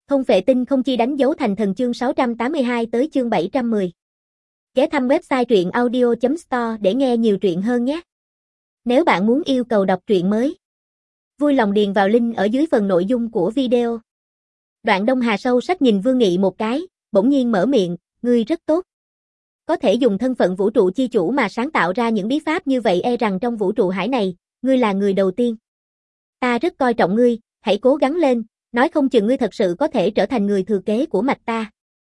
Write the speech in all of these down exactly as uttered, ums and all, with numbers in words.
Không vệ tinh không chi đánh dấu thành thần chương sáu trăm tám mươi hai tới chương bảy trăm mười. Ghé thăm website truyện audio chấm store để nghe nhiều truyện hơn nhé. Nếu bạn muốn yêu cầu đọc truyện mới, vui lòng điền vào link ở dưới phần nội dung của video. Đoạn Đông Hà sâu sắc nhìn Vương Nghị một cái, bỗng nhiên mở miệng, ngươi rất tốt. Có thể dùng thân phận vũ trụ chi chủ mà sáng tạo ra những bí pháp như vậy, e rằng trong vũ trụ hải này, ngươi là người đầu tiên. Ta rất coi trọng ngươi, hãy cố gắng lên, nói không chừng ngươi thật sự có thể trở thành người thừa kế của mạch ta.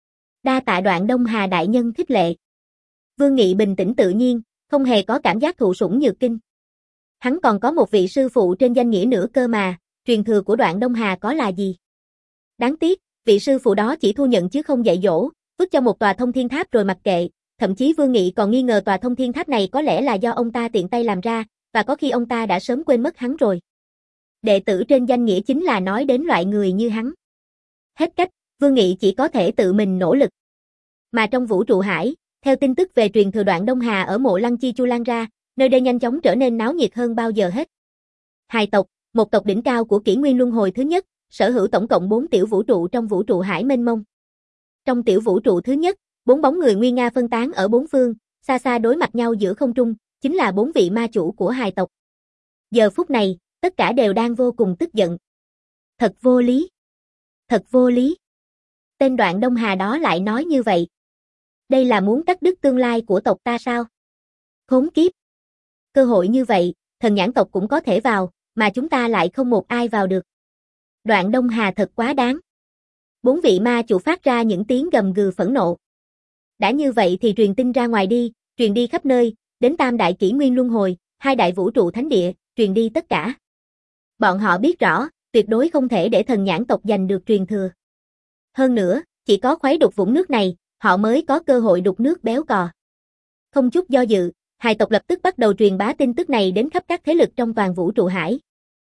Đa tạ Đoạn Đông Hà đại nhân khích lệ. Vương Nghị bình tĩnh tự nhiên, không hề có cảm giác thụ sủng nhược kinh. Hắn còn có một vị sư phụ trên danh nghĩa nữa cơ mà, truyền thừa của Đoạn Đông Hà có là gì? Đáng tiếc, vị sư phụ đó chỉ thu nhận chứ không dạy dỗ, vứt cho một tòa thông thiên tháp rồi mặc kệ, thậm chí Vương Nghị còn nghi ngờ tòa thông thiên tháp này có lẽ là do ông ta tiện tay làm ra, và có khi ông ta đã sớm quên mất hắn rồi. Đệ tử trên danh nghĩa chính là nói đến loại người như hắn. Hết cách, Vương Nghị chỉ có thể tự mình nỗ lực. Mà trong vũ trụ hải, theo tin tức về truyền thừa Đoạn Đông Hà ở mộ Lăng Chi Chu lan ra, nơi đây nhanh chóng trở nên náo nhiệt hơn bao giờ hết. Hài tộc, một tộc đỉnh cao của kỷ nguyên luân hồi thứ nhất, sở hữu tổng cộng bốn tiểu vũ trụ trong vũ trụ hải mênh mông. Trong tiểu vũ trụ thứ nhất, bốn bóng người nguy nga phân tán ở bốn phương, xa xa đối mặt nhau giữa không trung, chính là bốn vị ma chủ của hài tộc. Giờ phút này, tất cả đều đang vô cùng tức giận. Thật vô lý. Thật vô lý. Tên Đoạn Đông Hà đó lại nói như vậy. Đây là muốn cắt đứt tương lai của tộc ta sao? Khốn kiếp. Cơ hội như vậy, thần nhãn tộc cũng có thể vào, mà chúng ta lại không một ai vào được. Đoạn Đông Hà thật quá đáng. Bốn vị ma chủ phát ra những tiếng gầm gừ phẫn nộ. Đã như vậy thì truyền tin ra ngoài đi, truyền đi khắp nơi, đến tam đại kỷ nguyên luân hồi, hai đại vũ trụ thánh địa, truyền đi tất cả. Bọn họ biết rõ, tuyệt đối không thể để thần nhãn tộc giành được truyền thừa. Hơn nữa, chỉ có khuấy đục vũng nước này, họ mới có cơ hội đục nước béo cò. Không chút do dự, hài tộc lập tức bắt đầu truyền bá tin tức này đến khắp các thế lực trong toàn vũ trụ hải.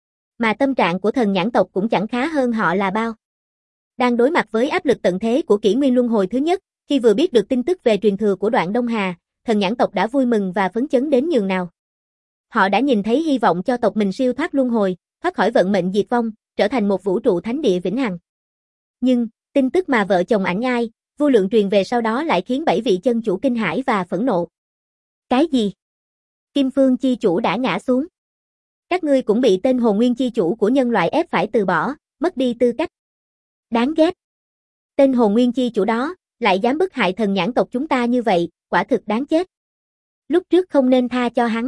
Mà tâm trạng của thần nhãn tộc cũng chẳng khá hơn họ là bao. Đang đối mặt với áp lực tận thế của kỷ nguyên luân hồi thứ nhất, khi vừa biết được tin tức về truyền thừa của Đoạn Đông Hà, thần nhãn tộc đã vui mừng và phấn chấn đến nhường nào. Họ đã nhìn thấy hy vọng cho tộc mình siêu thoát luân hồi, thoát khỏi vận mệnh diệt vong, trở thành một vũ trụ thánh địa vĩnh hằng. Nhưng, tin tức mà vợ chồng Ảnh Nhai, Vô Lượng truyền về sau đó lại khiến bảy vị chân chủ kinh hãi và phẫn nộ. Cái gì? Kim Phương chi chủ đã ngã xuống. Các ngươi cũng bị tên hồn nguyên chi chủ của nhân loại ép phải từ bỏ, mất đi tư cách. Đáng ghét. Tên hồn nguyên chi chủ đó, lại dám bức hại thần nhãn tộc chúng ta như vậy, quả thực đáng chết. Lúc trước không nên tha cho hắn.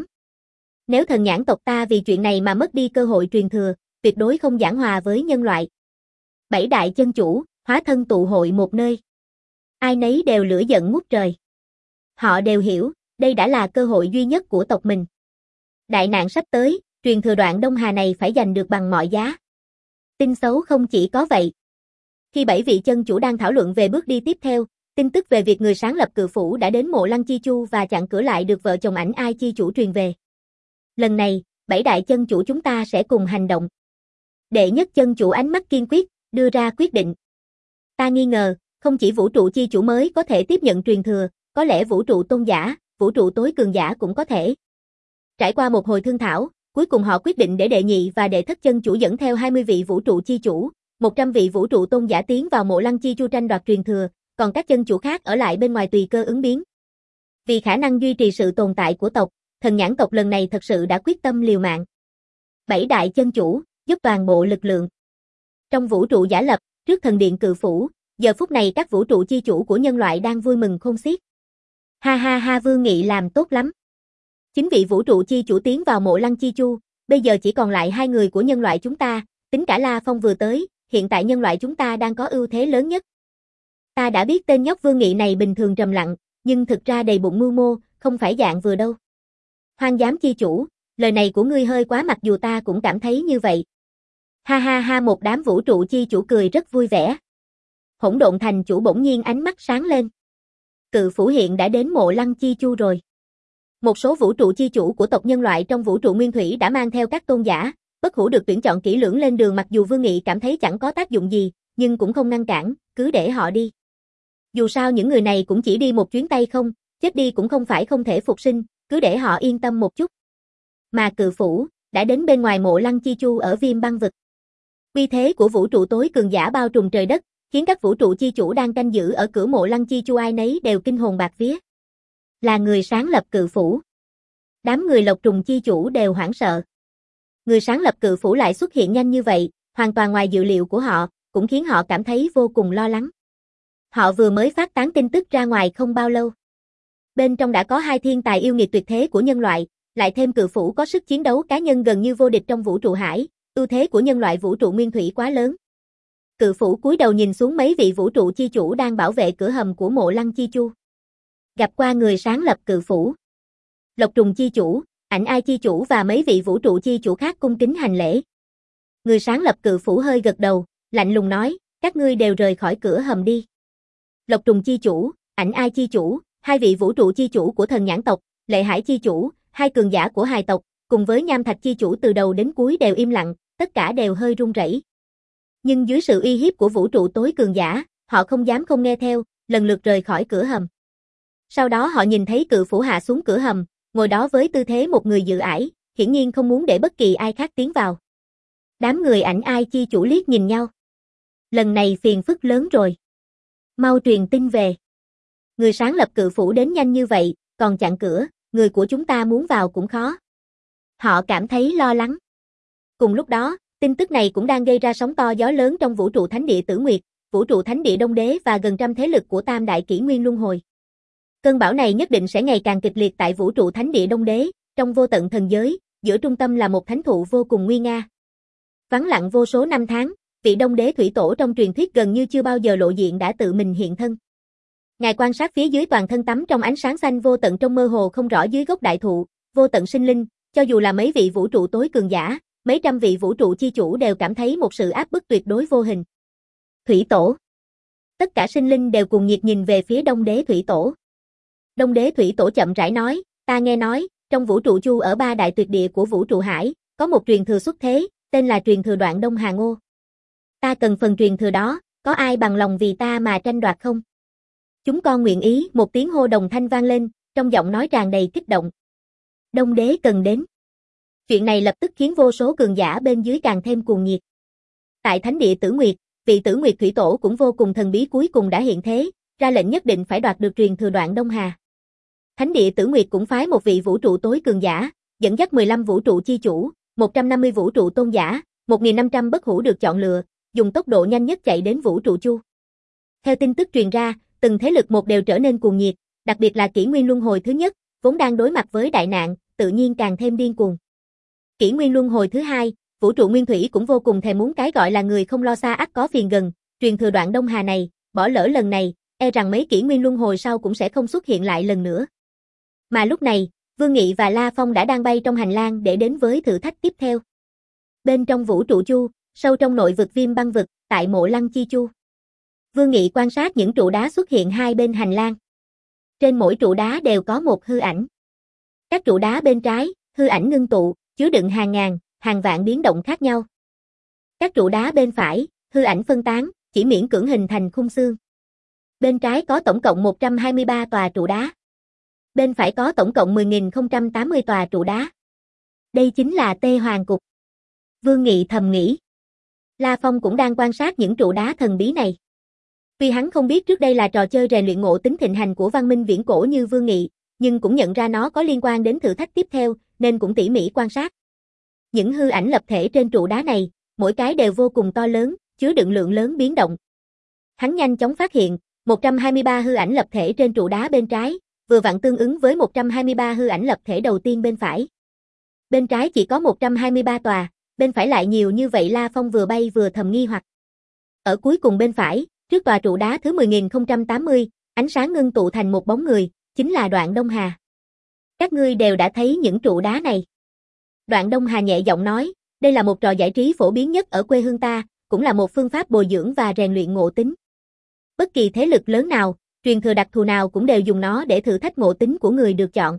Nếu thần nhãn tộc ta vì chuyện này mà mất đi cơ hội truyền thừa, tuyệt đối không giảng hòa với nhân loại. Bảy đại chân chủ, hóa thân tụ hội một nơi. Ai nấy đều lửa giận ngút trời. Họ đều hiểu, đây đã là cơ hội duy nhất của tộc mình. Đại nạn sắp tới, truyền thừa Đoạn Đông Hà này phải giành được bằng mọi giá. Tin xấu không chỉ có vậy. Khi bảy vị chân chủ đang thảo luận về bước đi tiếp theo, tin tức về việc người sáng lập cự phủ đã đến mộ Lăng Chi Chu và chặn cửa lại được vợ chồng Ảnh Ai chi chủ truyền về. Lần này, bảy đại chân chủ chúng ta sẽ cùng hành động. Đệ nhất chân chủ ánh mắt kiên quyết, đưa ra quyết định. Ta nghi ngờ, không chỉ vũ trụ chi chủ mới có thể tiếp nhận truyền thừa, có lẽ vũ trụ tôn giả, vũ trụ tối cường giả cũng có thể. Trải qua một hồi thương thảo, cuối cùng họ quyết định để đệ nhị và đệ thất chân chủ dẫn theo hai mươi vị vũ trụ chi chủ, một trăm vị vũ trụ tôn giả tiến vào mộ Lăng Chi Chu tranh đoạt truyền thừa, còn các chân chủ khác ở lại bên ngoài tùy cơ ứng biến. Vì khả năng duy trì sự tồn tại của tộc, thần nhãn tộc lần này thật sự đã quyết tâm liều mạng. Bảy đại chân chủ, giúp toàn bộ lực lượng. Trong vũ trụ giả lập, trước thần điện cự phủ, giờ phút này các vũ trụ chi chủ của nhân loại đang vui mừng khôn xiết. Ha ha ha, Vương Nghị làm tốt lắm. Chính vị vũ trụ chi chủ tiến vào mộ Lăng Chi Chu, bây giờ chỉ còn lại hai người của nhân loại chúng ta, tính cả La Phong vừa tới, hiện tại nhân loại chúng ta đang có ưu thế lớn nhất. Ta đã biết tên nhóc Vương Nghị này bình thường trầm lặng, nhưng thực ra đầy bụng mưu mô, không phải dạng vừa đâu. Hoang dám chi chủ, lời này của ngươi hơi quá, mặc dù ta cũng cảm thấy như vậy. Ha ha ha, một đám vũ trụ chi chủ cười rất vui vẻ. Hỗn Độn Thành chủ bỗng nhiên ánh mắt sáng lên. Cự phủ hiện đã đến mộ Lăng Chi Chu rồi. Một số vũ trụ chi chủ của tộc nhân loại trong vũ trụ nguyên thủy đã mang theo các tôn giả, bất hủ được tuyển chọn kỹ lưỡng lên đường, mặc dù Vương Nghị cảm thấy chẳng có tác dụng gì, nhưng cũng không ngăn cản, cứ để họ đi. Dù sao những người này cũng chỉ đi một chuyến tay không, chết đi cũng không phải không thể phục sinh, cứ để họ yên tâm một chút. Mà cự phủ đã đến bên ngoài mộ Lăng Chi Chu ở Viêm Băng vực. Uy thế của vũ trụ tối cường giả bao trùm trời đất, khiến các vũ trụ chi chủ đang canh giữ ở cửa mộ Lăng Chi Chu ai nấy đều kinh hồn bạt vía. Là người sáng lập cự phủ. Đám người Lộc Trùng chi chủ đều hoảng sợ. Người sáng lập cự phủ lại xuất hiện nhanh như vậy, hoàn toàn ngoài dự liệu của họ, cũng khiến họ cảm thấy vô cùng lo lắng. Họ vừa mới phát tán tin tức ra ngoài không bao lâu. Bên trong đã có hai thiên tài yêu nghiệt tuyệt thế của nhân loại, lại thêm cự phủ có sức chiến đấu cá nhân gần như vô địch trong vũ trụ hải, ưu thế của nhân loại vũ trụ nguyên thủy quá lớn. Cự phủ cúi đầu nhìn xuống mấy vị vũ trụ chi chủ đang bảo vệ cửa hầm của mộ Lăng Chi Chu. Gặp qua người sáng lập cự phủ. Lộc Trùng chi chủ, Ảnh Ai chi chủ và mấy vị vũ trụ chi chủ khác cung kính hành lễ. Người sáng lập cự phủ hơi gật đầu, lạnh lùng nói, các ngươi đều rời khỏi cửa hầm đi. Lộc Trùng chi chủ, Ảnh Ai chi chủ, hai vị vũ trụ chi chủ của thần nhãn tộc, Lệ Hải chi chủ, hai cường giả của hài tộc, cùng với Nham Thạch chi chủ từ đầu đến cuối đều im lặng, tất cả đều hơi run rẩy. Nhưng dưới sự uy hiếp của vũ trụ tối cường giả, họ không dám không nghe theo, lần lượt rời khỏi cửa hầm. Sau đó họ nhìn thấy cự phủ hạ xuống cửa hầm, ngồi đó với tư thế một người dự ải, hiển nhiên không muốn để bất kỳ ai khác tiến vào. Đám người Ảnh Ai chi chủ liếc nhìn nhau. Lần này phiền phức lớn rồi. Mau truyền tin về. Người sáng lập cự phủ đến nhanh như vậy, còn chặn cửa, người của chúng ta muốn vào cũng khó. Họ cảm thấy lo lắng. Cùng lúc đó, tin tức này cũng đang gây ra sóng to gió lớn trong vũ trụ thánh địa Tử Nguyệt, vũ trụ thánh địa Đông Đế và gần trăm thế lực của Tam Đại Kỷ Nguyên Luân Hồi. Cơn bão này nhất định sẽ ngày càng kịch liệt tại vũ trụ thánh địa Đông Đế, trong vô tận thần giới, giữa trung tâm là một thánh thụ vô cùng nguy nga. Vắng lặng vô số năm tháng, vị Đông Đế thủy tổ trong truyền thuyết gần như chưa bao giờ lộ diện đã tự mình hiện thân. Ngài quan sát phía dưới toàn thân tắm trong ánh sáng xanh vô tận trong mơ hồ không rõ dưới gốc đại thụ, vô tận sinh linh, cho dù là mấy vị vũ trụ tối cường giả, mấy trăm vị vũ trụ chi chủ đều cảm thấy một sự áp bức tuyệt đối vô hình. Thủy tổ. Tất cả sinh linh đều cùng nhiệt nhìn về phía Đông Đế thủy tổ. Đông Đế thủy tổ chậm rãi nói, ta nghe nói, trong vũ trụ chu ở ba đại tuyệt địa của vũ trụ hải, có một truyền thừa xuất thế, tên là truyền thừa Đoạn Đông Hà Ngô. Ta cần phần truyền thừa đó, có ai bằng lòng vì ta mà tranh đoạt không? Chúng con nguyện ý, một tiếng hô đồng thanh vang lên, trong giọng nói tràn đầy kích động. Đông Đế cần đến. Chuyện này lập tức khiến vô số cường giả bên dưới càng thêm cuồng nhiệt. Tại thánh địa Tử Nguyệt, vị Tử Nguyệt thủy tổ cũng vô cùng thần bí cuối cùng đã hiện thế, ra lệnh nhất định phải đoạt được truyền thừa Đoạn Đông Hà. Thánh địa Tử Nguyệt cũng phái một vị vũ trụ tối cường giả, dẫn dắt mười lăm vũ trụ chi chủ, một trăm năm mươi vũ trụ tôn giả, một nghìn năm trăm bất hủ được chọn lựa, dùng tốc độ nhanh nhất chạy đến vũ trụ chu. Theo tin tức truyền ra, từng thế lực một đều trở nên cuồng nhiệt, đặc biệt là Kỷ Nguyên Luân Hồi thứ nhất, vốn đang đối mặt với đại nạn, tự nhiên càng thêm điên cuồng. Kỷ Nguyên Luân Hồi thứ hai, vũ trụ nguyên thủy cũng vô cùng thèm muốn cái gọi là người không lo xa ắt có phiền gần, truyền thừa Đoạn Đông Hà này, bỏ lỡ lần này, e rằng mấy Kỷ Nguyên Luân Hồi sau cũng sẽ không xuất hiện lại lần nữa. Mà lúc này, Vương Nghị và La Phong đã đang bay trong hành lang để đến với thử thách tiếp theo. Bên trong vũ trụ chu, sâu trong nội vực Viêm Băng vực, tại mộ Lăng Chi Chu. Vương Nghị quan sát những trụ đá xuất hiện hai bên hành lang. Trên mỗi trụ đá đều có một hư ảnh. Các trụ đá bên trái, hư ảnh ngưng tụ, chứa đựng hàng ngàn, hàng vạn biến động khác nhau. Các trụ đá bên phải, hư ảnh phân tán, chỉ miễn cưỡng hình thành khung xương. Bên trái có tổng cộng một trăm hai mươi ba tòa trụ đá. Bên phải có tổng cộng mười nghìn không trăm tám mươi tòa trụ đá. Đây chính là Tê Hoàng Cục. Vương Nghị thầm nghĩ. La Phong cũng đang quan sát những trụ đá thần bí này. Tuy hắn không biết trước đây là trò chơi rèn luyện ngộ tính thịnh hành của văn minh viễn cổ như Vương Nghị, nhưng cũng nhận ra nó có liên quan đến thử thách tiếp theo, nên cũng tỉ mỉ quan sát. Những hư ảnh lập thể trên trụ đá này, mỗi cái đều vô cùng to lớn, chứa đựng lượng lớn biến động. Hắn nhanh chóng phát hiện, một trăm hai mươi ba hư ảnh lập thể trên trụ đá bên trái, vừa vặn tương ứng với một trăm hai mươi ba hư ảnh lập thể đầu tiên bên phải. Bên trái chỉ có một trăm hai mươi ba tòa, bên phải lại nhiều như vậy. La Phong vừa bay vừa thầm nghi hoặc. Ở cuối cùng bên phải, trước tòa trụ đá thứ mười nghìn không trăm tám mươi, ánh sáng ngưng tụ thành một bóng người, chính là Đoạn Đông Hà. Các ngươi đều đã thấy những trụ đá này. Đoạn Đông Hà nhẹ giọng nói, đây là một trò giải trí phổ biến nhất ở quê hương ta, cũng là một phương pháp bồi dưỡng và rèn luyện ngộ tính. Bất kỳ thế lực lớn nào, truyền thừa đặc thù nào cũng đều dùng nó để thử thách ngộ tính của người được chọn.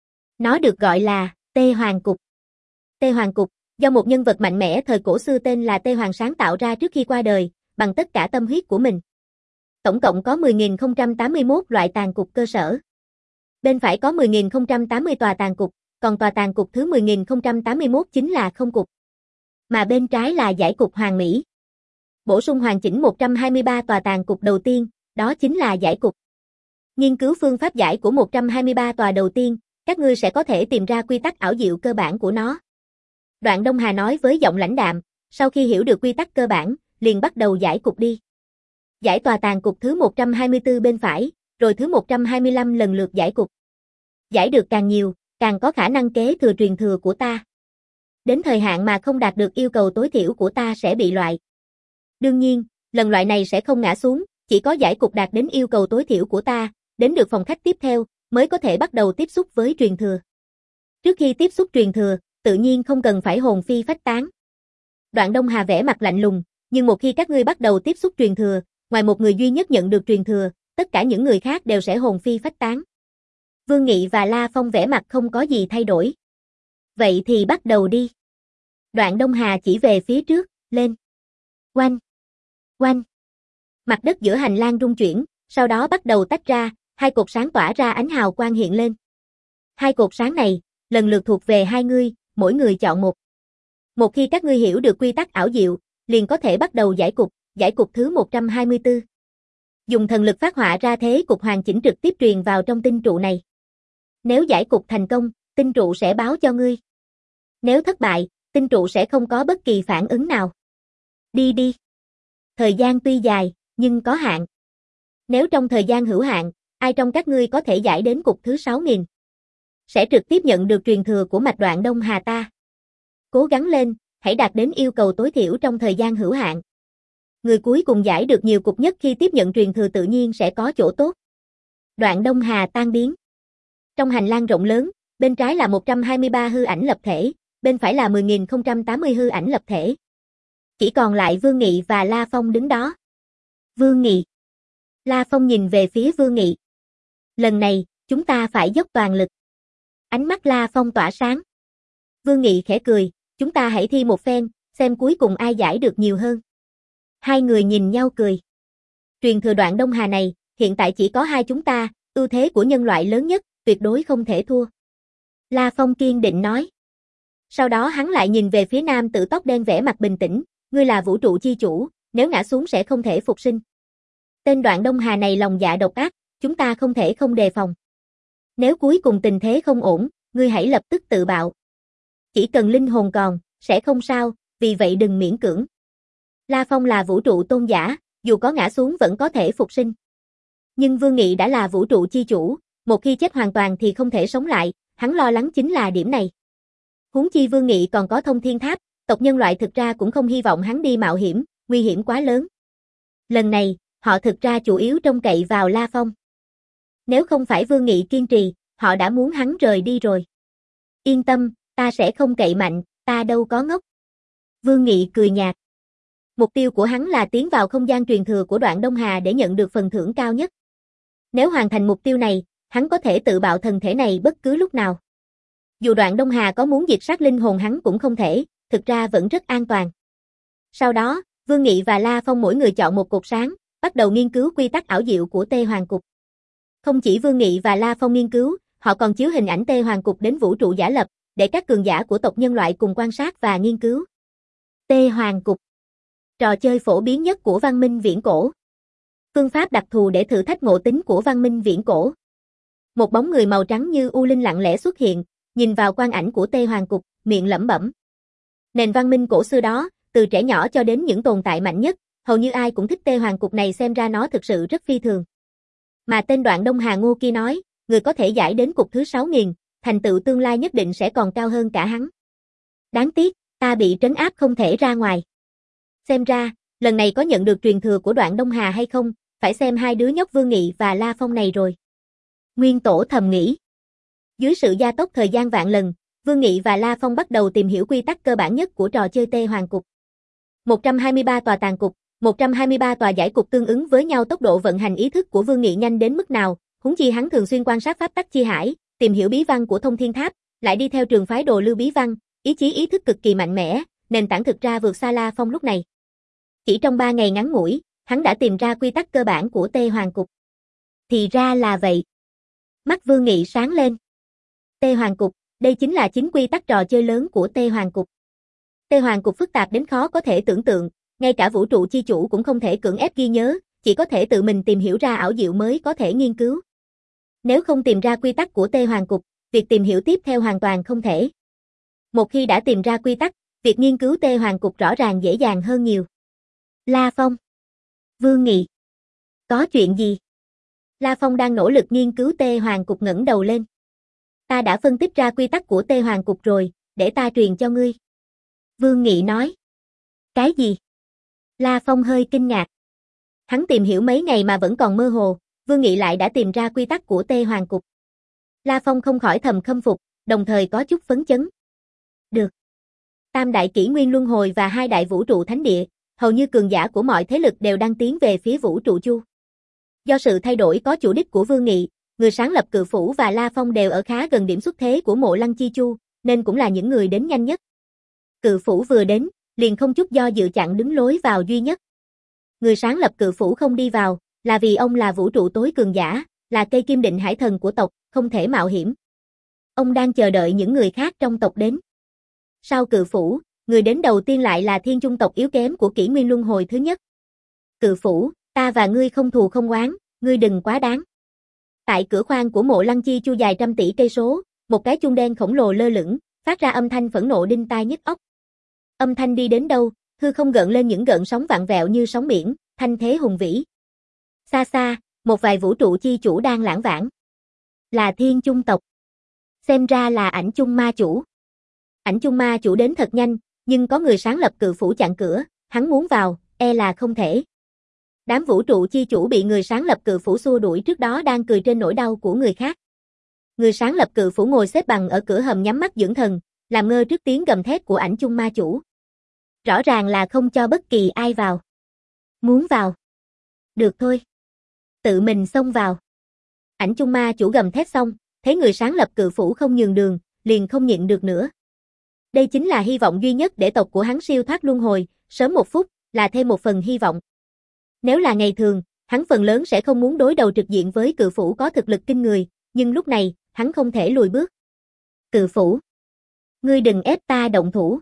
Nó được gọi là Tê Hoàng Cục. Tê Hoàng Cục, do một nhân vật mạnh mẽ thời cổ xưa tên là Tê Hoàng sáng tạo ra trước khi qua đời, bằng tất cả tâm huyết của mình. Tổng cộng có mười nghìn không trăm tám mươi mốt loại tàn cục cơ sở. Bên phải có mười nghìn không trăm tám mươi tòa tàn cục, còn tòa tàn cục thứ mười nghìn không trăm tám mươi mốt chính là không cục. Mà bên trái là giải cục hoàn mỹ. Bổ sung hoàn chỉnh một trăm hai mươi ba tòa tàn cục đầu tiên, đó chính là giải cục. Nghiên cứu phương pháp giải của một trăm hai mươi ba tòa đầu tiên, các ngươi sẽ có thể tìm ra quy tắc ảo diệu cơ bản của nó. Đoạn Đông Hà nói với giọng lãnh đạm, sau khi hiểu được quy tắc cơ bản, liền bắt đầu giải cục đi. Giải tòa tàn cục thứ một trăm hai mươi tư bên phải, rồi thứ một trăm hai mươi lăm lần lượt giải cục. Giải được càng nhiều, càng có khả năng kế thừa truyền thừa của ta. Đến thời hạn mà không đạt được yêu cầu tối thiểu của ta sẽ bị loại. Đương nhiên, lần loại này sẽ không ngã xuống, chỉ có giải cục đạt đến yêu cầu tối thiểu của ta, đến được phòng khách tiếp theo, mới có thể bắt đầu tiếp xúc với truyền thừa. Trước khi tiếp xúc truyền thừa, tự nhiên không cần phải hồn phi phách tán. Đoạn Đông Hà vẽ mặt lạnh lùng, nhưng một khi các ngươi bắt đầu tiếp xúc truyền thừa, ngoài một người duy nhất nhận được truyền thừa, tất cả những người khác đều sẽ hồn phi phách tán. Vương Nghị và La Phong vẽ mặt không có gì thay đổi. Vậy thì bắt đầu đi. Đoạn Đông Hà chỉ về phía trước, lên. Oanh! Oanh! Mặt đất giữa hành lang rung chuyển, sau đó bắt đầu tách ra, hai cột sáng tỏa ra ánh hào quang hiện lên. Hai cột sáng này, lần lượt thuộc về hai ngươi, mỗi người chọn một. Một khi các ngươi hiểu được quy tắc ảo diệu, liền có thể bắt đầu giải cục, giải cục thứ một trăm hai mươi tư. Dùng thần lực phát họa ra thế cục hoàn chỉnh trực tiếp truyền vào trong tinh trụ này. Nếu giải cục thành công, tinh trụ sẽ báo cho ngươi. Nếu thất bại, tinh trụ sẽ không có bất kỳ phản ứng nào. Đi đi. Thời gian tuy dài, nhưng có hạn. Nếu trong thời gian hữu hạn, ai trong các ngươi có thể giải đến cục thứ sáu nghìn, sẽ trực tiếp nhận được truyền thừa của mạch Đoạn Đông Hà ta. Cố gắng lên, hãy đạt đến yêu cầu tối thiểu trong thời gian hữu hạn. Người cuối cùng giải được nhiều cục nhất khi tiếp nhận truyền thừa tự nhiên sẽ có chỗ tốt. Đoạn Đông Hà tan biến. Trong hành lang rộng lớn, bên trái là một trăm hai mươi ba hư ảnh lập thể, bên phải là mười nghìn không trăm tám mươi hư ảnh lập thể. Chỉ còn lại Vương Nghị và La Phong đứng đó. Vương Nghị. La Phong nhìn về phía Vương Nghị. Lần này, chúng ta phải dốc toàn lực. Ánh mắt La Phong tỏa sáng. Vương Nghị khẽ cười, chúng ta hãy thi một phen, xem cuối cùng ai giải được nhiều hơn. Hai người nhìn nhau cười. Truyền thừa Đoạn Đông Hà này, hiện tại chỉ có hai chúng ta, ưu thế của nhân loại lớn nhất, tuyệt đối không thể thua. La Phong kiên định nói. Sau đó hắn lại nhìn về phía nam tử tóc đen vẻ mặt bình tĩnh, ngươi là vũ trụ chi chủ, nếu ngã xuống sẽ không thể phục sinh. Tên Đoạn Đông Hà này lòng dạ độc ác, chúng ta không thể không đề phòng. Nếu cuối cùng tình thế không ổn, ngươi hãy lập tức tự bạo. Chỉ cần linh hồn còn, sẽ không sao, vì vậy đừng miễn cưỡng. La Phong là vũ trụ tôn giả, dù có ngã xuống vẫn có thể phục sinh. Nhưng Vương Nghị đã là vũ trụ chi chủ, một khi chết hoàn toàn thì không thể sống lại, hắn lo lắng chính là điểm này. Huống chi Vương Nghị còn có thông thiên tháp, tộc nhân loại thực ra cũng không hy vọng hắn đi mạo hiểm, nguy hiểm quá lớn. Lần này, họ thực ra chủ yếu trông cậy vào La Phong. Nếu không phải Vương Nghị kiên trì, họ đã muốn hắn rời đi rồi. Yên tâm, ta sẽ không cậy mạnh, ta đâu có ngốc. Vương Nghị cười nhạt. Mục tiêu của hắn là tiến vào không gian truyền thừa của Đoạn Đông Hà để nhận được phần thưởng cao nhất. Nếu hoàn thành mục tiêu này, hắn có thể tự bạo thần thể này bất cứ lúc nào. Dù Đoạn Đông Hà có muốn diệt sát linh hồn hắn cũng không thể, thực ra vẫn rất an toàn. Sau đó, Vương Nghị và La Phong mỗi người chọn một cột sáng, bắt đầu nghiên cứu quy tắc ảo diệu của Tê Hoàng Cục. Không chỉ Vương Nghị và La Phong nghiên cứu, họ còn chiếu hình ảnh Tê Hoàng Cục đến vũ trụ giả lập, để các cường giả của tộc nhân loại cùng quan sát và nghiên cứu. Tê Hoàng Cục, trò chơi phổ biến nhất của văn minh viễn cổ. Phương pháp đặc thù để thử thách ngộ tính của văn minh viễn cổ. Một bóng người màu trắng như u linh lặng lẽ xuất hiện, nhìn vào quang ảnh của Tê Hoàng Cục, miệng lẩm bẩm. Nền văn minh cổ xưa đó, từ trẻ nhỏ cho đến những tồn tại mạnh nhất, hầu như ai cũng thích Tê Hoàng Cục này, xem ra nó thực sự rất phi thường. Mà tên Đoạn Đông Hà ngu kia nói, người có thể giải đến cục thứ sáu nghìn, thành tựu tương lai nhất định sẽ còn cao hơn cả hắn. Đáng tiếc, ta bị trấn áp không thể ra ngoài. Xem ra, lần này có nhận được truyền thừa của Đoạn Đông Hà hay không, phải xem hai đứa nhóc Vương Nghị và La Phong này rồi. Nguyên Tổ thầm nghĩ. Dưới sự gia tốc thời gian vạn lần, Vương Nghị và La Phong bắt đầu tìm hiểu quy tắc cơ bản nhất của trò chơi Tê Hoàng Cục. một trăm hai mươi ba tòa tàn cục, một trăm hai mươi ba tòa giải cục tương ứng với nhau, tốc độ vận hành ý thức của Vương Nghị nhanh đến mức nào, huống chi hắn thường xuyên quan sát pháp tắc chi hải, tìm hiểu bí văn của thông thiên tháp, lại đi theo trường phái đồ lưu bí văn, ý chí ý thức cực kỳ mạnh mẽ, nền tảng thực ra vượt xa La Phong lúc này. Chỉ trong ba ngày ngắn ngủi, hắn đã tìm ra quy tắc cơ bản của Tê Hoàng Cục. Thì ra là vậy. Mắt Vương Nghị sáng lên. Tê Hoàng Cục, đây chính là chính quy tắc trò chơi lớn của Tê Hoàng Cục. Tê Hoàng Cục phức tạp đến khó có thể tưởng tượng, ngay cả vũ trụ chi chủ cũng không thể cưỡng ép ghi nhớ, chỉ có thể tự mình tìm hiểu ra ảo diệu mới có thể nghiên cứu. Nếu không tìm ra quy tắc của Tê Hoàng Cục, việc tìm hiểu tiếp theo hoàn toàn không thể. Một khi đã tìm ra quy tắc, việc nghiên cứu Tê Hoàng Cục rõ ràng dễ dàng hơn nhiều. La Phong. Vương Nghị. Có chuyện gì? La Phong đang nỗ lực nghiên cứu Tê Hoàng Cục ngẩng đầu lên. Ta đã phân tích ra quy tắc của Tê Hoàng Cục rồi, để ta truyền cho ngươi. Vương Nghị nói. Cái gì? La Phong hơi kinh ngạc. Hắn tìm hiểu mấy ngày mà vẫn còn mơ hồ, Vương Nghị lại đã tìm ra quy tắc của Tê Hoàng Cục. La Phong không khỏi thầm khâm phục, đồng thời có chút phấn chấn. Được. Tam đại kỷ nguyên luân hồi và hai đại vũ trụ thánh địa, hầu như cường giả của mọi thế lực đều đang tiến về phía vũ trụ chu. Do sự thay đổi có chủ đích của Vương Nghị, người sáng lập Cự Phủ và La Phong đều ở khá gần điểm xuất thế của Mộ Lăng Chi Chu, nên cũng là những người đến nhanh nhất. Cự Phủ vừa đến, liền không chút do dự chặn đứng lối vào duy nhất. Người sáng lập Cự Phủ không đi vào, là vì ông là vũ trụ tối cường giả, là cây kim định hải thần của tộc, không thể mạo hiểm. Ông đang chờ đợi những người khác trong tộc đến. Sau Cự Phủ, người đến đầu tiên lại là thiên trung tộc yếu kém của kỷ nguyên luân hồi thứ nhất. Cự Phủ, ta và ngươi không thù không oán, ngươi đừng quá đáng. Tại cửa khoang của Mộ Lăng Chi Chu dài trăm tỷ cây số, một cái chuông đen khổng lồ lơ lửng, phát ra âm thanh phẫn nộ đinh tai nhức óc. Âm thanh đi đến đâu, hư không gợn lên những gợn sóng vặn vẹo như sóng biển, thanh thế hùng vĩ. Xa xa, một vài vũ trụ chi chủ đang lãng vãng. Là thiên trung tộc. Xem ra là Ảnh Chung Ma Chủ. Ảnh Chung Ma Chủ đến thật nhanh, nhưng có người sáng lập Cự Phủ chặn cửa, hắn muốn vào, e là không thể. Đám vũ trụ chi chủ bị người sáng lập Cự Phủ xua đuổi trước đó đang cười trên nỗi đau của người khác. Người sáng lập Cự Phủ ngồi xếp bằng ở cửa hầm nhắm mắt dưỡng thần, làm ngơ trước tiếng gầm thét của Ảnh Chung Ma Chủ. Rõ ràng là không cho bất kỳ ai vào. Muốn vào? Được thôi. Tự mình xông vào. Ảnh Chung Ma Chủ gầm thét xong, thấy người sáng lập Cự Phủ không nhường đường, liền không nhịn được nữa. Đây chính là hy vọng duy nhất để tộc của hắn siêu thoát luân hồi, sớm một phút, là thêm một phần hy vọng. Nếu là ngày thường, hắn phần lớn sẽ không muốn đối đầu trực diện với Cự Phủ có thực lực kinh người, nhưng lúc này, hắn không thể lùi bước. Cự Phủ, ngươi đừng ép ta động thủ.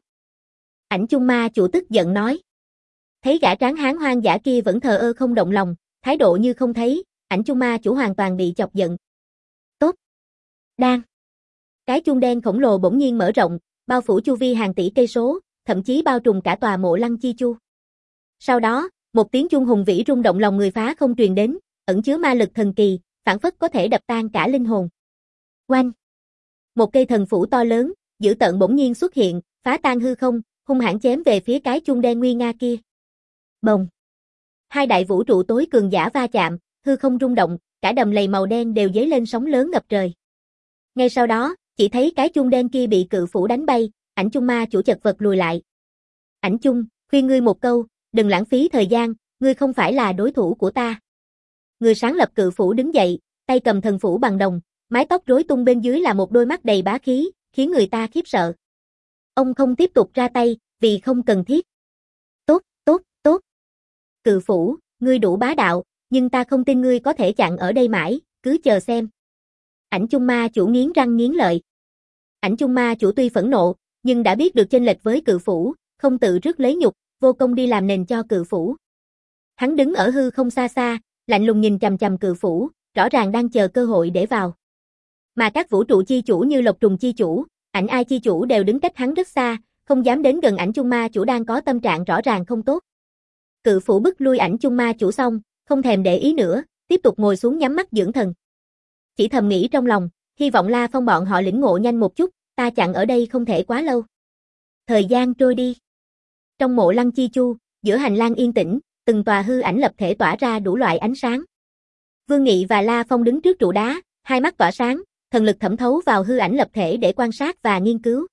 Ảnh Chung Ma Chủ tức giận nói. Thấy gã tráng hán hoang dã kia vẫn thờ ơ không động lòng, thái độ như không thấy, Ảnh Chung Ma Chủ hoàn toàn bị chọc giận. Tốt. Đang. Cái chuông đen khổng lồ bỗng nhiên mở rộng, bao phủ chu vi hàng tỷ cây số, thậm chí bao trùm cả tòa Mộ Lăng Chi Chu. Sau đó, một tiếng chuông hùng vĩ rung động lòng người phá không truyền đến, ẩn chứa ma lực thần kỳ, phảng phất có thể đập tan cả linh hồn. Oanh! Một cây thần phủ to lớn, dữ tợn bỗng nhiên xuất hiện, phá tan hư không, hung hãn chém về phía cái chuông đen nguy nga kia. Bồng! Hai đại vũ trụ tối cường giả va chạm, hư không rung động, cả đầm lầy màu đen đều dấy lên sóng lớn ngập trời. Ngay sau đó, chỉ thấy cái chuông đen kia bị Cự Phủ đánh bay, Ảnh Chung Ma Chủ chật vật lùi lại. Ảnh Chung, khuyên ngươi một câu, đừng lãng phí thời gian, ngươi không phải là đối thủ của ta. Người sáng lập Cự Phủ đứng dậy, tay cầm thần phủ bằng đồng, mái tóc rối tung bên dưới là một đôi mắt đầy bá khí, khiến người ta khiếp sợ. Ông không tiếp tục ra tay, vì không cần thiết. Tốt, tốt, tốt. Cự Phủ, ngươi đủ bá đạo, nhưng ta không tin ngươi có thể chặn ở đây mãi, cứ chờ xem. Ảnh Chung Ma Chủ nghiến răng nghiến lợi. Ảnh Chung Ma Chủ tuy phẫn nộ, nhưng đã biết được chênh lệch với Cự Phủ, không tự rước lấy nhục, vô công đi làm nền cho Cự Phủ. Hắn đứng ở hư không xa xa, lạnh lùng nhìn chằm chằm Cự Phủ, rõ ràng đang chờ cơ hội để vào. Mà các vũ trụ chi chủ như Lộc Trùng chi chủ, Ảnh Ai chi chủ đều đứng cách hắn rất xa, không dám đến gần Ảnh Chung Ma Chủ đang có tâm trạng rõ ràng không tốt. Cự Phủ bức lui Ảnh Chung Ma Chủ xong, không thèm để ý nữa, tiếp tục ngồi xuống nhắm mắt dưỡng thần. Chỉ thầm nghĩ trong lòng, hy vọng La Phong bọn họ lĩnh ngộ nhanh một chút, ta chặn ở đây không thể quá lâu. Thời gian trôi đi. Trong Mộ Lăng Chi Chu, giữa hành lang yên tĩnh, từng tòa hư ảnh lập thể tỏa ra đủ loại ánh sáng. Vương Nghị và La Phong đứng trước trụ đá, hai mắt tỏa sáng, thần lực thẩm thấu vào hư ảnh lập thể để quan sát và nghiên cứu.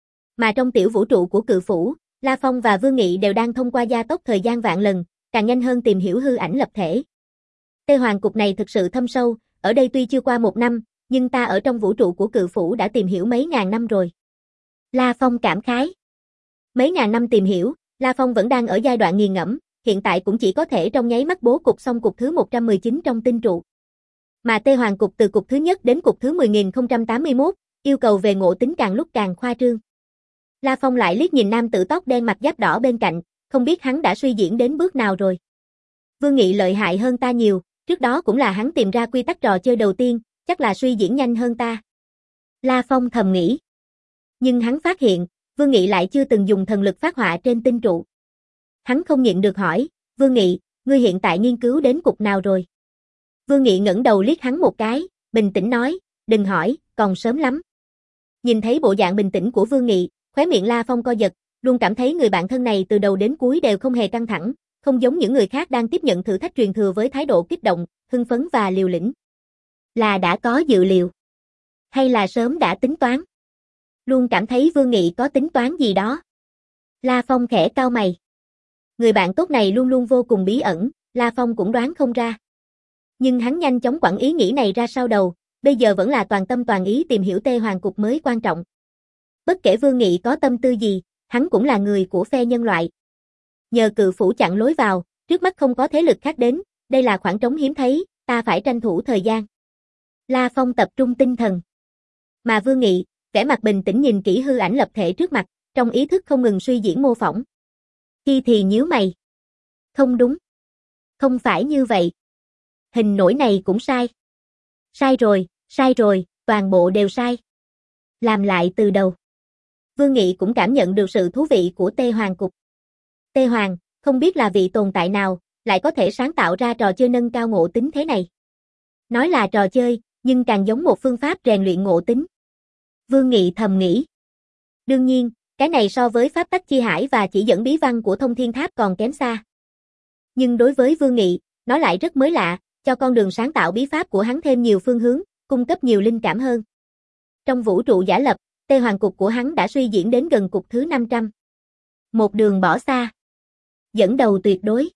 Mà trong tiểu vũ trụ của Cự Phủ, La Phong và Vương Nghị đều đang thông qua gia tốc thời gian vạn lần, càng nhanh hơn tìm hiểu hư ảnh lập thể. Tê Hoàng Cục này thực sự thâm sâu, ở đây tuy chưa qua một năm, nhưng ta ở trong vũ trụ của Cự Phủ đã tìm hiểu mấy ngàn năm rồi. La Phong cảm khái. Mấy ngàn năm tìm hiểu, La Phong vẫn đang ở giai đoạn nghiền ngẫm, hiện tại cũng chỉ có thể trong nháy mắt bố cục xong cục thứ một trăm mười chín trong tinh trụ. Mà Tê Hoàng Cục từ cục thứ nhất đến cục thứ mười nghìn không trăm tám mươi mốt, yêu cầu về ngộ tính càng lúc càng khoa trương. La Phong lại liếc nhìn nam tử tóc đen mặc giáp đỏ bên cạnh, không biết hắn đã suy diễn đến bước nào rồi. Vương Nghị lợi hại hơn ta nhiều, trước đó cũng là hắn tìm ra quy tắc trò chơi đầu tiên, chắc là suy diễn nhanh hơn ta. La Phong thầm nghĩ. Nhưng hắn phát hiện, Vương Nghị lại chưa từng dùng thần lực phát họa trên tinh trụ. Hắn không nhịn được hỏi, Vương Nghị, ngươi hiện tại nghiên cứu đến cục nào rồi? Vương Nghị ngẩng đầu liếc hắn một cái, bình tĩnh nói, đừng hỏi, còn sớm lắm. Nhìn thấy bộ dạng bình tĩnh của Vương Nghị, khóe miệng La Phong co giật, luôn cảm thấy người bạn thân này từ đầu đến cuối đều không hề căng thẳng, không giống những người khác đang tiếp nhận thử thách truyền thừa với thái độ kích động, hưng phấn và liều lĩnh. Là đã có dự liệu? Hay là sớm đã tính toán? Luôn cảm thấy Vương Nghị có tính toán gì đó. La Phong khẽ cau mày. Người bạn tốt này luôn luôn vô cùng bí ẩn, La Phong cũng đoán không ra. Nhưng hắn nhanh chóng quẳng ý nghĩ này ra sau đầu, bây giờ vẫn là toàn tâm toàn ý tìm hiểu Tê Hoàng Cục mới quan trọng. Bất kể Vương Nghị có tâm tư gì, hắn cũng là người của phe nhân loại. Nhờ cự phủ chặn lối vào, trước mắt không có thế lực khác đến, đây là khoảng trống hiếm thấy, ta phải tranh thủ thời gian. La Phong tập trung tinh thần. Mà Vương Nghị, vẻ mặt bình tĩnh nhìn kỹ hư ảnh lập thể trước mặt, trong ý thức không ngừng suy diễn mô phỏng. Khi thì nhíu mày. Không đúng. Không phải như vậy. Hình nổi này cũng sai. Sai rồi, sai rồi, toàn bộ đều sai. Làm lại từ đầu. Vương Nghị cũng cảm nhận được sự thú vị của Tê Hoàng Cục. Tê Hoàng, không biết là vị tồn tại nào, lại có thể sáng tạo ra trò chơi nâng cao ngộ tính thế này. Nói là trò chơi, nhưng càng giống một phương pháp rèn luyện ngộ tính. Vương Nghị thầm nghĩ. Đương nhiên, cái này so với pháp tắc chi hải và chỉ dẫn bí văn của Thông Thiên Tháp còn kém xa. Nhưng đối với Vương Nghị, nó lại rất mới lạ, cho con đường sáng tạo bí pháp của hắn thêm nhiều phương hướng, cung cấp nhiều linh cảm hơn. Trong vũ trụ giả lập, Tê Hoàng Cục của hắn đã suy diễn đến gần cục thứ năm trăm. Một đường bỏ xa. Dẫn đầu tuyệt đối.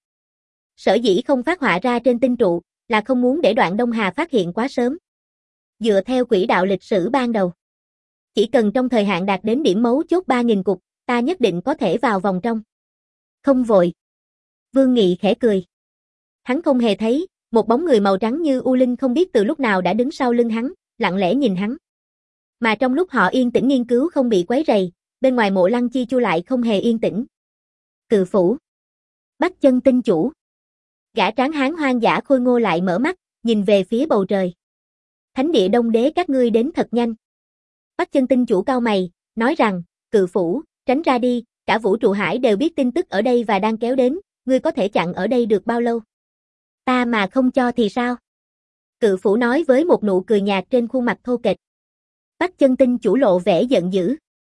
Sở dĩ không phát họa ra trên tinh trụ, là không muốn để Đoạn Đông Hà phát hiện quá sớm. Dựa theo quỹ đạo lịch sử ban đầu. Chỉ cần trong thời hạn đạt đến điểm mấu chốt ba nghìn cục, ta nhất định có thể vào vòng trong. Không vội. Vương Nghị khẽ cười. Hắn không hề thấy, một bóng người màu trắng như U Linh không biết từ lúc nào đã đứng sau lưng hắn, lặng lẽ nhìn hắn. Mà trong lúc họ yên tĩnh nghiên cứu không bị quấy rầy, bên ngoài Mộ Lăng Chi Chu lại không hề yên tĩnh. Cự phủ. Bắt chân tinh chủ. Gã tráng hán hoang dã khôi ngô lại mở mắt, nhìn về phía bầu trời. Thánh địa Đông Đế các ngươi đến thật nhanh. Bắt chân tinh chủ cau mày, nói rằng, cự phủ, tránh ra đi, cả vũ trụ hải đều biết tin tức ở đây và đang kéo đến, ngươi có thể chặn ở đây được bao lâu? Ta mà không cho thì sao? Cự phủ nói với một nụ cười nhạt trên khuôn mặt thô kệch. Bắt chân tinh chủ lộ vẻ giận dữ.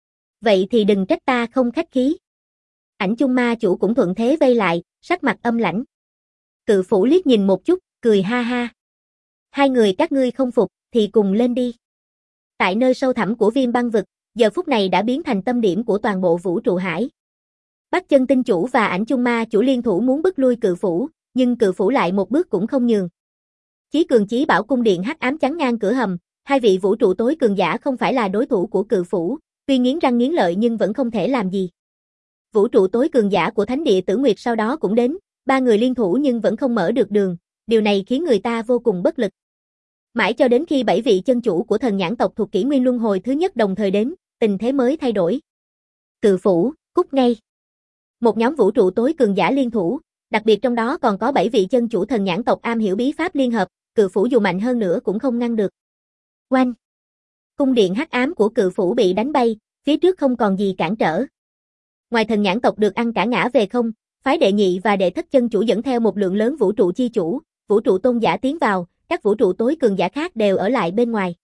Vậy thì đừng trách ta không khách khí. Ảnh chung ma chủ cũng thuận thế vây lại, sắc mặt âm lãnh. Cự phủ liếc nhìn một chút, cười ha ha. Hai người các ngươi không phục, thì cùng lên đi. Tại nơi sâu thẳm của Viêm Băng Vực, giờ phút này đã biến thành tâm điểm của toàn bộ vũ trụ hải. Bắt chân tinh chủ và ảnh chung ma chủ liên thủ muốn bức lui cự phủ, nhưng cự phủ lại một bước cũng không nhường. Chí Cường Chí Bảo cung điện hắc ám chắn ngang cửa hầm, hai vị vũ trụ tối cường giả không phải là đối thủ của cự phủ, tuy nghiến răng nghiến lợi nhưng vẫn không thể làm gì. Vũ trụ tối cường giả của Thánh địa Tử Nguyệt sau đó cũng đến, ba người liên thủ nhưng vẫn không mở được đường, điều này khiến người ta vô cùng bất lực. Mãi cho đến khi bảy vị chân chủ của thần nhãn tộc thuộc kỷ nguyên luân hồi thứ nhất đồng thời đến, tình thế mới thay đổi. Cự phủ, cút ngay. Một nhóm vũ trụ tối cường giả liên thủ, đặc biệt trong đó còn có bảy vị chân chủ thần nhãn tộc am hiểu bí pháp liên hợp, cự phủ dù mạnh hơn nữa cũng không ngăn được. Oanh! Cung điện hắc ám của cự phủ bị đánh bay, phía trước không còn gì cản trở. Ngoài thần nhãn tộc được ăn cả ngã về không, phái đệ nhị và đệ thất chân chủ dẫn theo một lượng lớn vũ trụ chi chủ, vũ trụ tôn giả tiến vào, các vũ trụ tối cường giả khác đều ở lại bên ngoài.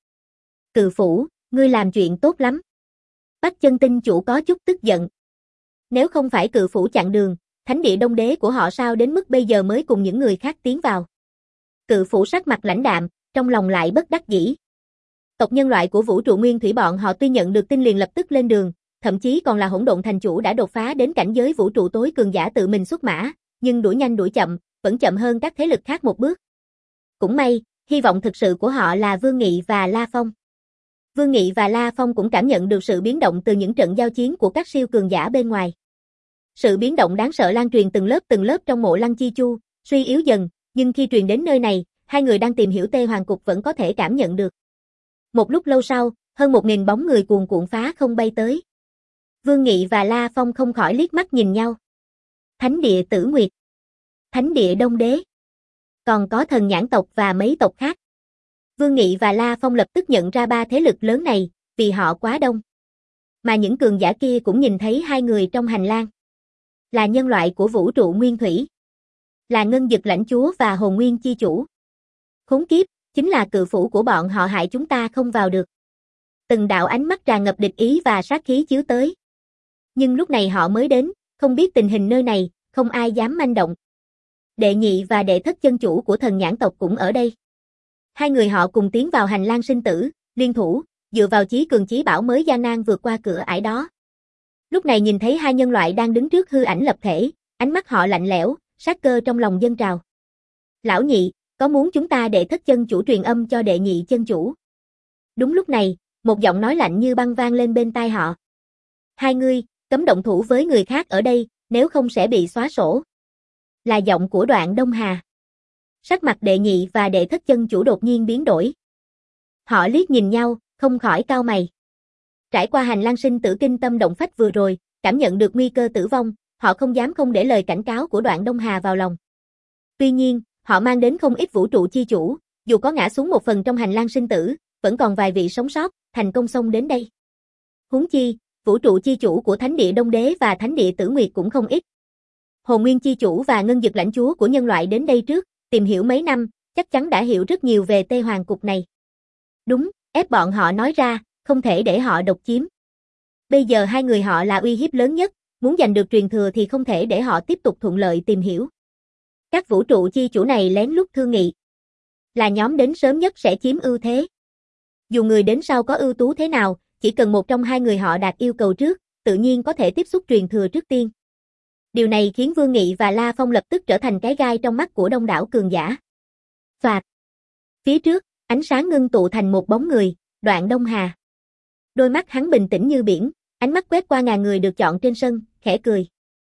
Cự phủ, ngươi làm chuyện tốt lắm. Bắt chân tinh chủ có chút tức giận. Nếu không phải cự phủ chặn đường, thánh địa Đông Đế của họ sao đến mức bây giờ mới cùng những người khác tiến vào. Cự phủ sắc mặt lãnh đạm, trong lòng lại bất đắc dĩ. Tộc nhân loại của vũ trụ nguyên thủy bọn họ tuy nhận được tin liền lập tức lên đường, thậm chí còn là hỗn độn thành chủ đã đột phá đến cảnh giới vũ trụ tối cường giả tự mình xuất mã, nhưng đuổi nhanh đuổi chậm, vẫn chậm hơn các thế lực khác một bước. Cũng may, hy vọng thực sự của họ là Vương Nghị và La Phong. Vương Nghị và La Phong cũng cảm nhận được sự biến động từ những trận giao chiến của các siêu cường giả bên ngoài. Sự biến động đáng sợ lan truyền từng lớp từng lớp trong Mộ Lăng Chi Chu, suy yếu dần, nhưng khi truyền đến nơi này, hai người đang tìm hiểu Tê Hoàng Cục vẫn có thể cảm nhận được. Một lúc lâu sau, hơn một nghìn bóng người cuồn cuộn phá không bay tới. Vương Nghị và La Phong không khỏi liếc mắt nhìn nhau. Thánh địa Tử Nguyệt, Thánh địa Đông Đế, còn có thần nhãn tộc và mấy tộc khác. Vương Nghị và La Phong lập tức nhận ra ba thế lực lớn này, vì họ quá đông. Mà những cường giả kia cũng nhìn thấy hai người trong hành lang. Là nhân loại của vũ trụ nguyên thủy. Là ngân dực lãnh chúa và hồn nguyên chi chủ. Khốn kiếp, chính là cự phủ của bọn họ hại chúng ta không vào được. Từng đạo ánh mắt tràn ngập địch ý và sát khí chiếu tới. Nhưng lúc này họ mới đến, không biết tình hình nơi này, không ai dám manh động. Đệ nhị và đệ thất chân chủ của thần nhãn tộc cũng ở đây. Hai người họ cùng tiến vào hành lang sinh tử, liên thủ, dựa vào chí cường chí bảo mới gian nan vượt qua cửa ải đó. Lúc này nhìn thấy hai nhân loại đang đứng trước hư ảnh lập thể, ánh mắt họ lạnh lẽo, sát cơ trong lòng dâng trào. Lão nhị, có muốn chúng ta đệ thất chân chủ truyền âm cho đệ nhị chân chủ? Đúng lúc này, một giọng nói lạnh như băng vang lên bên tai họ. Hai ngươi, cấm động thủ với người khác ở đây, nếu không sẽ bị xóa sổ. Là giọng của Đoạn Đông Hà. Sắc mặt đệ nhị và đệ thất chân chủ đột nhiên biến đổi. Họ liếc nhìn nhau, không khỏi cau mày. Trải qua hành lang sinh tử kinh tâm động phách vừa rồi, cảm nhận được nguy cơ tử vong, họ không dám không để lời cảnh cáo của Đoạn Đông Hà vào lòng. Tuy nhiên, họ mang đến không ít vũ trụ chi chủ, dù có ngã xuống một phần trong hành lang sinh tử, vẫn còn vài vị sống sót, thành công xông đến đây. Huống chi, vũ trụ chi chủ của Thánh địa Đông Đế và Thánh địa Tử Nguyệt cũng không ít. Hồn nguyên chi chủ và ngân dực lãnh chúa của nhân loại đến đây trước, tìm hiểu mấy năm, chắc chắn đã hiểu rất nhiều về Tê Hoàng cục này. Đúng, ép bọn họ nói ra, không thể để họ độc chiếm. Bây giờ hai người họ là uy hiếp lớn nhất, muốn giành được truyền thừa thì không thể để họ tiếp tục thuận lợi tìm hiểu. Các vũ trụ chi chủ này lén lút thương nghị. Là nhóm đến sớm nhất sẽ chiếm ưu thế. Dù người đến sau có ưu tú thế nào, chỉ cần một trong hai người họ đạt yêu cầu trước, tự nhiên có thể tiếp xúc truyền thừa trước tiên. Điều này khiến Vương Nghị và La Phong lập tức trở thành cái gai trong mắt của đông đảo cường giả. Phạt. Phía trước, ánh sáng ngưng tụ thành một bóng người, Đoạn Đông Hà. Đôi mắt hắn bình tĩnh như biển, ánh mắt quét qua ngàn người được chọn trên sân, khẽ cười.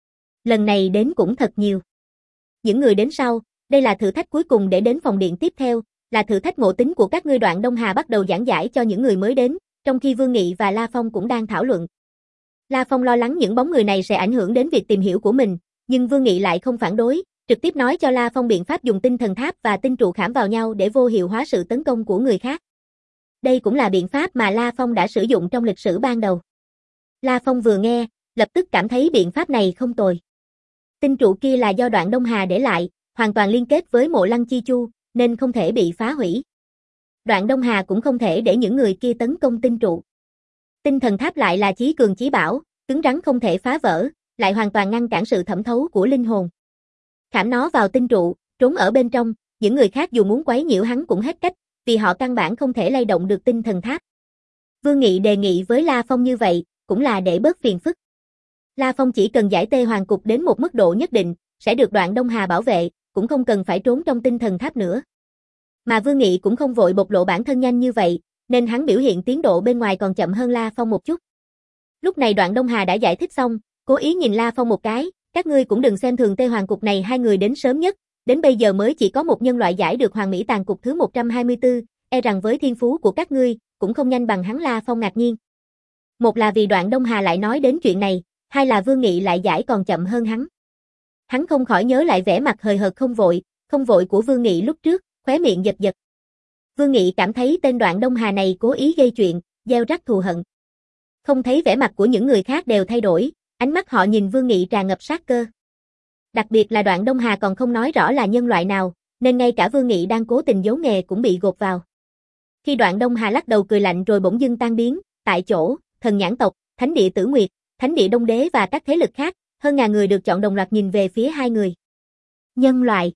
Lần này đến cũng thật nhiều. Những người đến sau, đây là thử thách cuối cùng để đến phòng điện tiếp theo, là thử thách ngộ tính của các ngươi. Đoạn Đông Hà bắt đầu giảng giải cho những người mới đến, trong khi Vương Nghị và La Phong cũng đang thảo luận. La Phong lo lắng những bóng người này sẽ ảnh hưởng đến việc tìm hiểu của mình, nhưng Vương Nghị lại không phản đối, trực tiếp nói cho La Phong biện pháp dùng tinh thần tháp và tinh trụ khảm vào nhau để vô hiệu hóa sự tấn công của người khác. Đây cũng là biện pháp mà La Phong đã sử dụng trong lịch sử ban đầu. La Phong vừa nghe, lập tức cảm thấy biện pháp này không tồi. Tinh trụ kia là do Đoạn Đông Hà để lại, hoàn toàn liên kết với Mộ Lăng Chi Chu, nên không thể bị phá hủy. Đoạn Đông Hà cũng không thể để những người kia tấn công tinh trụ. Tinh thần tháp lại là chí cường chí bảo, cứng rắn không thể phá vỡ, lại hoàn toàn ngăn cản sự thẩm thấu của linh hồn. Khảm nó vào tinh trụ, trốn ở bên trong, những người khác dù muốn quấy nhiễu hắn cũng hết cách, vì họ căn bản không thể lay động được tinh thần tháp. Vương Nghị đề nghị với La Phong như vậy, cũng là để bớt phiền phức. La Phong chỉ cần giải Tê Hoàng cục đến một mức độ nhất định, sẽ được Đoạn Đông Hà bảo vệ, cũng không cần phải trốn trong tinh thần tháp nữa. Mà Vương Nghị cũng không vội bộc lộ bản thân nhanh như vậy, nên hắn biểu hiện tiến độ bên ngoài còn chậm hơn La Phong một chút. Lúc này Đoạn Đông Hà đã giải thích xong, cố ý nhìn La Phong một cái, các ngươi cũng đừng xem thường Tê Hoàng cục này, hai người đến sớm nhất, đến bây giờ mới chỉ có một nhân loại giải được Hoàng Mỹ Tàn cục thứ một trăm hai mươi tư, e rằng với thiên phú của các ngươi, cũng không nhanh bằng hắn. La Phong ngạc nhiên. Một là vì Đoạn Đông Hà lại nói đến chuyện này, hai là Vương Nghị lại giải còn chậm hơn hắn. Hắn không khỏi nhớ lại vẻ mặt hời hợt không vội, không vội của Vương Nghị lúc trước, khóe miệng giật giật. Vương Nghị cảm thấy tên Đoạn Đông Hà này cố ý gây chuyện, gieo rắc thù hận. Không thấy vẻ mặt của những người khác đều thay đổi, ánh mắt họ nhìn Vương Nghị tràn ngập sát cơ. Đặc biệt là Đoạn Đông Hà còn không nói rõ là nhân loại nào, nên ngay cả Vương Nghị đang cố tình giấu nghề cũng bị gột vào. Khi Đoạn Đông Hà lắc đầu cười lạnh rồi bỗng dưng tan biến, tại chỗ, thần nhãn tộc, Thánh địa Tử Nguyệt, Thánh địa Đông Đế và các thế lực khác, hơn ngàn người được chọn đồng loạt nhìn về phía hai người. Nhân loại.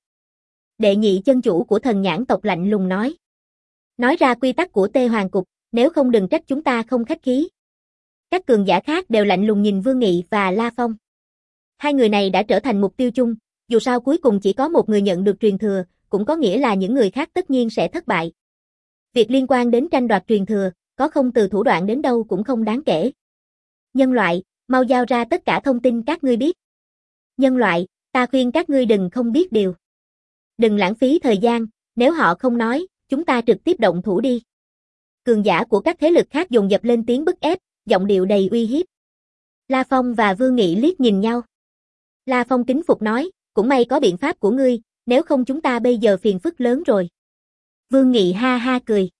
Đệ nhị chân chủ của thần nhãn tộc lạnh lùng nói. Nói ra quy tắc của Tê Hoàng cục, nếu không đừng trách chúng ta không khách khí. Các cường giả khác đều lạnh lùng nhìn Vương Nghị và La Phong. Hai người này đã trở thành mục tiêu chung, dù sao cuối cùng chỉ có một người nhận được truyền thừa, cũng có nghĩa là những người khác tất nhiên sẽ thất bại. Việc liên quan đến tranh đoạt truyền thừa, có không từ thủ đoạn đến đâu cũng không đáng kể. Nhân loại, mau giao ra tất cả thông tin các ngươi biết. Nhân loại, ta khuyên các ngươi đừng không biết điều. Đừng lãng phí thời gian, nếu họ không nói, chúng ta trực tiếp động thủ đi. Cường giả của các thế lực khác dồn dập lên tiếng bức ép, giọng điệu đầy uy hiếp. La Phong và Vương Nghị liếc nhìn nhau. La Phong kính phục nói, cũng may có biện pháp của ngươi, nếu không chúng ta bây giờ phiền phức lớn rồi. Vương Nghị ha ha cười.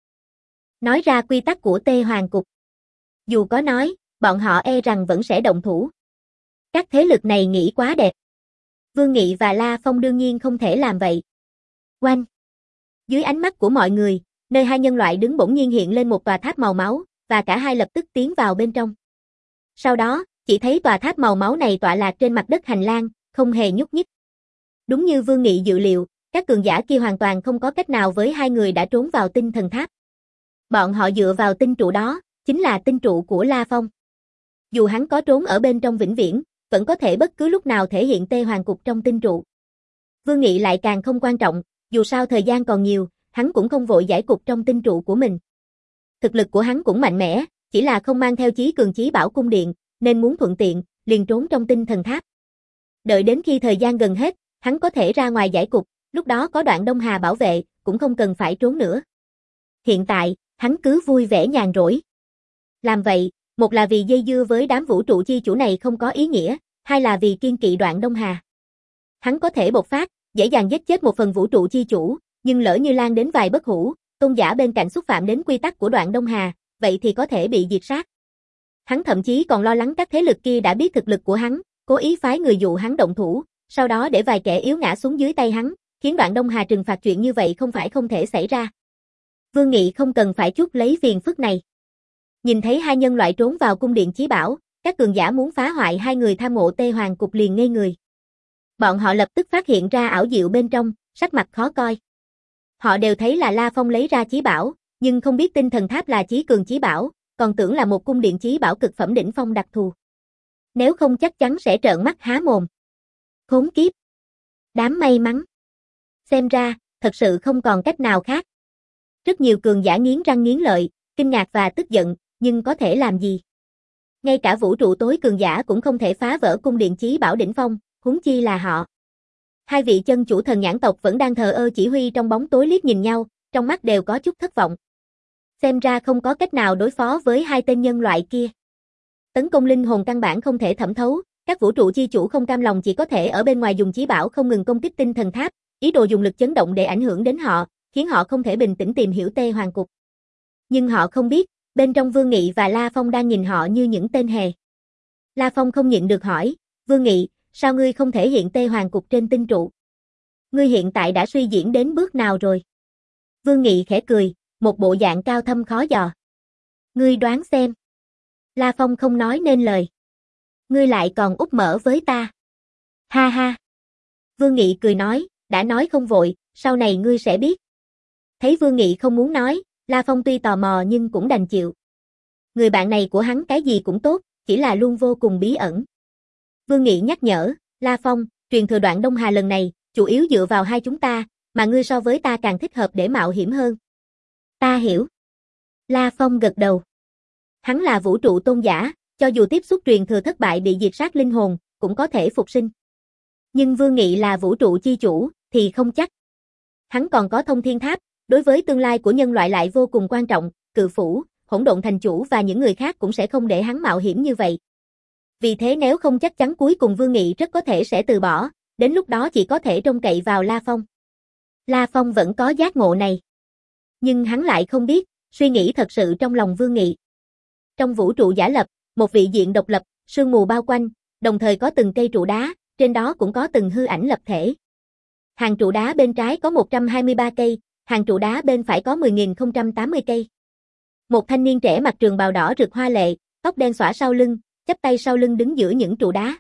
Nói ra quy tắc của Tê Hoàng Cục. Dù có nói, bọn họ e rằng vẫn sẽ động thủ. Các thế lực này nghĩ quá đẹp. Vương Nghị và La Phong đương nhiên không thể làm vậy. Oanh! Dưới ánh mắt của mọi người, nơi hai nhân loại đứng bỗng nhiên hiện lên một tòa tháp màu máu, và cả hai lập tức tiến vào bên trong. Sau đó, chỉ thấy tòa tháp màu máu này tọa lạc trên mặt đất hành lang, không hề nhúc nhích. Đúng như Vương Nghị dự liệu, các cường giả kia hoàn toàn không có cách nào với hai người đã trốn vào tinh thần tháp. Bọn họ dựa vào tinh trụ đó, chính là tinh trụ của La Phong. Dù hắn có trốn ở bên trong vĩnh viễn, vẫn có thể bất cứ lúc nào thể hiện Tê Hoàng Cục trong tinh trụ. Vương Nghị lại càng không quan trọng, dù sao thời gian còn nhiều, hắn cũng không vội giải cục trong tinh trụ của mình. Thực lực của hắn cũng mạnh mẽ, chỉ là không mang theo chí cường chí bảo cung điện, nên muốn thuận tiện, liền trốn trong tinh thần tháp. Đợi đến khi thời gian gần hết, hắn có thể ra ngoài giải cục, lúc đó có Đoạn Đông Hà bảo vệ, cũng không cần phải trốn nữa. Hiện tại, hắn cứ vui vẻ nhàn rỗi. Làm vậy, một là vì dây dưa với đám vũ trụ chi chủ này không có ý nghĩa, hai là vì kiên kỵ Đoạn Đông Hà. Hắn có thể bộc phát, dễ dàng giết chết một phần vũ trụ chi chủ, nhưng lỡ như lan đến vài bất hủ, tôn giả bên cạnh xúc phạm đến quy tắc của Đoạn Đông Hà, vậy thì có thể bị diệt sát. Hắn thậm chí còn lo lắng các thế lực kia đã biết thực lực của hắn, cố ý phái người dụ hắn động thủ, sau đó để vài kẻ yếu ngã xuống dưới tay hắn, khiến Đoạn Đông Hà trừng phạt chuyện như vậy không phải không thể xảy ra. Vương Nghị không cần phải chuốc lấy phiền phức này. Nhìn thấy hai nhân loại trốn vào cung điện chí bảo, các cường giả muốn phá hoại hai người tham ngộ Tê Hoàng Cục liền ngây người. Bọn họ lập tức phát hiện ra ảo diệu bên trong, sắc mặt khó coi. Họ đều thấy là La Phong lấy ra chí bảo, nhưng không biết tinh thần tháp là chí cường chí bảo, còn tưởng là một cung điện chí bảo cực phẩm đỉnh phong đặc thù. Nếu không chắc chắn sẽ trợn mắt há mồm. Khốn kiếp! Đám may mắn! Xem ra, thật sự không còn cách nào khác. Rất nhiều cường giả nghiến răng nghiến lợi, kinh ngạc và tức giận, nhưng có thể làm gì? Ngay cả vũ trụ tối cường giả cũng không thể phá vỡ cung điện chí bảo đỉnh phong, huống chi là họ. Hai vị chân chủ thần nhãn tộc vẫn đang thờ ơ chỉ huy trong bóng tối liếc nhìn nhau, trong mắt đều có chút thất vọng. Xem ra không có cách nào đối phó với hai tên nhân loại kia. Tấn công linh hồn căn bản không thể thẩm thấu, các vũ trụ chi chủ không cam lòng chỉ có thể ở bên ngoài dùng chí bảo không ngừng công kích tinh thần tháp, ý đồ dùng lực chấn động để ảnh hưởng đến họ, khiến họ không thể bình tĩnh tìm hiểu Tê Hoàng Cục. Nhưng họ không biết, bên trong Vương Nghị và La Phong đang nhìn họ như những tên hề. La Phong không nhịn được hỏi, Vương Nghị, sao ngươi không thể hiện Tê Hoàng Cục trên tinh trụ? Ngươi hiện tại đã suy diễn đến bước nào rồi? Vương Nghị khẽ cười, một bộ dạng cao thâm khó dò. Ngươi đoán xem. La Phong không nói nên lời. Ngươi lại còn úp mở với ta. Ha ha. Vương Nghị cười nói, đã nói không vội, sau này ngươi sẽ biết. Thấy Vương Nghị không muốn nói, La Phong tuy tò mò nhưng cũng đành chịu. Người bạn này của hắn cái gì cũng tốt, chỉ là luôn vô cùng bí ẩn. Vương Nghị nhắc nhở, La Phong, truyền thừa Đoạn Đông Hà lần này, chủ yếu dựa vào hai chúng ta, mà ngươi so với ta càng thích hợp để mạo hiểm hơn. Ta hiểu. La Phong gật đầu. Hắn là vũ trụ tôn giả, cho dù tiếp xúc truyền thừa thất bại bị diệt sát linh hồn, cũng có thể phục sinh. Nhưng Vương Nghị là vũ trụ chi chủ, thì không chắc. Hắn còn có thông thiên tháp, đối với tương lai của nhân loại lại vô cùng quan trọng, Cự Phủ, Hỗn Độn Thành Chủ và những người khác cũng sẽ không để hắn mạo hiểm như vậy. Vì thế nếu không chắc chắn cuối cùng Vương Nghị rất có thể sẽ từ bỏ, đến lúc đó chỉ có thể trông cậy vào La Phong. La Phong vẫn có giác ngộ này. Nhưng hắn lại không biết, suy nghĩ thật sự trong lòng Vương Nghị. Trong vũ trụ giả lập, một vị diện độc lập, sương mù bao quanh, đồng thời có từng cây trụ đá, trên đó cũng có từng hư ảnh lập thể. Hàng trụ đá bên trái có một trăm hai mươi ba cây, hàng trụ đá bên phải có mười nghìn không trăm tám mươi cây. Một thanh niên trẻ mặc trường bào đỏ rực hoa lệ, tóc đen xõa sau lưng, chắp tay sau lưng đứng giữa những trụ đá.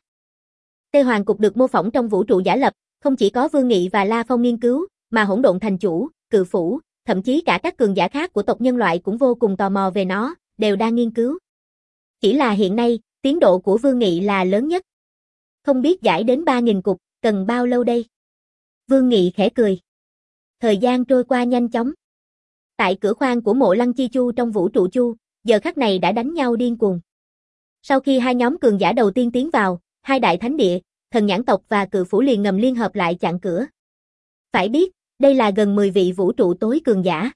Tê Hoàng Cục được mô phỏng trong vũ trụ giả lập, không chỉ có Vương Nghị và La Phong nghiên cứu, mà Hỗn Độn Thành Chủ, Cự Phủ, thậm chí cả các cường giả khác của tộc nhân loại cũng vô cùng tò mò về nó, đều đang nghiên cứu. Chỉ là hiện nay, tiến độ của Vương Nghị là lớn nhất. Không biết giải đến ba nghìn cục, cần bao lâu đây? Vương Nghị khẽ cười. Thời gian trôi qua nhanh chóng. Tại cửa khoang của Mộ Lăng Chi Chu trong vũ trụ Chu, giờ khắc này đã đánh nhau điên cuồng. Sau khi hai nhóm cường giả đầu tiên tiến vào, hai đại thánh địa, thần nhãn tộc và Cự Phủ liền ngầm liên hợp lại chặn cửa. Phải biết, đây là gần mười vị vũ trụ tối cường giả.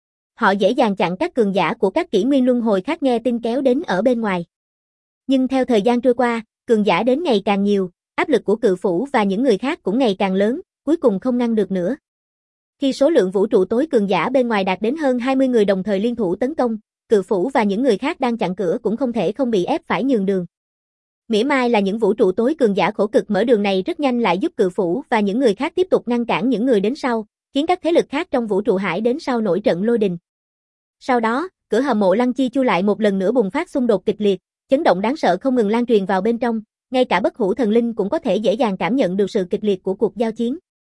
Họ dễ dàng chặn các cường giả của các kỷ nguyên luân hồi khác nghe tin kéo đến ở bên ngoài. Nhưng theo thời gian trôi qua, cường giả đến ngày càng nhiều, áp lực của Cự Phủ và những người khác cũng ngày càng lớn, cuối cùng không ngăn được nữa. Khi số lượng vũ trụ tối cường giả bên ngoài đạt đến hơn hai mươi người đồng thời liên thủ tấn công, Cự Phủ và những người khác đang chặn cửa cũng không thể không bị ép phải nhường đường. Mỉa mai là những vũ trụ tối cường giả khổ cực mở đường này rất nhanh lại giúp Cự Phủ và những người khác tiếp tục ngăn cản những người đến sau, khiến các thế lực khác trong vũ trụ hải đến sau nổi trận lôi đình. Sau đó, cửa hầm Mộ Lăng Chi Chu lại một lần nữa bùng phát xung đột kịch liệt, chấn động đáng sợ không ngừng lan truyền vào bên trong, ngay cả bất hủ thần linh cũng có thể dễ dàng cảm nhận được sự kịch liệt của cuộc giao chiến.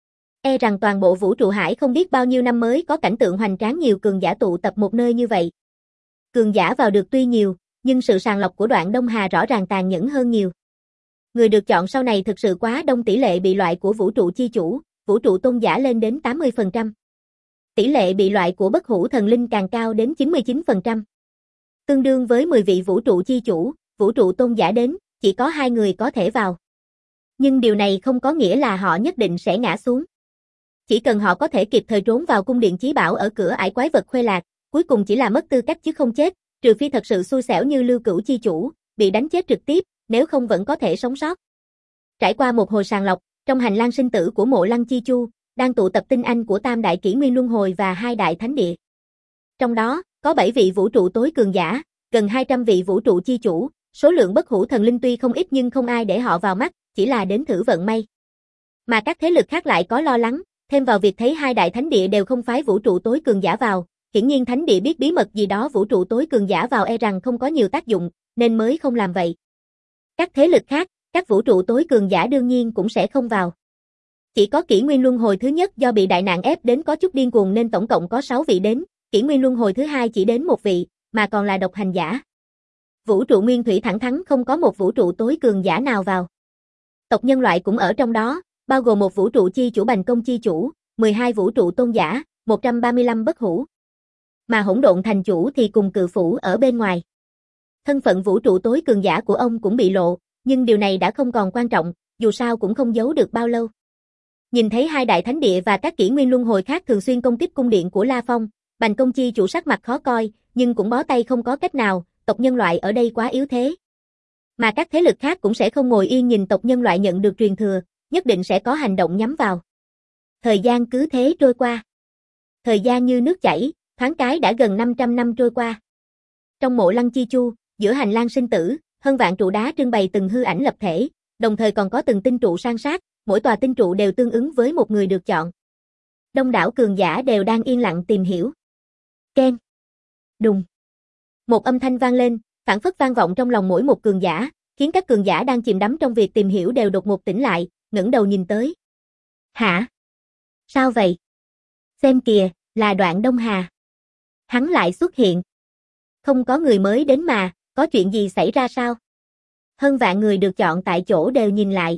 E rằng toàn bộ vũ trụ hải không biết bao nhiêu năm mới có cảnh tượng hoành tráng nhiều cường giả tụ tập một nơi như vậy. Cường giả vào được tuy nhiều, nhưng sự sàng lọc của Đoạn Đông Hà rõ ràng tàn nhẫn hơn nhiều. Người được chọn sau này thực sự quá đông, tỷ lệ bị loại của vũ trụ chi chủ, vũ trụ tôn giả lên đến tám mươi phần trăm. Tỷ lệ bị loại của bất hủ thần linh càng cao đến chín mươi chín phần trăm. Tương đương với mười vị vũ trụ chi chủ, vũ trụ tôn giả đến, chỉ có hai người có thể vào. Nhưng điều này không có nghĩa là họ nhất định sẽ ngã xuống. Chỉ cần họ có thể kịp thời trốn vào cung điện chí bảo ở cửa ải quái vật Khuê Lạc, cuối cùng chỉ là mất tư cách chứ không chết, trừ phi thật sự xui xẻo như Lưu Cửu chi chủ, bị đánh chết trực tiếp, nếu không vẫn có thể sống sót. Trải qua một hồi sàng lọc, trong hành lang sinh tử của Mộ Lăng Chi Chu, đang tụ tập tinh anh của Tam Đại Kỷ Nguyên Luân Hồi và hai Đại Thánh Địa. Trong đó, có bảy vị vũ trụ tối cường giả, gần hai trăm vị vũ trụ chi chủ, số lượng bất hủ thần linh tuy không ít nhưng không ai để họ vào mắt, chỉ là đến thử vận may. Mà các thế lực khác lại có lo lắng, thêm vào việc thấy hai Đại Thánh Địa đều không phái vũ trụ tối cường giả vào, hiển nhiên Thánh Địa biết bí mật gì đó vũ trụ tối cường giả vào e rằng không có nhiều tác dụng, nên mới không làm vậy. Các thế lực khác, các vũ trụ tối cường giả đương nhiên cũng sẽ không vào. Chỉ có Kỷ Nguyên Luân Hồi thứ nhất do bị đại nạn ép đến có chút điên cuồng nên tổng cộng có sáu vị đến, Kỷ Nguyên Luân Hồi thứ hai chỉ đến một vị, mà còn là độc hành giả. Vũ trụ Nguyên Thủy thẳng thắn không có một vũ trụ tối cường giả nào vào. Tộc nhân loại cũng ở trong đó, bao gồm một vũ trụ chi chủ Bành Công chi chủ, mười hai vũ trụ tôn giả, một trăm ba mươi lăm bất hủ. Mà Hỗn Độn thành chủ thì cùng Cự Phủ ở bên ngoài. Thân phận vũ trụ tối cường giả của ông cũng bị lộ, nhưng điều này đã không còn quan trọng, dù sao cũng không giấu được bao lâu. Nhìn thấy hai Đại Thánh Địa và các Kỷ Nguyên Luân Hồi khác thường xuyên công kích cung điện của La Phong, Bành Công chi chủ sắc mặt khó coi, nhưng cũng bó tay không có cách nào, tộc nhân loại ở đây quá yếu thế. Mà các thế lực khác cũng sẽ không ngồi yên nhìn tộc nhân loại nhận được truyền thừa, nhất định sẽ có hành động nhắm vào. Thời gian cứ thế trôi qua. Thời gian như nước chảy, thoáng cái đã gần năm trăm năm trôi qua. Trong Mộ Lăng Chi Chu, giữa hành lang sinh tử, hơn vạn trụ đá trưng bày từng hư ảnh lập thể, đồng thời còn có từng tinh trụ san sát, mỗi tòa tinh trụ đều tương ứng với một người được chọn. Đông đảo cường giả đều đang yên lặng tìm hiểu. Keng. Đùng. Một âm thanh vang lên, phảng phất vang vọng trong lòng mỗi một cường giả, khiến các cường giả đang chìm đắm trong việc tìm hiểu đều đột ngột tỉnh lại, ngẩng đầu nhìn tới. Hả? Sao vậy? Xem kìa, là Đoạn Đông Hà. Hắn lại xuất hiện. Không có người mới đến mà, có chuyện gì xảy ra sao? Hơn vạn người được chọn tại chỗ đều nhìn lại.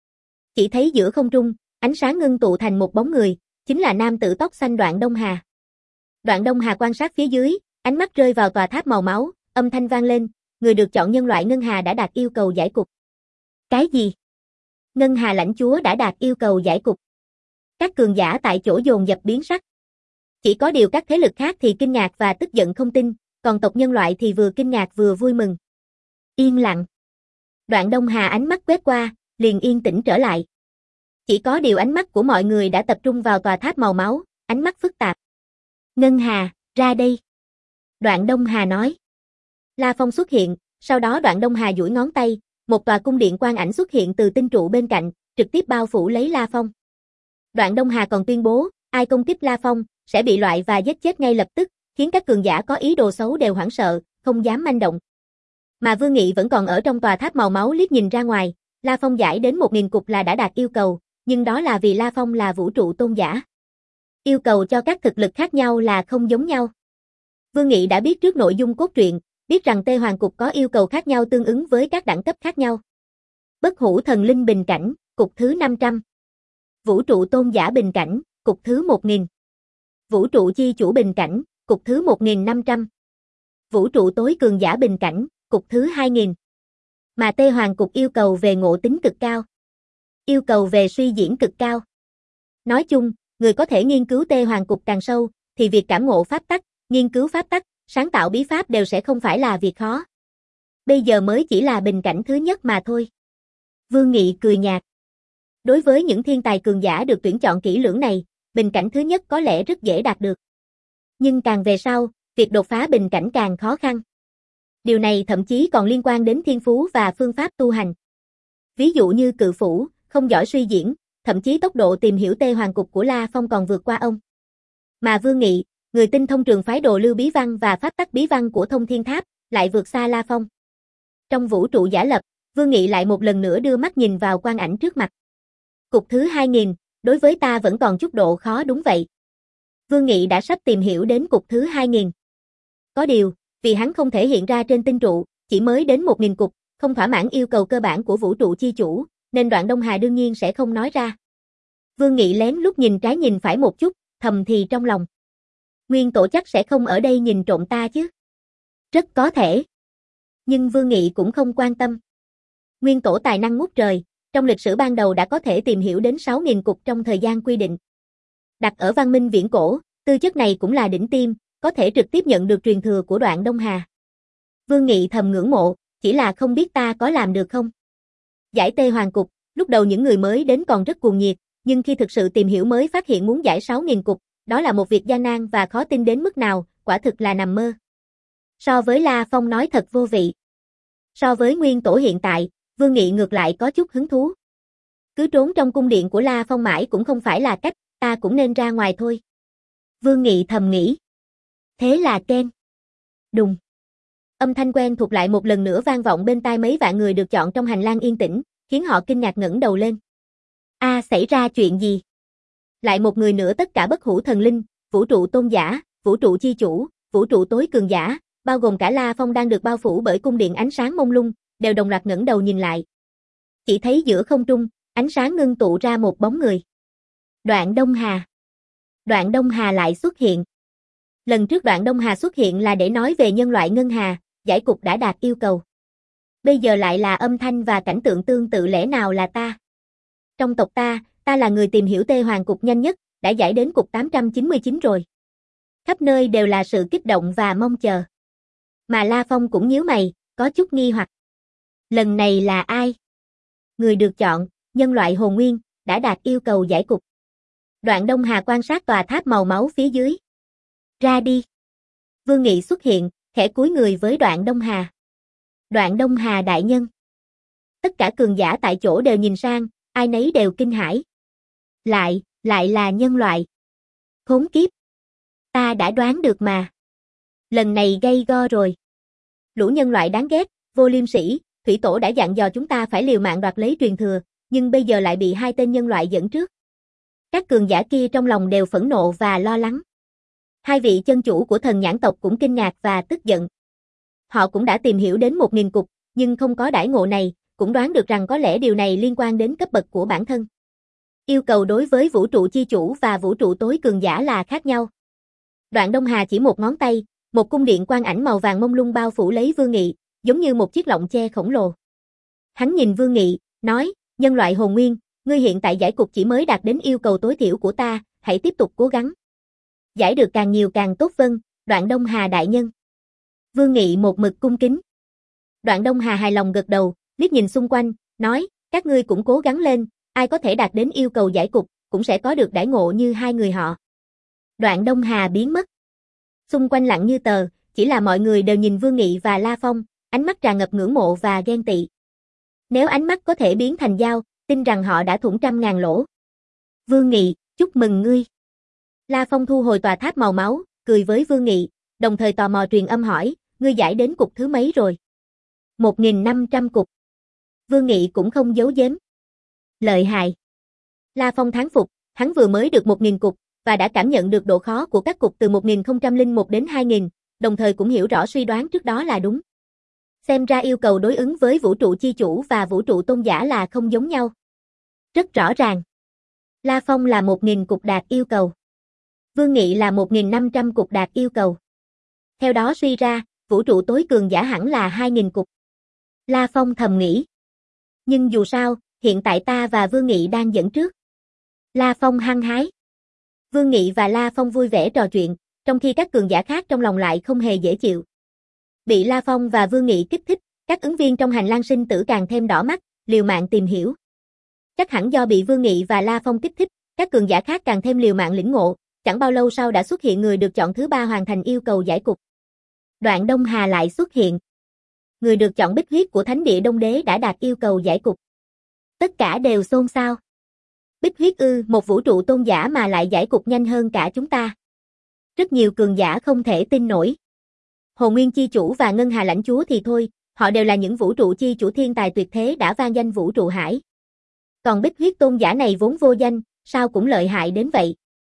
Chỉ thấy giữa không trung, ánh sáng ngưng tụ thành một bóng người, chính là nam tử tóc xanh Đoạn Đông Hà. Đoạn Đông Hà quan sát phía dưới, ánh mắt rơi vào tòa tháp màu máu, âm thanh vang lên, người được chọn nhân loại Ngân Hà đã đạt yêu cầu giải cục. Cái gì? Ngân Hà lãnh chúa đã đạt yêu cầu giải cục. Các cường giả tại chỗ dồn dập biến sắc. Chỉ có điều các thế lực khác thì kinh ngạc và tức giận không tin, còn tộc nhân loại thì vừa kinh ngạc vừa vui mừng. Yên lặng. Đoạn Đông Hà ánh mắt quét qua, liền yên tĩnh trở lại. Chỉ có điều ánh mắt của mọi người đã tập trung vào tòa tháp màu máu, ánh mắt phức tạp. Ngân Hà, ra đây. Đoạn Đông Hà nói. La Phong xuất hiện, sau đó Đoạn Đông Hà duỗi ngón tay, một tòa cung điện quang ảnh xuất hiện từ tinh trụ bên cạnh, trực tiếp bao phủ lấy La Phong. Đoạn Đông Hà còn tuyên bố, ai công kích La Phong, sẽ bị loại và giết chết ngay lập tức, khiến các cường giả có ý đồ xấu đều hoảng sợ, không dám manh động. Mà Vương Nghị vẫn còn ở trong tòa tháp màu máu liếc nhìn ra ngoài, La Phong giải đến một nghìn cục là đã đạt yêu cầu, nhưng đó là vì La Phong là vũ trụ tôn giả. Yêu cầu cho các thực lực khác nhau là không giống nhau. Vương Nghị đã biết trước nội dung cốt truyện, biết rằng Tê Hoàng cục có yêu cầu khác nhau tương ứng với các đẳng cấp khác nhau. Bất hủ thần linh bình cảnh, cục thứ năm trăm. Vũ trụ tôn giả bình cảnh, cục thứ một nghìn. Vũ trụ chi chủ bình cảnh, cục thứ một nghìn năm trăm. Vũ trụ tối cường giả bình cảnh, cục thứ hai nghìn. Mà Tê Hoàng cục yêu cầu về ngộ tính cực cao. Yêu cầu về suy diễn cực cao. Nói chung, người có thể nghiên cứu Tê Hoàng cục càng sâu, thì việc cảm ngộ pháp tắc, nghiên cứu pháp tắc, sáng tạo bí pháp đều sẽ không phải là việc khó. Bây giờ mới chỉ là bình cảnh thứ nhất mà thôi. Vương Nghị cười nhạt. Đối với những thiên tài cường giả được tuyển chọn kỹ lưỡng này, bình cảnh thứ nhất có lẽ rất dễ đạt được. Nhưng càng về sau, việc đột phá bình cảnh càng khó khăn. Điều này thậm chí còn liên quan đến thiên phú và phương pháp tu hành. Ví dụ như Cự Phủ, không giỏi suy diễn, thậm chí tốc độ tìm hiểu Tê Hoàng Cục của La Phong còn vượt qua ông. Mà Vương Nghị, người tinh thông trường phái Đồ Lưu Bí Văn và pháp tắc bí văn của Thông Thiên Tháp, lại vượt xa La Phong. Trong vũ trụ giả lập, Vương Nghị lại một lần nữa đưa mắt nhìn vào quang ảnh trước mặt. Cục thứ hai nghìn, đối với ta vẫn còn chút độ khó đúng vậy. Vương Nghị đã sắp tìm hiểu đến cục thứ hai nghìn. Có điều, vì hắn không thể hiện ra trên tinh trụ, chỉ mới đến một nghìn cục, không thỏa mãn yêu cầu cơ bản của vũ trụ chi chủ, nên Đoạn Đông Hà đương nhiên sẽ không nói ra. Vương Nghị lén lút nhìn trái nhìn phải một chút, thầm thì trong lòng. Nguyên Tổ chắc sẽ không ở đây nhìn trộm ta chứ. Rất có thể. Nhưng Vương Nghị cũng không quan tâm. Nguyên Tổ tài năng ngút trời, trong lịch sử ban đầu đã có thể tìm hiểu đến sáu nghìn cục trong thời gian quy định. Đặt ở văn minh viễn cổ, tư chất này cũng là đỉnh tiêm, có thể trực tiếp nhận được truyền thừa của Đoạn Đông Hà. Vương Nghị thầm ngưỡng mộ, chỉ là không biết ta có làm được không. Giải Tê Hoàng Cục, lúc đầu những người mới đến còn rất cuồng nhiệt, nhưng khi thực sự tìm hiểu mới phát hiện muốn giải sáu nghìn cục, đó là một việc gian nan và khó tin đến mức nào, quả thực là nằm mơ. So với La Phong nói thật vô vị. So với Nguyên Tổ hiện tại, Vương Nghị ngược lại có chút hứng thú. Cứ trốn trong cung điện của La Phong mãi cũng không phải là cách, ta cũng nên ra ngoài thôi. Vương Nghị thầm nghĩ. Thế là Ken. Đùng. Âm thanh quen thuộc lại một lần nữa vang vọng bên tai mấy vạn người được chọn trong hành lang yên tĩnh, khiến họ kinh ngạc ngẩng đầu lên. A à, xảy ra chuyện gì? Lại một người nữa tất cả bất hủ thần linh, vũ trụ tôn giả, vũ trụ chi chủ, vũ trụ tối cường giả, bao gồm cả La Phong đang được bao phủ bởi cung điện ánh sáng mông lung, đều đồng loạt ngẩng đầu nhìn lại. Chỉ thấy giữa không trung, ánh sáng ngưng tụ ra một bóng người. Đoạn Đông Hà. Đoạn Đông Hà lại xuất hiện. Lần trước Đoạn Đông Hà xuất hiện là để nói về nhân loại ngân hà, giải cục đã đạt yêu cầu. Bây giờ lại là âm thanh và cảnh tượng tương tự, lẽ nào là ta? Trong tộc ta, ta là người tìm hiểu Tê Hoàng Cục nhanh nhất, đã giải đến cục tám trăm chín mươi chín rồi. Khắp nơi đều là sự kích động và mong chờ. Mà La Phong cũng nhíu mày, có chút nghi hoặc. Lần này là ai? Người được chọn, nhân loại hồn nguyên, đã đạt yêu cầu giải cục. Đoạn Đông Hà quan sát tòa tháp màu máu phía dưới. Ra đi. Vương Nghị xuất hiện, khẽ cúi người với Đoạn Đông Hà. Đoạn Đông Hà đại nhân. Tất cả cường giả tại chỗ đều nhìn sang, ai nấy đều kinh hãi. Lại, lại là nhân loại. Khốn kiếp. Ta đã đoán được mà. Lần này gây go rồi. Lũ nhân loại đáng ghét, vô liêm sỉ, Thủy Tổ đã dặn dò chúng ta phải liều mạng đoạt lấy truyền thừa, nhưng bây giờ lại bị hai tên nhân loại dẫn trước. Các cường giả kia trong lòng đều phẫn nộ và lo lắng. Hai vị chân chủ của thần nhãn tộc cũng kinh ngạc và tức giận. Họ cũng đã tìm hiểu đến một nghìn cục, nhưng không có đãi ngộ này, cũng đoán được rằng có lẽ điều này liên quan đến cấp bậc của bản thân. Yêu cầu đối với vũ trụ chi chủ và vũ trụ tối cường giả là khác nhau. Đoạn Đông Hà chỉ một ngón tay, một cung điện quang ảnh màu vàng mông lung bao phủ lấy Vương Nghị, giống như một chiếc lọng che khổng lồ. Hắn nhìn Vương Nghị, nói, nhân loại hồn nguyên, ngươi hiện tại giải cục chỉ mới đạt đến yêu cầu tối thiểu của ta, hãy tiếp tục cố gắng. Giải được càng nhiều càng tốt vâng, Đoạn Đông Hà đại nhân. Vương Nghị một mực cung kính. Đoạn Đông Hà hài lòng gật đầu, liếc nhìn xung quanh, nói, các ngươi cũng cố gắng lên, ai có thể đạt đến yêu cầu giải cục, cũng sẽ có được đãi ngộ như hai người họ. Đoạn Đông Hà biến mất. Xung quanh lặng như tờ, chỉ là mọi người đều nhìn Vương Nghị và La Phong, ánh mắt tràn ngập ngưỡng mộ và ghen tị. Nếu ánh mắt có thể biến thành dao, tin rằng họ đã thủng trăm ngàn lỗ. Vương Nghị, chúc mừng ngươi. La Phong thu hồi tòa tháp màu máu, cười với Vương Nghị, đồng thời tò mò truyền âm hỏi, ngươi giải đến cục thứ mấy rồi? một nghìn năm trăm cục. Vương Nghị cũng không giấu giếm. Lợi hại. La Phong thán phục, hắn vừa mới được một nghìn cục, và đã cảm nhận được độ khó của các cục từ một nghìn không trăm lẻ một đến hai nghìn, đồng thời cũng hiểu rõ suy đoán trước đó là đúng. Xem ra yêu cầu đối ứng với vũ trụ chi chủ và vũ trụ tôn giả là không giống nhau. Rất rõ ràng. La Phong là một nghìn cục đạt yêu cầu. Vương Nghị là một nghìn năm trăm cục đạt yêu cầu. Theo đó suy ra, vũ trụ tối cường giả hẳn là hai nghìn cục. La Phong thầm nghĩ. Nhưng dù sao, hiện tại ta và Vương Nghị đang dẫn trước. La Phong hăng hái. Vương Nghị và La Phong vui vẻ trò chuyện, trong khi các cường giả khác trong lòng lại không hề dễ chịu. Bị La Phong và Vương Nghị kích thích, các ứng viên trong hành lang sinh tử càng thêm đỏ mắt, liều mạng tìm hiểu. Chắc hẳn do bị Vương Nghị và La Phong kích thích, các cường giả khác càng thêm liều mạng lĩnh ngộ, chẳng bao lâu sau đã xuất hiện người được chọn thứ ba hoàn thành yêu cầu giải cục. Đoạn Đông Hà lại xuất hiện. Người được chọn Bích Huyết của Thánh Địa Đông Đế đã đạt yêu cầu giải cục. Tất cả đều xôn xao. Bích Huyết ư, một vũ trụ tôn giả mà lại giải cục nhanh hơn cả chúng ta. Rất nhiều cường giả không thể tin nổi. Hồ Nguyên Chi Chủ và Ngân Hà Lãnh Chúa thì thôi, họ đều là những vũ trụ chi chủ thiên tài tuyệt thế đã vang danh vũ trụ hải. Còn Bích Huyết tôn giả này vốn vô danh, sao cũng lợi hại đến vậy.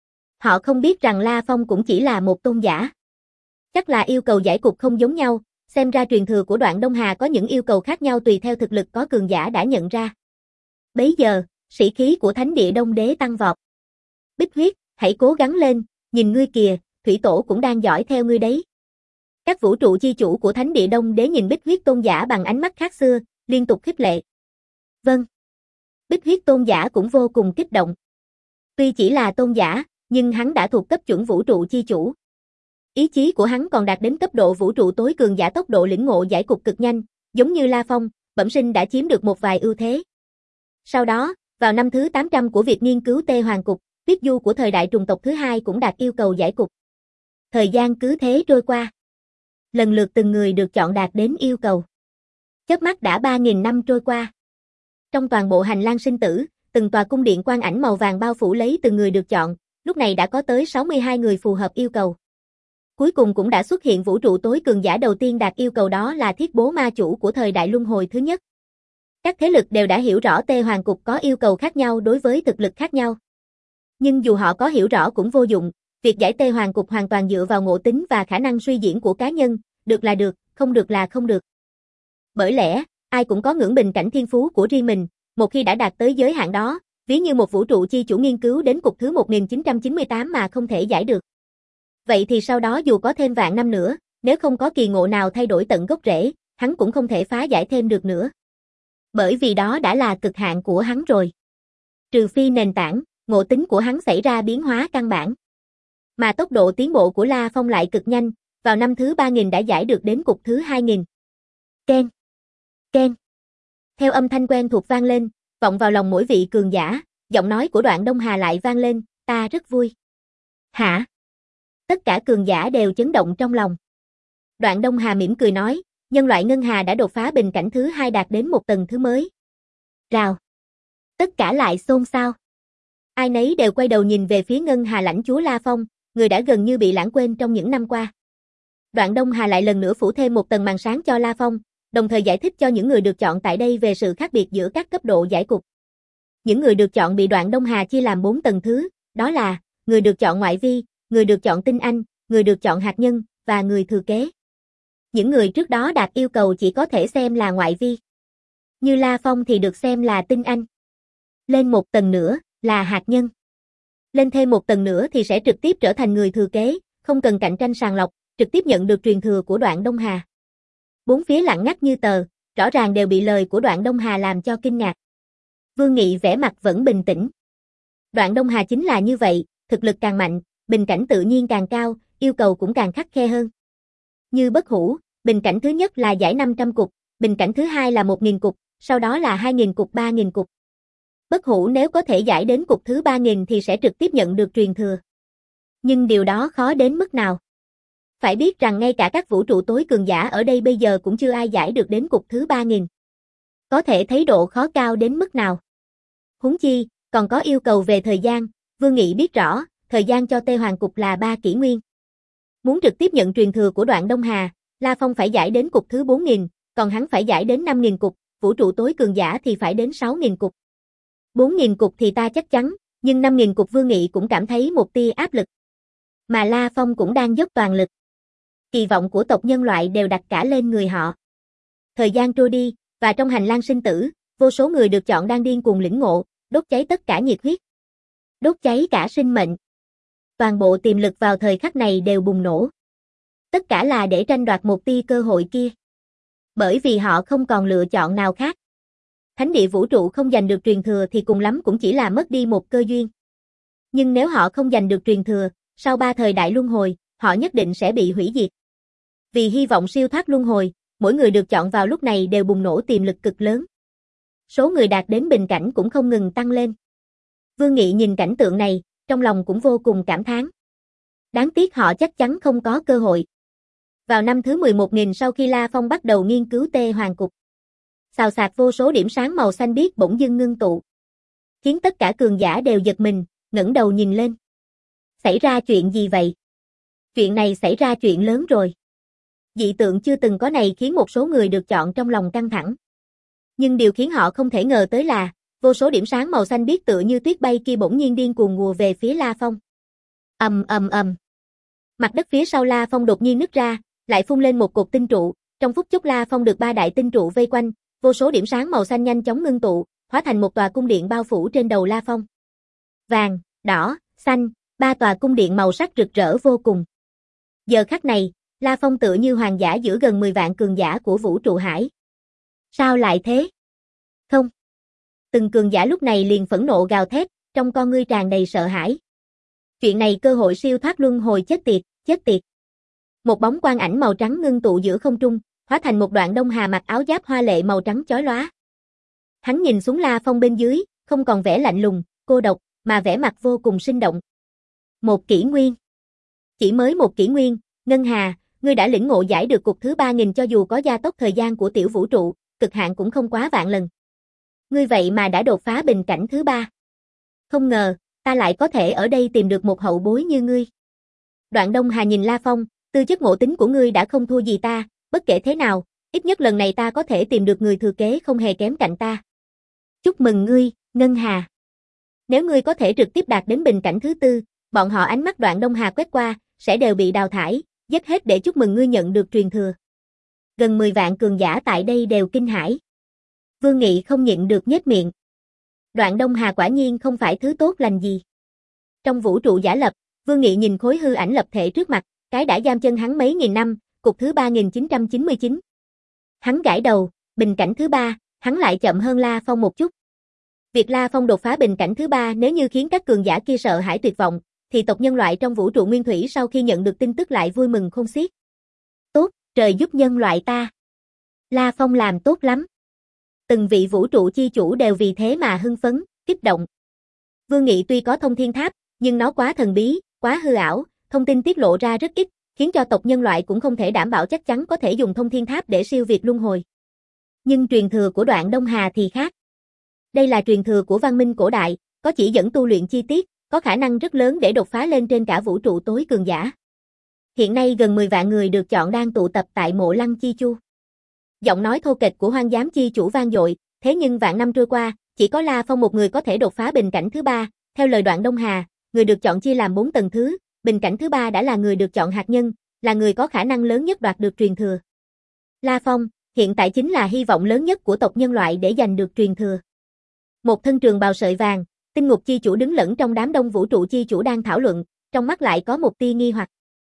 Họ không biết rằng La Phong cũng chỉ là một tôn giả. Chắc là yêu cầu giải cục không giống nhau, xem ra truyền thừa của Đoạn Đông Hà có những yêu cầu khác nhau tùy theo thực lực có cường giả đã nhận ra. Bấy giờ, sĩ khí của Thánh Địa Đông Đế tăng vọt. Bích Huyết, hãy cố gắng lên, nhìn ngươi kìa, Thủy Tổ cũng đang dõi theo ngươi đấy. Các vũ trụ chi chủ của Thánh Địa Đông Đế nhìn Bích Huyết tôn giả bằng ánh mắt khác xưa, liên tục khích lệ. Vâng. Bích Huyết tôn giả cũng vô cùng kích động. Tuy chỉ là tôn giả, nhưng hắn đã thuộc cấp chuẩn vũ trụ chi chủ. Ý chí của hắn còn đạt đến cấp độ vũ trụ tối cường giả, tốc độ lĩnh ngộ giải cục cực nhanh, giống như La Phong, bẩm sinh đã chiếm được một vài ưu thế. Sau đó, vào năm thứ tám trăm của việc nghiên cứu Tê Hoàng Cục, Tuyết Du của thời đại trùng tộc thứ hai cũng đạt yêu cầu giải cục. Thời gian cứ thế trôi qua. Lần lượt từng người được chọn đạt đến yêu cầu. Chớp mắt đã ba nghìn năm trôi qua. Trong toàn bộ hành lang sinh tử, từng tòa cung điện quang ảnh màu vàng bao phủ lấy từng người được chọn, lúc này đã có tới sáu mươi hai người phù hợp yêu cầu. Cuối cùng cũng đã xuất hiện vũ trụ tối cường giả đầu tiên đạt yêu cầu, đó là Thiết Bố Ma Chủ của thời đại luân hồi thứ nhất. Các thế lực đều đã hiểu rõ Tê Hoàng Cục có yêu cầu khác nhau đối với thực lực khác nhau. Nhưng dù họ có hiểu rõ cũng vô dụng, việc giải Tê Hoàng Cục hoàn toàn dựa vào ngộ tính và khả năng suy diễn của cá nhân, được là được, không được là không được. Bởi lẽ, ai cũng có ngưỡng bình cảnh thiên phú của riêng mình, một khi đã đạt tới giới hạn đó, ví như một vũ trụ chi chủ nghiên cứu đến cục thứ một nghìn chín trăm chín mươi tám mà không thể giải được. Vậy thì sau đó dù có thêm vạn năm nữa, nếu không có kỳ ngộ nào thay đổi tận gốc rễ, hắn cũng không thể phá giải thêm được nữa. Bởi vì đó đã là cực hạn của hắn rồi. Trừ phi nền tảng, ngộ tính của hắn xảy ra biến hóa căn bản. Mà tốc độ tiến bộ của La Phong lại cực nhanh, vào năm thứ ba nghìn đã giải được đến cục thứ hai nghìn. Ken, ken. Theo âm thanh quen thuộc vang lên, vọng vào lòng mỗi vị cường giả, giọng nói của Đoạn Đông Hà lại vang lên, ta rất vui. Hả? Tất cả cường giả đều chấn động trong lòng. Đoạn Đông Hà mỉm cười nói, nhân loại Ngân Hà đã đột phá bình cảnh thứ hai đạt đến một tầng thứ mới. Rào. Tất cả lại xôn xao. Ai nấy đều quay đầu nhìn về phía Ngân Hà Lãnh Chúa La Phong, người đã gần như bị lãng quên trong những năm qua. Đoạn Đông Hà lại lần nữa phủ thêm một tầng màn sáng cho La Phong, đồng thời giải thích cho những người được chọn tại đây về sự khác biệt giữa các cấp độ giải cục. Những người được chọn bị Đoạn Đông Hà chia làm bốn tầng thứ, đó là người được chọn ngoại vi, người được chọn tinh anh, người được chọn hạt nhân, và người thừa kế. Những người trước đó đạt yêu cầu chỉ có thể xem là ngoại vi. Như La Phong thì được xem là tinh anh. Lên một tầng nữa, là hạt nhân. Lên thêm một tầng nữa thì sẽ trực tiếp trở thành người thừa kế, không cần cạnh tranh sàng lọc, trực tiếp nhận được truyền thừa của Đoạn Đông Hà. Bốn phía lặng ngắt như tờ, rõ ràng đều bị lời của Đoạn Đông Hà làm cho kinh ngạc. Vương Nghị vẻ mặt vẫn bình tĩnh. Đoạn Đông Hà chính là như vậy, thực lực càng mạnh, bình cảnh tự nhiên càng cao, yêu cầu cũng càng khắt khe hơn. Như Bất Hủ, bình cảnh thứ nhất là giải năm trăm cục, bình cảnh thứ hai là một nghìn cục, sau đó là hai nghìn cục, ba nghìn cục. Bất Hủ nếu có thể giải đến cục thứ ba nghìn thì sẽ trực tiếp nhận được truyền thừa. Nhưng điều đó khó đến mức nào? Phải biết rằng ngay cả các vũ trụ tối cường giả ở đây bây giờ cũng chưa ai giải được đến cục thứ ba nghìn. Có thể thấy độ khó cao đến mức nào. Huống chi, còn có yêu cầu về thời gian, Vương Nghị biết rõ, thời gian cho Tê Hoàng Cục là ba kỷ nguyên. Muốn trực tiếp nhận truyền thừa của Đoạn Đông Hà, La Phong phải giải đến cục thứ bốn nghìn, còn hắn phải giải đến năm nghìn cục, vũ trụ tối cường giả thì phải đến sáu nghìn cục. bốn nghìn cục thì ta chắc chắn, nhưng năm nghìn cục Vương Nghị cũng cảm thấy một tia áp lực. Mà La Phong cũng đang dốc toàn lực. Kỳ vọng của tộc nhân loại đều đặt cả lên người họ. Thời gian trôi đi, và trong hành lang sinh tử, vô số người được chọn đang điên cuồng lĩnh ngộ, đốt cháy tất cả nhiệt huyết. Đốt cháy cả sinh mệnh. Toàn bộ tiềm lực vào thời khắc này đều bùng nổ. Tất cả là để tranh đoạt một tia cơ hội kia. Bởi vì họ không còn lựa chọn nào khác. Thánh địa vũ trụ không giành được truyền thừa thì cùng lắm cũng chỉ là mất đi một cơ duyên. Nhưng nếu họ không giành được truyền thừa, sau ba thời đại luân hồi, họ nhất định sẽ bị hủy diệt. Vì hy vọng siêu thoát luân hồi, mỗi người được chọn vào lúc này đều bùng nổ tiềm lực cực lớn. Số người đạt đến bình cảnh cũng không ngừng tăng lên. Vương Nghị nhìn cảnh tượng này, trong lòng cũng vô cùng cảm thán. Đáng tiếc họ chắc chắn không có cơ hội. Vào năm thứ mười một nghìn sau khi La Phong bắt đầu nghiên cứu tê hoàng cục, xào xạc vô số điểm sáng màu xanh biếc bỗng dưng ngưng tụ, khiến tất cả cường giả đều giật mình, ngẩng đầu nhìn lên. Xảy ra chuyện gì vậy? Chuyện này xảy ra chuyện lớn rồi. Dị tượng chưa từng có này khiến một số người được chọn trong lòng căng thẳng. Nhưng điều khiến họ không thể ngờ tới là, vô số điểm sáng màu xanh biếc tựa như tuyết bay kia bỗng nhiên điên cuồng ùa về phía La Phong. Ầm ầm ầm. Mặt đất phía sau La Phong đột nhiên nứt ra, lại phun lên một cột tinh trụ, trong phút chốc La Phong được ba đại tinh trụ vây quanh, vô số điểm sáng màu xanh nhanh chóng ngưng tụ, hóa thành một tòa cung điện bao phủ trên đầu La Phong. Vàng, đỏ, xanh, ba tòa cung điện màu sắc rực rỡ vô cùng. Giờ khắc này, La Phong tựa như hoàng giả giữa gần mười vạn cường giả của vũ trụ hải. Sao lại thế? Không. Từng cường giả lúc này liền phẫn nộ gào thét, trong con ngươi tràn đầy sợ hãi. Chuyện này cơ hội siêu thoát luân hồi, chết tiệt, chết tiệt. Một bóng quang ảnh màu trắng ngưng tụ giữa không trung, hóa thành một đoạn Đông Hà mặc áo giáp hoa lệ màu trắng chói lóa. Hắn nhìn xuống La Phong bên dưới, không còn vẻ lạnh lùng, cô độc, mà vẻ mặt vô cùng sinh động. Một kỷ nguyên. Chỉ mới một kỷ nguyên, Ngân Hà, ngươi đã lĩnh ngộ giải được cục thứ ba nghìn, cho dù có gia tốc thời gian của tiểu vũ trụ, cực hạn cũng không quá vạn lần. Ngươi vậy mà đã đột phá bình cảnh thứ ba. Không ngờ, ta lại có thể ở đây tìm được một hậu bối như ngươi. Đoạn Đông Hà nhìn La Phong, tư chất ngộ tính của ngươi đã không thua gì ta, bất kể thế nào, ít nhất lần này ta có thể tìm được người thừa kế không hề kém cạnh ta. Chúc mừng ngươi, Ngân Hà. Nếu ngươi có thể trực tiếp đạt đến bình cảnh thứ tư, bọn họ ánh mắt Đoạn Đông Hà quét qua, sẽ đều bị đào thải, giết hết để chúc mừng ngươi nhận được truyền thừa. Gần mười vạn cường giả tại đây đều kinh hãi. Vương Nghị không nhịn được nhếch miệng. Đoạn Đông Hà quả nhiên không phải thứ tốt lành gì. Trong vũ trụ giả lập, Vương Nghị nhìn khối hư ảnh lập thể trước mặt, cái đã giam chân hắn mấy nghìn năm, cục thứ ba nghìn chín trăm chín mươi chín. Hắn gãi đầu, bình cảnh thứ ba, hắn lại chậm hơn La Phong một chút. Việc La Phong đột phá bình cảnh thứ ba nếu như khiến các cường giả kia sợ hãi tuyệt vọng, thì tộc nhân loại trong vũ trụ nguyên thủy sau khi nhận được tin tức lại vui mừng khôn xiết. Tốt, trời giúp nhân loại ta. La Phong làm tốt lắm. Từng vị vũ trụ chi chủ đều vì thế mà hưng phấn, kích động. Vương Nghị tuy có thông thiên tháp, nhưng nó quá thần bí, quá hư ảo, thông tin tiết lộ ra rất ít, khiến cho tộc nhân loại cũng không thể đảm bảo chắc chắn có thể dùng thông thiên tháp để siêu việt luân hồi. Nhưng truyền thừa của Đoạn Đông Hà thì khác. Đây là truyền thừa của văn minh cổ đại, có chỉ dẫn tu luyện chi tiết, có khả năng rất lớn để đột phá lên trên cả vũ trụ tối cường giả. Hiện nay gần mười vạn người được chọn đang tụ tập tại mộ Lăng Chi Chu. Giọng nói thô kệch của Hoang Giám Chi chủ vang dội, thế nhưng vạn năm trôi qua, chỉ có La Phong một người có thể đột phá bình cảnh thứ ba, theo lời Đoạn Đông Hà, người được chọn chia làm bốn tầng thứ, bình cảnh thứ ba đã là người được chọn hạt nhân, là người có khả năng lớn nhất đoạt được truyền thừa. La Phong, hiện tại chính là hy vọng lớn nhất của tộc nhân loại để giành được truyền thừa. Một thân trường bào sợi vàng, Tinh Ngục Chi chủ đứng lẫn trong đám đông vũ trụ chi chủ đang thảo luận, trong mắt lại có một tia nghi hoặc.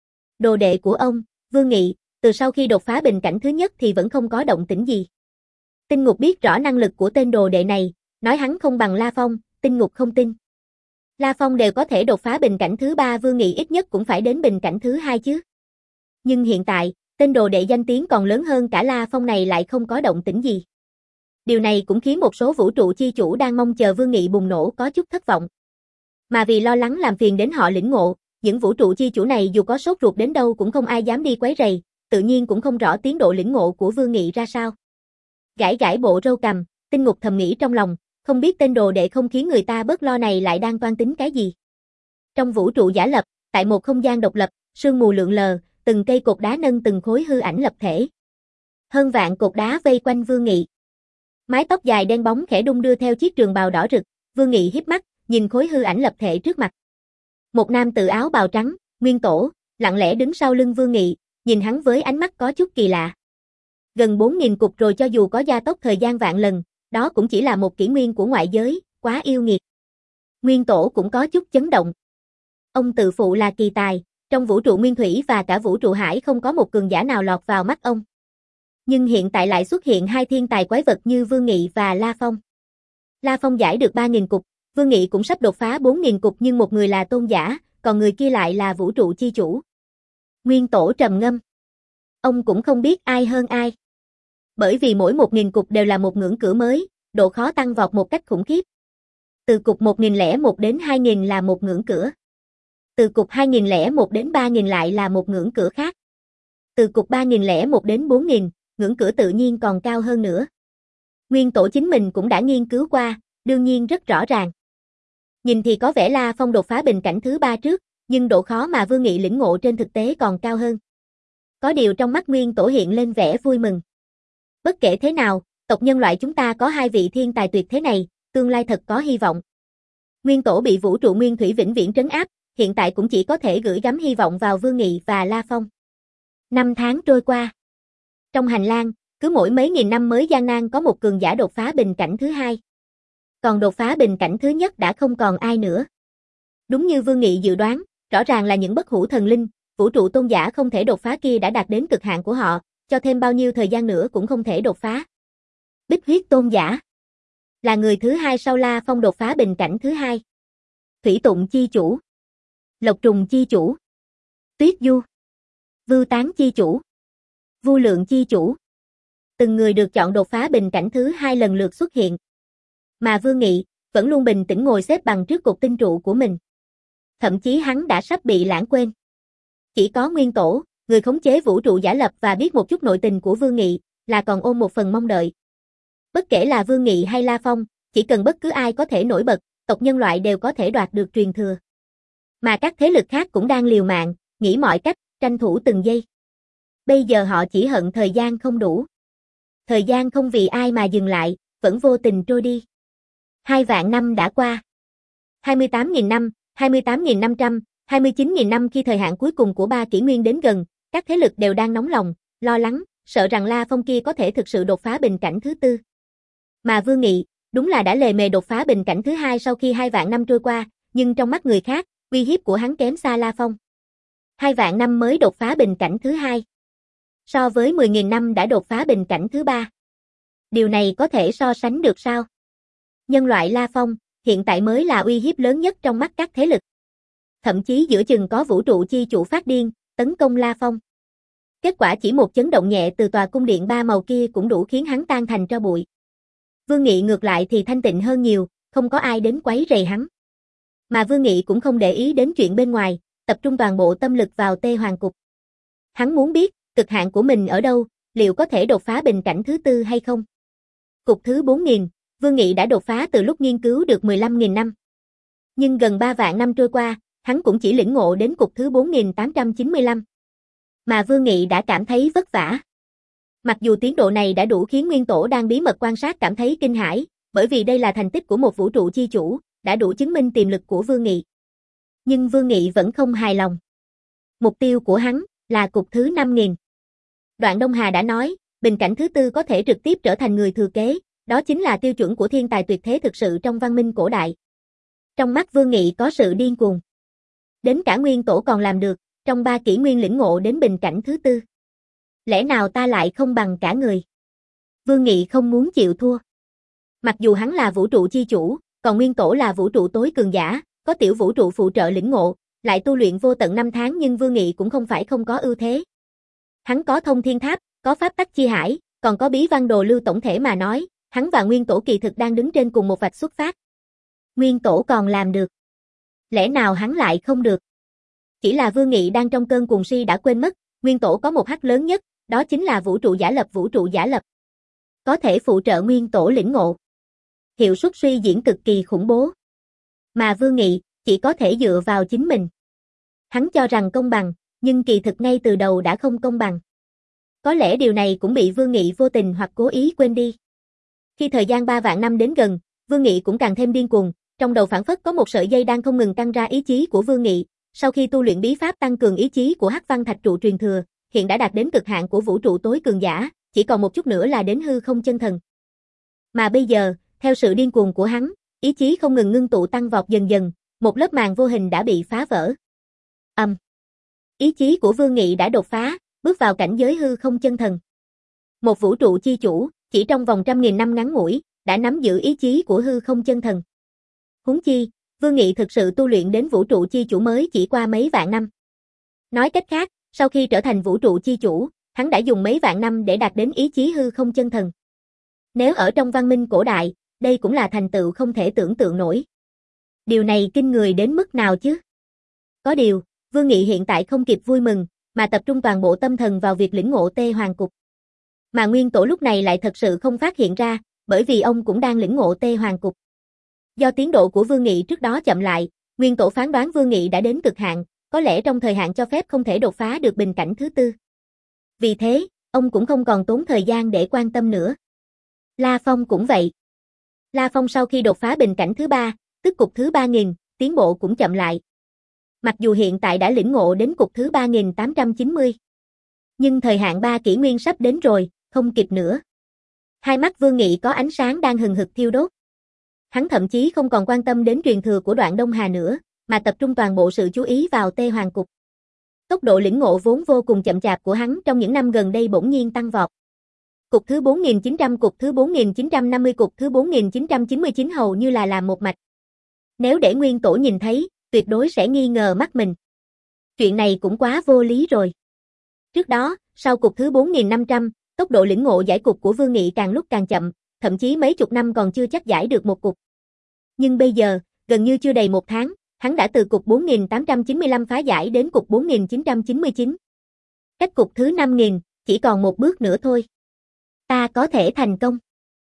Đồ đệ của ông, Vương Nghị, từ sau khi đột phá bình cảnh thứ nhất thì vẫn không có động tĩnh gì. Tinh Ngục biết rõ năng lực của tên đồ đệ này, nói hắn không bằng La Phong, Tinh Ngục không tin. La Phong đều có thể đột phá bình cảnh thứ ba, Vương Nghị ít nhất cũng phải đến bình cảnh thứ hai chứ. Nhưng hiện tại, tên đồ đệ danh tiếng còn lớn hơn cả La Phong này lại không có động tĩnh gì. Điều này cũng khiến một số vũ trụ chi chủ đang mong chờ Vương Nghị bùng nổ có chút thất vọng. Mà vì lo lắng làm phiền đến họ lĩnh ngộ, những vũ trụ chi chủ này dù có sốt ruột đến đâu cũng không ai dám đi quấy rầy, tự nhiên cũng không rõ tiến độ lĩnh ngộ của Vương Nghị ra sao. Gãi gãi bộ râu cằm, Tinh Ngục thầm nghĩ trong lòng, không biết tên đồ đệ không khiến người ta bớt lo này lại đang toan tính cái gì. Trong vũ trụ giả lập, tại một không gian độc lập, sương mù lượn lờ, từng cây cột đá nâng từng khối hư ảnh lập thể. Hơn vạn cột đá vây quanh Vương Nghị. Mái tóc dài đen bóng khẽ đung đưa theo chiếc trường bào đỏ rực, Vương Nghị híp mắt, nhìn khối hư ảnh lập thể trước mặt. Một nam tử áo bào trắng, Nguyên Tổ, lặng lẽ đứng sau lưng Vương Nghị, nhìn hắn với ánh mắt có chút kỳ lạ. Gần bốn nghìn cục rồi, cho dù có gia tốc thời gian vạn lần, đó cũng chỉ là một kỷ nguyên của ngoại giới, quá yêu nghiệt. Nguyên Tổ cũng có chút chấn động. Ông tự phụ là kỳ tài, trong vũ trụ nguyên thủy và cả vũ trụ hải không có một cường giả nào lọt vào mắt ông. Nhưng hiện tại lại xuất hiện hai thiên tài quái vật như Vương Nghị và La Phong. La Phong giải được ba nghìn cục, Vương Nghị cũng sắp đột phá bốn nghìn cục, nhưng một người là tôn giả, còn người kia lại là vũ trụ chi chủ. Nguyên Tổ trầm ngâm. Ông cũng không biết ai hơn ai. Bởi vì mỗi một nghìn cục đều là một ngưỡng cửa mới, độ khó tăng vọt một cách khủng khiếp. Từ cục một nghìn lẻ một đến hai nghìn là một ngưỡng cửa. Từ cục hai nghìn lẻ một đến ba nghìn lại là một ngưỡng cửa khác. Từ cục ba nghìn lẻ một đến bốn nghìn, ngưỡng cửa tự nhiên còn cao hơn nữa. Nguyên tổ chính mình cũng đã nghiên cứu qua, đương nhiên rất rõ ràng. Nhìn thì có vẻ La Phong đột phá bình cảnh thứ ba trước, nhưng độ khó mà Vương Nghị lĩnh ngộ trên thực tế còn cao hơn. Có điều trong mắt Nguyên tổ hiện lên vẻ vui mừng. Bất kể thế nào, tộc nhân loại chúng ta có hai vị thiên tài tuyệt thế này, tương lai thật có hy vọng. Nguyên tổ bị vũ trụ nguyên thủy vĩnh viễn trấn áp, hiện tại cũng chỉ có thể gửi gắm hy vọng vào Vương Nghị và La Phong. Năm tháng trôi qua. Trong hành lang, cứ mỗi mấy nghìn năm mới gian nan có một cường giả đột phá bình cảnh thứ hai. Còn đột phá bình cảnh thứ nhất đã không còn ai nữa. Đúng như Vương Nghị dự đoán, rõ ràng là những bất hủ thần linh, vũ trụ tôn giả không thể đột phá kia đã đạt đến cực hạn của họ, cho thêm bao nhiêu thời gian nữa cũng không thể đột phá. Bích huyết tôn giả là người thứ hai sau La Phong đột phá bình cảnh thứ hai. Thủy Tụng chi chủ, Lộc Trùng chi chủ, Tuyết Du, Vưu Tán chi chủ, Vu Lượng chi chủ. Từng người được chọn đột phá bình cảnh thứ hai lần lượt xuất hiện. Mà Vương Nghị vẫn luôn bình tĩnh ngồi xếp bằng trước cục tinh trụ của mình. Thậm chí hắn đã sắp bị lãng quên. Chỉ có Nguyên tổ, người khống chế vũ trụ giả lập và biết một chút nội tình của Vương Nghị, là còn ôm một phần mong đợi. Bất kể là Vương Nghị hay La Phong, chỉ cần bất cứ ai có thể nổi bật, tộc nhân loại đều có thể đoạt được truyền thừa. Mà các thế lực khác cũng đang liều mạng, nghĩ mọi cách, tranh thủ từng giây. Bây giờ họ chỉ hận thời gian không đủ. Thời gian không vì ai mà dừng lại, vẫn vô tình trôi đi. Hai vạn năm đã qua. hai mươi tám nghìn năm, hai mươi tám nghìn năm trăm, hai mươi chín nghìn năm khi thời hạn cuối cùng của ba kỷ nguyên đến gần, các thế lực đều đang nóng lòng, lo lắng, sợ rằng La Phong kia có thể thực sự đột phá bình cảnh thứ tư. Mà Vương Nghị, đúng là đã lề mề đột phá bình cảnh thứ hai sau khi hai vạn năm trôi qua, nhưng trong mắt người khác, uy hiếp của hắn kém xa La Phong. Hai vạn năm mới đột phá bình cảnh thứ hai. So với mười nghìn năm đã đột phá bình cảnh thứ ba. Điều này có thể so sánh được sao? Nhân loại La Phong, hiện tại mới là uy hiếp lớn nhất trong mắt các thế lực. Thậm chí giữa chừng có vũ trụ chi chủ phát điên, tấn công La Phong. Kết quả chỉ một chấn động nhẹ từ tòa cung điện ba màu kia cũng đủ khiến hắn tan thành tro bụi. Vương Nghị ngược lại thì thanh tịnh hơn nhiều, không có ai đến quấy rầy hắn. Mà Vương Nghị cũng không để ý đến chuyện bên ngoài, tập trung toàn bộ tâm lực vào Tê Hoàng Cục. Hắn muốn biết, cực hạn của mình ở đâu, liệu có thể đột phá bình cảnh thứ tư hay không? Cục thứ bốn nghìn, Vương Nghị đã đột phá từ lúc nghiên cứu được mười lăm nghìn năm. Nhưng gần ba vạn năm trôi qua, hắn cũng chỉ lĩnh ngộ đến cục thứ bốn nghìn tám trăm chín mươi lăm. Mà Vương Nghị đã cảm thấy vất vả. Mặc dù tiến độ này đã đủ khiến Nguyên Tổ đang bí mật quan sát cảm thấy kinh hãi, bởi vì đây là thành tích của một vũ trụ chi chủ, đã đủ chứng minh tiềm lực của Vương Nghị. Nhưng Vương Nghị vẫn không hài lòng. Mục tiêu của hắn là cục thứ năm nghìn. Đoạn Đông Hà đã nói, bình cảnh thứ tư có thể trực tiếp trở thành người thừa kế, đó chính là tiêu chuẩn của thiên tài tuyệt thế thực sự trong văn minh cổ đại. Trong mắt Vương Nghị có sự điên cuồng. Đến cả Nguyên Tổ còn làm được, trong ba kỷ nguyên lĩnh ngộ đến bình cảnh thứ tư. Lẽ nào ta lại không bằng cả người? Vương Nghị không muốn chịu thua. Mặc dù hắn là vũ trụ chi chủ, còn Nguyên Tổ là vũ trụ tối cường giả, có tiểu vũ trụ phụ trợ lĩnh ngộ, lại tu luyện vô tận năm tháng nhưng Vương Nghị cũng không phải không có ưu thế. Hắn có thông thiên tháp, có pháp tắc chi hải, còn có bí văn đồ lưu tổng thể mà nói, hắn và Nguyên Tổ kỳ thực đang đứng trên cùng một vạch xuất phát. Nguyên Tổ còn làm được. Lẽ nào hắn lại không được? Chỉ là Vương Nghị đang trong cơn cuồng si đã quên mất, Nguyên Tổ có một hack lớn nhất, đó chính là vũ trụ giả lập vũ trụ giả lập. Có thể phụ trợ Nguyên Tổ lĩnh ngộ. Hiệu suất suy diễn cực kỳ khủng bố. Mà Vương Nghị chỉ có thể dựa vào chính mình. Hắn cho rằng công bằng, nhưng kỳ thực ngay từ đầu đã không công bằng. Có lẽ điều này cũng bị Vương Nghị vô tình hoặc cố ý quên đi. Khi thời gian ba vạn năm đến gần, Vương Nghị cũng càng thêm điên cuồng, trong đầu phảng phất có một sợi dây đang không ngừng căng ra ý chí của Vương Nghị. Sau khi tu luyện bí pháp tăng cường ý chí của Hắc Văn Thạch trụ truyền thừa, hiện đã đạt đến cực hạn của vũ trụ tối cường giả, chỉ còn một chút nữa là đến hư không chân thần. Mà bây giờ, theo sự điên cuồng của hắn, ý chí không ngừng ngưng tụ tăng vọt dần dần, một lớp màn vô hình đã bị phá vỡ. Âm. Um. Ý chí của Vương Nghị đã đột phá, bước vào cảnh giới hư không chân thần. Một vũ trụ chi chủ, chỉ trong vòng trăm nghìn năm ngắn ngủi, đã nắm giữ ý chí của hư không chân thần. Huống chi, Vương Nghị thực sự tu luyện đến vũ trụ chi chủ mới chỉ qua mấy vạn năm. Nói cách khác, sau khi trở thành vũ trụ chi chủ, hắn đã dùng mấy vạn năm để đạt đến ý chí hư không chân thần. Nếu ở trong văn minh cổ đại, đây cũng là thành tựu không thể tưởng tượng nổi. Điều này kinh người đến mức nào chứ? Có điều, Vương Nghị hiện tại không kịp vui mừng, mà tập trung toàn bộ tâm thần vào việc lĩnh ngộ Tê Hoàng Cục. Mà Nguyên Tổ lúc này lại thật sự không phát hiện ra, bởi vì ông cũng đang lĩnh ngộ Tê Hoàng Cục. Do tiến độ của Vương Nghị trước đó chậm lại, Nguyên Tổ phán đoán Vương Nghị đã đến cực hạn, có lẽ trong thời hạn cho phép không thể đột phá được bình cảnh thứ tư. Vì thế, ông cũng không còn tốn thời gian để quan tâm nữa. La Phong cũng vậy. La Phong sau khi đột phá bình cảnh thứ ba, tức cục thứ ba nghìn, tiến bộ cũng chậm lại. Mặc dù hiện tại đã lĩnh ngộ đến cục thứ ba nghìn tám trăm chín mươi. Nhưng thời hạn ba kỷ nguyên sắp đến rồi, không kịp nữa. Hai mắt Vương Nghị có ánh sáng đang hừng hực thiêu đốt. Hắn thậm chí không còn quan tâm đến truyền thừa của Đoạn Đông Hà nữa, mà tập trung toàn bộ sự chú ý vào Tê Hoàng Cục. Tốc độ lĩnh ngộ vốn vô cùng chậm chạp của hắn trong những năm gần đây bỗng nhiên tăng vọt. Cục thứ bốn nghìn chín trăm, cục thứ bốn nghìn chín trăm năm mươi, cục thứ bốn nghìn chín trăm chín mươi chín hầu như là làm một mạch. Nếu để Nguyên Tổ nhìn thấy, tuyệt đối sẽ nghi ngờ mắt mình. Chuyện này cũng quá vô lý rồi. Trước đó, sau cục thứ bốn nghìn năm trăm, tốc độ lĩnh ngộ giải cục của Vương Nghị càng lúc càng chậm, thậm chí mấy chục năm còn chưa chắc giải được một cục. Nhưng bây giờ, gần như chưa đầy một tháng, hắn đã từ cục bốn nghìn tám trăm chín mươi lăm phá giải đến cục bốn nghìn chín trăm chín mươi chín. Cách cục thứ năm nghìn, chỉ còn một bước nữa thôi. Ta có thể thành công.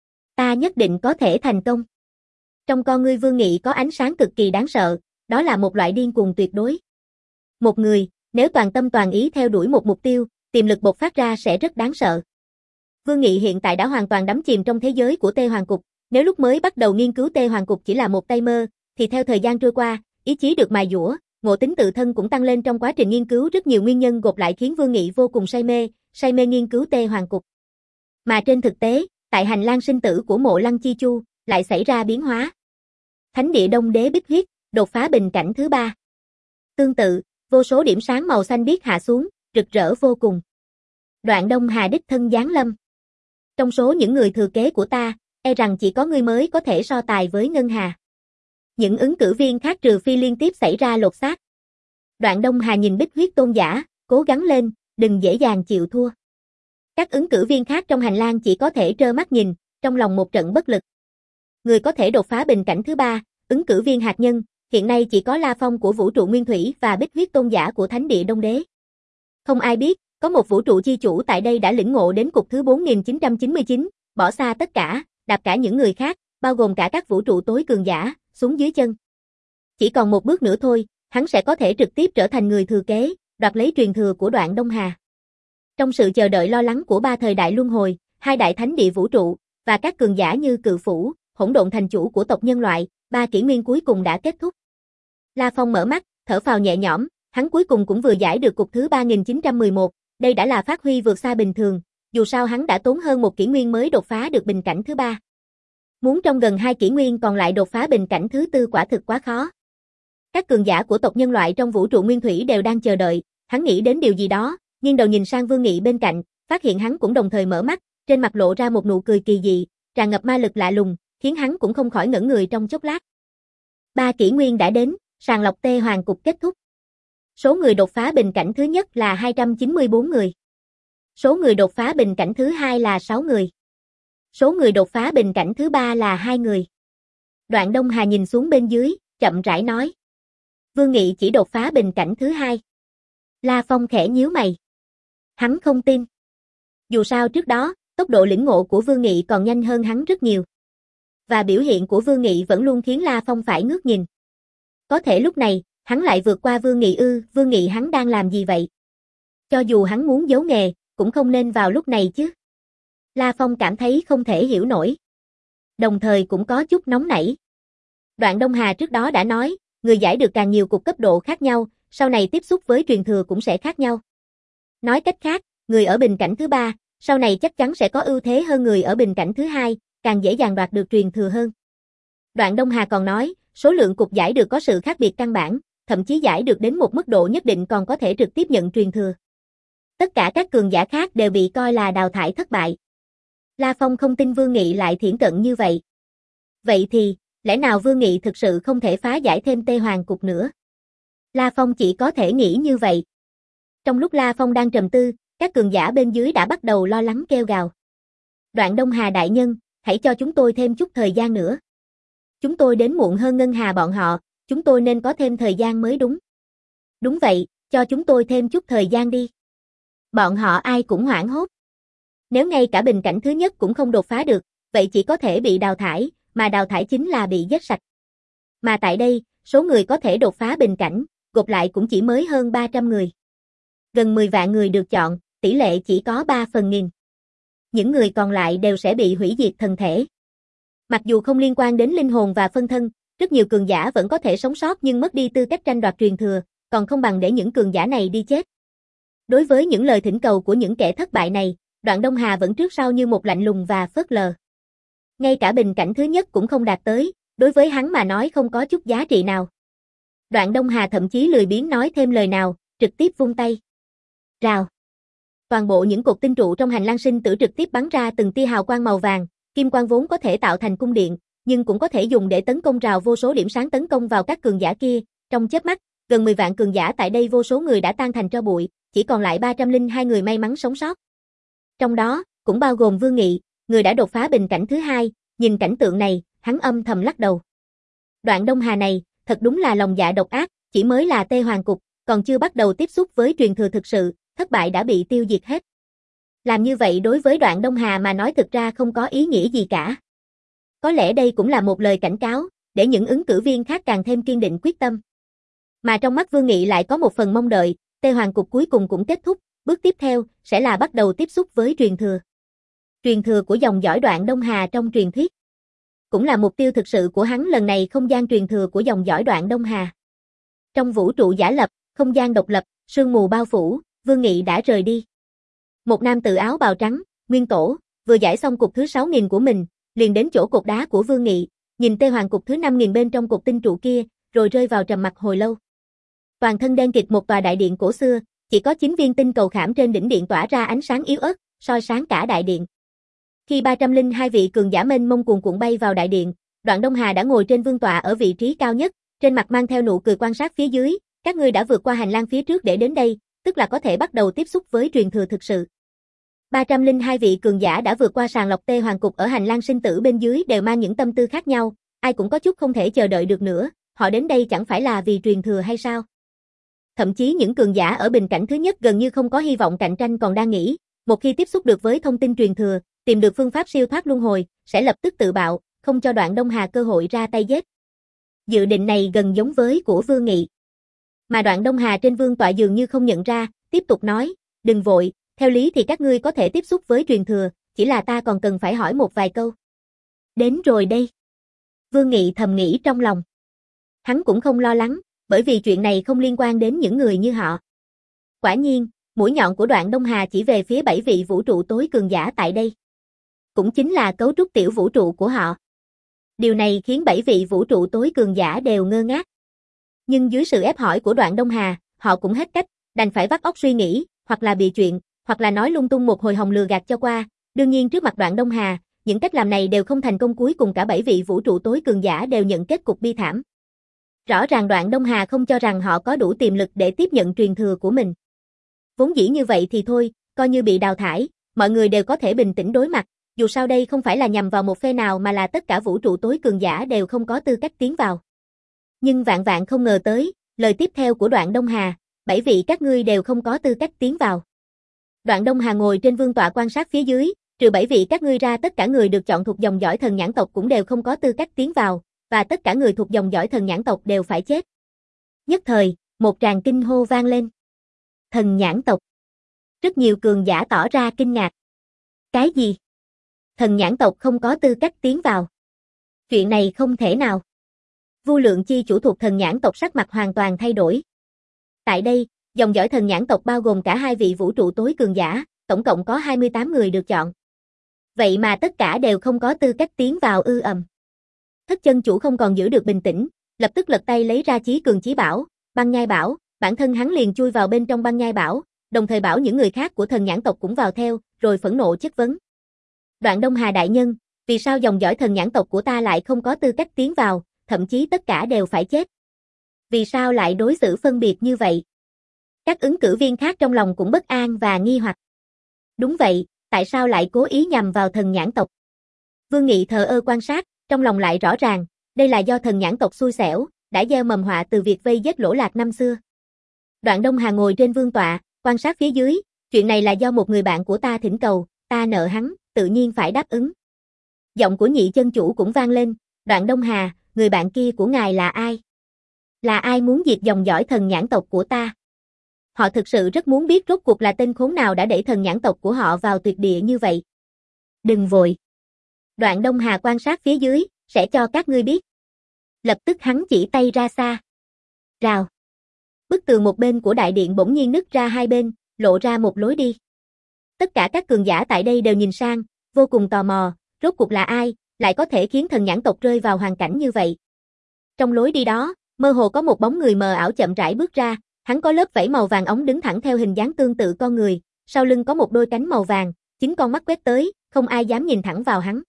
Ta nhất định có thể thành công. Trong con ngươi Vương Nghị có ánh sáng cực kỳ đáng sợ, đó là một loại điên cuồng tuyệt đối. Một người, nếu toàn tâm toàn ý theo đuổi một mục tiêu, tiềm lực bộc phát ra sẽ rất đáng sợ. Vương Nghị hiện tại đã hoàn toàn đắm chìm trong thế giới của Tê Hoàng Cục, nếu lúc mới bắt đầu nghiên cứu Tê Hoàng Cục chỉ là một tay mơ, thì theo thời gian trôi qua, ý chí được mài dũa, ngộ tính tự thân cũng tăng lên trong quá trình nghiên cứu, rất nhiều nguyên nhân gộp lại khiến Vương Nghị vô cùng say mê, say mê nghiên cứu Tê Hoàng Cục. Mà trên thực tế, tại hành lang sinh tử của Mộ Lăng Chi Chu, lại xảy ra biến hóa. Thánh địa Đông Đế Bích Huyết, đột phá bình cảnh thứ ba. Tương tự, vô số điểm sáng màu xanh biếc hạ xuống, rực rỡ vô cùng. Đoạn Đông Hà đích thân giáng lâm. Trong số những người thừa kế của ta, e rằng chỉ có ngươi mới có thể so tài với Ngân Hà. Những ứng cử viên khác trừ phi liên tiếp xảy ra lột xác. Đoạn Đông Hà nhìn Bích Huyết tôn giả, cố gắng lên, đừng dễ dàng chịu thua. Các ứng cử viên khác trong hành lang chỉ có thể trơ mắt nhìn, trong lòng một trận bất lực. Người có thể đột phá bình cảnh thứ ba, ứng cử viên hạt nhân, hiện nay chỉ có La Phong của vũ trụ Nguyên Thủy và Bích Huyết tôn giả của Thánh địa Đông Đế. Không ai biết, có một vũ trụ chi chủ tại đây đã lĩnh ngộ đến cục thứ bốn nghìn chín trăm chín mươi chín, bỏ xa tất cả, đạp cả những người khác, bao gồm cả các vũ trụ tối cường giả, xuống dưới chân. Chỉ còn một bước nữa thôi, hắn sẽ có thể trực tiếp trở thành người thừa kế, đoạt lấy truyền thừa của Đoạn Đông Hà. Trong sự chờ đợi lo lắng của ba thời đại luân hồi, hai đại thánh địa vũ trụ, và các cường giả như Cự Phủ, Hỗn Độn thành chủ của tộc nhân loại, ba kỷ nguyên cuối cùng đã kết thúc. La Phong mở mắt, thở phào nhẹ nhõm, hắn cuối cùng cũng vừa giải được cục thứ ba nghìn chín trăm mười một, đây đã là phát huy vượt xa bình thường, dù sao hắn đã tốn hơn một kỷ nguyên mới đột phá được bình cảnh thứ ba. Muốn trong gần hai kỷ nguyên còn lại đột phá bình cảnh thứ tư quả thực quá khó. Các cường giả của tộc nhân loại trong vũ trụ Nguyên Thủy đều đang chờ đợi, hắn nghĩ đến điều gì đó, nghiêng đầu nhìn sang Vương Nghị bên cạnh, phát hiện hắn cũng đồng thời mở mắt, trên mặt lộ ra một nụ cười kỳ dị, tràn ngập ma lực lạ lùng, khiến hắn cũng không khỏi ngẩn người trong chốc lát. Ba kỷ nguyên đã đến, sàng lọc Tê Hoàng Cục kết thúc. Số người đột phá bình cảnh thứ nhất là hai trăm chín mươi tư người. Số người đột phá bình cảnh thứ hai là sáu người. Số người đột phá bình cảnh thứ ba là hai người. Đoạn Đông Hà nhìn xuống bên dưới, chậm rãi nói. Vương Nghị chỉ đột phá bình cảnh thứ hai. La Phong khẽ nhíu mày. Hắn không tin. Dù sao trước đó, tốc độ lĩnh ngộ của Vương Nghị còn nhanh hơn hắn rất nhiều. Và biểu hiện của Vương Nghị vẫn luôn khiến La Phong phải ngước nhìn. Có thể lúc này, hắn lại vượt qua Vương Nghị ư, Vương Nghị hắn đang làm gì vậy? Cho dù hắn muốn giấu nghề, cũng không nên vào lúc này chứ. La Phong cảm thấy không thể hiểu nổi. Đồng thời cũng có chút nóng nảy. Đoạn Đông Hà trước đó đã nói, người giải được càng nhiều cục cấp độ khác nhau, sau này tiếp xúc với truyền thừa cũng sẽ khác nhau. Nói cách khác, người ở bình cảnh thứ ba, sau này chắc chắn sẽ có ưu thế hơn người ở bình cảnh thứ hai, càng dễ dàng đoạt được truyền thừa hơn. Đoạn Đông Hà còn nói, số lượng cục giải được có sự khác biệt căn bản, thậm chí giải được đến một mức độ nhất định còn có thể trực tiếp nhận truyền thừa. Tất cả các cường giả khác đều bị coi là đào thải thất bại. La Phong không tin Vương Nghị lại thiển cận như vậy. Vậy thì, lẽ nào Vương Nghị thực sự không thể phá giải thêm Tê Hoàng Cục nữa? La Phong chỉ có thể nghĩ như vậy. Trong lúc La Phong đang trầm tư, các cường giả bên dưới đã bắt đầu lo lắng kêu gào. Đoạn Đông Hà đại nhân, hãy cho chúng tôi thêm chút thời gian nữa. Chúng tôi đến muộn hơn Ngân Hà bọn họ, chúng tôi nên có thêm thời gian mới đúng. Đúng vậy, cho chúng tôi thêm chút thời gian đi. Bọn họ ai cũng hoảng hốt. Nếu ngay cả bình cảnh thứ nhất cũng không đột phá được, vậy chỉ có thể bị đào thải, mà đào thải chính là bị giết sạch. Mà tại đây, số người có thể đột phá bình cảnh, gộp lại cũng chỉ mới hơn ba trăm người. Gần mười vạn người được chọn, tỷ lệ chỉ có ba phần nghìn. Những người còn lại đều sẽ bị hủy diệt thân thể. Mặc dù không liên quan đến linh hồn và phân thân, rất nhiều cường giả vẫn có thể sống sót nhưng mất đi tư cách tranh đoạt truyền thừa, còn không bằng để những cường giả này đi chết. Đối với những lời thỉnh cầu của những kẻ thất bại này, Đoạn Đông Hà vẫn trước sau như một lạnh lùng và phớt lờ. Ngay cả bình cảnh thứ nhất cũng không đạt tới, đối với hắn mà nói không có chút giá trị nào. Đoạn Đông Hà thậm chí lười biếng nói thêm lời nào, trực tiếp vung tay. Rào. Toàn bộ những cột tinh trụ trong hành lang sinh tử trực tiếp bắn ra từng tia hào quang màu vàng, kim quang vốn có thể tạo thành cung điện, nhưng cũng có thể dùng để tấn công rào vô số điểm sáng tấn công vào các cường giả kia, trong chớp mắt, gần mười vạn cường giả tại đây vô số người đã tan thành tro bụi, chỉ còn lại ba trăm lẻ hai người may mắn sống sót. Trong đó, cũng bao gồm Vương Nghị, người đã đột phá bình cảnh thứ hai, nhìn cảnh tượng này, hắn âm thầm lắc đầu. Đoạn Đông Hà này, thật đúng là lòng dạ độc ác, chỉ mới là Tê Hoàng Cục, còn chưa bắt đầu tiếp xúc với truyền thừa thực sự, thất bại đã bị tiêu diệt hết. Làm như vậy đối với Đoạn Đông Hà mà nói thực ra không có ý nghĩa gì cả. Có lẽ đây cũng là một lời cảnh cáo, để những ứng cử viên khác càng thêm kiên định quyết tâm. Mà trong mắt Vương Nghị lại có một phần mong đợi, Tê Hoàng Cục cuối cùng cũng kết thúc, bước tiếp theo sẽ là bắt đầu tiếp xúc với truyền thừa. Truyền thừa của dòng dõi Đoạn Đông Hà trong truyền thuyết. Cũng là mục tiêu thực sự của hắn lần này, không gian truyền thừa của dòng dõi Đoạn Đông Hà. Trong vũ trụ giả lập, không gian độc lập, sương mù bao phủ, Vương Nghị đã rời đi. Một nam tử áo bào trắng, Nguyên Tổ, vừa giải xong cục thứ sáu nghìn của mình, liền đến chỗ cột đá của Vương Nghị, nhìn Tê Hoàng cục thứ năm nghìn bên trong cột tinh trụ kia, rồi rơi vào trầm mặc hồi lâu. Toàn thân đen kịt một tòa đại điện cổ xưa, chỉ có chín viên tinh cầu khảm trên đỉnh điện tỏa ra ánh sáng yếu ớt, soi sáng cả đại điện. Khi ba trăm lẻ hai vị cường giả mênh mông cuồn cuộn bay vào đại điện, Đoạn Đông Hà đã ngồi trên vương tọa ở vị trí cao nhất, trên mặt mang theo nụ cười quan sát phía dưới, các ngươi đã vượt qua hành lang phía trước để đến đây, tức là có thể bắt đầu tiếp xúc với truyền thừa thực sự. ba trăm lẻ hai vị cường giả đã vượt qua sàng lọc Tê Hoàng Cục ở hành lang sinh tử bên dưới đều mang những tâm tư khác nhau, ai cũng có chút không thể chờ đợi được nữa, họ đến đây chẳng phải là vì truyền thừa hay sao? Thậm chí những cường giả ở bình cảnh thứ nhất gần như không có hy vọng cạnh tranh còn đang nghĩ, một khi tiếp xúc được với thông tin truyền thừa, tìm được phương pháp siêu thoát luân hồi, sẽ lập tức tự bạo, không cho Đoạn Đông Hà cơ hội ra tay giết. Dự định này gần giống với của Vương Nghị. Mà Đoạn Đông Hà trên vương tọa dường như không nhận ra, tiếp tục nói, đừng vội, theo lý thì các ngươi có thể tiếp xúc với truyền thừa, chỉ là ta còn cần phải hỏi một vài câu. Đến rồi đây. Vương Nghị thầm nghĩ trong lòng. Hắn cũng không lo lắng, bởi vì chuyện này không liên quan đến những người như họ. Quả nhiên, mũi nhọn của Đoạn Đông Hà chỉ về phía bảy vị vũ trụ tối cường giả tại đây. Cũng chính là cấu trúc tiểu vũ trụ của họ. Điều này khiến bảy vị vũ trụ tối cường giả đều ngơ ngác. Nhưng dưới sự ép hỏi của Đoạn Đông Hà, họ cũng hết cách, đành phải vắt óc suy nghĩ, hoặc là bị chuyện, hoặc là nói lung tung một hồi hồng lừa gạt cho qua. Đương nhiên trước mặt Đoạn Đông Hà, những cách làm này đều không thành công, cuối cùng cả bảy vị vũ trụ tối cường giả đều nhận kết cục bi thảm. Rõ ràng Đoạn Đông Hà không cho rằng họ có đủ tiềm lực để tiếp nhận truyền thừa của mình. Vốn dĩ như vậy thì thôi, coi như bị đào thải, mọi người đều có thể bình tĩnh đối mặt, dù sao đây không phải là nhằm vào một phe nào mà là tất cả vũ trụ tối cường giả đều không có tư cách tiến vào. Nhưng vạn vạn không ngờ tới, lời tiếp theo của Đoạn Đông Hà, bảy vị các ngươi đều không có tư cách tiến vào. Đoạn Đông Hà ngồi trên vương tọa quan sát phía dưới, trừ bảy vị các ngươi ra tất cả người được chọn thuộc dòng dõi thần nhãn tộc cũng đều không có tư cách tiến vào, và tất cả người thuộc dòng dõi thần nhãn tộc đều phải chết. Nhất thời, một tràng kinh hô vang lên. Thần nhãn tộc. Rất nhiều cường giả tỏ ra kinh ngạc. Cái gì? Thần nhãn tộc không có tư cách tiến vào. Chuyện này không thể nào. Vô Lượng Chi chủ thuộc thần nhãn tộc sắc mặt hoàn toàn thay đổi. Tại đây, dòng dõi thần nhãn tộc bao gồm cả hai vị vũ trụ tối cường giả, tổng cộng có hai mươi tám người được chọn. Vậy mà tất cả đều không có tư cách tiến vào ư ầm. Thất chân chủ không còn giữ được bình tĩnh, lập tức lật tay lấy ra chí cường chí bảo, băng nhai bảo, bản thân hắn liền chui vào bên trong băng nhai bảo, đồng thời bảo những người khác của thần nhãn tộc cũng vào theo, rồi phẫn nộ chất vấn. Đoạn Đông Hà đại nhân, vì sao dòng dõi thần nhãn tộc của ta lại không có tư cách tiến vào, thậm chí tất cả đều phải chết? Vì sao lại đối xử phân biệt như vậy? Các ứng cử viên khác trong lòng cũng bất an và nghi hoặc. Đúng vậy, tại sao lại cố ý nhằm vào thần nhãn tộc? Vương Nghị thờ ơ quan sát, trong lòng lại rõ ràng, đây là do thần nhãn tộc xui xẻo, đã gieo mầm họa từ việc vây giết Lỗ Lạc năm xưa. Đoạn Đông Hà ngồi trên vương tọa, quan sát phía dưới, chuyện này là do một người bạn của ta thỉnh cầu, ta nợ hắn, tự nhiên phải đáp ứng. Giọng của nhị chân chủ cũng vang lên, Đoạn Đông Hà, người bạn kia của ngài là ai? Là ai muốn diệt dòng dõi thần nhãn tộc của ta? Họ thực sự rất muốn biết rốt cuộc là tên khốn nào đã đẩy thần nhãn tộc của họ vào tuyệt địa như vậy. Đừng vội. Đoạn Đông Hà quan sát phía dưới, sẽ cho các ngươi biết. Lập tức hắn chỉ tay ra xa. Rào. Bức tường một bên của đại điện bỗng nhiên nứt ra hai bên, lộ ra một lối đi. Tất cả các cường giả tại đây đều nhìn sang, vô cùng tò mò, rốt cuộc là ai, lại có thể khiến thần nhãn tộc rơi vào hoàn cảnh như vậy. Trong lối đi đó, mơ hồ có một bóng người mờ ảo chậm rãi bước ra, hắn có lớp vảy màu vàng óng đứng thẳng theo hình dáng tương tự con người, sau lưng có một đôi cánh màu vàng, chính con mắt quét tới, không ai dám nhìn thẳng vào hắn.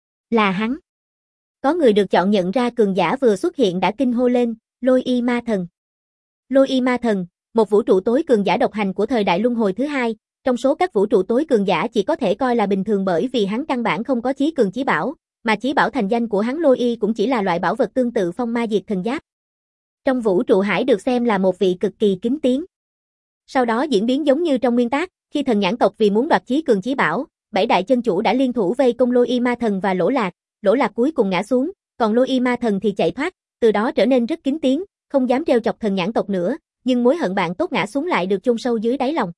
Là hắn. Có người được chọn nhận ra cường giả vừa xuất hiện đã kinh hô lên, Lôi Y Ma Thần. Lôi Y Ma Thần, một vũ trụ tối cường giả độc hành của thời đại luân hồi thứ hai, trong số các vũ trụ tối cường giả chỉ có thể coi là bình thường bởi vì hắn căn bản không có chí cường chí bảo, mà chí bảo thành danh của hắn Lôi Y cũng chỉ là loại bảo vật tương tự phong ma diệt thần giáp. Trong vũ trụ hải được xem là một vị cực kỳ kính tiếng. Sau đó diễn biến giống như trong nguyên tác, khi thần nhãn tộc vì muốn đoạt chí cường chí bảo, bảy đại chân chủ đã liên thủ vây công Lôi Y Ma Thần và Lỗ Lạc, Lỗ Lạc cuối cùng ngã xuống, còn Lôi Y Ma Thần thì chạy thoát, từ đó trở nên rất kính tiếng, không dám trêu chọc thần nhãn tộc nữa, nhưng mối hận bạn tốt ngã xuống lại được chôn sâu dưới đáy lòng.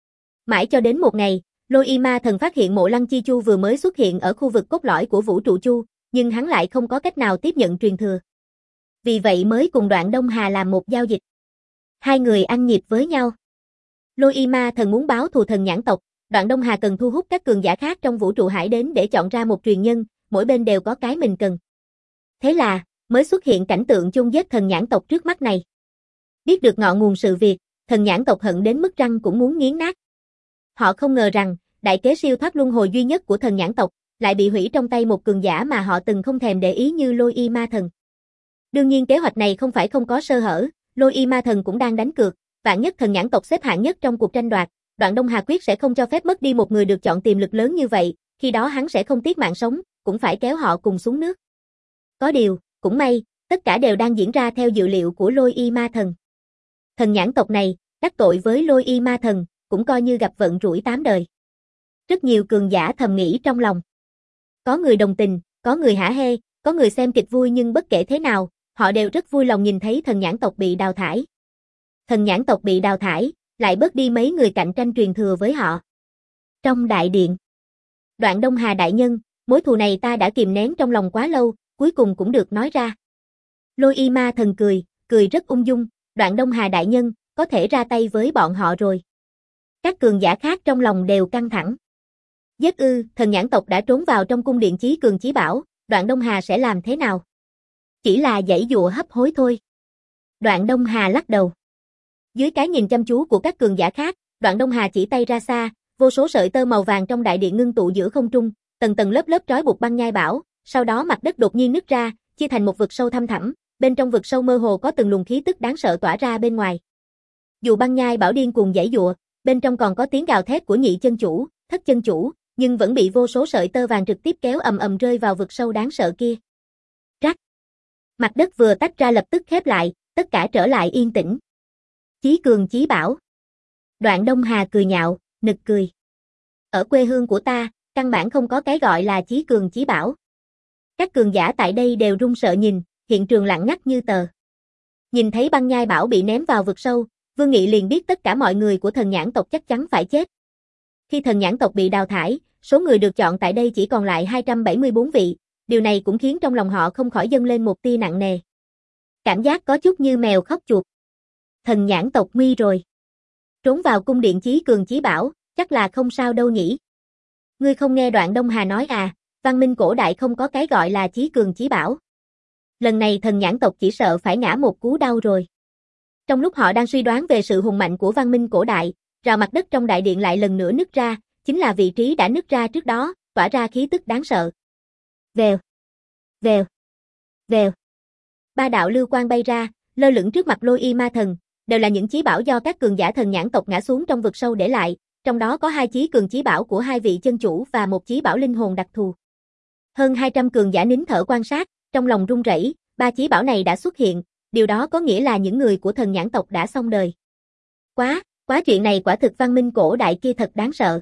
Mãi cho đến một ngày, Lôi Y Ma Thần phát hiện Mộ Lăng Chi Chu vừa mới xuất hiện ở khu vực cốt lõi của vũ trụ Chu, nhưng hắn lại không có cách nào tiếp nhận truyền thừa. Vì vậy mới cùng Đoạn Đông Hà làm một giao dịch. Hai người ăn nhịp với nhau. Lôi Y Ma Thần muốn báo thù thần nhãn tộc, Đoạn Đông Hà cần thu hút các cường giả khác trong vũ trụ hải đến để chọn ra một truyền nhân, mỗi bên đều có cái mình cần. Thế là, mới xuất hiện cảnh tượng chôn giết thần nhãn tộc trước mắt này. Biết được ngọn nguồn sự việc, thần nhãn tộc hận đến mức răng cũng muốn nghiến nát. Họ không ngờ rằng, đại kế siêu thoát luân hồi duy nhất của thần nhãn tộc, lại bị hủy trong tay một cường giả mà họ từng không thèm để ý như Lôi Y Ma Thần. Đương nhiên kế hoạch này không phải không có sơ hở, Lôi Y Ma Thần cũng đang đánh cược, vạn nhất thần nhãn tộc xếp hạng nhất trong cuộc tranh đoạt, Đoạn Đông Hà quyết sẽ không cho phép mất đi một người được chọn tiềm lực lớn như vậy, khi đó hắn sẽ không tiếc mạng sống, cũng phải kéo họ cùng xuống nước. Có điều, cũng may, tất cả đều đang diễn ra theo dự liệu của Lôi Y Ma Thần. Thần nhãn tộc này, đắc tội với Lôi Y Ma Thần, cũng coi như gặp vận rủi tám đời. Rất nhiều cường giả thầm nghĩ trong lòng. Có người đồng tình, có người hả hê, có người xem kịch vui nhưng bất kể thế nào, họ đều rất vui lòng nhìn thấy thần nhãn tộc bị đào thải. Thần nhãn tộc bị đào thải, lại bớt đi mấy người cạnh tranh truyền thừa với họ. Trong đại điện, Đoạn Đông Hà đại nhân, mối thù này ta đã kìm nén trong lòng quá lâu, cuối cùng cũng được nói ra. Lôi Y Ma Thần cười, cười rất ung dung, Đoạn Đông Hà đại nhân, có thể ra tay với bọn họ rồi. Các cường giả khác trong lòng đều căng thẳng. Giết ư, thần nhãn tộc đã trốn vào trong cung điện chí cường chí bảo, Đoạn Đông Hà sẽ làm thế nào? Chỉ là giãy dụa hấp hối thôi. Đoạn Đông Hà lắc đầu. Dưới cái nhìn chăm chú của các cường giả khác, Đoạn Đông Hà chỉ tay ra xa, vô số sợi tơ màu vàng trong đại điện ngưng tụ giữa không trung, tầng tầng lớp lớp trói buộc băng nhai bảo, sau đó mặt đất đột nhiên nứt ra, chia thành một vực sâu thăm thẳm, bên trong vực sâu mơ hồ có từng luồng khí tức đáng sợ tỏa ra bên ngoài. Dù băng nhai bảo điên cuồng giãy giụa, bên trong còn có tiếng gào thét của nhị chân chủ, thất chân chủ, nhưng vẫn bị vô số sợi tơ vàng trực tiếp kéo ầm ầm rơi vào vực sâu đáng sợ kia. Rắc. Mặt đất vừa tách ra lập tức khép lại, tất cả trở lại yên tĩnh. Chí cường chí bảo. Đoạn Đông Hà cười nhạo, nực cười. Ở quê hương của ta, căn bản không có cái gọi là chí cường chí bảo. Các cường giả tại đây đều run sợ nhìn, hiện trường lặng ngắt như tờ. Nhìn thấy băng nhai bảo bị ném vào vực sâu, Vương Nghị liền biết tất cả mọi người của thần nhãn tộc chắc chắn phải chết. Khi thần nhãn tộc bị đào thải, số người được chọn tại đây chỉ còn lại hai trăm bảy mươi bốn vị, điều này cũng khiến trong lòng họ không khỏi dâng lên một tia nặng nề. Cảm giác có chút như mèo khóc chuột. Thần nhãn tộc nguy rồi. Trốn vào cung điện chí cường chí bảo, chắc là không sao đâu nhỉ. Ngươi không nghe Đoạn Đông Hà nói à, văn minh cổ đại không có cái gọi là chí cường chí bảo. Lần này thần nhãn tộc chỉ sợ phải ngã một cú đau rồi. Trong lúc họ đang suy đoán về sự hùng mạnh của văn minh cổ đại, rào mặt đất trong đại điện lại lần nữa nứt ra, chính là vị trí đã nứt ra trước đó, tỏa ra khí tức đáng sợ. Vèo, vèo, vèo. Ba đạo lưu quang bay ra, lơ lửng trước mặt Lôi Y Ma Thần, đều là những chí bảo do các cường giả thần nhãn tộc ngã xuống trong vực sâu để lại, trong đó có hai chí cường chí bảo của hai vị chân chủ và một chí bảo linh hồn đặc thù. Hơn hai trăm cường giả nín thở quan sát, trong lòng run rẩy, ba chí bảo này đã xuất hiện, điều đó có nghĩa là những người của thần nhãn tộc đã xong đời. Quá, quá chuyện này quả thực văn minh cổ đại kia thật đáng sợ.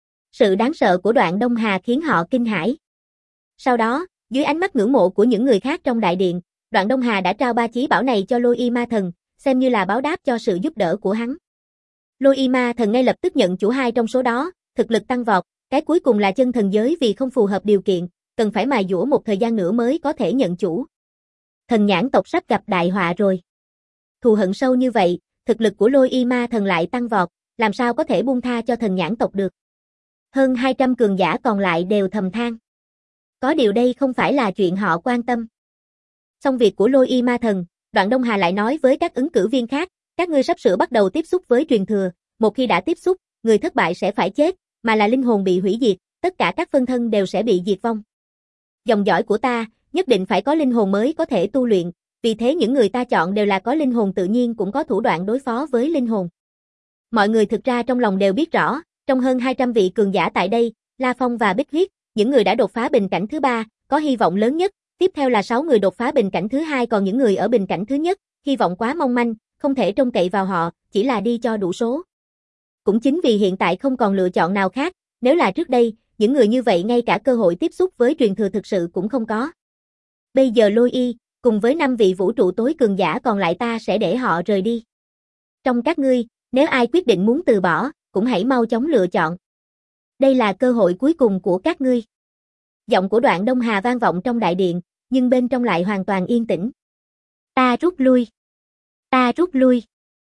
Sự đáng sợ của Đoạn Đông Hà khiến họ kinh hãi. Sau đó, dưới ánh mắt ngưỡng mộ của những người khác trong đại điện, Đoạn Đông Hà đã trao ba chí bảo này cho Lôi Y Ma Thần, xem như là báo đáp cho sự giúp đỡ của hắn. Lôi Y Ma Thần ngay lập tức nhận chủ hai trong số đó, thực lực tăng vọt, cái cuối cùng là chân thần giới vì không phù hợp điều kiện, cần phải mài dũa một thời gian nữa mới có thể nhận chủ. Thần nhãn tộc sắp gặp đại họa rồi. Thù hận sâu như vậy, thực lực của Lôi Y Ma Thần lại tăng vọt, làm sao có thể buông tha cho thần nhãn tộc được. Hơn hai trăm cường giả còn lại đều thầm than. Có điều đây không phải là chuyện họ quan tâm. Xong việc của Lôi Y Ma Thần, Đoạn Đông Hà lại nói với các ứng cử viên khác, các ngươi sắp sửa bắt đầu tiếp xúc với truyền thừa, một khi đã tiếp xúc, người thất bại sẽ phải chết, mà là linh hồn bị hủy diệt, tất cả các phân thân đều sẽ bị diệt vong. Dòng dõi của ta, nhất định phải có linh hồn mới có thể tu luyện, vì thế những người ta chọn đều là có linh hồn tự nhiên cũng có thủ đoạn đối phó với linh hồn. Mọi người thực ra trong lòng đều biết rõ, trong hơn hai trăm vị cường giả tại đây, La Phong và Bích Huyết, những người đã đột phá bình cảnh thứ ba, có hy vọng lớn nhất, tiếp theo là sáu người đột phá bình cảnh thứ hai, còn những người ở bình cảnh thứ nhất, hy vọng quá mong manh, không thể trông cậy vào họ, chỉ là đi cho đủ số. Cũng chính vì hiện tại không còn lựa chọn nào khác, nếu là trước đây, những người như vậy ngay cả cơ hội tiếp xúc với truyền thừa thực sự cũng không có. Bây giờ Lôi Y, cùng với năm vị vũ trụ tối cường giả còn lại ta sẽ để họ rời đi. Trong các ngươi, nếu ai quyết định muốn từ bỏ, cũng hãy mau chóng lựa chọn. Đây là cơ hội cuối cùng của các ngươi. Giọng của Đoạn Đông Hà vang vọng trong đại điện, nhưng bên trong lại hoàn toàn yên tĩnh. Ta rút lui. Ta rút lui.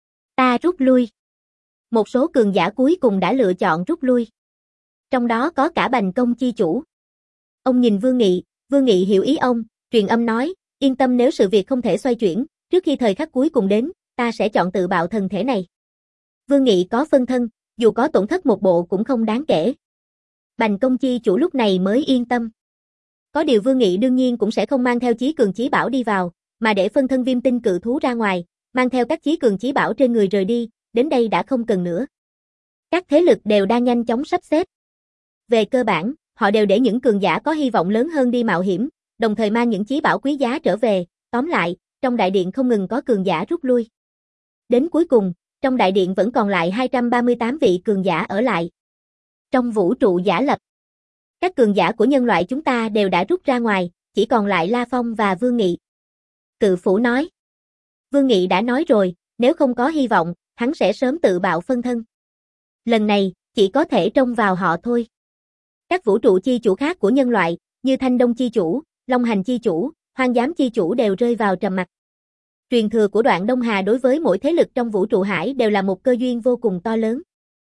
Ta rút lui. Một số cường giả cuối cùng đã lựa chọn rút lui. Trong đó có cả Bành Công chi chủ. Ông nhìn Vương Nghị, Vương Nghị hiểu ý ông, truyền âm nói, yên tâm, nếu sự việc không thể xoay chuyển, trước khi thời khắc cuối cùng đến, ta sẽ chọn tự bạo thân thể này. Vương Nghị có phân thân, dù có tổn thất một bộ cũng không đáng kể. Bành Công chi chủ lúc này mới yên tâm. Có điều Vương Nghị đương nhiên cũng sẽ không mang theo chí cường chí bảo đi vào, mà để phân thân Viêm Tinh cự thú ra ngoài, mang theo các chí cường chí bảo trên người rời đi, đến đây đã không cần nữa. Các thế lực đều đang nhanh chóng sắp xếp. Về cơ bản, họ đều để những cường giả có hy vọng lớn hơn đi mạo hiểm, đồng thời mang những chí bảo quý giá trở về, tóm lại, trong đại điện không ngừng có cường giả rút lui. Đến cuối cùng, trong đại điện vẫn còn lại hai trăm ba mươi tám vị cường giả ở lại. Trong vũ trụ giả lập, các cường giả của nhân loại chúng ta đều đã rút ra ngoài, chỉ còn lại La Phong và Vương Nghị. Cự Phủ nói. Vương Nghị đã nói rồi, nếu không có hy vọng, hắn sẽ sớm tự bạo phân thân. Lần này, chỉ có thể trông vào họ thôi. Các vũ trụ chi chủ khác của nhân loại, như Thanh Đông chi chủ, Long Hành chi chủ, Hoang Giám chi chủ đều rơi vào trầm mặc. Truyền thừa của Đoạn Đông Hà đối với mỗi thế lực trong vũ trụ hải đều là một cơ duyên vô cùng to lớn.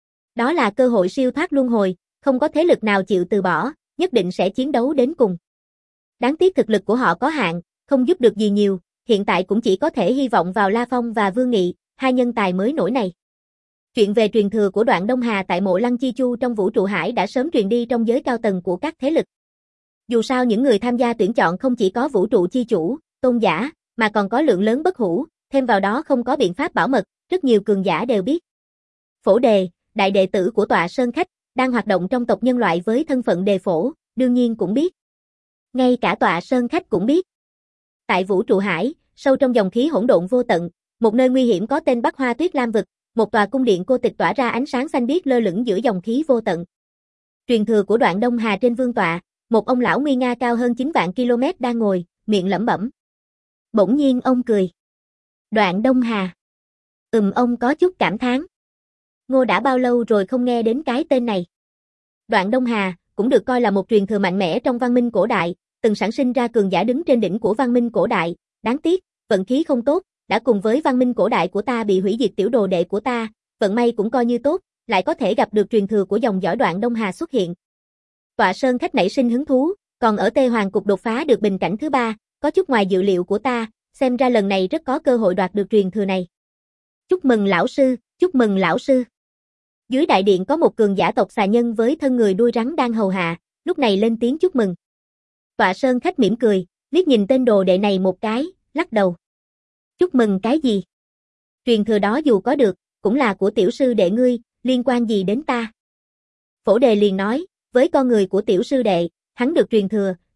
Đó là cơ hội siêu thoát luân hồi, không có thế lực nào chịu từ bỏ, nhất định sẽ chiến đấu đến cùng. Đáng tiếc thực lực của họ có hạn, không giúp được gì nhiều, hiện tại cũng chỉ có thể hy vọng vào La Phong và Vương Nghị, hai nhân tài mới nổi này. Chuyện về truyền thừa của Đoạn Đông Hà tại Mộ Lăng Chi Chu trong vũ trụ hải đã sớm truyền đi trong giới cao tầng của các thế lực. Dù sao những người tham gia tuyển chọn không chỉ có vũ trụ chi chủ, tôn giả, mà còn có lượng lớn bất hủ, thêm vào đó không có biện pháp bảo mật, rất nhiều cường giả đều biết. Phổ Đề, đại đệ tử của Tọa Sơn Khách, đang hoạt động trong tộc nhân loại với thân phận đề phổ, đương nhiên cũng biết. Ngay cả Tọa Sơn Khách cũng biết. Tại vũ trụ hải, sâu trong dòng khí hỗn độn vô tận, một nơi nguy hiểm có tên Bắc Hoa Tuyết Lam vực, một tòa cung điện cô tịch tỏa ra ánh sáng xanh biếc lơ lửng giữa dòng khí vô tận. Truyền thừa của Đoạn Đông Hà trên vương tọa, một ông lão nguy nga cao hơn chín vạn ki lô mét đang ngồi, miệng lẩm bẩm. Bỗng nhiên ông cười. Đoạn Đông Hà. Ừm, ông có chút cảm thán. Ngô đã bao lâu rồi không nghe đến cái tên này. Đoạn Đông Hà cũng được coi là một truyền thừa mạnh mẽ trong văn minh cổ đại, từng sản sinh ra cường giả đứng trên đỉnh của văn minh cổ đại, đáng tiếc, vận khí không tốt, đã cùng với văn minh cổ đại của ta bị hủy diệt. Tiểu đồ đệ của ta, vận may cũng coi như tốt, lại có thể gặp được truyền thừa của dòng dõi Đoạn Đông Hà xuất hiện. Tọa Sơn Khách nảy sinh hứng thú, còn ở Tê Hoàng Cục đột phá được bình cảnh thứ ba, có chút ngoài dự liệu của ta, xem ra lần này rất có cơ hội đoạt được truyền thừa này. Chúc mừng lão sư, chúc mừng lão sư. Dưới đại điện có một cường giả tộc xà nhân với thân người đuôi rắn đang hầu hạ, lúc này lên tiếng chúc mừng. Tọa Sơn Khách mỉm cười, liếc nhìn tên đồ đệ này một cái, lắc đầu. Chúc mừng cái gì? Truyền thừa đó dù có được, cũng là của tiểu sư đệ ngươi, liên quan gì đến ta? Phổ Đề liền nói, với con người của tiểu sư đệ, hắn được truyền thừa,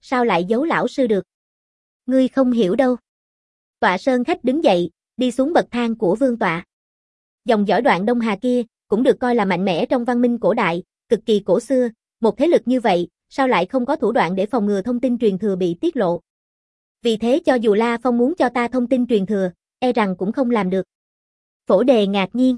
sao lại giấu lão sư được? Ngươi không hiểu đâu. Tọa Sơn Khách đứng dậy, đi xuống bậc thang của vương tọa. Dòng dõi Đoạn Đông Hà kia, cũng được coi là mạnh mẽ trong văn minh cổ đại, cực kỳ cổ xưa, một thế lực như vậy, sao lại không có thủ đoạn để phòng ngừa thông tin truyền thừa bị tiết lộ. Vì thế cho dù La Phong muốn cho ta thông tin truyền thừa, e rằng cũng không làm được. Phổ Đề ngạc nhiên,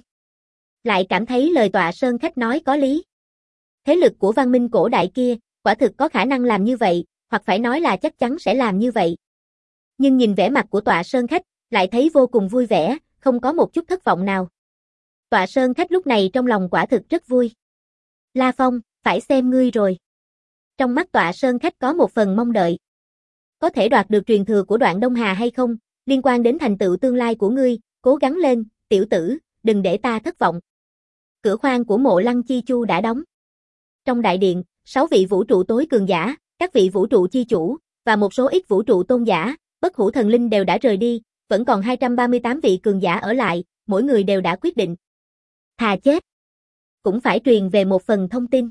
lại cảm thấy lời Tọa Sơn Khách nói có lý. Thế lực của văn minh cổ đại kia, quả thực có khả năng làm như vậy, hoặc phải nói là chắc chắn sẽ làm như vậy. Nhưng nhìn vẻ mặt của Tọa Sơn Khách, lại thấy vô cùng vui vẻ, không có một chút thất vọng nào. Tọa Sơn Khách lúc này trong lòng quả thực rất vui. La Phong, phải xem ngươi rồi. Trong mắt Tọa Sơn Khách có một phần mong đợi. Có thể đoạt được truyền thừa của Đoạn Đông Hà hay không, liên quan đến thành tựu tương lai của ngươi, cố gắng lên, tiểu tử, đừng để ta thất vọng. Cửa khoang của Mộ Lăng Chi Chu đã đóng. Trong đại điện, sáu vị vũ trụ tối cường giả, các vị vũ trụ chi chủ, và một số ít vũ trụ tôn giả, bất hủ thần linh đều đã rời đi, vẫn còn hai trăm ba mươi tám vị cường giả ở lại, mỗi người đều đã quyết định. Thà chết, cũng phải truyền về một phần thông tin.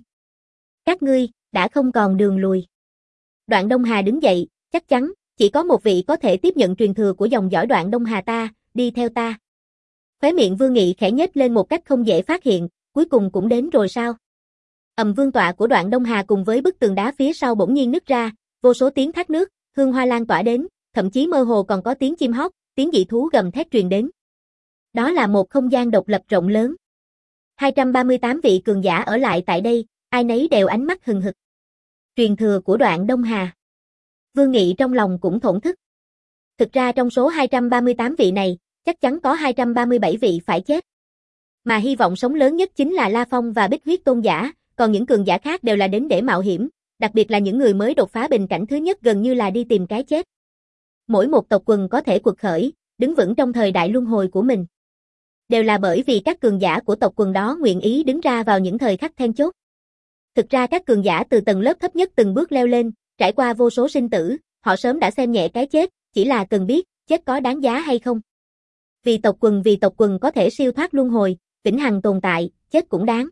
Các ngươi, đã không còn đường lùi. Đoạn Đông Hà đứng dậy, chắc chắn, chỉ có một vị có thể tiếp nhận truyền thừa của dòng dõi Đoạn Đông Hà ta, đi theo ta. Khóe miệng Vương Nghị khẽ nhếch lên một cách không dễ phát hiện, cuối cùng cũng đến rồi sao? Ầm, vương tọa của Đoạn Đông Hà cùng với bức tường đá phía sau bỗng nhiên nứt ra, vô số tiếng thác nước, hương hoa lan tỏa đến, thậm chí mơ hồ còn có tiếng chim hót, tiếng dị thú gầm thét truyền đến. Đó là một không gian độc lập rộng lớn. hai trăm ba mươi tám vị cường giả ở lại tại đây, ai nấy đều ánh mắt hừng hực. Truyền thừa của Đoạn Đông Hà. Vương Nghị trong lòng cũng thổn thức. Thực ra trong số hai trăm ba mươi tám vị này, chắc chắn có hai trăm ba mươi bảy vị phải chết. Mà hy vọng sống lớn nhất chính là La Phong và Bích Huyết Tôn giả, còn những cường giả khác đều là đến để mạo hiểm, đặc biệt là những người mới đột phá bình cảnh thứ nhất gần như là đi tìm cái chết. Mỗi một tộc quần có thể quật khởi, đứng vững trong thời đại luân hồi của mình, đều là bởi vì các cường giả của tộc quần đó nguyện ý đứng ra vào những thời khắc then chốt. Thực ra các cường giả từ tầng lớp thấp nhất từng bước leo lên, trải qua vô số sinh tử, họ sớm đã xem nhẹ cái chết, chỉ là cần biết, chết có đáng giá hay không. Vì tộc quần vì tộc quần có thể siêu thoát luân hồi, vĩnh hằng tồn tại, chết cũng đáng.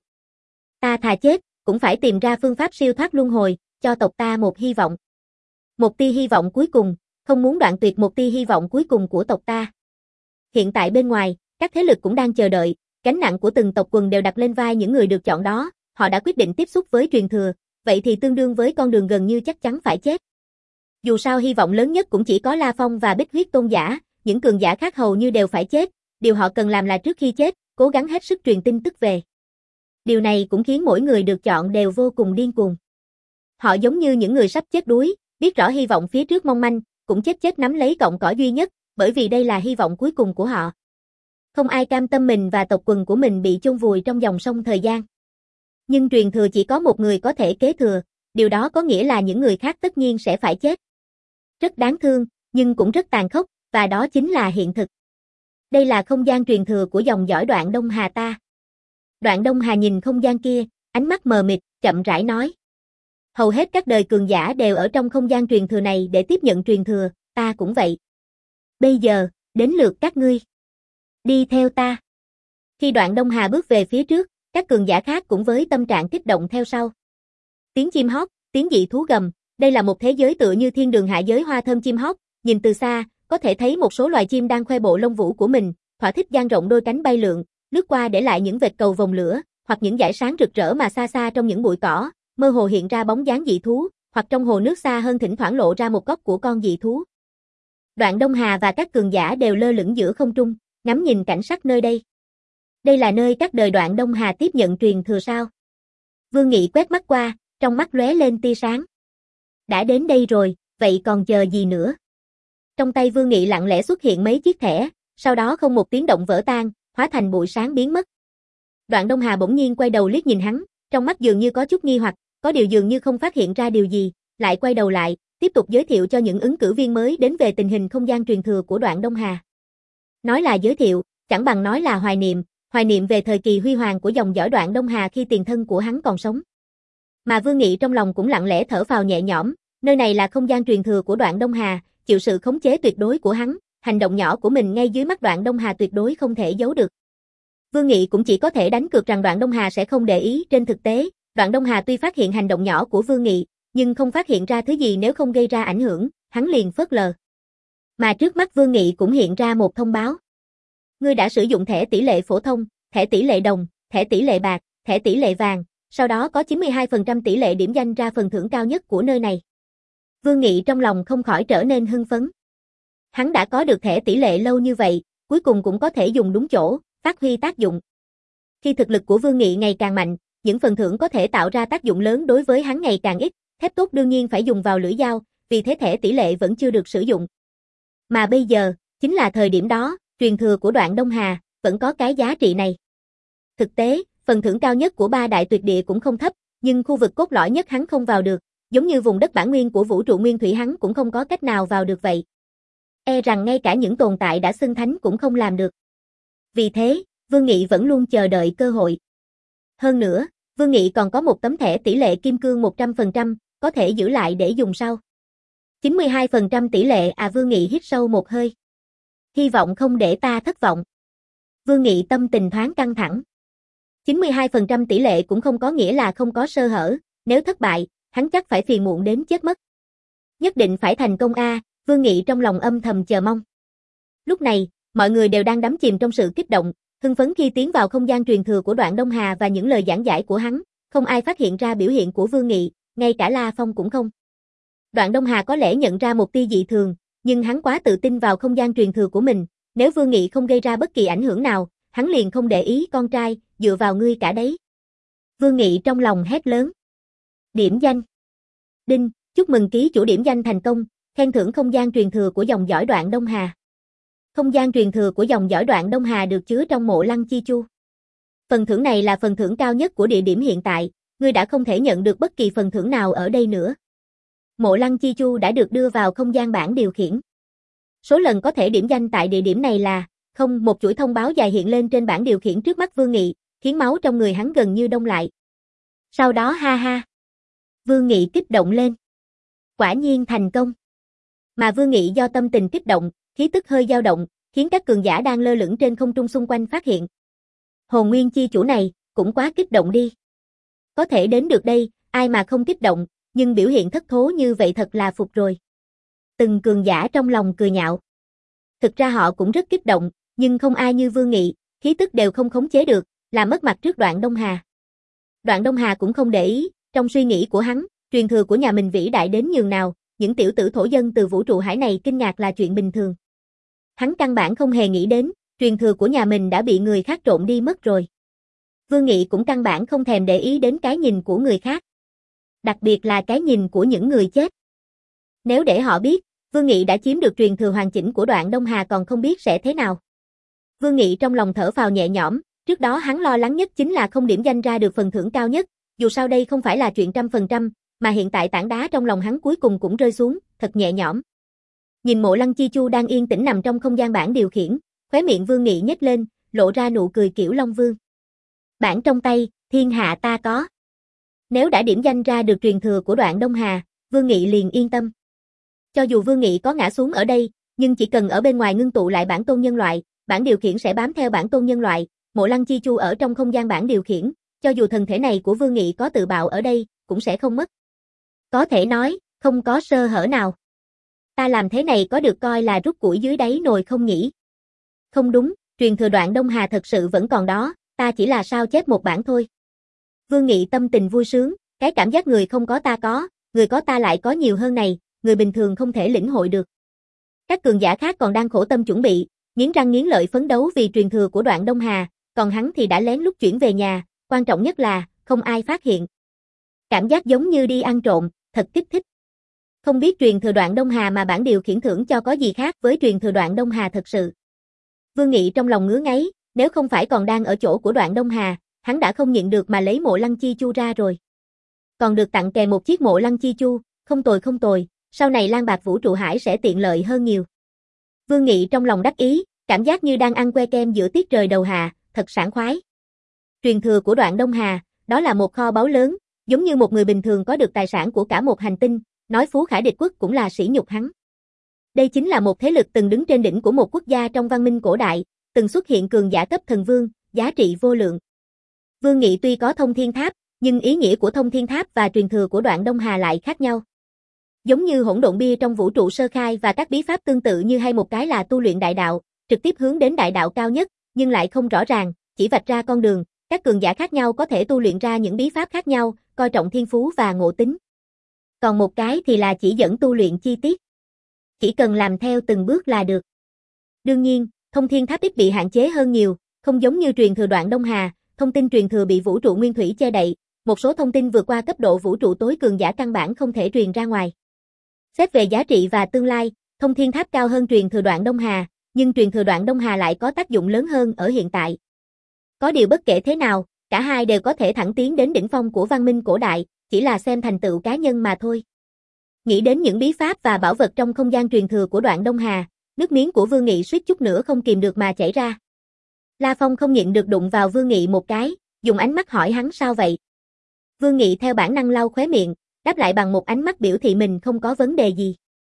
Ta thà chết, cũng phải tìm ra phương pháp siêu thoát luân hồi, cho tộc ta một hy vọng. Một tia hy vọng cuối cùng, không muốn đoạn tuyệt một tia hy vọng cuối cùng của tộc ta. Hiện tại bên ngoài, các thế lực cũng đang chờ đợi, gánh nặng của từng tộc quần đều đặt lên vai những người được chọn đó, họ đã quyết định tiếp xúc với truyền thừa, vậy thì tương đương với con đường gần như chắc chắn phải chết. Dù sao hy vọng lớn nhất cũng chỉ có La Phong và Bích Huyết Tôn giả, những cường giả khác hầu như đều phải chết, điều họ cần làm là trước khi chết, cố gắng hết sức truyền tin tức về. Điều này cũng khiến mỗi người được chọn đều vô cùng điên cuồng. Họ giống như những người sắp chết đuối, biết rõ hy vọng phía trước mong manh, cũng chết chết nắm lấy cọng cỏ duy nhất, bởi vì đây là hy vọng cuối cùng của họ. Không ai cam tâm mình và tộc quần của mình bị chôn vùi trong dòng sông thời gian. Nhưng truyền thừa chỉ có một người có thể kế thừa, điều đó có nghĩa là những người khác tất nhiên sẽ phải chết. Rất đáng thương, nhưng cũng rất tàn khốc, và đó chính là hiện thực. Đây là không gian truyền thừa của dòng dõi Đoạn Đông Hà ta. Đoạn Đông Hà nhìn không gian kia, ánh mắt mờ mịt, chậm rãi nói. Hầu hết các đời cường giả đều ở trong không gian truyền thừa này để tiếp nhận truyền thừa, ta cũng vậy. Bây giờ, đến lượt các ngươi. Đi theo ta. Khi Đoạn Đông Hà bước về phía trước, các cường giả khác cũng với tâm trạng kích động theo sau. Tiếng chim hót, tiếng dị thú gầm, đây là một thế giới tựa như thiên đường hạ giới hoa thơm chim hót, nhìn từ xa, có thể thấy một số loài chim đang khoe bộ lông vũ của mình, thỏa thích dang rộng đôi cánh bay lượn, lướt qua để lại những vệt cầu vòng lửa, hoặc những dải sáng rực rỡ mà xa xa trong những bụi cỏ, mơ hồ hiện ra bóng dáng dị thú, hoặc trong hồ nước xa hơn thỉnh thoảng lộ ra một góc của con dị thú. Đoạn Đông Hà và các cường giả đều lơ lửng giữa không trung, ngắm nhìn cảnh sắc nơi đây. Đây là nơi các đời Đoạn Đông Hà tiếp nhận truyền thừa sao? Vương Nghị quét mắt qua, trong mắt lóe lên tia sáng. Đã đến đây rồi, vậy còn chờ gì nữa? Trong tay Vương Nghị lặng lẽ xuất hiện mấy chiếc thẻ, sau đó không một tiếng động vỡ tan, hóa thành bụi sáng biến mất. Đoạn Đông Hà bỗng nhiên quay đầu liếc nhìn hắn, trong mắt dường như có chút nghi hoặc, có điều dường như không phát hiện ra điều gì, lại quay đầu lại, tiếp tục giới thiệu cho những ứng cử viên mới đến về tình hình không gian truyền thừa của Đoạn Đông Hà. Nói là giới thiệu, chẳng bằng nói là hoài niệm, hoài niệm về thời kỳ huy hoàng của dòng dõi Đoạn Đông Hà khi tiền thân của hắn còn sống. Mà Vương Nghị trong lòng cũng lặng lẽ thở phào nhẹ nhõm, nơi này là không gian truyền thừa của Đoạn Đông Hà, chịu sự khống chế tuyệt đối của hắn, hành động nhỏ của mình ngay dưới mắt Đoạn Đông Hà tuyệt đối không thể giấu được. Vương Nghị cũng chỉ có thể đánh cược rằng Đoạn Đông Hà sẽ không để ý, trên thực tế, Đoạn Đông Hà tuy phát hiện hành động nhỏ của Vương Nghị, nhưng không phát hiện ra thứ gì nếu không gây ra ảnh hưởng, hắn liền phớt lờ. Mà trước mắt Vương Nghị cũng hiện ra một thông báo. Ngươi đã sử dụng thẻ tỷ lệ phổ thông, thẻ tỷ lệ đồng, thẻ tỷ lệ bạc, thẻ tỷ lệ vàng, sau đó có chín mươi hai phần trăm tỷ lệ điểm danh ra phần thưởng cao nhất của nơi này. Vương Nghị trong lòng không khỏi trở nên hưng phấn. Hắn đã có được thẻ tỷ lệ lâu như vậy, cuối cùng cũng có thể dùng đúng chỗ, phát huy tác dụng. Khi thực lực của Vương Nghị ngày càng mạnh, những phần thưởng có thể tạo ra tác dụng lớn đối với hắn ngày càng ít, thép tốt đương nhiên phải dùng vào lưỡi dao, vì thế thẻ tỷ lệ vẫn chưa được sử dụng. Mà bây giờ, chính là thời điểm đó, truyền thừa của Đoạn Đông Hà, vẫn có cái giá trị này. Thực tế, phần thưởng cao nhất của ba đại tuyệt địa cũng không thấp, nhưng khu vực cốt lõi nhất hắn không vào được, giống như vùng đất bản nguyên của vũ trụ nguyên thủy hắn cũng không có cách nào vào được vậy. E rằng ngay cả những tồn tại đã xưng thánh cũng không làm được. Vì thế, Vương Nghị vẫn luôn chờ đợi cơ hội. Hơn nữa, Vương Nghị còn có một tấm thẻ tỷ lệ kim cương một trăm phần trăm, có thể giữ lại để dùng sau. chín mươi hai phần trăm tỷ lệ à Vương Nghị hít sâu một hơi. Hy vọng không để ta thất vọng. Vương Nghị tâm tình thoáng căng thẳng. chín mươi hai phần trăm tỷ lệ cũng không có nghĩa là không có sơ hở, nếu thất bại, hắn chắc phải phiền muộn đến chết mất. Nhất định phải thành công a, à, Vương Nghị trong lòng âm thầm chờ mong. Lúc này, mọi người đều đang đắm chìm trong sự kích động, hưng phấn khi tiến vào không gian truyền thừa của Đoạn Đông Hà và những lời giảng giải của hắn, không ai phát hiện ra biểu hiện của Vương Nghị, ngay cả La Phong cũng không. Đoạn Đông Hà có lẽ nhận ra một tia dị thường, nhưng hắn quá tự tin vào không gian truyền thừa của mình, nếu Vương Nghị không gây ra bất kỳ ảnh hưởng nào, hắn liền không để ý con trai, dựa vào ngươi cả đấy. Vương Nghị trong lòng hét lớn. Điểm danh. Đinh, chúc mừng ký chủ điểm danh thành công, khen thưởng không gian truyền thừa của dòng dõi Đoạn Đông Hà. Không gian truyền thừa của dòng dõi Đoạn Đông Hà được chứa trong mộ Lăng Chi Chu. Phần thưởng này là phần thưởng cao nhất của địa điểm hiện tại, ngươi đã không thể nhận được bất kỳ phần thưởng nào ở đây nữa. Mộ Lăng Chi Chu đã được đưa vào không gian bảng điều khiển. Số lần có thể điểm danh tại địa điểm này là không, một chuỗi thông báo dài hiện lên trên bảng điều khiển trước mắt Vương Nghị, khiến máu trong người hắn gần như đông lại. Sau đó ha ha. Vương Nghị kích động lên. Quả nhiên thành công. Mà Vương Nghị do tâm tình kích động, khí tức hơi dao động, khiến các cường giả đang lơ lửng trên không trung xung quanh phát hiện. Hồn Nguyên chi chủ này, cũng quá kích động đi. Có thể đến được đây, ai mà không kích động, nhưng biểu hiện thất thố như vậy thật là phục rồi. Từng cường giả trong lòng cười nhạo. Thực ra họ cũng rất kích động, nhưng không ai như Vương Nghị, khí tức đều không khống chế được, làm mất mặt trước Đoạn Đông Hà. Đoạn Đông Hà cũng không để ý, trong suy nghĩ của hắn, truyền thừa của nhà mình vĩ đại đến nhường nào, những tiểu tử thổ dân từ vũ trụ hải này kinh ngạc là chuyện bình thường. Hắn căn bản không hề nghĩ đến, truyền thừa của nhà mình đã bị người khác trộm đi mất rồi. Vương Nghị cũng căn bản không thèm để ý đến cái nhìn của người khác. Đặc biệt là cái nhìn của những người chết. Nếu để họ biết, Vương Nghị đã chiếm được truyền thừa hoàn chỉnh của Đoạn Đông Hà còn không biết sẽ thế nào. Vương Nghị trong lòng thở phào nhẹ nhõm, trước đó hắn lo lắng nhất chính là không điểm danh ra được phần thưởng cao nhất, dù sao đây không phải là chuyện trăm phần trăm, mà hiện tại tảng đá trong lòng hắn cuối cùng cũng rơi xuống, thật nhẹ nhõm. Nhìn Mộ Lăng Chi Chu đang yên tĩnh nằm trong không gian bảng điều khiển, khóe miệng Vương Nghị nhếch lên, lộ ra nụ cười kiểu Long Vương. Bảng trong tay, thiên hạ ta có. Nếu đã điểm danh ra được truyền thừa của Đoạn Đông Hà, Vương Nghị liền yên tâm. Cho dù Vương Nghị có ngã xuống ở đây, nhưng chỉ cần ở bên ngoài ngưng tụ lại bản tôn nhân loại, bản điều khiển sẽ bám theo bản tôn nhân loại, Mộ Lăng Chi Chu ở trong không gian bản điều khiển, cho dù thân thể này của Vương Nghị có tự bạo ở đây, cũng sẽ không mất. Có thể nói, không có sơ hở nào. Ta làm thế này có được coi là rút củi dưới đáy nồi không nhỉ? Không đúng, truyền thừa Đoạn Đông Hà thật sự vẫn còn đó, ta chỉ là sao chép một bản thôi. Vương Nghị tâm tình vui sướng, cái cảm giác người không có ta có, người có ta lại có nhiều hơn này, người bình thường không thể lĩnh hội được. Các cường giả khác còn đang khổ tâm chuẩn bị, nghiến răng nghiến lợi phấn đấu vì truyền thừa của Đoạn Đông Hà, còn hắn thì đã lén lút chuyển về nhà, quan trọng nhất là, không ai phát hiện. Cảm giác giống như đi ăn trộm, thật kích thích. Không biết truyền thừa Đoạn Đông Hà mà bản điều khiển thưởng cho có gì khác với truyền thừa Đoạn Đông Hà thật sự. Vương Nghị trong lòng ngứa ngáy, nếu không phải còn đang ở chỗ của Đoạn Đông Hà, hắn đã không nhịn được mà lấy Mộ Lăng Chi Chu ra rồi. Còn được tặng kèm một chiếc Mộ Lăng Chi Chu, không tồi không tồi, sau này Lan Bạc Vũ Trụ Hải sẽ tiện lợi hơn nhiều. Vương Nghị trong lòng đắc ý, cảm giác như đang ăn que kem giữa tiết trời đầu hạ, thật sảng khoái. Truyền thừa của Đoạn Đông Hà, đó là một kho báu lớn, giống như một người bình thường có được tài sản của cả một hành tinh, nói phú khả địch quốc cũng là sỉ nhục hắn. Đây chính là một thế lực từng đứng trên đỉnh của một quốc gia trong văn minh cổ đại, từng xuất hiện cường giả cấp thần vương, giá trị vô lượng. Vương Nghị tuy có thông thiên tháp, Nhưng ý nghĩa của thông thiên tháp và truyền thừa của Đoạn Đông Hà lại khác nhau. Giống như hỗn độn bia trong vũ trụ sơ khai và các bí pháp tương tự như hay một cái là tu luyện đại đạo, trực tiếp hướng đến đại đạo cao nhất, nhưng lại không rõ ràng, chỉ vạch ra con đường, các cường giả khác nhau có thể tu luyện ra những bí pháp khác nhau, coi trọng thiên phú và ngộ tính. Còn một cái thì là chỉ dẫn tu luyện chi tiết. Chỉ cần làm theo từng bước là được. Đương nhiên, thông thiên tháp ít bị hạn chế hơn nhiều, không giống như truyền thừa Đoạn Đông Hà, thông tin truyền thừa bị vũ trụ nguyên thủy che đậy, một số thông tin vượt qua cấp độ vũ trụ tối cường giả căn bản không thể truyền ra ngoài. Xét về giá trị và tương lai, thông thiên tháp cao hơn truyền thừa Đoạn Đông Hà, nhưng truyền thừa Đoạn Đông Hà lại có tác dụng lớn hơn ở hiện tại. Có điều bất kể thế nào, cả hai đều có thể thẳng tiến đến đỉnh phong của văn minh cổ đại, chỉ là xem thành tựu cá nhân mà thôi. Nghĩ đến những bí pháp và bảo vật trong không gian truyền thừa của Đoạn Đông Hà, nước miếng của Vương Nghị suýt chút nữa không kìm được mà chảy ra. La Phong không nhịn được đụng vào Vương Nghị một cái, dùng ánh mắt hỏi hắn sao vậy. Vương Nghị theo bản năng lau khóe miệng, đáp lại bằng một ánh mắt biểu thị mình không có vấn đề gì.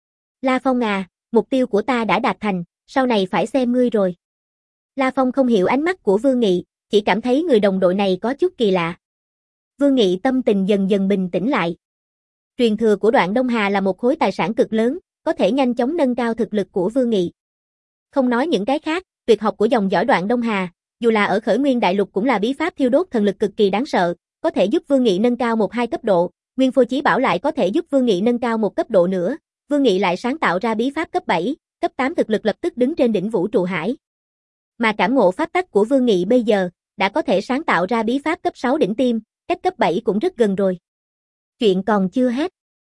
La Phong à, mục tiêu của ta đã đạt thành, sau này phải xem ngươi rồi. La Phong không hiểu ánh mắt của Vương Nghị, chỉ cảm thấy người đồng đội này có chút kỳ lạ. Vương Nghị tâm tình dần dần bình tĩnh lại. Truyền thừa của Đoạn Đông Hà là một khối tài sản cực lớn, có thể nhanh chóng nâng cao thực lực của Vương Nghị. Không nói những cái khác, tuyệt học của dòng dõi Đoạn Đông Hà, dù là ở Khởi Nguyên Đại Lục cũng là bí pháp thiêu đốt thần lực cực kỳ đáng sợ, có thể giúp Vương Nghị nâng cao một hai cấp độ, Nguyên Phôi Chí Bảo lại có thể giúp Vương Nghị nâng cao một cấp độ nữa, Vương Nghị lại sáng tạo ra bí pháp cấp bảy, cấp tám thực lực lập tức đứng trên đỉnh vũ trụ hải. Mà cảm ngộ pháp tắc của Vương Nghị bây giờ, đã có thể sáng tạo ra bí pháp cấp sáu đỉnh tiêm, cách cấp bảy cũng rất gần rồi. Chuyện còn chưa hết.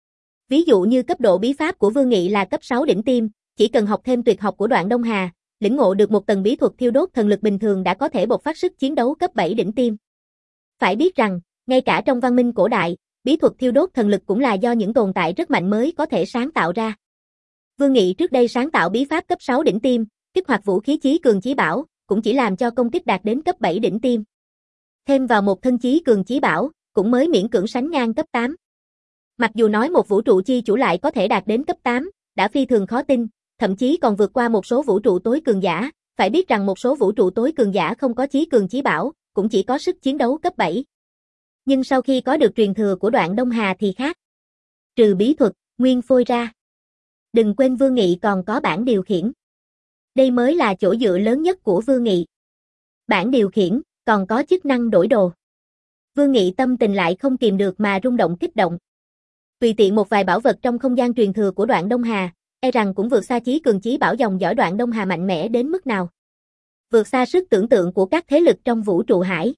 Ví dụ như cấp độ bí pháp của Vương Nghị là cấp sáu đỉnh tiêm, chỉ cần học thêm tuyệt học của Đoạn Đông Hà, lĩnh ngộ được một tầng bí thuật thiêu đốt thần lực bình thường đã có thể bộc phát sức chiến đấu cấp bảy đỉnh tiêm. Phải biết rằng, ngay cả trong văn minh cổ đại, bí thuật thiêu đốt thần lực cũng là do những tồn tại rất mạnh mới có thể sáng tạo ra. Vương Nghị trước đây sáng tạo bí pháp cấp sáu đỉnh tiêm, kích hoạt vũ khí chí cường chí bảo, cũng chỉ làm cho công kích đạt đến cấp bảy đỉnh tiêm. Thêm vào một thân chí cường chí bảo, cũng mới miễn cưỡng sánh ngang cấp tám. Mặc dù nói một vũ trụ chi chủ lại có thể đạt đến cấp tám, đã phi thường khó tin, thậm chí còn vượt qua một số vũ trụ tối cường giả, phải biết rằng một số vũ trụ tối cường giả không có chí cường chí bảo, cũng chỉ có sức chiến đấu cấp bảy. Nhưng sau khi có được truyền thừa của Đoạn Đông Hà thì khác. Trừ bí thuật, Nguyên Phôi ra. Đừng quên Vương Nghị còn có bảng điều khiển. Đây mới là chỗ dựa lớn nhất của Vương Nghị. Bảng điều khiển, còn có chức năng đổi đồ. Vương Nghị tâm tình lại không kìm được mà rung động kích động. Tùy tiện một vài bảo vật trong không gian truyền thừa của Đoạn Đông Hà, e rằng cũng vượt xa chí cường chí bảo dòng dõi Đoạn Đông Hà mạnh mẽ đến mức nào. Vượt xa sức tưởng tượng của các thế lực trong vũ trụ hải.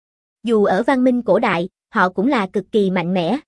Dù ở văn minh cổ đại, họ cũng là cực kỳ mạnh mẽ.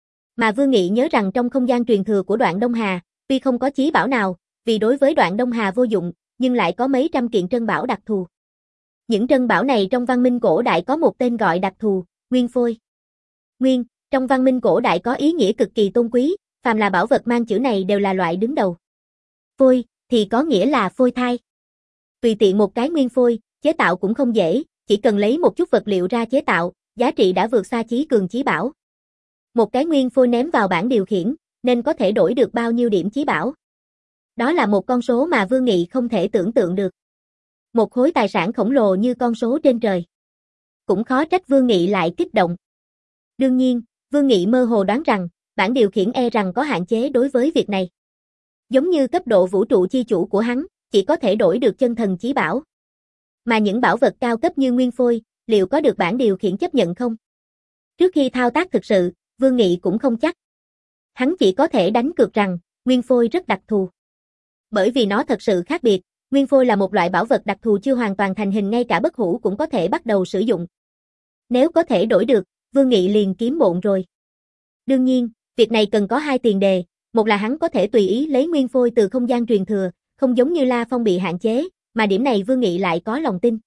Mà Vương Nghị nhớ rằng trong không gian truyền thừa của Đoạn Đông Hà, tuy không có chí bảo nào, vì đối với Đoạn Đông Hà vô dụng, nhưng lại có mấy trăm kiện trân bảo đặc thù. Những trân bảo này trong văn minh cổ đại có một tên gọi đặc thù, Nguyên Phôi. Nguyên, trong văn minh cổ đại có ý nghĩa cực kỳ tôn quý, phàm là bảo vật mang chữ này đều là loại đứng đầu. Phôi, thì có nghĩa là phôi thai. Tùy tiện một cái Nguyên Phôi, chế tạo cũng không dễ, chỉ cần lấy một chút vật liệu ra chế tạo, giá trị đã vượt xa chí cường chí bảo. Một cái Nguyên Phôi ném vào bảng điều khiển, nên có thể đổi được bao nhiêu điểm chí bảo. Đó là một con số mà Vương Nghị không thể tưởng tượng được. Một khối tài sản khổng lồ như con số trên trời. Cũng khó trách Vương Nghị lại kích động. Đương nhiên, Vương Nghị mơ hồ đoán rằng, bảng điều khiển e rằng có hạn chế đối với việc này. Giống như cấp độ vũ trụ chi chủ của hắn, chỉ có thể đổi được chân thần chí bảo. Mà những bảo vật cao cấp như Nguyên Phôi, liệu có được bảng điều khiển chấp nhận không? Trước khi thao tác thực sự, Vương Nghị cũng không chắc. Hắn chỉ có thể đánh cược rằng, Nguyên Phôi rất đặc thù. Bởi vì nó thật sự khác biệt, Nguyên Phôi là một loại bảo vật đặc thù chưa hoàn toàn thành hình ngay cả bất hủ cũng có thể bắt đầu sử dụng. Nếu có thể đổi được, Vương Nghị liền kiếm bộn rồi. Đương nhiên, việc này cần có hai tiền đề, một là hắn có thể tùy ý lấy Nguyên Phôi từ không gian truyền thừa, không giống như La Phong bị hạn chế, mà điểm này Vương Nghị lại có lòng tin.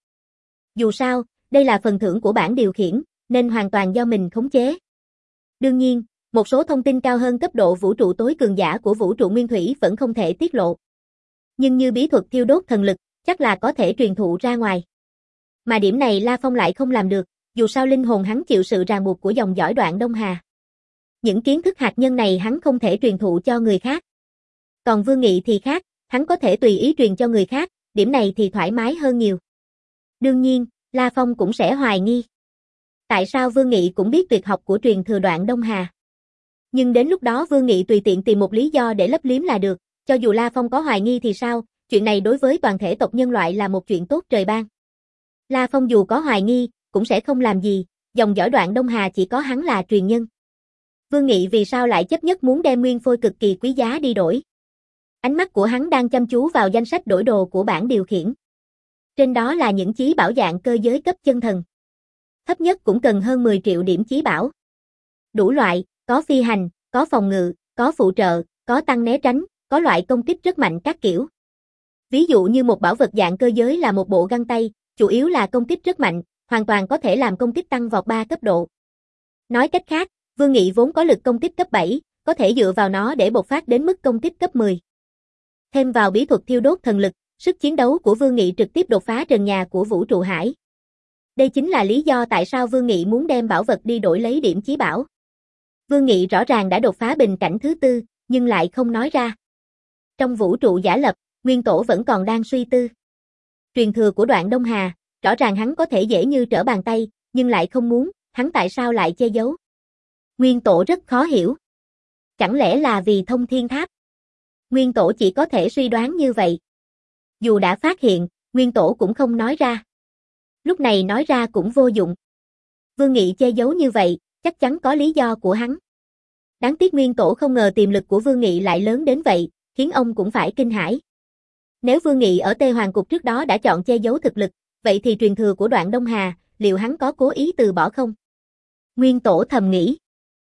Dù sao, đây là phần thưởng của bảng điều khiển, nên hoàn toàn do mình khống chế. Đương nhiên, một số thông tin cao hơn cấp độ vũ trụ tối cường giả của vũ trụ nguyên thủy vẫn không thể tiết lộ. Nhưng như bí thuật thiêu đốt thần lực, chắc là có thể truyền thụ ra ngoài. Mà điểm này La Phong lại không làm được, dù sao linh hồn hắn chịu sự ràng buộc của dòng dõi Đoạn Đông Hà. Những kiến thức hạt nhân này hắn không thể truyền thụ cho người khác. Còn Vương Nghị thì khác, hắn có thể tùy ý truyền cho người khác, điểm này thì thoải mái hơn nhiều. Đương nhiên, La Phong cũng sẽ hoài nghi. Tại sao Vương Nghị cũng biết tuyệt học của truyền thừa Đoạn Đông Hà? Nhưng đến lúc đó Vương Nghị tùy tiện tìm một lý do để lấp liếm là được, cho dù La Phong có hoài nghi thì sao, chuyện này đối với toàn thể tộc nhân loại là một chuyện tốt trời ban. La Phong dù có hoài nghi, cũng sẽ không làm gì, dòng dõi Đoạn Đông Hà chỉ có hắn là truyền nhân. Vương Nghị vì sao lại chấp nhất muốn đem nguyên phôi cực kỳ quý giá đi đổi? Ánh mắt của hắn đang chăm chú vào danh sách đổi đồ của bảng điều khiển. Trên đó là những chí bảo dạng cơ giới cấp chân thần. Thấp nhất cũng cần hơn mười triệu điểm chí bảo. Đủ loại, có phi hành, có phòng ngự, có phụ trợ, có tăng né tránh, có loại công kích rất mạnh các kiểu. Ví dụ như một bảo vật dạng cơ giới là một bộ găng tay, chủ yếu là công kích rất mạnh, hoàn toàn có thể làm công kích tăng vọt ba cấp độ. Nói cách khác, Vương Nghị vốn có lực công kích cấp bảy, có thể dựa vào nó để bộc phát đến mức công kích cấp mười. Thêm vào bí thuật thiêu đốt thần lực, sức chiến đấu của Vương Nghị trực tiếp đột phá trần nhà của vũ trụ hải. Đây chính là lý do tại sao Vương Nghị muốn đem bảo vật đi đổi lấy điểm chí bảo. Vương Nghị rõ ràng đã đột phá bình cảnh thứ tư, nhưng lại không nói ra. Trong vũ trụ giả lập, Nguyên Tổ vẫn còn đang suy tư. Truyền thừa của Đoạn Đông Hà, rõ ràng hắn có thể dễ như trở bàn tay, nhưng lại không muốn, hắn tại sao lại che giấu? Nguyên Tổ rất khó hiểu. Chẳng lẽ là vì thông thiên tháp? Nguyên Tổ chỉ có thể suy đoán như vậy. Dù đã phát hiện, Nguyên Tổ cũng không nói ra. Lúc này nói ra cũng vô dụng. Vương Nghị che giấu như vậy, chắc chắn có lý do của hắn. Đáng tiếc Nguyên Tổ không ngờ tiềm lực của Vương Nghị lại lớn đến vậy, khiến ông cũng phải kinh hãi. Nếu Vương Nghị ở Tê Hoàng Cục trước đó đã chọn che giấu thực lực, vậy thì truyền thừa của Đoạn Đông Hà, liệu hắn có cố ý từ bỏ không? Nguyên Tổ thầm nghĩ.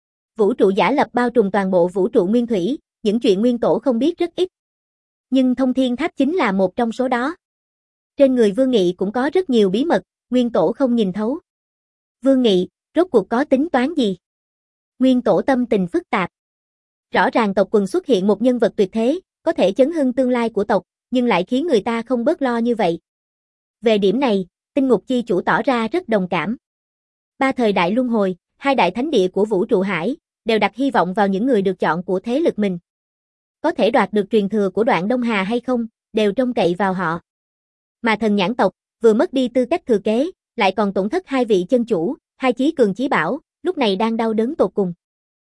Vũ trụ giả lập bao trùm toàn bộ vũ trụ nguyên thủy, những chuyện Nguyên Tổ không biết rất ít. Nhưng thông thiên tháp chính là một trong số đó. Trên người Vương Nghị cũng có rất nhiều bí mật, Nguyên Tổ không nhìn thấu. Vương Nghị, rốt cuộc có tính toán gì? Nguyên Tổ tâm tình phức tạp. Rõ ràng tộc quần xuất hiện một nhân vật tuyệt thế, có thể chấn hưng tương lai của tộc, nhưng lại khiến người ta không bớt lo như vậy. Về điểm này, Tinh Ngục Chi chủ tỏ ra rất đồng cảm. Ba thời đại luân hồi, hai đại thánh địa của vũ trụ hải, đều đặt hy vọng vào những người được chọn của thế lực mình. Có thể đoạt được truyền thừa của Đoạn Đông Hà hay không, đều trông cậy vào họ. Mà thần nhãn tộc, vừa mất đi tư cách thừa kế, lại còn tổn thất hai vị chân chủ, hai chí cường chí bảo, lúc này đang đau đớn tột cùng.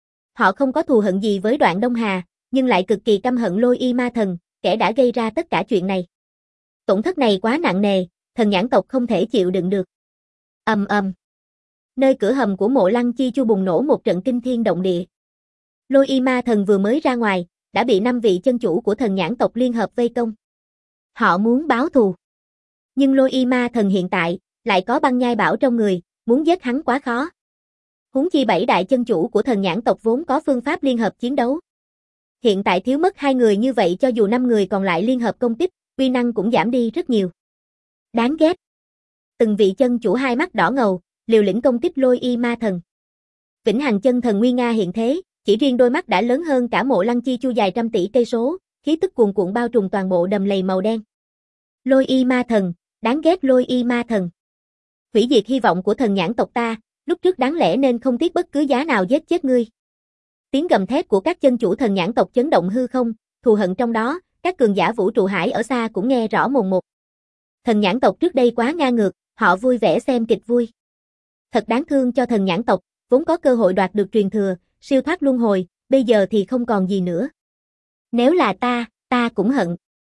Họ không có thù hận gì với Đoạn Đông Hà, nhưng lại cực kỳ căm hận Lôi Y Ma Thần, kẻ đã gây ra tất cả chuyện này. Tổn thất này quá nặng nề, thần nhãn tộc không thể chịu đựng được. Ầm ầm. Nơi cửa hầm của Mộ Lăng Chi Chu bùng nổ một trận kinh thiên động địa. Lôi Y Ma Thần vừa mới ra ngoài, đã bị năm vị chân chủ của thần nhãn tộc liên hợp vây công. Họ muốn báo thù. Nhưng Lôi Y Ma Thần hiện tại, lại có băng nhai bảo trong người, muốn giết hắn quá khó. Huống chi bảy đại chân chủ của thần nhãn tộc vốn có phương pháp liên hợp chiến đấu. Hiện tại thiếu mất hai người như vậy cho dù năm người còn lại liên hợp công kích, uy năng cũng giảm đi rất nhiều. Đáng ghét. Từng vị chân chủ hai mắt đỏ ngầu, liều lĩnh công kích Lôi Y Ma Thần. Vĩnh Hằng chân thần nguy nga hiện thế, chỉ riêng đôi mắt đã lớn hơn cả Mộ Lăng Chi Chu dài trăm tỷ cây số, khí tức cuồn cuộn bao trùm toàn bộ đầm lầy màu đen. Lôi Y Ma Thần, đáng ghét Lôi Y Ma Thần. Hủy diệt hy vọng của thần nhãn tộc ta, lúc trước đáng lẽ nên không tiếc bất cứ giá nào giết chết ngươi. Tiếng gầm thét của các chân chủ thần nhãn tộc chấn động hư không, thù hận trong đó, các cường giả vũ trụ hải ở xa cũng nghe rõ mồn một. Thần nhãn tộc trước đây quá ngang ngược, họ vui vẻ xem kịch vui. Thật đáng thương cho thần nhãn tộc, vốn có cơ hội đoạt được truyền thừa, siêu thoát luân hồi, bây giờ thì không còn gì nữa. Nếu là ta, ta cũng hận.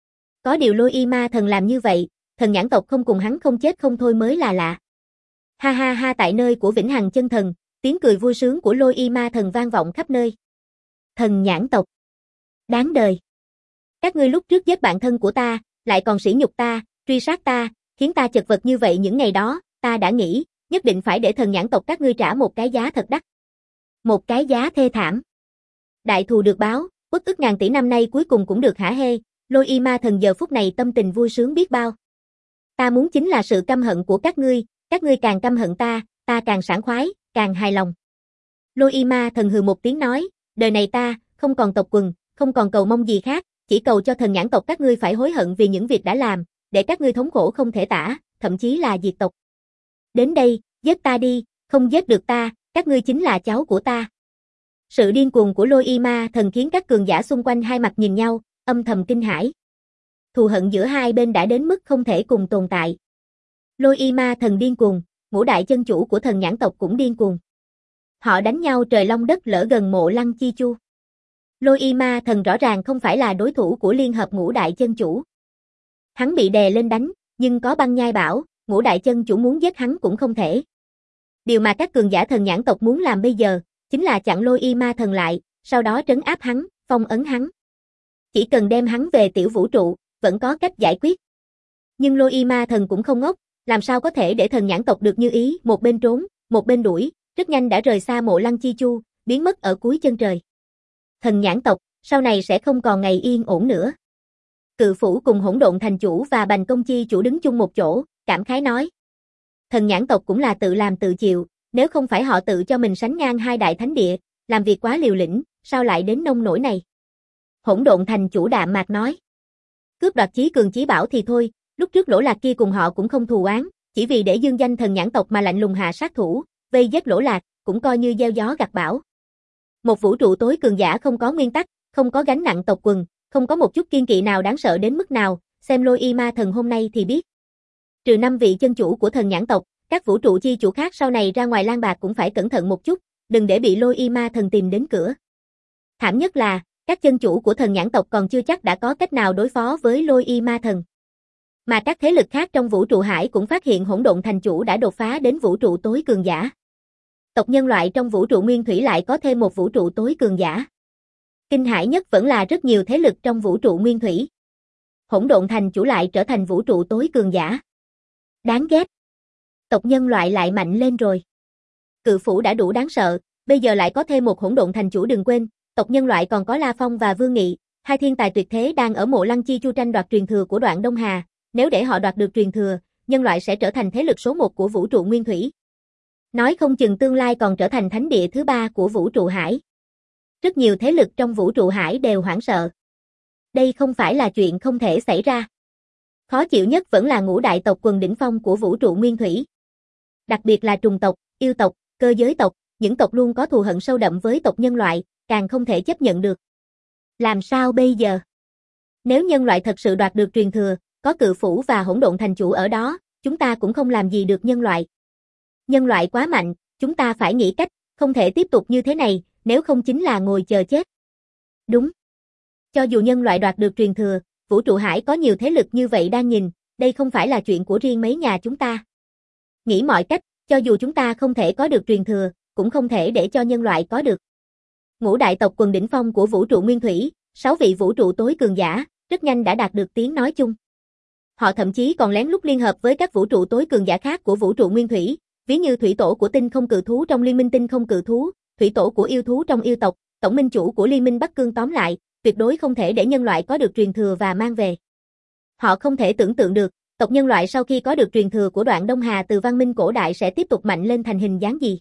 Có điều Lôi Y Ma Thần làm như vậy, thần nhãn tộc không cùng hắn không chết không thôi mới là lạ. Ha ha ha, tại nơi của Vĩnh Hằng chân thần, tiếng cười vui sướng của Lôi Y Ma Thần vang vọng khắp nơi. Thần nhãn tộc. Đáng đời. Các ngươi lúc trước giết bạn thân của ta, lại còn sỉ nhục ta, truy sát ta, khiến ta chật vật như vậy những ngày đó, ta đã nghĩ, nhất định phải để thần nhãn tộc các ngươi trả một cái giá thật đắt. Một cái giá thê thảm. Đại thù được báo, uất ức ngàn tỷ năm nay cuối cùng cũng được hả hê, Lôi Y Ma Thần giờ phút này tâm tình vui sướng biết bao. Ta muốn chính là sự căm hận của các ngươi, các ngươi càng căm hận ta, ta càng sảng khoái, càng hài lòng. Lôi Y Ma Thần hừ một tiếng nói, đời này ta, không còn tộc quần, không còn cầu mong gì khác, chỉ cầu cho thần nhãn tộc các ngươi phải hối hận vì những việc đã làm, để các ngươi thống khổ không thể tả, thậm chí là diệt tộc. Đến đây, giết ta đi, không giết được ta, các ngươi chính là cháu của ta. Sự điên cuồng của Lôi Y Ma Thần khiến các cường giả xung quanh hai mặt nhìn nhau, âm thầm kinh hãi. Thù hận giữa hai bên đã đến mức không thể cùng tồn tại. Lôi Y Ma Thần điên cuồng, ngũ đại chân chủ của thần nhãn tộc cũng điên cuồng. Họ đánh nhau trời long đất lỡ gần mộ Lăng Chi Chu. Lôi Y Ma Thần rõ ràng không phải là đối thủ của liên hợp ngũ đại chân chủ. Hắn bị đè lên đánh, nhưng có băng nhai bảo, ngũ đại chân chủ muốn giết hắn cũng không thể. Điều mà các cường giả thần nhãn tộc muốn làm bây giờ, chính là chặn Lôi Y Ma Thần lại, sau đó trấn áp hắn, phong ấn hắn. Chỉ cần đem hắn về tiểu vũ trụ, vẫn có cách giải quyết. Nhưng Lôi Y Ma Thần cũng không ngốc, làm sao có thể để thần nhãn tộc được như ý, một bên trốn, một bên đuổi, rất nhanh đã rời xa mộ Lăng Chi Chu, biến mất ở cuối chân trời. Thần nhãn tộc, sau này sẽ không còn ngày yên ổn nữa. Cự Phủ cùng Hỗn Độn Thành chủ và Bành Công Chi chủ đứng chung một chỗ, cảm khái nói. Thần nhãn tộc cũng là tự làm tự chịu, nếu không phải họ tự cho mình sánh ngang hai đại thánh địa, làm việc quá liều lĩnh, sao lại đến nông nỗi này? Hỗn Độn Thành chủ đạm mạc nói. Cướp đoạt chí cường chí bảo thì thôi, lúc trước Lỗ Lạc kia cùng họ cũng không thù oán, chỉ vì để dương danh thần nhãn tộc mà lạnh lùng hạ sát thủ, vây giết Lỗ Lạc, cũng coi như gieo gió gặt bão. Một vũ trụ tối cường giả không có nguyên tắc, không có gánh nặng tộc quần, không có một chút kiên kỵ nào đáng sợ đến mức nào, xem Lôi Y Ma Thần hôm nay thì biết. Trừ năm vị chân chủ của thần nhãn tộc, các vũ trụ chi chủ khác sau này ra ngoài lang bạc cũng phải cẩn thận một chút, đừng để bị Lôi Y Ma Thần tìm đến cửa. Thảm nhất là, các chân chủ của thần nhãn tộc còn chưa chắc đã có cách nào đối phó với Lôi Y Ma Thần. Mà các thế lực khác trong vũ trụ hải cũng phát hiện Hỗn Độn Thành chủ đã đột phá đến vũ trụ tối cường giả. Tộc nhân loại trong vũ trụ nguyên thủy lại có thêm một vũ trụ tối cường giả. Kinh hãi nhất vẫn là rất nhiều thế lực trong vũ trụ nguyên thủy. Hỗn Độn Thành chủ lại trở thành vũ trụ tối cường giả. Đáng ghét. Tộc nhân loại lại mạnh lên rồi. Cự Phủ đã đủ đáng sợ, bây giờ lại có thêm một Hỗn Độn Thành chủ, đừng quên, tộc nhân loại còn có La Phong và Vương Nghị, hai thiên tài tuyệt thế đang ở mộ Lăng Chi Chu tranh đoạt truyền thừa của Đoạn Đông Hà, nếu để họ đoạt được truyền thừa, nhân loại sẽ trở thành thế lực số một của vũ trụ nguyên thủy. Nói không chừng tương lai còn trở thành thánh địa thứ ba của vũ trụ hải. Rất nhiều thế lực trong vũ trụ hải đều hoảng sợ. Đây không phải là chuyện không thể xảy ra. Khó chịu nhất vẫn là ngũ đại tộc quần đỉnh phong của vũ trụ nguyên thủy. Đặc biệt là trùng tộc, yêu tộc, cơ giới tộc, những tộc luôn có thù hận sâu đậm với tộc nhân loại, càng không thể chấp nhận được. Làm sao bây giờ? Nếu nhân loại thật sự đoạt được truyền thừa, có Cự Phủ và Hỗn Độn Thành chủ ở đó, chúng ta cũng không làm gì được nhân loại. Nhân loại quá mạnh, chúng ta phải nghĩ cách, không thể tiếp tục như thế này, nếu không chính là ngồi chờ chết. Đúng. Cho dù nhân loại đoạt được truyền thừa, vũ trụ hải có nhiều thế lực như vậy đang nhìn, đây không phải là chuyện của riêng mấy nhà chúng ta. Nghĩ mọi cách, cho dù chúng ta không thể có được truyền thừa, cũng không thể để cho nhân loại có được. Ngũ đại tộc quần đỉnh phong của vũ trụ nguyên thủy, sáu vị vũ trụ tối cường giả, rất nhanh đã đạt được tiếng nói chung. Họ thậm chí còn lén lút liên hợp với các vũ trụ tối cường giả khác của vũ trụ nguyên thủy, ví như thủy tổ của tinh không cự thú trong liên minh tinh không cự thú, thủy tổ của yêu thú trong yêu tộc, tổng minh chủ của liên minh Bắc Cương, tóm lại, tuyệt đối không thể để nhân loại có được truyền thừa và mang về. Họ không thể tưởng tượng được, tộc nhân loại sau khi có được truyền thừa của Đoạn Đông Hà từ văn minh cổ đại sẽ tiếp tục mạnh lên thành hình dáng gì.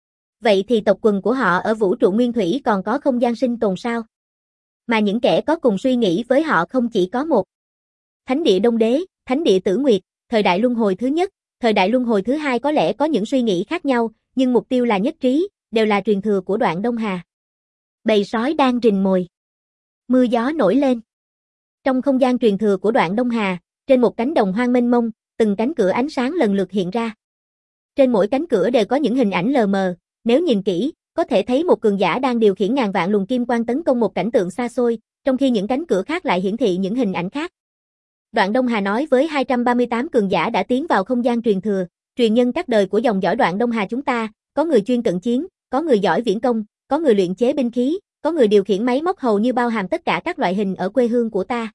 Vậy thì tộc quần của họ ở vũ trụ nguyên thủy còn có không gian sinh tồn sao? Mà những kẻ có cùng suy nghĩ với họ không chỉ có một. Thánh địa Đông Đế, Thánh địa Tử Nguyệt, thời đại luân hồi thứ nhất, thời đại luân hồi thứ hai có lẽ có những suy nghĩ khác nhau, nhưng mục tiêu là nhất trí, đều là truyền thừa của Đoạn Đông Hà. Bầy sói đang rình mồi. Mưa gió nổi lên. Trong không gian truyền thừa của Đoạn Đông Hà, trên một cánh đồng hoang mênh mông, từng cánh cửa ánh sáng lần lượt hiện ra. Trên mỗi cánh cửa đều có những hình ảnh lờ mờ, nếu nhìn kỹ, có thể thấy một cường giả đang điều khiển ngàn vạn luồng kim quang tấn công một cảnh tượng xa xôi, trong khi những cánh cửa khác lại hiển thị những hình ảnh khác. Đoạn Đông Hà nói với hai trăm ba mươi tám cường giả đã tiến vào không gian truyền thừa, truyền nhân các đời của dòng dõi Đoạn Đông Hà chúng ta, có người chuyên cận chiến, có người giỏi viễn công, có người luyện chế binh khí, có người điều khiển máy móc, hầu như bao hàm tất cả các loại hình ở quê hương của ta.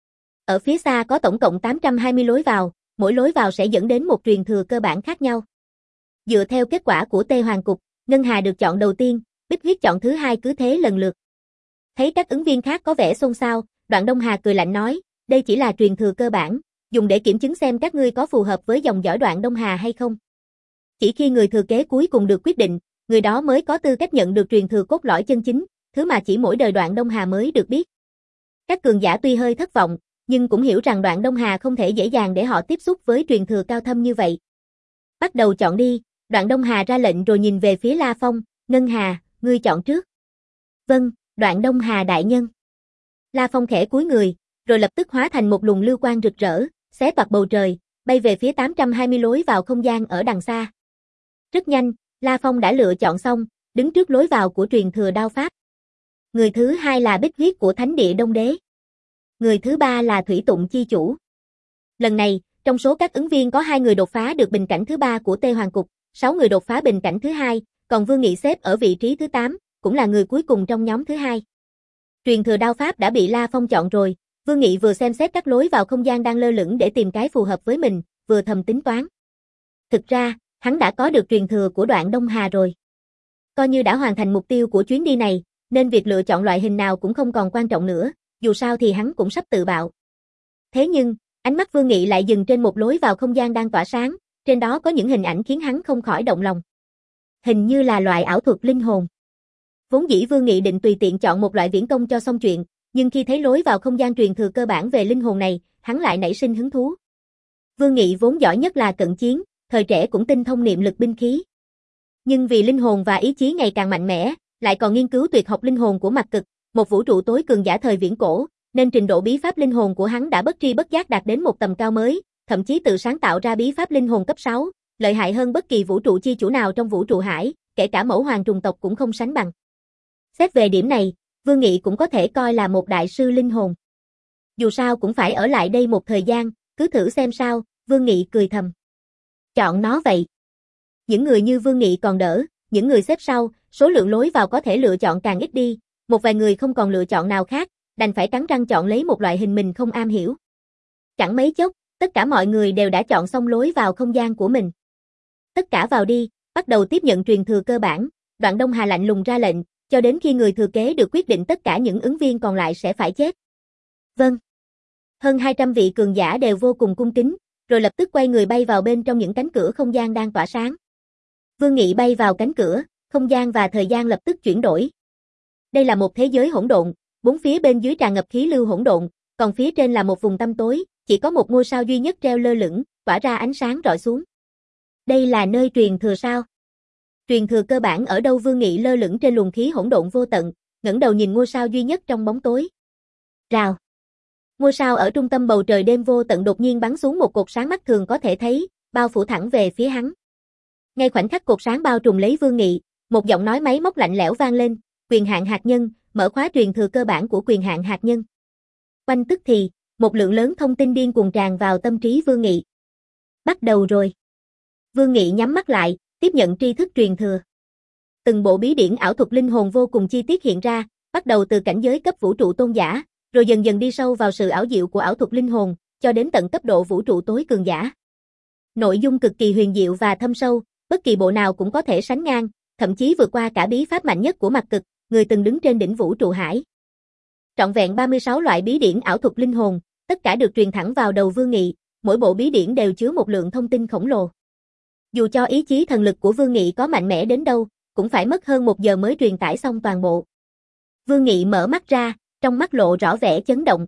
Ở phía xa có tổng cộng tám trăm hai mươi lối vào, mỗi lối vào sẽ dẫn đến một truyền thừa cơ bản khác nhau. Dựa theo kết quả của Tê Hoàng Cục, Ngân Hà được chọn đầu tiên, Bích Huyết chọn thứ hai, cứ thế lần lượt. Thấy các ứng viên khác có vẻ xôn xao, Đoạn Đông Hà cười lạnh nói, đây chỉ là truyền thừa cơ bản, dùng để kiểm chứng xem các ngươi có phù hợp với dòng dõi Đoạn Đông Hà hay không. Chỉ khi người thừa kế cuối cùng được quyết định, người đó mới có tư cách nhận được truyền thừa cốt lõi chân chính, thứ mà chỉ mỗi đời Đoạn Đông Hà mới được biết. Các cường giả tuy hơi thất vọng, nhưng cũng hiểu rằng Đoạn Đông Hà không thể dễ dàng để họ tiếp xúc với truyền thừa cao thâm như vậy. Bắt đầu chọn đi, Đoạn Đông Hà ra lệnh rồi nhìn về phía La Phong, Ngân Hà, ngươi chọn trước. Vâng, Đoạn Đông Hà đại nhân. La Phong khẽ cúi người, rồi lập tức hóa thành một luồng lưu quang rực rỡ, xé toạc bầu trời, bay về phía tám trăm hai mươi lối vào không gian ở đằng xa. Rất nhanh, La Phong đã lựa chọn xong, đứng trước lối vào của truyền thừa đao pháp. Người thứ hai là Bích Huyết của Thánh địa Đông Đế. Người thứ ba là Thủy Tụng chi chủ. Lần này, trong số các ứng viên có hai người đột phá được bình cảnh thứ ba của Tê Hoàng Cục, sáu người đột phá bình cảnh thứ hai, còn Vương Nghị xếp ở vị trí thứ tám, cũng là người cuối cùng trong nhóm thứ hai. Truyền thừa đao pháp đã bị La Phong chọn rồi, Vương Nghị vừa xem xét các lối vào không gian đang lơ lửng để tìm cái phù hợp với mình, vừa thầm tính toán. Thực ra, hắn đã có được truyền thừa của Đoạn Đông Hà rồi. Coi như đã hoàn thành mục tiêu của chuyến đi này, nên việc lựa chọn loại hình nào cũng không còn quan trọng nữa, dù sao thì hắn cũng sắp tự bạo. Thế nhưng, ánh mắt Vương Nghị lại dừng trên một lối vào không gian đang tỏa sáng, trên đó có những hình ảnh khiến hắn không khỏi động lòng. Hình như là loại ảo thuật linh hồn. Vốn dĩ Vương Nghị định tùy tiện chọn một loại viễn công cho xong chuyện, nhưng khi thấy lối vào không gian truyền thừa cơ bản về linh hồn này, hắn lại nảy sinh hứng thú. Vương Nghị vốn giỏi nhất là cận chiến, thời trẻ cũng tinh thông niệm lực binh khí. Nhưng vì linh hồn và ý chí ngày càng mạnh mẽ, lại còn nghiên cứu tuyệt học linh hồn của Mặc Cực, một vũ trụ tối cường giả thời viễn cổ, nên trình độ bí pháp linh hồn của hắn đã bất tri bất giác đạt đến một tầm cao mới, thậm chí tự sáng tạo ra bí pháp linh hồn cấp sáu, lợi hại hơn bất kỳ vũ trụ chi chủ nào trong vũ trụ hải, kể cả mẫu hoàng trùng tộc cũng không sánh bằng. Xét về điểm này, Vương Nghị cũng có thể coi là một đại sư linh hồn. Dù sao cũng phải ở lại đây một thời gian, cứ thử xem sao, Vương Nghị cười thầm. Chọn nó vậy. Những người như Vương Nghị còn đỡ, những người xếp sau, số lượng lối vào có thể lựa chọn càng ít đi, một vài người không còn lựa chọn nào khác, đành phải cắn răng chọn lấy một loại hình mình không am hiểu. Chẳng mấy chốc, tất cả mọi người đều đã chọn xong lối vào không gian của mình. Tất cả vào đi, bắt đầu tiếp nhận truyền thừa cơ bản, Đoạn Đông Hà lạnh lùng ra lệnh, cho đến khi người thừa kế được quyết định tất cả những ứng viên còn lại sẽ phải chết. Vâng. Hơn hai trăm vị cường giả đều vô cùng cung kính, rồi lập tức quay người bay vào bên trong những cánh cửa không gian đang tỏa sáng. Vương Nghị bay vào cánh cửa, không gian và thời gian lập tức chuyển đổi. Đây là một thế giới hỗn độn, bốn phía bên dưới tràn ngập khí lưu hỗn độn, còn phía trên là một vùng tăm tối, chỉ có một ngôi sao duy nhất treo lơ lửng, tỏa ra ánh sáng rọi xuống. Đây là nơi truyền thừa sao? Truyền thừa cơ bản ở đâu? Vương Nghị lơ lửng trên luồng khí hỗn độn vô tận, ngẩng đầu nhìn ngôi sao duy nhất trong bóng tối. Rào. Ngôi sao ở trung tâm bầu trời đêm vô tận đột nhiên bắn xuống một cột sáng mắt thường có thể thấy, bao phủ thẳng về phía hắn. Ngay khoảnh khắc cột sáng bao trùm lấy Vương Nghị, một giọng nói máy móc lạnh lẽo vang lên, quyền hạn hạt nhân, mở khóa truyền thừa cơ bản của quyền hạn hạt nhân. Quanh tức thì, một lượng lớn thông tin điên cuồng tràn vào tâm trí Vương Nghị. Bắt đầu rồi. Vương Nghị nhắm mắt lại, tiếp nhận tri thức truyền thừa. Từng bộ bí điển ảo thuật linh hồn vô cùng chi tiết hiện ra, bắt đầu từ cảnh giới cấp vũ trụ tôn giả, rồi dần dần đi sâu vào sự ảo diệu của ảo thuật linh hồn, cho đến tận cấp độ vũ trụ tối cường giả. Nội dung cực kỳ huyền diệu và thâm sâu, bất kỳ bộ nào cũng có thể sánh ngang, thậm chí vượt qua cả bí pháp mạnh nhất của Mặc Cực, người từng đứng trên đỉnh vũ trụ hải. Trọn vẹn ba mươi sáu loại bí điển ảo thuật linh hồn, tất cả được truyền thẳng vào đầu Vương Nghị, mỗi bộ bí điển đều chứa một lượng thông tin khổng lồ. Dù cho ý chí thần lực của Vương Nghị có mạnh mẽ đến đâu, cũng phải mất hơn một giờ mới truyền tải xong toàn bộ. Vương Nghị mở mắt ra, trong mắt lộ rõ vẻ chấn động.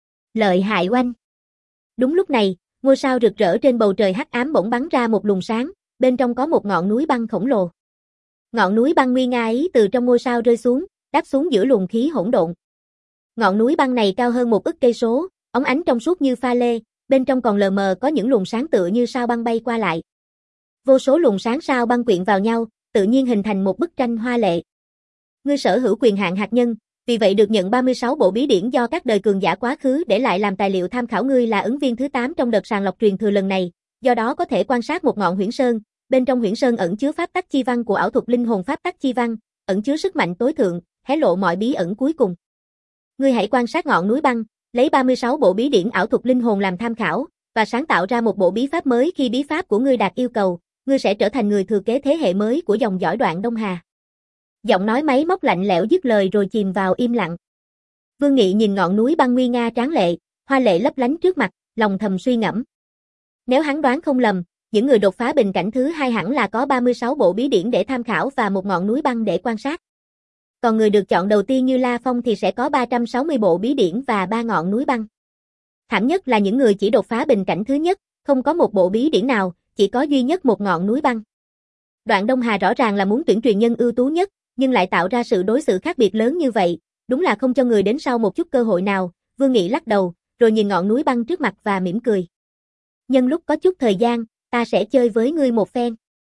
Lợi hại oanh. Đúng lúc này, ngôi sao rực rỡ trên bầu trời hắc ám bỗng bắn ra một luồng sáng, bên trong có một ngọn núi băng khổng lồ. Ngọn núi băng nguy nga ấy từ trong ngôi sao rơi xuống, đáp xuống giữa luồng khí hỗn độn. Ngọn núi băng này cao hơn một ức cây số, óng ánh trong suốt như pha lê, bên trong còn lờ mờ có những luồng sáng tựa như sao băng bay qua lại. Vô số luồng sáng sao băng quyện vào nhau, tự nhiên hình thành một bức tranh hoa lệ. Ngươi sở hữu quyền hạn hạt nhân, vì vậy được nhận ba mươi sáu bộ bí điển do các đời cường giả quá khứ để lại làm tài liệu tham khảo. Ngươi là ứng viên thứ tám trong đợt sàng lọc truyền thừa lần này, do đó có thể quan sát một ngọn huyễn sơn, bên trong huyễn sơn ẩn chứa pháp tắc chi văn của ảo thuật linh hồn. Pháp tắc chi văn ẩn chứa sức mạnh tối thượng, hé lộ mọi bí ẩn cuối cùng. Ngươi hãy quan sát ngọn núi băng, lấy ba mươi sáu bộ bí điển ảo thuật linh hồn làm tham khảo và sáng tạo ra một bộ bí pháp mới. Khi bí pháp của ngươi đạt yêu cầu, ngươi sẽ trở thành người thừa kế thế hệ mới của dòng dõi Đoạn Đông Hà. Giọng nói máy móc lạnh lẽo dứt lời rồi chìm vào im lặng. Vương Nghị nhìn ngọn núi băng nguy nga tráng lệ, hoa lệ lấp lánh trước mặt, lòng thầm suy ngẫm. Nếu hắn đoán không lầm, những người đột phá bình cảnh thứ hai hẳn là có ba mươi sáu bộ bí điển để tham khảo và một ngọn núi băng để quan sát. Còn người được chọn đầu tiên như La Phong thì sẽ có ba trăm sáu mươi bộ bí điển và ba ngọn núi băng. Thảm nhất là những người chỉ đột phá bình cảnh thứ nhất, không có một bộ bí điển nào, chỉ có duy nhất một ngọn núi băng. Đoạn Đông Hà rõ ràng là muốn tuyển truyền nhân ưu tú nhất, nhưng lại tạo ra sự đối xử khác biệt lớn như vậy, đúng là không cho người đến sau một chút cơ hội nào. Vương Nghị lắc đầu, rồi nhìn ngọn núi băng trước mặt và mỉm cười. Nhân lúc có chút thời gian, ta sẽ chơi với ngươi một phen.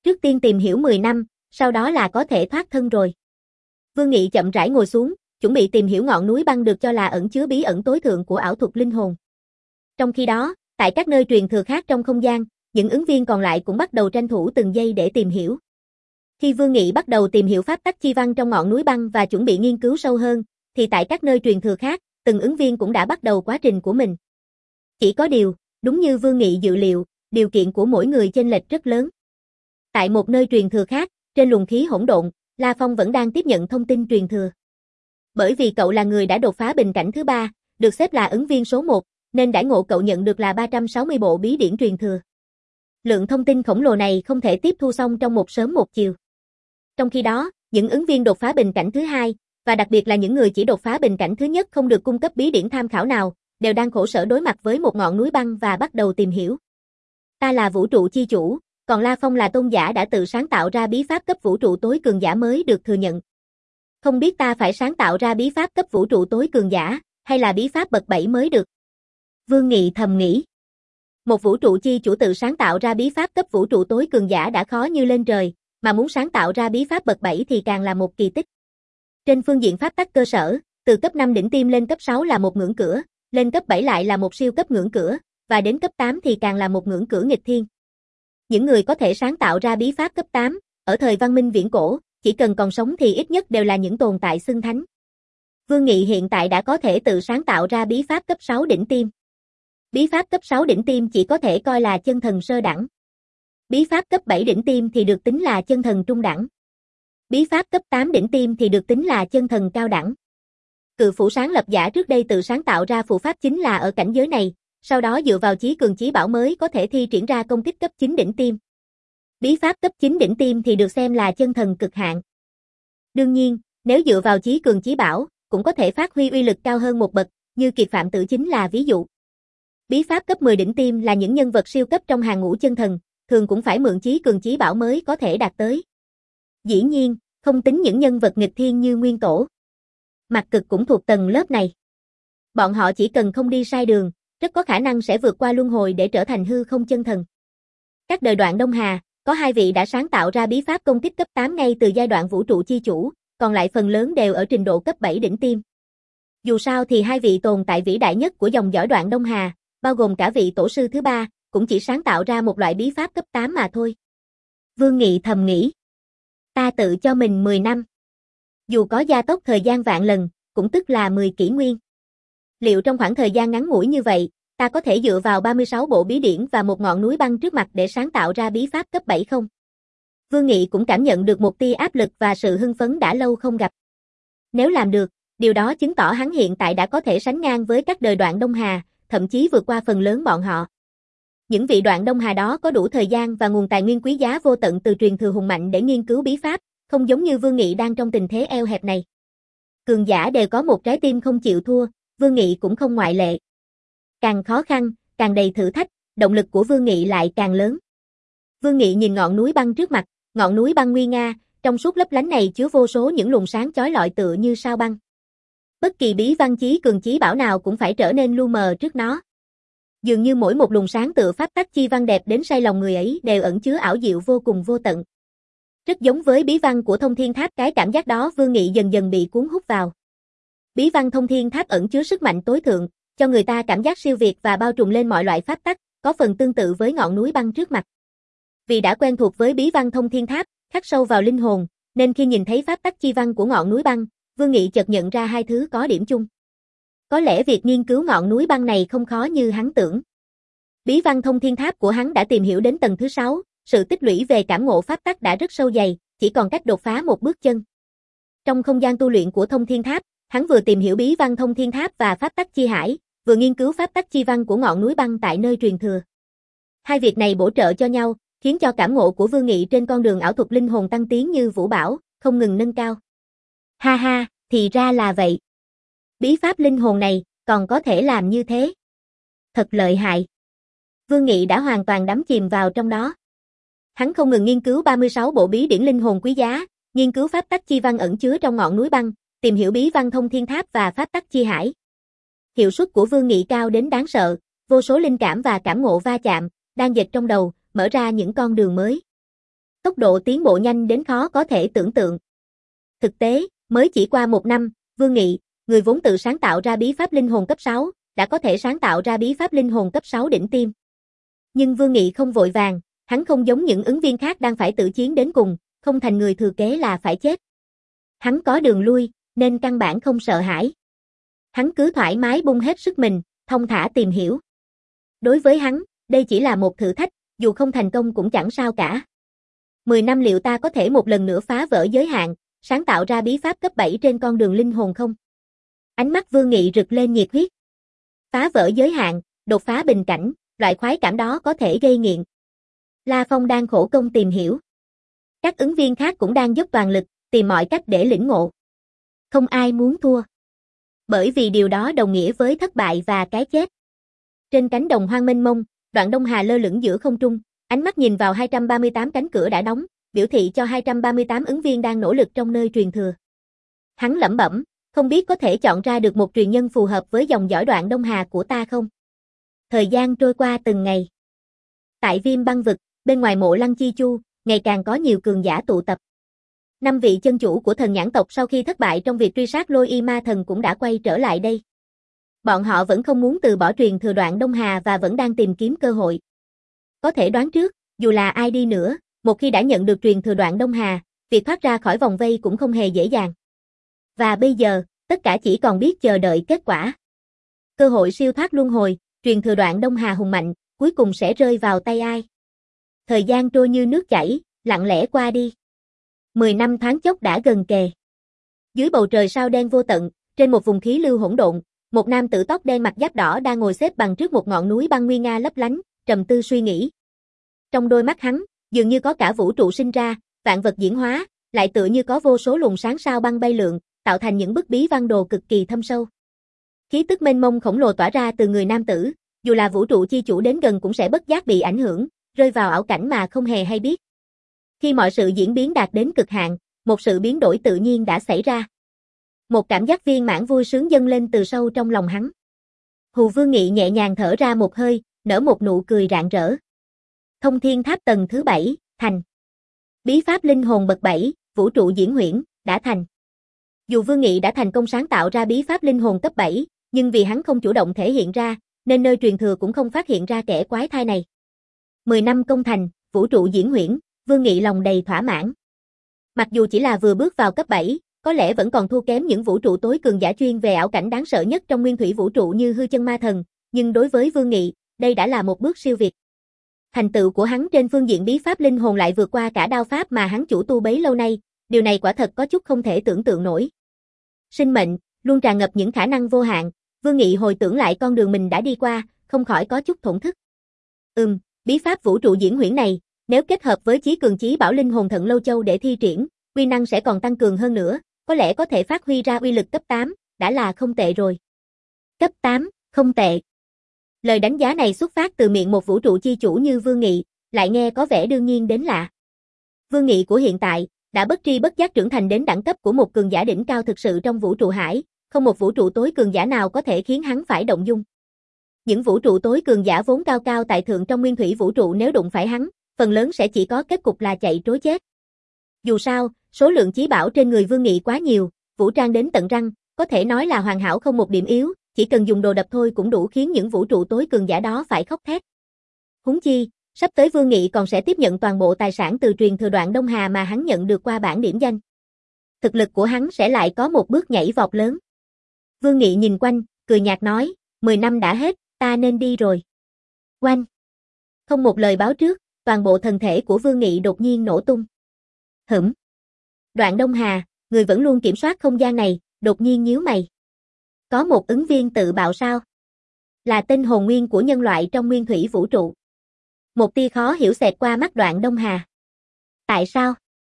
Trước tiên tìm hiểu mười năm, sau đó là có thể thoát thân rồi. Vương Nghị chậm rãi ngồi xuống, chuẩn bị tìm hiểu ngọn núi băng được cho là ẩn chứa bí ẩn tối thượng của ảo thuật linh hồn. Trong khi đó, tại các nơi truyền thừa khác trong không gian, những ứng viên còn lại cũng bắt đầu tranh thủ từng giây để tìm hiểu. Khi Vương Nghị bắt đầu tìm hiểu pháp tắc chi văn trong ngọn núi băng và chuẩn bị nghiên cứu sâu hơn, thì tại các nơi truyền thừa khác, từng ứng viên cũng đã bắt đầu quá trình của mình. Chỉ có điều, đúng như Vương Nghị dự liệu, điều kiện của mỗi người chênh lệch rất lớn. Tại một nơi truyền thừa khác, trên luồng khí hỗn độn, La Phong vẫn đang tiếp nhận thông tin truyền thừa. Bởi vì cậu là người đã đột phá bình cảnh thứ ba, được xếp là ứng viên số một, nên đãi ngộ cậu nhận được là ba trăm sáu mươi bộ bí điển truyền thừa. Lượng thông tin khổng lồ này không thể tiếp thu xong trong một sớm một chiều. Trong khi đó, những ứng viên đột phá bình cảnh thứ hai, và đặc biệt là những người chỉ đột phá bình cảnh thứ nhất không được cung cấp bí điển tham khảo nào, đều đang khổ sở đối mặt với một ngọn núi băng và bắt đầu tìm hiểu. Ta là vũ trụ chi chủ, còn La Phong là tôn giả đã tự sáng tạo ra bí pháp cấp vũ trụ tối cường giả mới được thừa nhận. Không biết ta phải sáng tạo ra bí pháp cấp vũ trụ tối cường giả, hay là bí pháp bậc bảy mới được. Vương Nghị thầm nghĩ. Một vũ trụ chi chủ tự sáng tạo ra bí pháp cấp vũ trụ tối cường giả đã khó như lên trời, mà muốn sáng tạo ra bí pháp bậc bảy thì càng là một kỳ tích. Trên phương diện pháp tắc cơ sở, từ cấp năm đỉnh tiêm lên cấp sáu là một ngưỡng cửa, lên cấp bảy lại là một siêu cấp ngưỡng cửa, và đến cấp tám thì càng là một ngưỡng cửa nghịch thiên. Những người có thể sáng tạo ra bí pháp cấp tám, ở thời văn minh viễn cổ, chỉ cần còn sống thì ít nhất đều là những tồn tại xưng thánh. Vương Nghị hiện tại đã có thể tự sáng tạo ra bí pháp cấp sáu đỉnh tiêm. Bí pháp cấp sáu đỉnh tiêm chỉ có thể coi là chân thần sơ đẳng. Bí pháp cấp bảy đỉnh tiêm thì được tính là chân thần trung đẳng. Bí pháp cấp tám đỉnh tiêm thì được tính là chân thần cao đẳng. Cự phủ sáng lập giả trước đây tự sáng tạo ra phụ pháp chính là ở cảnh giới này, sau đó dựa vào chí cường chí bảo mới có thể thi triển ra công kích cấp chín đỉnh tiêm. Bí pháp cấp chín đỉnh tiêm thì được xem là chân thần cực hạn. Đương nhiên, nếu dựa vào chí cường chí bảo, cũng có thể phát huy uy lực cao hơn một bậc, như Kiệt Phạm Tử chính là ví dụ. Bí pháp cấp mười đỉnh tiêm là những nhân vật siêu cấp trong hàng ngũ chân thần, thường cũng phải mượn chí cường chí bảo mới có thể đạt tới. Dĩ nhiên, không tính những nhân vật nghịch thiên như Nguyên Tổ. Mặc Cực cũng thuộc tầng lớp này. Bọn họ chỉ cần không đi sai đường, rất có khả năng sẽ vượt qua luân hồi để trở thành hư không chân thần. Các đời Đoạn Đông Hà, có hai vị đã sáng tạo ra bí pháp công kích cấp tám ngay từ giai đoạn vũ trụ chi chủ, còn lại phần lớn đều ở trình độ cấp bảy đỉnh tiêm. Dù sao thì hai vị tồn tại vĩ đại nhất của dòng dõi Đoạn Đông Hà, bao gồm cả vị tổ sư thứ ba, cũng chỉ sáng tạo ra một loại bí pháp cấp tám mà thôi. Vương Nghị thầm nghĩ. Ta tự cho mình mười năm. Dù có gia tốc thời gian vạn lần, cũng tức là mười kỷ nguyên. Liệu trong khoảng thời gian ngắn ngủi như vậy, ta có thể dựa vào ba mươi sáu bộ bí điển và một ngọn núi băng trước mặt để sáng tạo ra bí pháp cấp bảy không? Vương Nghị cũng cảm nhận được một tia áp lực và sự hưng phấn đã lâu không gặp. Nếu làm được, điều đó chứng tỏ hắn hiện tại đã có thể sánh ngang với các đời Đoạn Đông Hà, thậm chí vượt qua phần lớn bọn họ. Những vị Đoạn Đông Hà đó có đủ thời gian và nguồn tài nguyên quý giá vô tận từ truyền thừa hùng mạnh để nghiên cứu bí pháp, không giống như Vương Nghị đang trong tình thế eo hẹp này. Cường giả đều có một trái tim không chịu thua, Vương Nghị cũng không ngoại lệ. Càng khó khăn, càng đầy thử thách, động lực của Vương Nghị lại càng lớn. Vương Nghị nhìn ngọn núi băng trước mặt, ngọn núi băng nguy nga, trong suốt lấp lánh này chứa vô số những luồng sáng chói lọi tựa như sao băng. Bất kỳ bí văn chí cường chí bảo nào cũng phải trở nên lu mờ trước nó. Dường như mỗi một luồng sáng tựa pháp tắc chi văn đẹp đến say lòng người ấy đều ẩn chứa ảo diệu vô cùng vô tận. Rất giống với bí văn của Thông Thiên Tháp, cái cảm giác đó Vương Nghị dần dần bị cuốn hút vào. Bí văn Thông Thiên Tháp ẩn chứa sức mạnh tối thượng, cho người ta cảm giác siêu việt và bao trùm lên mọi loại pháp tắc, có phần tương tự với ngọn núi băng trước mặt. Vì đã quen thuộc với bí văn Thông Thiên Tháp, khắc sâu vào linh hồn, nên khi nhìn thấy pháp tắc chi văn của ngọn núi băng, Vương Nghị chợt nhận ra hai thứ có điểm chung. Có lẽ việc nghiên cứu ngọn núi băng này không khó như hắn tưởng. Bí văn Thông Thiên Tháp của hắn đã tìm hiểu đến tầng thứ sáu, sự tích lũy về cảm ngộ pháp tắc đã rất sâu dày, chỉ còn cách đột phá một bước chân. Trong không gian tu luyện của Thông Thiên Tháp, hắn vừa tìm hiểu bí văn Thông Thiên Tháp và pháp tắc chi hải, vừa nghiên cứu pháp tắc chi văn của ngọn núi băng tại nơi truyền thừa. Hai việc này bổ trợ cho nhau, khiến cho cảm ngộ của Vương Nghị trên con đường ảo thuật linh hồn tăng tiến như vũ bão, không ngừng nâng cao. Ha ha, thì ra là vậy. Bí pháp linh hồn này, còn có thể làm như thế. Thật lợi hại. Vương Nghị đã hoàn toàn đắm chìm vào trong đó. Hắn không ngừng nghiên cứu ba mươi sáu bộ bí điển linh hồn quý giá, nghiên cứu pháp tắc chi văn ẩn chứa trong ngọn núi băng, tìm hiểu bí văn Thông Thiên Tháp và pháp tắc chi hải. Hiệu suất của Vương Nghị cao đến đáng sợ, vô số linh cảm và cảm ngộ va chạm, đang dệt trong đầu, mở ra những con đường mới. Tốc độ tiến bộ nhanh đến khó có thể tưởng tượng. Thực tế, mới chỉ qua một năm, Vương Nghị, người vốn tự sáng tạo ra bí pháp linh hồn cấp sáu, đã có thể sáng tạo ra bí pháp linh hồn cấp sáu đỉnh tiêm. Nhưng Vương Nghị không vội vàng, hắn không giống những ứng viên khác đang phải tự chiến đến cùng, không thành người thừa kế là phải chết. Hắn có đường lui, nên căn bản không sợ hãi. Hắn cứ thoải mái bung hết sức mình, thông thả tìm hiểu. Đối với hắn, đây chỉ là một thử thách, dù không thành công cũng chẳng sao cả. Mười năm liệu ta có thể một lần nữa phá vỡ giới hạn, sáng tạo ra bí pháp cấp bảy trên con đường linh hồn không? Ánh mắt Vương Nghị rực lên nhiệt huyết. Phá vỡ giới hạn, đột phá bình cảnh, loại khoái cảm đó có thể gây nghiện. La Phong đang khổ công tìm hiểu. Các ứng viên khác cũng đang dốc toàn lực, tìm mọi cách để lĩnh ngộ. Không ai muốn thua. Bởi vì điều đó đồng nghĩa với thất bại và cái chết. Trên cánh đồng hoang mênh mông, Đoạn Đông Hà lơ lửng giữa không trung, ánh mắt nhìn vào hai trăm ba mươi tám cánh cửa đã đóng, biểu thị cho hai trăm ba mươi tám ứng viên đang nỗ lực trong nơi truyền thừa. Hắn lẩm bẩm, không biết có thể chọn ra được một truyền nhân phù hợp với dòng dõi Đoạn Đông Hà của ta không? Thời gian trôi qua từng ngày. Tại Viêm Băng Vực, bên ngoài mộ Lăng Chi Chu, ngày càng có nhiều cường giả tụ tập. Năm vị chân chủ của thần nhãn tộc sau khi thất bại trong việc truy sát Lôi Y Ma Thần cũng đã quay trở lại đây. Bọn họ vẫn không muốn từ bỏ truyền thừa Đoạn Đông Hà và vẫn đang tìm kiếm cơ hội. Có thể đoán trước, dù là ai đi nữa, một khi đã nhận được truyền thừa Đoạn Đông Hà, việc thoát ra khỏi vòng vây cũng không hề dễ dàng. Và bây giờ, tất cả chỉ còn biết chờ đợi kết quả. Cơ hội siêu thoát luân hồi, truyền thừa Đoạn Đông Hà hùng mạnh, cuối cùng sẽ rơi vào tay ai? Thời gian trôi như nước chảy, lặng lẽ qua đi. Mười năm thoáng chốc đã gần kề. Dưới bầu trời sao đen vô tận, trên một vùng khí lưu hỗn độn, một nam tử tóc đen mặc giáp đỏ đang ngồi xếp bằng trước một ngọn núi băng nguy nga lấp lánh, trầm tư suy nghĩ. Trong đôi mắt hắn, dường như có cả vũ trụ sinh ra, vạn vật diễn hóa, lại tựa như có vô số luồng sáng sao băng bay lượn, tạo thành những bức bí văn đồ cực kỳ thâm sâu. Khí tức mênh mông khổng lồ tỏa ra từ người nam tử, dù là vũ trụ chi chủ đến gần cũng sẽ bất giác bị ảnh hưởng, rơi vào ảo cảnh mà không hề hay biết. Khi mọi sự diễn biến đạt đến cực hạn, một sự biến đổi tự nhiên đã xảy ra. Một cảm giác viên mãn vui sướng dâng lên từ sâu trong lòng hắn. Hù Vương Nghị nhẹ nhàng thở ra một hơi, nở một nụ cười rạng rỡ. Thông Thiên Tháp tầng thứ bảy, thành. Bí pháp linh hồn bậc bảy, vũ trụ diễn huyễn, đã thành. Dù Vương Nghị đã thành công sáng tạo ra bí pháp linh hồn cấp bảy, nhưng vì hắn không chủ động thể hiện ra, nên nơi truyền thừa cũng không phát hiện ra kẻ quái thai này. Mười năm công thành, vũ trụ diễn huyễn, Vương Nghị lòng đầy thỏa mãn. Mặc dù chỉ là vừa bước vào cấp bảy, có lẽ vẫn còn thua kém những vũ trụ tối cường giả chuyên về ảo cảnh đáng sợ nhất trong nguyên thủy vũ trụ như Hư Chân Ma Thần, nhưng đối với Vương Nghị, đây đã là một bước siêu việt. Thành tựu của hắn trên phương diện bí pháp linh hồn lại vượt qua cả đao pháp mà hắn chủ tu bấy lâu nay, điều này quả thật có chút không thể tưởng tượng nổi. Sinh mệnh, luôn tràn ngập những khả năng vô hạn, Vương Nghị hồi tưởng lại con đường mình đã đi qua, không khỏi có chút thổn thức. Ừm, bí pháp vũ trụ diễn huyễn này, nếu kết hợp với chí cường chí bảo linh hồn thận lâu châu để thi triển, uy năng sẽ còn tăng cường hơn nữa, có lẽ có thể phát huy ra uy lực cấp tám, đã là không tệ rồi. Cấp tám, không tệ. Lời đánh giá này xuất phát từ miệng một vũ trụ chi chủ như Vương Nghị, lại nghe có vẻ đương nhiên đến lạ. Vương Nghị của hiện tại, đã bất tri bất giác trưởng thành đến đẳng cấp của một cường giả đỉnh cao thực sự trong vũ trụ hải, không một vũ trụ tối cường giả nào có thể khiến hắn phải động dung. Những vũ trụ tối cường giả vốn cao cao tại thượng trong nguyên thủy vũ trụ nếu đụng phải hắn, phần lớn sẽ chỉ có kết cục là chạy trối chết. Dù sao, số lượng chí bảo trên người Vương Nghị quá nhiều, vũ trang đến tận răng, có thể nói là hoàn hảo không một điểm yếu, chỉ cần dùng đồ đập thôi cũng đủ khiến những vũ trụ tối cường giả đó phải khóc thét. Huống chi, sắp tới Vương Nghị còn sẽ tiếp nhận toàn bộ tài sản từ truyền thừa Đoạn Đông Hà mà hắn nhận được qua bản điểm danh. Thực lực của hắn sẽ lại có một bước nhảy vọt lớn. Vương Nghị nhìn quanh, cười nhạt nói, mười năm đã hết, ta nên đi rồi. Oanh! Không một lời báo trước, toàn bộ thân thể của Vương Nghị đột nhiên nổ tung. Hửm! Đoạn Đông Hà, người vẫn luôn kiểm soát không gian này, đột nhiên nhíu mày. Có một ứng viên tự bạo sao? Là tên hồn nguyên của nhân loại trong nguyên thủy vũ trụ. Một tia khó hiểu xẹt qua mắt Đoạn Đông Hà. Tại sao?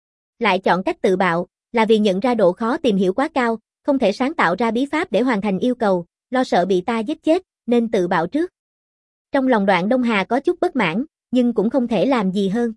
Lại chọn cách tự bạo, là vì nhận ra độ khó tìm hiểu quá cao, không thể sáng tạo ra bí pháp để hoàn thành yêu cầu, lo sợ bị ta giết chết, nên tự bạo trước. Trong lòng Đoạn Đông Hà có chút bất mãn, nhưng cũng không thể làm gì hơn.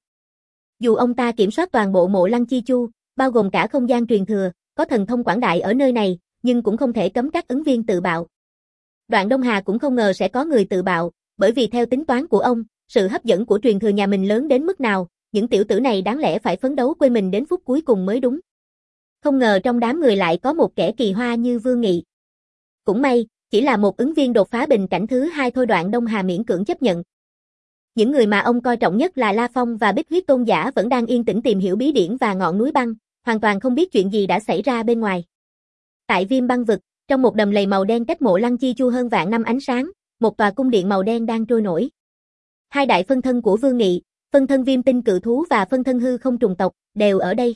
Dù ông ta kiểm soát toàn bộ mộ Lăng Chi Chu, bao gồm cả không gian truyền thừa, có thần thông quảng đại ở nơi này, nhưng cũng không thể cấm các ứng viên tự bạo. Đoạn Đông Hà cũng không ngờ sẽ có người tự bạo, bởi vì theo tính toán của ông, sự hấp dẫn của truyền thừa nhà mình lớn đến mức nào, những tiểu tử này đáng lẽ phải phấn đấu quên mình đến phút cuối cùng mới đúng. Không ngờ trong đám người lại có một kẻ kỳ hoa như Vương Nghị. Cũng may, chỉ là một ứng viên đột phá bình cảnh thứ hai thôi, Đoạn Đông Hà miễn cưỡng chấp nhận. Những người mà ông coi trọng nhất là La Phong và Bích Huyết Tôn Giả vẫn đang yên tĩnh tìm hiểu bí điển và ngọn núi băng, hoàn toàn không biết chuyện gì đã xảy ra bên ngoài. Tại Viêm Băng Vực, trong một đầm lầy màu đen cách Mộ Lăng Chi Chu hơn vạn năm ánh sáng, một tòa cung điện màu đen đang trôi nổi. Hai đại phân thân của Vương Nghị, phân thân Viêm Tinh Cự Thú và phân thân Hư Không Trùng Tộc, đều ở đây.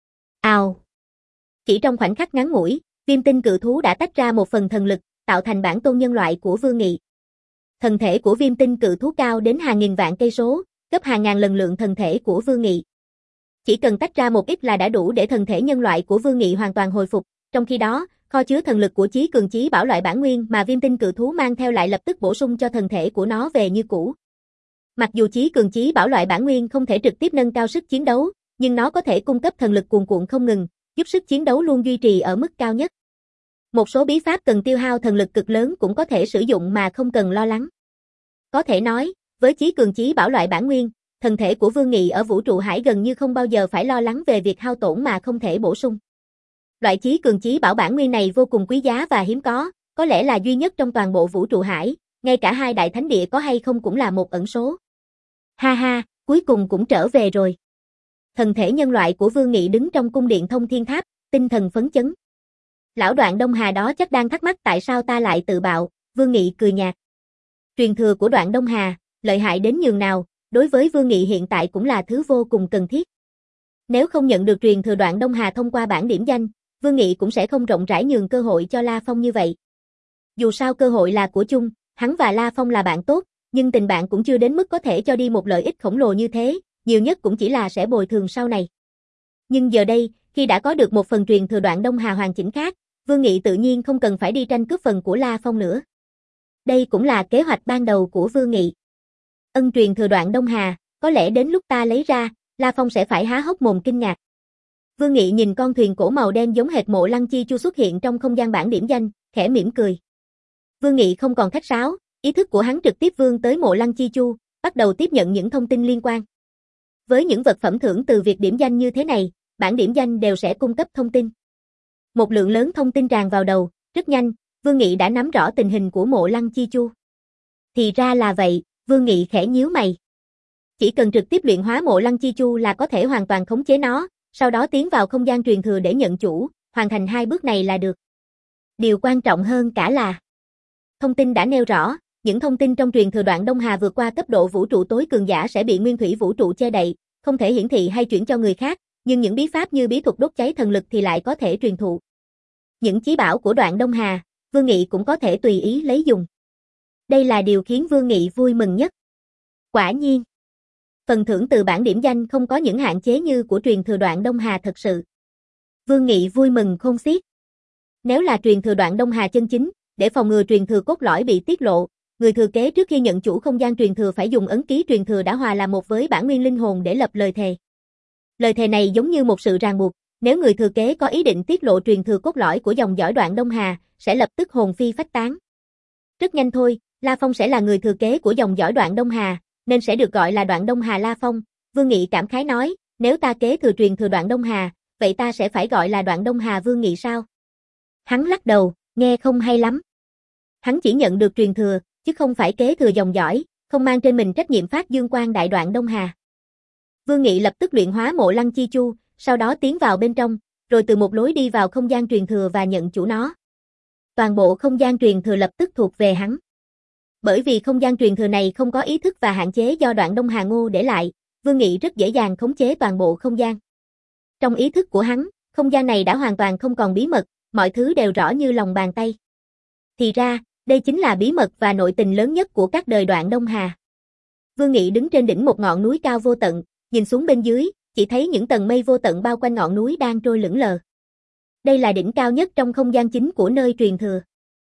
Ào! Chỉ trong khoảnh khắc ngắn ngủi, Viêm Tinh Cự Thú đã tách ra một phần thần lực, tạo thành bản tôn nhân loại của Vương Nghị. Thần thể của Viêm Tinh Cự Thú cao đến hàng nghìn vạn cây số, gấp hàng ngàn lần lượng thần thể của Vương Nghị. Chỉ cần tách ra một ít là đã đủ để thần thể nhân loại của Vương Nghị hoàn toàn hồi phục, trong khi đó, kho chứa thần lực của Chí Cường Chí Bảo loại bản nguyên mà Viêm Tinh Cự Thú mang theo lại lập tức bổ sung cho thần thể của nó về như cũ. Mặc dù Chí Cường Chí Bảo loại bản nguyên không thể trực tiếp nâng cao sức chiến đấu, nhưng nó có thể cung cấp thần lực cuồn cuộn không ngừng, giúp sức chiến đấu luôn duy trì ở mức cao nhất. Một số bí pháp cần tiêu hao thần lực cực lớn cũng có thể sử dụng mà không cần lo lắng. Có thể nói, với Chí Cường Chí Bảo loại bản nguyên, thần thể của Vương Nghị ở vũ trụ hải gần như không bao giờ phải lo lắng về việc hao tổn mà không thể bổ sung. Loại Chí Cường Chí Bảo bản nguyên này vô cùng quý giá và hiếm có, có lẽ là duy nhất trong toàn bộ vũ trụ hải, ngay cả hai đại thánh địa có hay không cũng là một ẩn số. Ha ha, cuối cùng cũng trở về rồi. Thần thể nhân loại của Vương Nghị đứng trong cung điện Thông Thiên Tháp, tinh thần phấn chấn. Lão Đoạn Đông Hà đó chắc đang thắc mắc tại sao ta lại tự bạo, Vương Nghị cười nhạt. Truyền thừa của Đoạn Đông Hà, lợi hại đến nhường nào, đối với Vương Nghị hiện tại cũng là thứ vô cùng cần thiết. Nếu không nhận được truyền thừa Đoạn Đông Hà thông qua bản điểm danh, Vương Nghị cũng sẽ không rộng rãi nhường cơ hội cho La Phong như vậy. Dù sao cơ hội là của chung, hắn và La Phong là bạn tốt, nhưng tình bạn cũng chưa đến mức có thể cho đi một lợi ích khổng lồ như thế, nhiều nhất cũng chỉ là sẽ bồi thường sau này. Nhưng giờ đây, khi đã có được một phần truyền thừa Đoạn Đông Hà hoàn chỉnh khác, Vương Nghị tự nhiên không cần phải đi tranh cướp phần của La Phong nữa. Đây cũng là kế hoạch ban đầu của Vương Nghị. Ân truyền thừa Đoạn Đông Hà, có lẽ đến lúc ta lấy ra, La Phong sẽ phải há hốc mồm kinh ngạc. Vương Nghị nhìn con thuyền cổ màu đen giống hệt Mộ Lăng Chi Chu xuất hiện trong không gian bản điểm danh, khẽ mỉm cười. Vương Nghị không còn khách sáo, ý thức của hắn trực tiếp vươn tới Mộ Lăng Chi Chu, bắt đầu tiếp nhận những thông tin liên quan. Với những vật phẩm thưởng từ việc điểm danh như thế này, bản điểm danh đều sẽ cung cấp thông tin. Một lượng lớn thông tin tràn vào đầu, rất nhanh, Vương Nghị đã nắm rõ tình hình của Mộ Lăng Chi Chu. Thì ra là vậy, Vương Nghị khẽ nhíu mày. Chỉ cần trực tiếp luyện hóa Mộ Lăng Chi Chu là có thể hoàn toàn khống chế nó, sau đó tiến vào không gian truyền thừa để nhận chủ, hoàn thành hai bước này là được. Điều quan trọng hơn cả là thông tin đã nêu rõ, những thông tin trong truyền thừa Đoạn Đông Hà vượt qua cấp độ vũ trụ tối cường giả sẽ bị nguyên thủy vũ trụ che đậy, không thể hiển thị hay chuyển cho người khác, nhưng những bí pháp như bí thuật đốt cháy thần lực thì lại có thể truyền thụ. Những chí bảo của Đoạn Đông Hà, Vương Nghị cũng có thể tùy ý lấy dùng. Đây là điều khiến Vương Nghị vui mừng nhất. Quả nhiên, phần thưởng từ bản điểm danh không có những hạn chế như của truyền thừa Đoạn Đông Hà thật sự. Vương Nghị vui mừng khôn xiết. Nếu là truyền thừa Đoạn Đông Hà chân chính, để phòng ngừa truyền thừa cốt lõi bị tiết lộ, người thừa kế trước khi nhận chủ không gian truyền thừa phải dùng ấn ký truyền thừa đã hòa làm một với bản nguyên linh hồn để lập lời thề. Lời thề này giống như một sự ràng buộc, nếu người thừa kế có ý định tiết lộ truyền thừa cốt lõi của dòng dõi Đoạn Đông Hà, sẽ lập tức hồn phi phách tán. Rất nhanh thôi, La Phong sẽ là người thừa kế của dòng dõi Đoạn Đông Hà, nên sẽ được gọi là Đoạn Đông Hà La Phong. Vương Nghị cảm khái nói, nếu ta kế thừa truyền thừa Đoạn Đông Hà, vậy ta sẽ phải gọi là Đoạn Đông Hà Vương Nghị sao? Hắn lắc đầu, nghe không hay lắm. Hắn chỉ nhận được truyền thừa, chứ không phải kế thừa dòng dõi, không mang trên mình trách nhiệm phát dương quang đại Đoạn Đông Hà. Vương Nghị lập tức luyện hóa Mộ Lăng Chi Chu, sau đó tiến vào bên trong, rồi từ một lối đi vào không gian truyền thừa và nhận chủ nó. Toàn bộ không gian truyền thừa lập tức thuộc về hắn. Bởi vì không gian truyền thừa này không có ý thức và hạn chế do Đoạn Đông Hà Ngô để lại, Vương Nghị rất dễ dàng khống chế toàn bộ không gian. Trong ý thức của hắn, không gian này đã hoàn toàn không còn bí mật, mọi thứ đều rõ như lòng bàn tay. Thì ra, đây chính là bí mật và nội tình lớn nhất của các đời Đoạn Đông Hà. Vương Nghị đứng trên đỉnh một ngọn núi cao vô tận, nhìn xuống bên dưới, chỉ thấy những tầng mây vô tận bao quanh ngọn núi đang trôi lững lờ. Đây là đỉnh cao nhất trong không gian chính của nơi truyền thừa.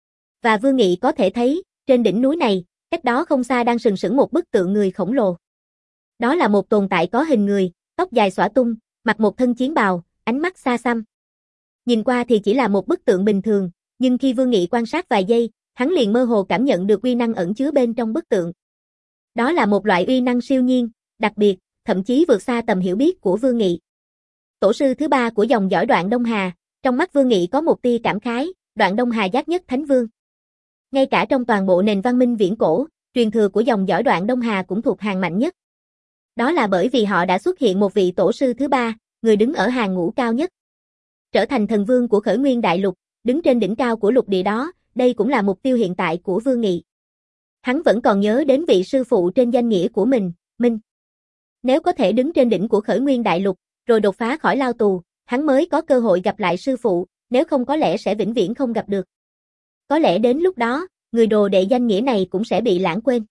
Và Vương Nghị có thể thấy, trên đỉnh núi này, cách đó không xa đang sừng sững một bức tượng người khổng lồ. Đó là một tồn tại có hình người, tóc dài xõa tung, mặc một thân chiến bào, ánh mắt xa xăm. Nhìn qua thì chỉ là một bức tượng bình thường, nhưng khi Vương Nghị quan sát vài giây, hắn liền mơ hồ cảm nhận được uy năng ẩn chứa bên trong bức tượng. Đó là một loại uy năng siêu nhiên, đặc biệt, thậm chí vượt xa tầm hiểu biết của Vương Nghị. Tổ sư thứ ba của dòng dõi Đoạn Đông Hà, trong mắt Vương Nghị có một tia cảm khái, Đoạn Đông Hà giác nhất thánh vương. Ngay cả trong toàn bộ nền văn minh viễn cổ, truyền thừa của dòng dõi Đoạn Đông Hà cũng thuộc hàng mạnh nhất. Đó là bởi vì họ đã xuất hiện một vị tổ sư thứ ba, người đứng ở hàng ngũ cao nhất. Trở thành thần vương của khởi nguyên đại lục, đứng trên đỉnh cao của lục địa đó, đây cũng là mục tiêu hiện tại của Vương Nghị. Hắn vẫn còn nhớ đến vị sư phụ trên danh nghĩa của mình, Minh. Nếu có thể đứng trên đỉnh của khởi nguyên đại lục, rồi đột phá khỏi lao tù, hắn mới có cơ hội gặp lại sư phụ, nếu không có lẽ sẽ vĩnh viễn không gặp được. Có lẽ đến lúc đó, người đồ đệ danh nghĩa này cũng sẽ bị lãng quên.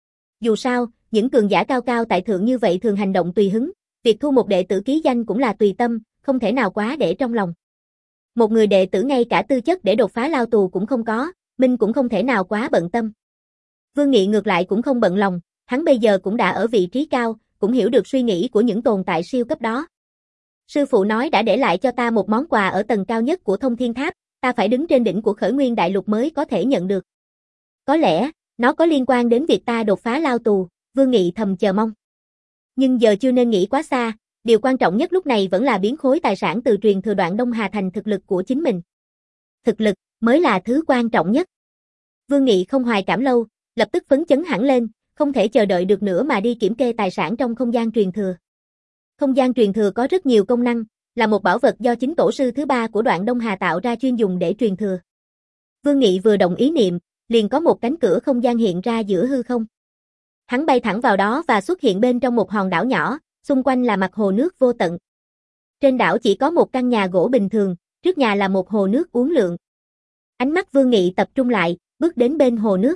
Dù sao, những cường giả cao cao tại thượng như vậy thường hành động tùy hứng, việc thu một đệ tử ký danh cũng là tùy tâm, không thể nào quá để trong lòng. Một người đệ tử ngay cả tư chất để đột phá lao tù cũng không có, Minh cũng không thể nào quá bận tâm. Vương Nghị ngược lại cũng không bận lòng, hắn bây giờ cũng đã ở vị trí cao, cũng hiểu được suy nghĩ của những tồn tại siêu cấp đó. Sư phụ nói đã để lại cho ta một món quà ở tầng cao nhất của Thông Thiên Tháp, ta phải đứng trên đỉnh của khởi nguyên đại lục mới có thể nhận được. Có lẽ, nó có liên quan đến việc ta đột phá lao tù, Vương Nghị thầm chờ mong. Nhưng giờ chưa nên nghĩ quá xa, điều quan trọng nhất lúc này vẫn là biến khối tài sản từ truyền thừa Đoạn Đông Hà thành thực lực của chính mình. Thực lực mới là thứ quan trọng nhất. Vương Nghị không hoài cảm lâu, lập tức phấn chấn hẳn lên, không thể chờ đợi được nữa mà đi kiểm kê tài sản trong không gian truyền thừa. Không gian truyền thừa có rất nhiều công năng, là một bảo vật do chính tổ sư thứ ba của Đoạn Đông Hà tạo ra chuyên dùng để truyền thừa. Vương Nghị vừa động ý niệm, liền có một cánh cửa không gian hiện ra giữa hư không. Hắn bay thẳng vào đó và xuất hiện bên trong một hòn đảo nhỏ, xung quanh là mặt hồ nước vô tận. Trên đảo chỉ có một căn nhà gỗ bình thường, trước nhà là một hồ nước uốn lượn. Ánh mắt Vương Nghị tập trung lại, bước đến bên hồ nước.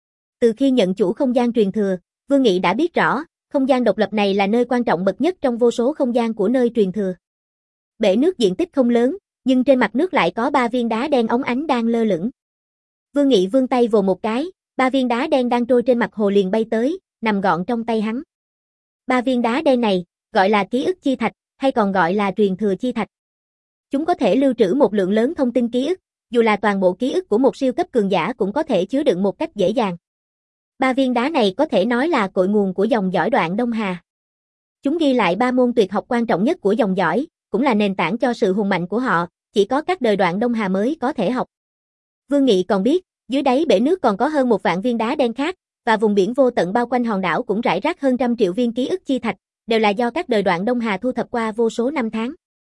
Từ khi nhận chủ không gian truyền thừa, Vương Nghị đã biết rõ, không gian độc lập này là nơi quan trọng bậc nhất trong vô số không gian của nơi truyền thừa. Bể nước diện tích không lớn, nhưng trên mặt nước lại có ba viên đá đen óng ánh đang lơ lửng. Vương Nghị vươn tay vồ một cái, ba viên đá đen đang trôi trên mặt hồ liền bay tới, nằm gọn trong tay hắn. Ba viên đá đen này, gọi là ký ức chi thạch, hay còn gọi là truyền thừa chi thạch. Chúng có thể lưu trữ một lượng lớn thông tin ký ức, dù là toàn bộ ký ức của một siêu cấp cường giả cũng có thể chứa đựng một cách dễ dàng. Ba viên đá này có thể nói là cội nguồn của dòng dõi Đoạn Đông Hà. Chúng ghi lại ba môn tuyệt học quan trọng nhất của dòng dõi, cũng là nền tảng cho sự hùng mạnh của họ, chỉ có các đời Đoạn Đông Hà mới có thể học. Vương Nghị còn biết, dưới đáy bể nước còn có hơn một vạn viên đá đen khác, và vùng biển vô tận bao quanh hòn đảo cũng rải rác hơn trăm triệu viên ký ức chi thạch, đều là do các đời Đoạn Đông Hà thu thập qua vô số năm tháng.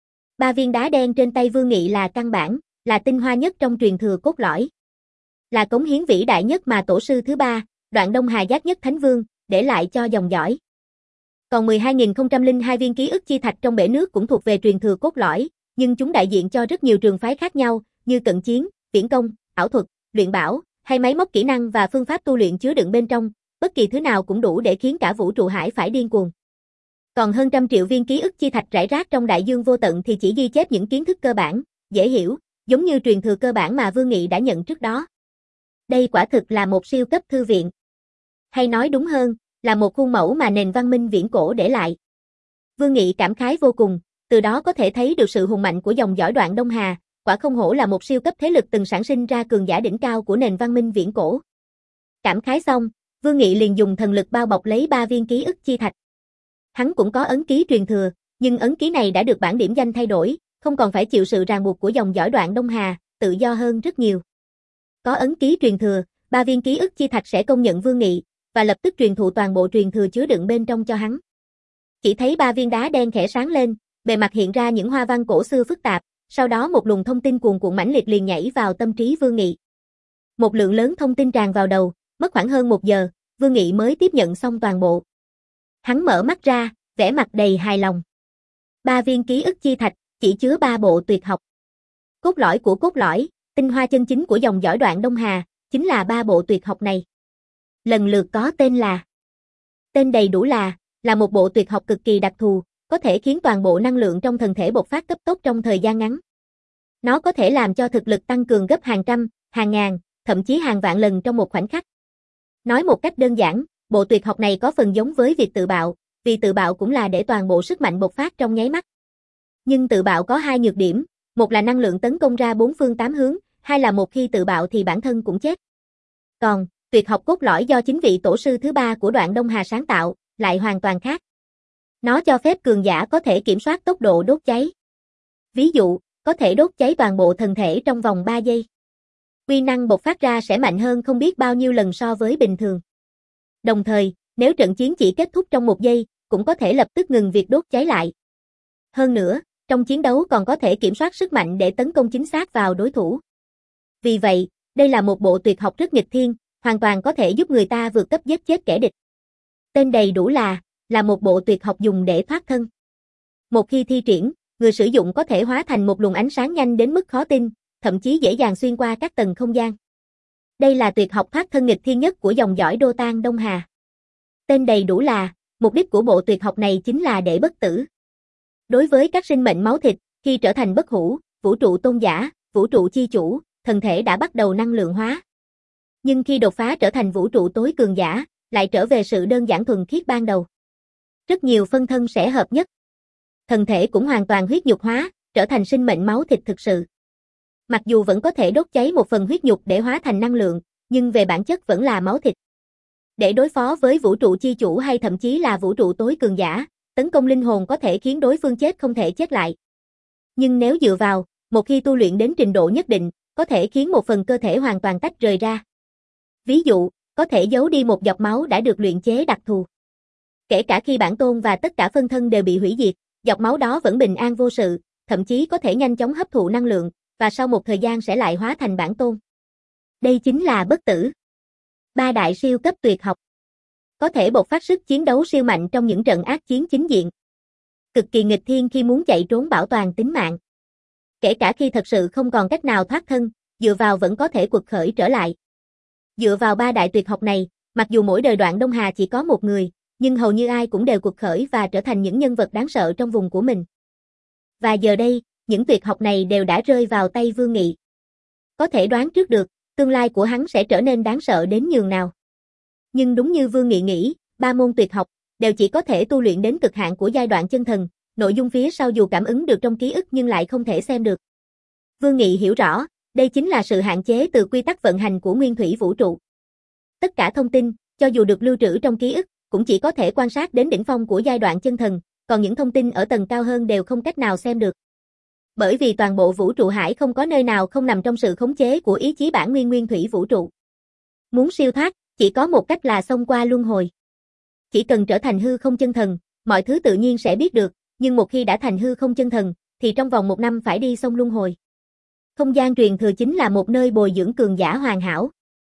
Ba viên đá đen trên tay Vương Nghị là căn bản, là tinh hoa nhất trong truyền thừa cốt lõi. Là cống hiến vĩ đại nhất mà tổ sư thứ ba, Đoạn Đông Hà giác nhất thánh vương, để lại cho dòng dõi. Còn mười hai nghìn không trăm lẻ hai viên ký ức chi thạch trong bể nước cũng thuộc về truyền thừa cốt lõi, nhưng chúng đại diện cho rất nhiều trường phái khác nhau, như cận chiến, viễn công, ảo thuật, luyện bảo, hay máy móc kỹ năng và phương pháp tu luyện chứa đựng bên trong, bất kỳ thứ nào cũng đủ để khiến cả vũ trụ hải phải điên cuồng. Còn hơn trăm triệu viên ký ức chi thạch rải rác trong đại dương vô tận thì chỉ ghi chép những kiến thức cơ bản, dễ hiểu, giống như truyền thừa cơ bản mà Vương Nghị đã nhận trước đó. Đây quả thực là một siêu cấp thư viện. Hay nói đúng hơn, là một khuôn mẫu mà nền văn minh viễn cổ để lại. Vương Nghị cảm khái vô cùng, từ đó có thể thấy được sự hùng mạnh của dòng dõi Đoạn Đông Hà, quả không hổ là một siêu cấp thế lực từng sản sinh ra cường giả đỉnh cao của nền văn minh viễn cổ. Cảm khái xong, Vương Nghị liền dùng thần lực bao bọc lấy ba viên ký ức chi thạch. Hắn cũng có ấn ký truyền thừa, nhưng ấn ký này đã được bản điểm danh thay đổi, không còn phải chịu sự ràng buộc của dòng dõi Đoạn Đông Hà, tự do hơn rất nhiều. Có ấn ký truyền thừa, ba viên ký ức chi thạch sẽ công nhận Vương Nghị, và lập tức truyền thụ toàn bộ truyền thừa chứa đựng bên trong cho hắn. Chỉ thấy ba viên đá đen khẽ sáng lên, bề mặt hiện ra những hoa văn cổ xưa phức tạp, sau đó một luồng thông tin cuồn cuộn mãnh liệt liền nhảy vào tâm trí Vương Nghị. Một lượng lớn thông tin tràn vào đầu, mất khoảng hơn một giờ, Vương Nghị mới tiếp nhận xong toàn bộ. Hắn mở mắt ra, vẻ mặt đầy hài lòng. Ba viên ký ức chi thạch, chỉ chứa ba bộ tuyệt học. Cốt lõi của cốt lõi, tinh hoa chân chính của dòng dõi Đoạn Đông Hà, chính là ba bộ tuyệt học này. Lần lượt có tên là. Tên đầy đủ là, là một bộ tuyệt học cực kỳ đặc thù, có thể khiến toàn bộ năng lượng trong thân thể bộc phát cấp tốc trong thời gian ngắn. Nó có thể làm cho thực lực tăng cường gấp hàng trăm, hàng ngàn, thậm chí hàng vạn lần trong một khoảnh khắc. Nói một cách đơn giản, bộ tuyệt học này có phần giống với việc tự bạo, vì tự bạo cũng là để toàn bộ sức mạnh bộc phát trong nháy mắt. Nhưng tự bạo có hai nhược điểm, một là năng lượng tấn công ra bốn phương tám hướng, hai là một khi tự bạo thì bản thân cũng chết. Còn, tuyệt học cốt lõi do chính vị tổ sư thứ ba của Đoạn Đông Hà sáng tạo, lại hoàn toàn khác. Nó cho phép cường giả có thể kiểm soát tốc độ đốt cháy. Ví dụ, có thể đốt cháy toàn bộ thân thể trong vòng ba giây. Uy năng bộc phát ra sẽ mạnh hơn không biết bao nhiêu lần so với bình thường. Đồng thời, nếu trận chiến chỉ kết thúc trong một giây, cũng có thể lập tức ngừng việc đốt cháy lại. Hơn nữa, trong chiến đấu còn có thể kiểm soát sức mạnh để tấn công chính xác vào đối thủ. Vì vậy, đây là một bộ tuyệt học rất nghịch thiên, hoàn toàn có thể giúp người ta vượt cấp giết chết kẻ địch. Tên đầy đủ là, là một bộ tuyệt học dùng để thoát thân. Một khi thi triển, người sử dụng có thể hóa thành một luồng ánh sáng nhanh đến mức khó tin, thậm chí dễ dàng xuyên qua các tầng không gian. Đây là tuyệt học thoát thân nghịch thiên nhất của dòng dõi Đô Tan Đông Hà. Tên đầy đủ là, mục đích của bộ tuyệt học này chính là để bất tử. Đối với các sinh mệnh máu thịt, khi trở thành bất hủ, vũ trụ tôn giả, vũ trụ chi chủ, thân thể đã bắt đầu năng lượng hóa. Nhưng khi đột phá trở thành vũ trụ tối cường giả, lại trở về sự đơn giản thuần khiết ban đầu. Rất nhiều phân thân sẽ hợp nhất. Thân thể cũng hoàn toàn huyết nhục hóa, trở thành sinh mệnh máu thịt thực sự. Mặc dù vẫn có thể đốt cháy một phần huyết nhục để hóa thành năng lượng, nhưng về bản chất vẫn là máu thịt. Để đối phó với vũ trụ chi chủ hay thậm chí là vũ trụ tối cường giả, tấn công linh hồn có thể khiến đối phương chết không thể chết lại. Nhưng nếu dựa vào, một khi tu luyện đến trình độ nhất định, có thể khiến một phần cơ thể hoàn toàn tách rời ra. Ví dụ, có thể giấu đi một giọt máu đã được luyện chế đặc thù. Kể cả khi bản tôn và tất cả phân thân đều bị hủy diệt, giọt máu đó vẫn bình an vô sự, thậm chí có thể nhanh chóng hấp thụ năng lượng, và sau một thời gian sẽ lại hóa thành bản tôn. Đây chính là bất tử. Ba đại siêu cấp tuyệt học. Có thể bộc phát sức chiến đấu siêu mạnh trong những trận ác chiến chính diện. Cực kỳ nghịch thiên khi muốn chạy trốn bảo toàn tính mạng. Kể cả khi thật sự không còn cách nào thoát thân, dựa vào vẫn có thể quật khởi trở lại. Dựa vào ba đại tuyệt học này, mặc dù mỗi đời Đoạn Đông Hà chỉ có một người, nhưng hầu như ai cũng đều quật khởi và trở thành những nhân vật đáng sợ trong vùng của mình. Và giờ đây, những tuyệt học này đều đã rơi vào tay Vương Nghị. Có thể đoán trước được, tương lai của hắn sẽ trở nên đáng sợ đến nhường nào. Nhưng đúng như Vương Nghị nghĩ, ba môn tuyệt học đều chỉ có thể tu luyện đến cực hạn của giai đoạn chân thần, nội dung phía sau dù cảm ứng được trong ký ức nhưng lại không thể xem được. Vương Nghị hiểu rõ, đây chính là sự hạn chế từ quy tắc vận hành của nguyên thủy vũ trụ. Tất cả thông tin, cho dù được lưu trữ trong ký ức, cũng chỉ có thể quan sát đến đỉnh phong của giai đoạn chân thần, còn những thông tin ở tầng cao hơn đều không cách nào xem được. Bởi vì toàn bộ vũ trụ hải không có nơi nào không nằm trong sự khống chế của ý chí bản nguyên nguyên thủy vũ trụ. Muốn siêu thoát, chỉ có một cách là xông qua luân hồi. Chỉ cần trở thành hư không chân thần, mọi thứ tự nhiên sẽ biết được, nhưng một khi đã thành hư không chân thần, thì trong vòng một năm phải đi sông luân hồi. Không gian truyền thừa chính là một nơi bồi dưỡng cường giả hoàn hảo.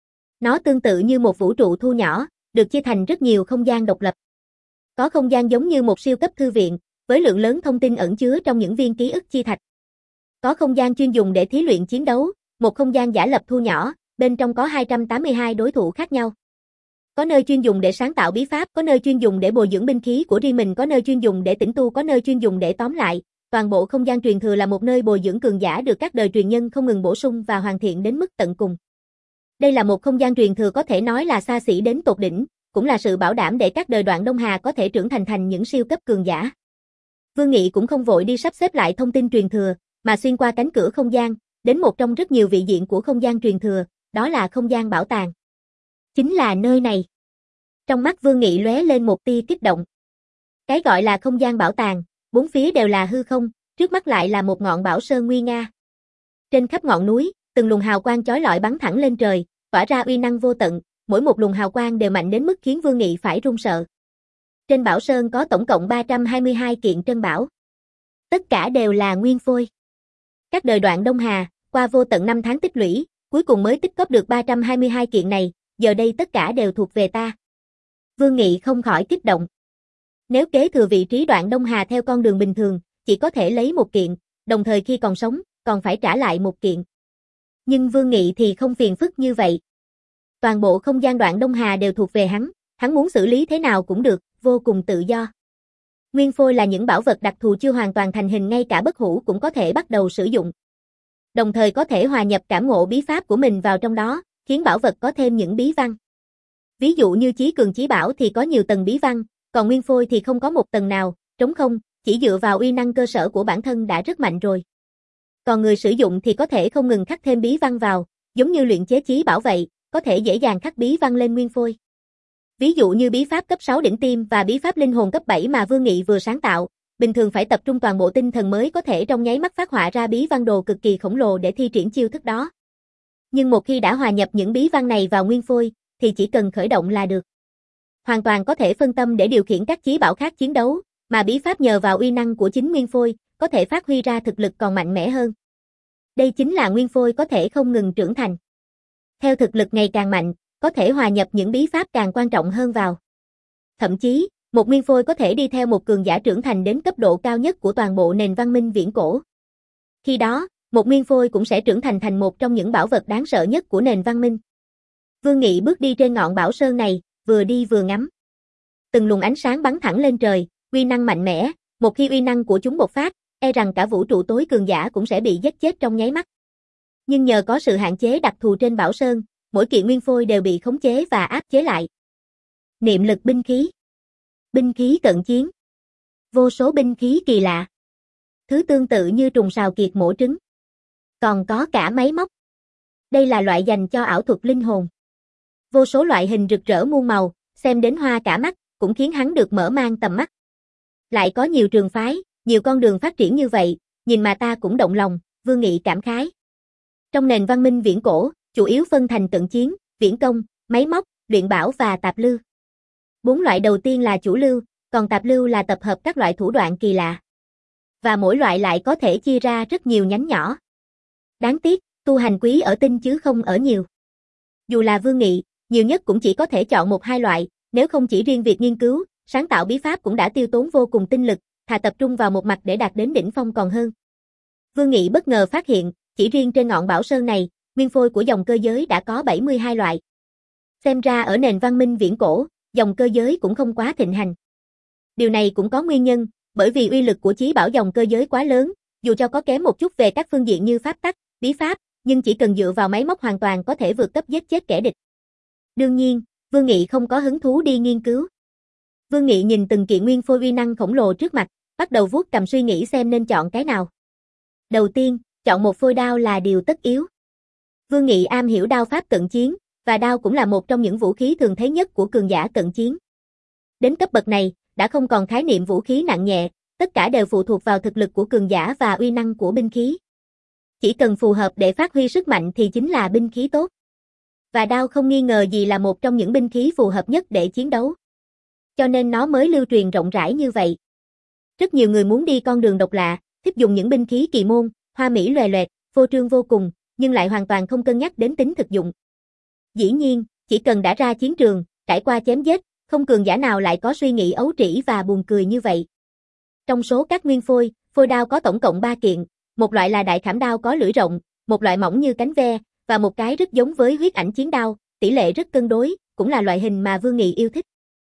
Nó tương tự như một vũ trụ thu nhỏ, được chia thành rất nhiều không gian độc lập. Có không gian giống như một siêu cấp thư viện, với lượng lớn thông tin ẩn chứa trong những viên ký ức chi thạch. Có không gian chuyên dùng để thí luyện chiến đấu, một không gian giả lập thu nhỏ, bên trong có hai trăm tám mươi hai đối thủ khác nhau. Có nơi chuyên dùng để sáng tạo bí pháp, có nơi chuyên dùng để bồi dưỡng binh khí của riêng mình, có nơi chuyên dùng để tĩnh tu, có nơi chuyên dùng để tóm lại. Toàn bộ không gian truyền thừa là một nơi bồi dưỡng cường giả được các đời truyền nhân không ngừng bổ sung và hoàn thiện đến mức tận cùng. Đây là một không gian truyền thừa có thể nói là xa xỉ đến tột đỉnh, cũng là sự bảo đảm để các đời Đoạn Đông Hà có thể trưởng thành thành những siêu cấp cường giả. Vương Nghị cũng không vội đi sắp xếp lại thông tin truyền thừa, mà xuyên qua cánh cửa không gian, đến một trong rất nhiều vị diện của không gian truyền thừa, đó là không gian bảo tàng. Chính là nơi này. Trong mắt Vương Nghị lóe lên một tia kích động. Cái gọi là không gian bảo tàng, bốn phía đều là hư không, trước mắt lại là một ngọn bảo sơn nguy nga. Trên khắp ngọn núi, từng luồng hào quang chói lọi bắn thẳng lên trời, tỏa ra uy năng vô tận, mỗi một luồng hào quang đều mạnh đến mức khiến Vương Nghị phải run sợ. Trên bảo sơn có tổng cộng ba trăm hai mươi hai kiện trân bảo. Tất cả đều là nguyên phôi. Các đời Đoạn Đông Hà, qua vô tận năm tháng tích lũy, cuối cùng mới tích góp được ba trăm hai mươi hai kiện này, giờ đây tất cả đều thuộc về ta. Vương Nghị không khỏi kích động. Nếu kế thừa vị trí Đoạn Đông Hà theo con đường bình thường, chỉ có thể lấy một kiện, đồng thời khi còn sống, còn phải trả lại một kiện. Nhưng Vương Nghị thì không phiền phức như vậy. Toàn bộ không gian Đoạn Đông Hà đều thuộc về hắn, hắn muốn xử lý thế nào cũng được, vô cùng tự do. Nguyên phôi là những bảo vật đặc thù chưa hoàn toàn thành hình, ngay cả bất hủ cũng có thể bắt đầu sử dụng. Đồng thời có thể hòa nhập cảm ngộ bí pháp của mình vào trong đó, khiến bảo vật có thêm những bí văn. Ví dụ như Chí Cường Chí Bảo thì có nhiều tầng bí văn, còn nguyên phôi thì không có một tầng nào, trống không, chỉ dựa vào uy năng cơ sở của bản thân đã rất mạnh rồi. Còn người sử dụng thì có thể không ngừng khắc thêm bí văn vào, giống như luyện chế chí bảo vậy, có thể dễ dàng khắc bí văn lên nguyên phôi. Ví dụ như bí pháp cấp sáu đỉnh tiêm và bí pháp linh hồn cấp bảy mà Vương Nghị vừa sáng tạo, bình thường phải tập trung toàn bộ tinh thần mới có thể trong nháy mắt phát họa ra bí văn đồ cực kỳ khổng lồ để thi triển chiêu thức đó. Nhưng một khi đã hòa nhập những bí văn này vào nguyên phôi, thì chỉ cần khởi động là được. Hoàn toàn có thể phân tâm để điều khiển các chí bảo khác chiến đấu, mà bí pháp nhờ vào uy năng của chính nguyên phôi, có thể phát huy ra thực lực còn mạnh mẽ hơn. Đây chính là nguyên phôi có thể không ngừng trưởng thành. Theo thực lực ngày càng mạnh, có thể hòa nhập những bí pháp càng quan trọng hơn vào. Thậm chí, một nguyên phôi có thể đi theo một cường giả trưởng thành đến cấp độ cao nhất của toàn bộ nền văn minh viễn cổ. Khi đó, một nguyên phôi cũng sẽ trưởng thành thành một trong những bảo vật đáng sợ nhất của nền văn minh. Vương Nghị bước đi trên ngọn bảo sơn này, vừa đi vừa ngắm. Từng luồng ánh sáng bắn thẳng lên trời, uy năng mạnh mẽ, một khi uy năng của chúng bộc phát, e rằng cả vũ trụ tối cường giả cũng sẽ bị giết chết trong nháy mắt. Nhưng nhờ có sự hạn chế đặc thù trên bảo sơn, mỗi kiện nguyên phôi đều bị khống chế và áp chế lại. Niệm lực binh khí. Binh khí cận chiến. Vô số binh khí kỳ lạ. Thứ tương tự như trùng sào kiệt mổ trứng. Còn có cả máy móc. Đây là loại dành cho ảo thuật linh hồn. Vô số loại hình rực rỡ muôn màu, xem đến hoa cả mắt, cũng khiến hắn được mở mang tầm mắt. Lại có nhiều trường phái, nhiều con đường phát triển như vậy, nhìn mà ta cũng động lòng, Vương Nghị cảm khái. Trong nền văn minh viễn cổ, chủ yếu phân thành cận chiến, viễn công, máy móc, luyện bảo và tạp lưu. Bốn loại đầu tiên là chủ lưu, còn tạp lưu là tập hợp các loại thủ đoạn kỳ lạ. Và mỗi loại lại có thể chia ra rất nhiều nhánh nhỏ. Đáng tiếc, tu hành quý ở tinh chứ không ở nhiều. Dù là Vương Nghị, nhiều nhất cũng chỉ có thể chọn một hai loại, nếu không chỉ riêng việc nghiên cứu, sáng tạo bí pháp cũng đã tiêu tốn vô cùng tinh lực, thà tập trung vào một mặt để đạt đến đỉnh phong còn hơn. Vương Nghị bất ngờ phát hiện, chỉ riêng trên ngọn bảo sơn này, nguyên phôi của dòng cơ giới đã có bảy mươi hai loại. Xem ra ở nền văn minh viễn cổ, dòng cơ giới cũng không quá thịnh hành. Điều này cũng có nguyên nhân, bởi vì uy lực của chí bảo dòng cơ giới quá lớn, dù cho có kém một chút về các phương diện như pháp tắc, bí pháp, nhưng chỉ cần dựa vào máy móc hoàn toàn có thể vượt cấp giết chết kẻ địch. Đương nhiên, Vương Nghị không có hứng thú đi nghiên cứu. Vương Nghị nhìn từng kiện nguyên phôi uy năng khổng lồ trước mặt, bắt đầu vuốt cầm suy nghĩ xem nên chọn cái nào. Đầu tiên, chọn một phôi đao là điều tất yếu. Vương Nghị am hiểu đao pháp cận chiến, và đao cũng là một trong những vũ khí thường thấy nhất của cường giả cận chiến. Đến cấp bậc này, đã không còn khái niệm vũ khí nặng nhẹ, tất cả đều phụ thuộc vào thực lực của cường giả và uy năng của binh khí. Chỉ cần phù hợp để phát huy sức mạnh thì chính là binh khí tốt. Và đao không nghi ngờ gì là một trong những binh khí phù hợp nhất để chiến đấu. Cho nên nó mới lưu truyền rộng rãi như vậy. Rất nhiều người muốn đi con đường độc lạ, thích dùng những binh khí kỳ môn, hoa mỹ loè loẹt, phô trương vô cùng, nhưng lại hoàn toàn không cân nhắc đến tính thực dụng. Dĩ nhiên, chỉ cần đã ra chiến trường, trải qua chém giết, không cường giả nào lại có suy nghĩ ấu trĩ và buồn cười như vậy. Trong số các nguyên phôi, phôi đao có tổng cộng ba kiện, một loại là đại khảm đao có lưỡi rộng, một loại mỏng như cánh ve, và một cái rất giống với huyết ảnh chiến đao, tỷ lệ rất cân đối, cũng là loại hình mà Vương Nghị yêu thích.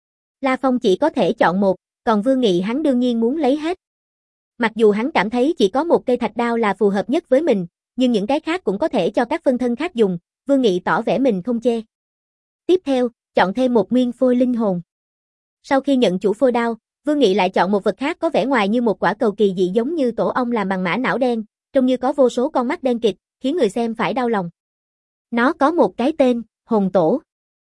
La Phong chỉ có thể chọn một, còn Vương Nghị hắn đương nhiên muốn lấy hết. Mặc dù hắn cảm thấy chỉ có một cây thạch đao là phù hợp nhất với mình, nhưng những cái khác cũng có thể cho các phân thân khác dùng, Vương Nghị tỏ vẻ mình không chê. Tiếp theo, chọn thêm một nguyên phôi linh hồn. Sau khi nhận chủ phôi đao, Vương Nghị lại chọn một vật khác có vẻ ngoài như một quả cầu kỳ dị giống như tổ ong làm bằng mã não đen, trông như có vô số con mắt đen kịt, khiến người xem phải đau lòng. Nó có một cái tên, hồn tổ.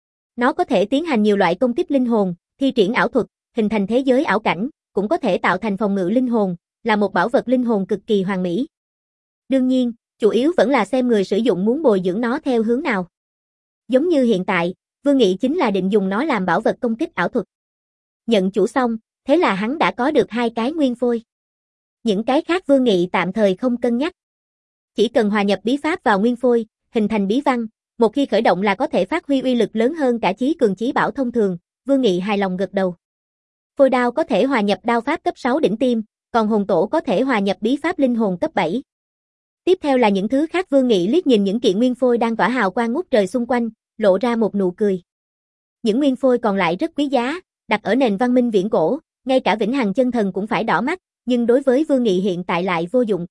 Nó có thể tiến hành nhiều loại công kích linh hồn, thi triển ảo thuật, hình thành thế giới ảo cảnh, cũng có thể tạo thành phòng ngự linh hồn, là một bảo vật linh hồn cực kỳ hoàn mỹ. Đương nhiên, chủ yếu vẫn là xem người sử dụng muốn bồi dưỡng nó theo hướng nào. Giống như hiện tại, Vương Nghị chính là định dùng nó làm bảo vật công kích ảo thuật. Nhận chủ xong, thế là hắn đã có được hai cái nguyên phôi. Những cái khác Vương Nghị tạm thời không cân nhắc. Chỉ cần hòa nhập bí pháp vào nguyên phôi, hình thành bí văn, một khi khởi động là có thể phát huy uy lực lớn hơn cả chí cường chí bảo thông thường, Vương Nghị hài lòng gật đầu. Phôi đao có thể hòa nhập đao pháp cấp sáu đỉnh tiêm, còn hồn tổ có thể hòa nhập bí pháp linh hồn cấp bảy. Tiếp theo là những thứ khác. Vương Nghị liếc nhìn những kiện nguyên phôi đang tỏa hào quang ngút trời xung quanh, lộ ra một nụ cười. Những nguyên phôi còn lại rất quý giá, đặt ở nền văn minh viễn cổ, ngay cả vĩnh hằng chân thần cũng phải đỏ mắt, nhưng đối với Vương Nghị hiện tại lại vô dụng.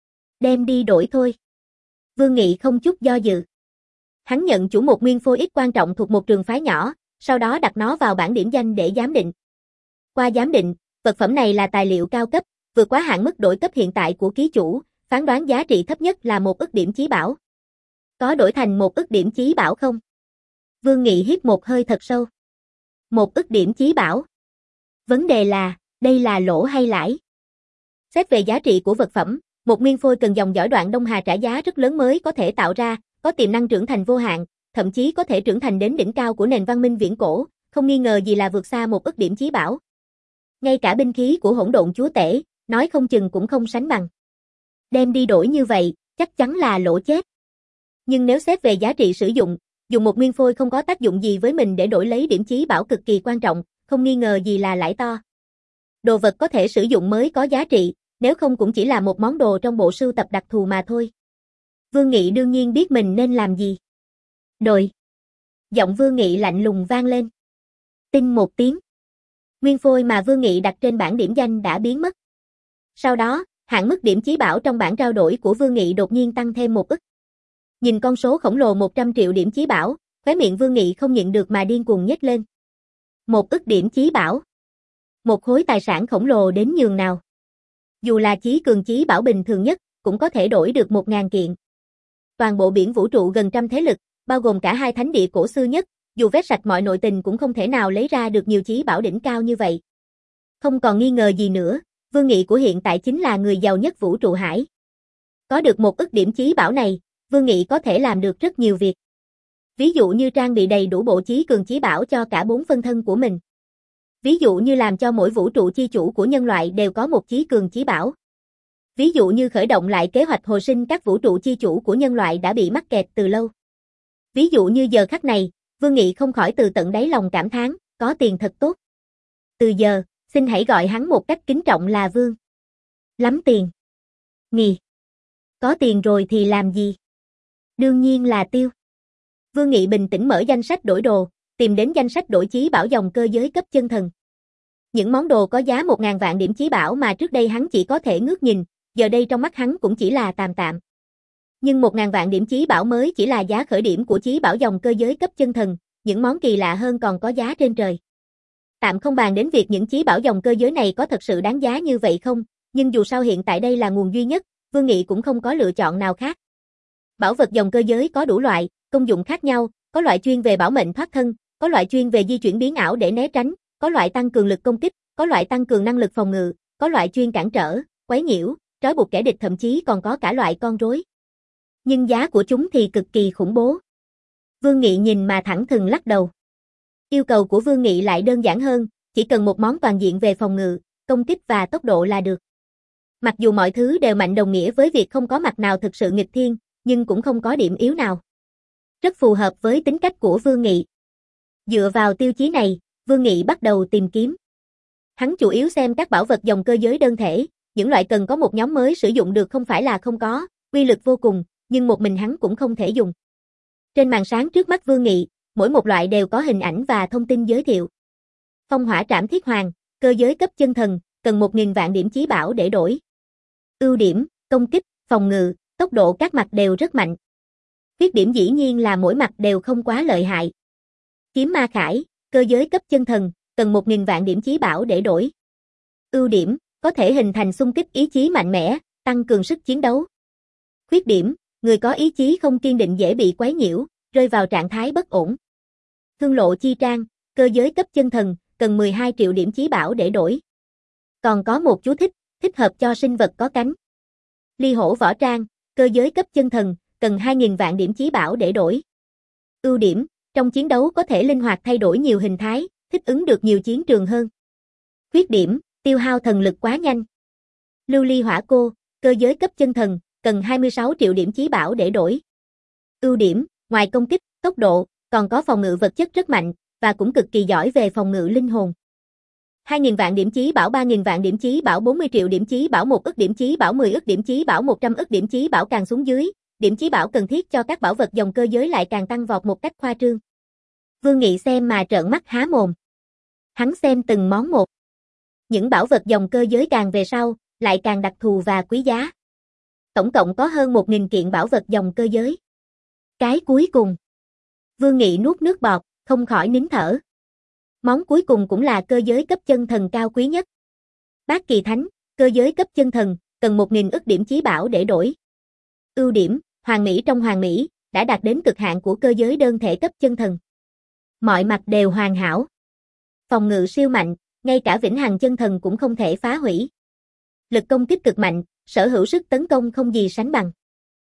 Đem đi đổi thôi. Vương Nghị không chút do dự. Hắn nhận chủ một nguyên phôi ít quan trọng thuộc một trường phái nhỏ, sau đó đặt nó vào bảng điểm danh để giám định. Qua giám định, vật phẩm này là tài liệu cao cấp, vượt quá hạn mức đổi cấp hiện tại của ký chủ, phán đoán giá trị thấp nhất là một ức điểm chí bảo. Có đổi thành một ức điểm chí bảo không? Vương Nghị hít một hơi thật sâu. Một ức điểm chí bảo. Vấn đề là, đây là lỗ hay lãi? Xét về giá trị của vật phẩm, một nguyên phôi cần dòng dõi Đoạn Đông Hà trả giá rất lớn mới có thể tạo ra, có tiềm năng trưởng thành vô hạn, thậm chí có thể trưởng thành đến đỉnh cao của nền văn minh viễn cổ, không nghi ngờ gì là vượt xa một ức điểm chí bảo. Ngay cả binh khí của Hỗn Độn Chúa Tể, nói không chừng cũng không sánh bằng. Đem đi đổi như vậy, chắc chắn là lỗ chết. Nhưng nếu xét về giá trị sử dụng, dùng một nguyên phôi không có tác dụng gì với mình để đổi lấy điểm chí bảo cực kỳ quan trọng, không nghi ngờ gì là lãi to. Đồ vật có thể sử dụng mới có giá trị, nếu không cũng chỉ là một món đồ trong bộ sưu tập đặc thù mà thôi. Vương Nghị đương nhiên biết mình nên làm gì. Đội. Giọng Vương Nghị lạnh lùng vang lên. Tinh một tiếng. Nguyên phôi mà Vương Nghị đặt trên bảng điểm danh đã biến mất. Sau đó, hạn mức điểm chí bảo trong bảng trao đổi của Vương Nghị đột nhiên tăng thêm một ức. Nhìn con số khổng lồ một trăm triệu điểm chí bảo, khóe miệng Vương Nghị không nhịn được mà điên cuồng nhếch lên. Một ức điểm chí bảo. Một khối tài sản khổng lồ đến nhường nào. Dù là chí cường chí bảo bình thường nhất, cũng có thể đổi được một ngàn kiện. Toàn bộ biển vũ trụ gần trăm thế lực, bao gồm cả hai thánh địa cổ xưa nhất, dù vét sạch mọi nội tình cũng không thể nào lấy ra được nhiều chí bảo đỉnh cao như vậy. Không còn nghi ngờ gì nữa, Vương Nghị của hiện tại chính là người giàu nhất vũ trụ hải. Có được một ức điểm chí bảo này, Vương Nghị có thể làm được rất nhiều việc. Ví dụ như trang bị đầy đủ bộ chí cường chí bảo cho cả bốn phân thân của mình. Ví dụ như làm cho mỗi vũ trụ chi chủ của nhân loại đều có một chí cường chí bảo. Ví dụ như khởi động lại kế hoạch hồi sinh các vũ trụ chi chủ của nhân loại đã bị mắc kẹt từ lâu. Ví dụ như giờ khắc này, Vương Nghị không khỏi từ tận đáy lòng cảm thán, có tiền thật tốt. Từ giờ, xin hãy gọi hắn một cách kính trọng là Vương. Lắm tiền. Nghị. Có tiền rồi thì làm gì? Đương nhiên là tiêu. Vương Nghị bình tĩnh mở danh sách đổi đồ, tìm đến danh sách đổi chí bảo dòng cơ giới cấp chân thần. Những món đồ có giá một ngàn vạn điểm chí bảo mà trước đây hắn chỉ có thể ngước nhìn, giờ đây trong mắt hắn cũng chỉ là tạm tạm. Nhưng một ngàn vạn điểm chí bảo mới chỉ là giá khởi điểm của chí bảo dòng cơ giới cấp chân thần, những món kỳ lạ hơn còn có giá trên trời. Tạm không bàn đến việc những chí bảo dòng cơ giới này có thật sự đáng giá như vậy không, nhưng dù sao hiện tại đây là nguồn duy nhất, Vương Nghị cũng không có lựa chọn nào khác. Bảo vật dòng cơ giới có đủ loại, công dụng khác nhau, có loại chuyên về bảo mệnh thoát thân, có loại chuyên về di chuyển biến ảo để né tránh, có loại tăng cường lực công kích, có loại tăng cường năng lực phòng ngự, có loại chuyên cản trở, quấy nhiễu, trói buộc kẻ địch, thậm chí còn có cả loại con rối. Nhưng giá của chúng thì cực kỳ khủng bố. Vương Nghị nhìn mà thẳng thừng lắc đầu. Yêu cầu của Vương Nghị lại đơn giản hơn, chỉ cần một món toàn diện về phòng ngự, công kích và tốc độ là được. Mặc dù mọi thứ đều mạnh đồng nghĩa với việc không có mặt nào thực sự nghịch thiên, nhưng cũng không có điểm yếu nào. Rất phù hợp với tính cách của Vương Nghị. Dựa vào tiêu chí này, Vương Nghị bắt đầu tìm kiếm. Hắn chủ yếu xem các bảo vật dòng cơ giới đơn thể, những loại cần có một nhóm mới sử dụng được không phải là không có, uy lực vô cùng, nhưng một mình hắn cũng không thể dùng. Trên màn sáng trước mắt Vương Nghị, mỗi một loại đều có hình ảnh và thông tin giới thiệu. Phong hỏa trảm thiết hoàng, cơ giới cấp chân thần, cần một nghìn vạn điểm chí bảo để đổi. Ưu điểm, công kích, phòng ngự, tốc độ các mặt đều rất mạnh. Khuyết điểm dĩ nhiên là mỗi mặt đều không quá lợi hại. Kiếm ma khải, cơ giới cấp chân thần, cần một nghìn vạn điểm chí bảo để đổi. Ưu điểm, có thể hình thành xung kích ý chí mạnh mẽ, tăng cường sức chiến đấu. Khuyết điểm, người có ý chí không kiên định dễ bị quấy nhiễu, rơi vào trạng thái bất ổn. Thương lộ chi trang, cơ giới cấp chân thần, cần mười hai triệu điểm chí bảo để đổi. Còn có một chú thích, thích hợp cho sinh vật có cánh. Ly hổ võ trang, cơ giới cấp chân thần, cần hai nghìn vạn điểm chí bảo để đổi. Ưu điểm, trong chiến đấu có thể linh hoạt thay đổi nhiều hình thái, thích ứng được nhiều chiến trường hơn. Khuyết điểm, tiêu hao thần lực quá nhanh. Lưu ly hỏa cô, cơ giới cấp chân thần, cần hai mươi sáu triệu điểm chí bảo để đổi. Ưu điểm, ngoài công kích, tốc độ, còn có phòng ngự vật chất rất mạnh, và cũng cực kỳ giỏi về phòng ngự linh hồn. hai nghìn vạn điểm chí bảo, ba nghìn vạn điểm chí bảo, bốn mươi triệu điểm chí bảo, một ức điểm chí bảo, mười ức điểm chí bảo, một trăm ức điểm chí bảo, càng xuống dưới, điểm chí bảo cần thiết cho các bảo vật dòng cơ giới lại càng tăng vọt một cách khoa trương. Vương Nghị xem mà trợn mắt há mồm. Hắn xem từng món một. Những bảo vật dòng cơ giới càng về sau, lại càng đặc thù và quý giá. Tổng cộng có hơn một nghìn kiện bảo vật dòng cơ giới. Cái cuối cùng. Vương Nghị nuốt nước bọt, không khỏi nín thở. Món cuối cùng cũng là cơ giới cấp chân thần cao quý nhất. Bát kỳ thánh, cơ giới cấp chân thần, cần một nghìn ức điểm chí bảo để đổi. Ưu điểm, hoàn mỹ trong hoàn mỹ, đã đạt đến cực hạn của cơ giới đơn thể cấp chân thần. Mọi mặt đều hoàn hảo. Phòng ngự siêu mạnh, ngay cả vĩnh hằng chân thần cũng không thể phá hủy. Lực công kích cực mạnh, sở hữu sức tấn công không gì sánh bằng.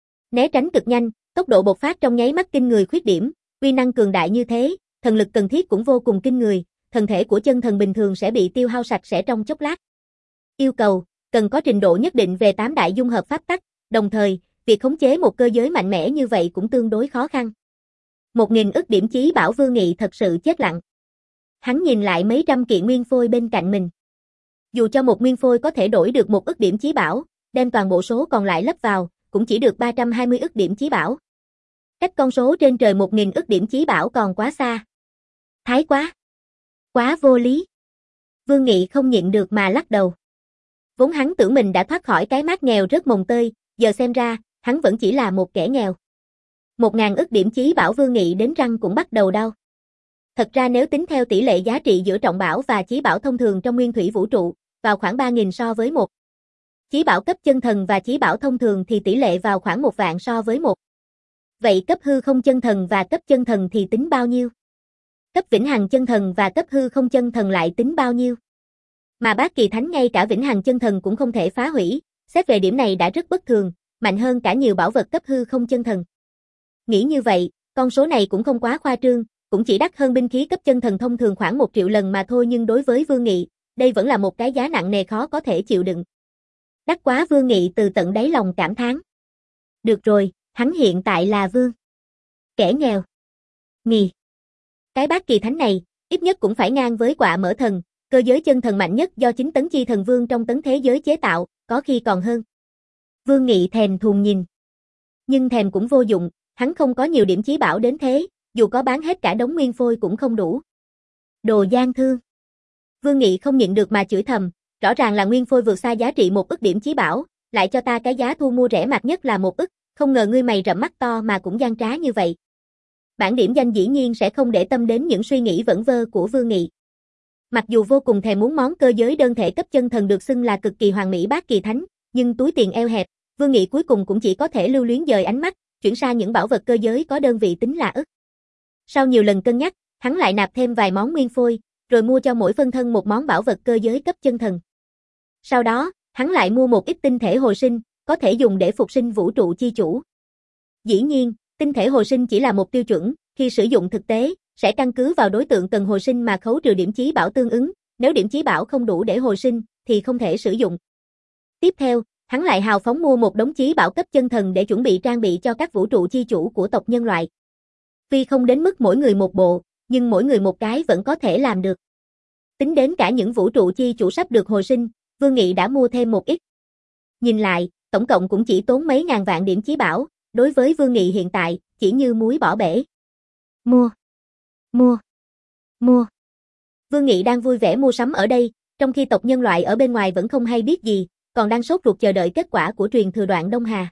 Né tránh cực nhanh, tốc độ bộc phát trong nháy mắt kinh người khuyết điểm, uy năng cường đại như thế, thần lực cần thiết cũng vô cùng kinh người, thần thể của chân thần bình thường sẽ bị tiêu hao sạch sẽ trong chốc lát. Yêu cầu, cần có trình độ nhất định về tám đại dung hợp pháp tắc, đồng thời, việc khống chế một cơ giới mạnh mẽ như vậy cũng tương đối khó khăn. Một nghìn ức điểm chí bảo Vương Nghị thật sự chết lặng. Hắn nhìn lại mấy trăm kiện nguyên phôi bên cạnh mình. Dù cho một nguyên phôi có thể đổi được một ức điểm chí bảo, đem toàn bộ số còn lại lấp vào, cũng chỉ được ba trăm hai mươi ức điểm chí bảo. Cách con số trên trời một nghìn ức điểm chí bảo còn quá xa. Thái quá. Quá vô lý. Vương Nghị không nhịn được mà lắc đầu. Vốn hắn tưởng mình đã thoát khỏi cái mát nghèo rất mồng tơi, giờ xem ra, hắn vẫn chỉ là một kẻ nghèo. Một ngàn ức điểm chí bảo Vương Nghị đến răng cũng bắt đầu đau. Thật ra nếu tính theo tỷ lệ giá trị giữa trọng bảo và chí bảo thông thường trong nguyên thủy vũ trụ, vào khoảng ba nghìn so với một. Chí bảo cấp chân thần và chí bảo thông thường thì tỷ lệ vào khoảng một vạn so với một. Vậy cấp hư không chân thần và cấp chân thần thì tính bao nhiêu? Cấp vĩnh hằng chân thần và cấp hư không chân thần lại tính bao nhiêu? Mà Bát Kỳ Thánh ngay cả vĩnh hằng chân thần cũng không thể phá hủy, xét về điểm này đã rất bất thường, mạnh hơn cả nhiều bảo vật cấp hư không chân thần. Nghĩ như vậy, con số này cũng không quá khoa trương, cũng chỉ đắt hơn binh khí cấp chân thần thông thường khoảng một triệu lần mà thôi, nhưng đối với Vương Nghị, đây vẫn là một cái giá nặng nề khó có thể chịu đựng. Đắt quá, Vương Nghị từ tận đáy lòng cảm thán. Được rồi, hắn hiện tại là vương. Kẻ nghèo. Nghì. Cái Bát Kỳ Thánh này, ít nhất cũng phải ngang với Quạ Mỡ Thần, cơ giới chân thần mạnh nhất do chính Tấn Chi Thần Vương trong Tấn Thế Giới chế tạo, có khi còn hơn. Vương Nghị thèm thuồng nhìn. Nhưng thèm cũng vô dụng, hắn không có nhiều điểm chí bảo đến thế, dù có bán hết cả đống nguyên phôi cũng không đủ. Đồ gian thương. Vương Nghị không nhịn được mà chửi thầm, rõ ràng là nguyên phôi vượt xa giá trị một ức điểm chí bảo, lại cho ta cái giá thu mua rẻ mạt nhất là một ức, không ngờ ngươi mày rậm mắt to mà cũng gian trá như vậy. Bản điểm danh dĩ nhiên sẽ không để tâm đến những suy nghĩ vẩn vơ của Vương Nghị. Mặc dù vô cùng thèm muốn món cơ giới đơn thể cấp chân thần được xưng là cực kỳ hoàn mỹ Bát Kỳ Thánh, nhưng túi tiền eo hẹp, Vương Nghị cuối cùng cũng chỉ có thể lưu luyến dời ánh mắt, chuyển sang những bảo vật cơ giới có đơn vị tính là ức. Sau nhiều lần cân nhắc, hắn lại nạp thêm vài món nguyên phôi, rồi mua cho mỗi phân thân một món bảo vật cơ giới cấp chân thần. Sau đó, hắn lại mua một ít tinh thể hồi sinh, có thể dùng để phục sinh vũ trụ chi chủ. Dĩ nhiên, tinh thể hồi sinh chỉ là một tiêu chuẩn, khi sử dụng thực tế, sẽ căn cứ vào đối tượng cần hồi sinh mà khấu trừ điểm chí bảo tương ứng, nếu điểm chí bảo không đủ để hồi sinh, thì không thể sử dụng. Tiếp theo, hắn lại hào phóng mua một đống chí bảo cấp chân thần để chuẩn bị trang bị cho các vũ trụ chi chủ của tộc nhân loại. Tuy không đến mức mỗi người một bộ, nhưng mỗi người một cái vẫn có thể làm được. Tính đến cả những vũ trụ chi chủ sắp được hồi sinh, Vương Nghị đã mua thêm một ít. Nhìn lại, tổng cộng cũng chỉ tốn mấy ngàn vạn điểm chí bảo, đối với Vương Nghị hiện tại, chỉ như muối bỏ bể. Mua, mua, mua. Vương Nghị đang vui vẻ mua sắm ở đây, trong khi tộc nhân loại ở bên ngoài vẫn không hay biết gì, còn đang sốt ruột chờ đợi kết quả của truyền thừa đoạn Đông Hà.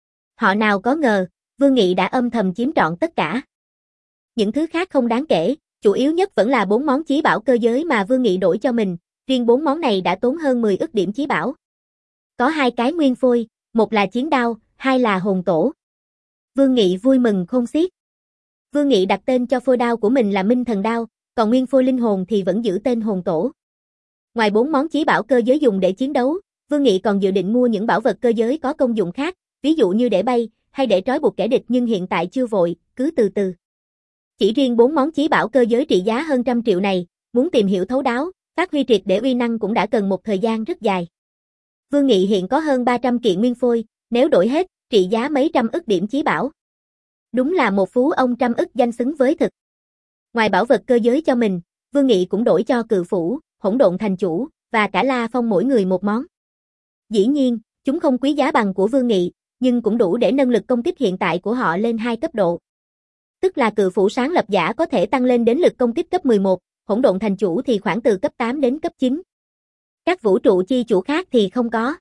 Họ nào có ngờ, Vương Nghị đã âm thầm chiếm trọn tất cả. Những thứ khác không đáng kể, chủ yếu nhất vẫn là bốn món chí bảo cơ giới mà Vương Nghị đổi cho mình, riêng bốn món này đã tốn hơn mười ức điểm chí bảo. Có hai cái nguyên phôi, một là chiến đao, hai là hồn tổ. Vương Nghị vui mừng khôn xiết. Vương Nghị đặt tên cho phôi đao của mình là Minh Thần Đao, còn nguyên phôi linh hồn thì vẫn giữ tên hồn tổ. Ngoài bốn món chí bảo cơ giới dùng để chiến đấu, Vương Nghị còn dự định mua những bảo vật cơ giới có công dụng khác, ví dụ như để bay, hay để trói buộc kẻ địch, nhưng hiện tại chưa vội, cứ từ từ. Chỉ riêng bốn món chí bảo cơ giới trị giá hơn trăm triệu này, muốn tìm hiểu thấu đáo, phát huy triệt để uy năng cũng đã cần một thời gian rất dài. Vương Nghị hiện có hơn ba trăm kiện nguyên phôi, nếu đổi hết, trị giá mấy trăm ức điểm chí bảo. Đúng là một phú ông trăm ức danh xứng với thực. Ngoài bảo vật cơ giới cho mình, Vương Nghị cũng đổi cho Cự Phủ, Hỗn Độn Thành Chủ, và cả La Phong mỗi người một món. Dĩ nhiên, chúng không quý giá bằng của Vương Nghị, nhưng cũng đủ để nâng lực công kích hiện tại của họ lên hai cấp độ. Tức là Cự Phủ sáng lập giả có thể tăng lên đến lực công kích cấp mười một, Hỗn Độn Thành Chủ thì khoảng từ cấp tám đến cấp chín. Các vũ trụ chi chủ khác thì không có.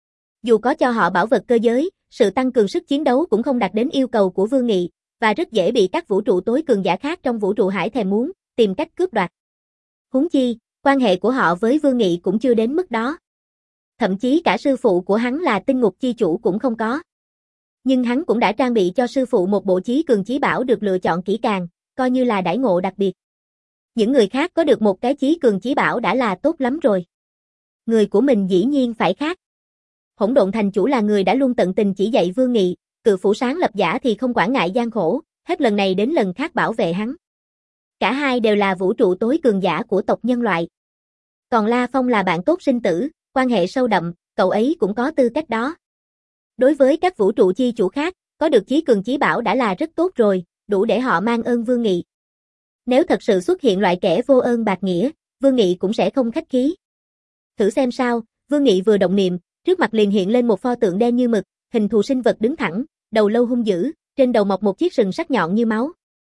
Dù có cho họ bảo vật cơ giới, sự tăng cường sức chiến đấu cũng không đạt đến yêu cầu của Vương Nghị, và rất dễ bị các vũ trụ tối cường giả khác trong vũ trụ hải thèm muốn, tìm cách cướp đoạt. Huống chi, quan hệ của họ với Vương Nghị cũng chưa đến mức đó. Thậm chí cả sư phụ của hắn là tinh ngục chi chủ cũng không có. Nhưng hắn cũng đã trang bị cho sư phụ một bộ chí cường chí bảo được lựa chọn kỹ càng, coi như là đãi ngộ đặc biệt. Những người khác có được một cái chí cường chí bảo đã là tốt lắm rồi. Người của mình dĩ nhiên phải khác. Hỗn độn thành chủ là người đã luôn tận tình chỉ dạy Vương Nghị, cự phủ sáng lập giả thì không quản ngại gian khổ, hết lần này đến lần khác bảo vệ hắn. Cả hai đều là vũ trụ tối cường giả của tộc nhân loại. Còn La Phong là bạn tốt sinh tử, quan hệ sâu đậm, cậu ấy cũng có tư cách đó. Đối với các vũ trụ chi chủ khác, có được chí cường chí bảo đã là rất tốt rồi, đủ để họ mang ơn Vương Nghị. Nếu thật sự xuất hiện loại kẻ vô ơn bạc nghĩa, Vương Nghị cũng sẽ không khách khí. Thử xem sao, Vương Nghị vừa động niệm, trước mặt liền hiện lên một pho tượng đen như mực, hình thù sinh vật đứng thẳng, đầu lâu hung dữ, trên đầu mọc một chiếc sừng sắc nhọn như máu.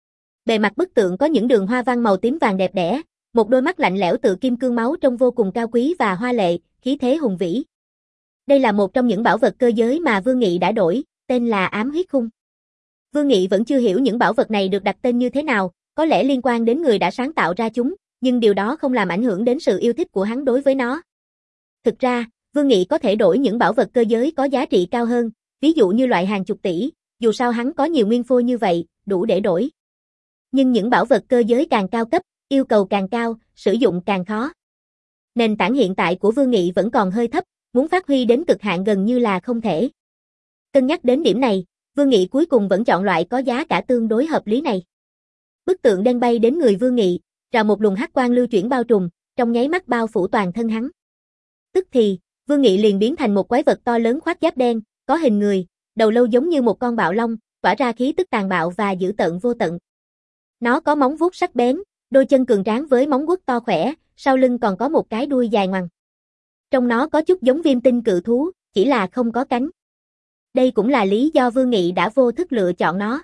Bề mặt bức tượng có những đường hoa văn màu tím vàng đẹp đẽ, một đôi mắt lạnh lẽo tự kim cương máu trông vô cùng cao quý và hoa lệ, khí thế hùng vĩ. Đây là một trong những bảo vật cơ giới mà Vương Nghị đã đổi, tên là Ám Huyết Khung. Vương Nghị vẫn chưa hiểu những bảo vật này được đặt tên như thế nào, có lẽ liên quan đến người đã sáng tạo ra chúng, nhưng điều đó không làm ảnh hưởng đến sự yêu thích của hắn đối với nó. Thực ra, Vương Nghị có thể đổi những bảo vật cơ giới có giá trị cao hơn, ví dụ như loại hàng chục tỷ, dù sao hắn có nhiều nguyên phôi như vậy, đủ để đổi. Nhưng những bảo vật cơ giới càng cao cấp, yêu cầu càng cao, sử dụng càng khó. Nền tảng hiện tại của Vương Nghị vẫn còn hơi thấp, muốn phát huy đến cực hạn gần như là không thể. Cân nhắc đến điểm này, Vương Nghị cuối cùng vẫn chọn loại có giá cả tương đối hợp lý này. Bức tượng đen bay đến người Vương Nghị, rào một luồng hắc quang lưu chuyển bao trùm, trong nháy mắt bao phủ toàn thân hắn. Tức thì, Vương Nghị liền biến thành một quái vật to lớn khoác giáp đen, có hình người, đầu lâu giống như một con bạo long, tỏa ra khí tức tàn bạo và dữ tợn vô tận. Nó có móng vuốt sắc bén, đôi chân cường tráng với móng vuốt to khỏe, sau lưng còn có một cái đuôi dài ngoằng. Trong nó có chút giống viêm tinh cự thú, chỉ là không có cánh. Đây cũng là lý do Vương Nghị đã vô thức lựa chọn nó.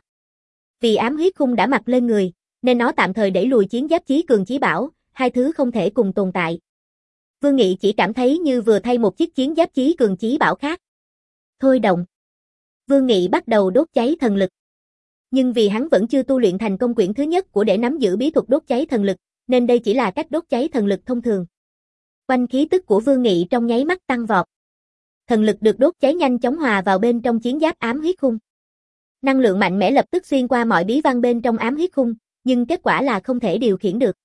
Vì ám huyết khung đã mặc lên người, nên nó tạm thời đẩy lùi chiến giáp chí cường chí bảo, hai thứ không thể cùng tồn tại. Vương Nghị chỉ cảm thấy như vừa thay một chiếc chiến giáp chí cường chí bảo khác. Thôi động. Vương Nghị bắt đầu đốt cháy thần lực. Nhưng vì hắn vẫn chưa tu luyện thành công quyển thứ nhất của để nắm giữ bí thuật đốt cháy thần lực, nên đây chỉ là cách đốt cháy thần lực thông thường. Quanh khí tức của Vương Nghị trong nháy mắt tăng vọt. Thần lực được đốt cháy nhanh chóng hòa vào bên trong chiến giáp ám huyết khung. Năng lượng mạnh mẽ lập tức xuyên qua mọi bí văn bên trong ám huyết khung, nhưng kết quả là không thể điều khiển được.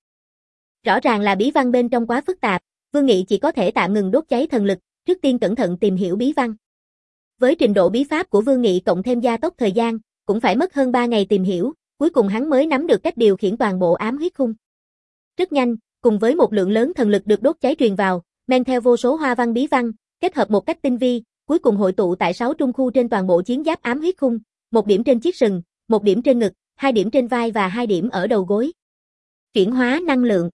Rõ ràng là bí văn bên trong quá phức tạp, Vương Nghị chỉ có thể tạm ngừng đốt cháy thần lực, trước tiên cẩn thận tìm hiểu bí văn. Với trình độ bí pháp của Vương Nghị cộng thêm gia tốc thời gian, cũng phải mất hơn ba ngày tìm hiểu, cuối cùng hắn mới nắm được cách điều khiển toàn bộ ám huyết khung. Rất nhanh, cùng với một lượng lớn thần lực được đốt cháy truyền vào, men theo vô số hoa văn bí văn, kết hợp một cách tinh vi, cuối cùng hội tụ tại sáu trung khu trên toàn bộ chiến giáp ám huyết khung, một điểm trên chiếc sừng, một điểm trên ngực, hai điểm trên vai và hai điểm ở đầu gối. Chuyển hóa năng lượng.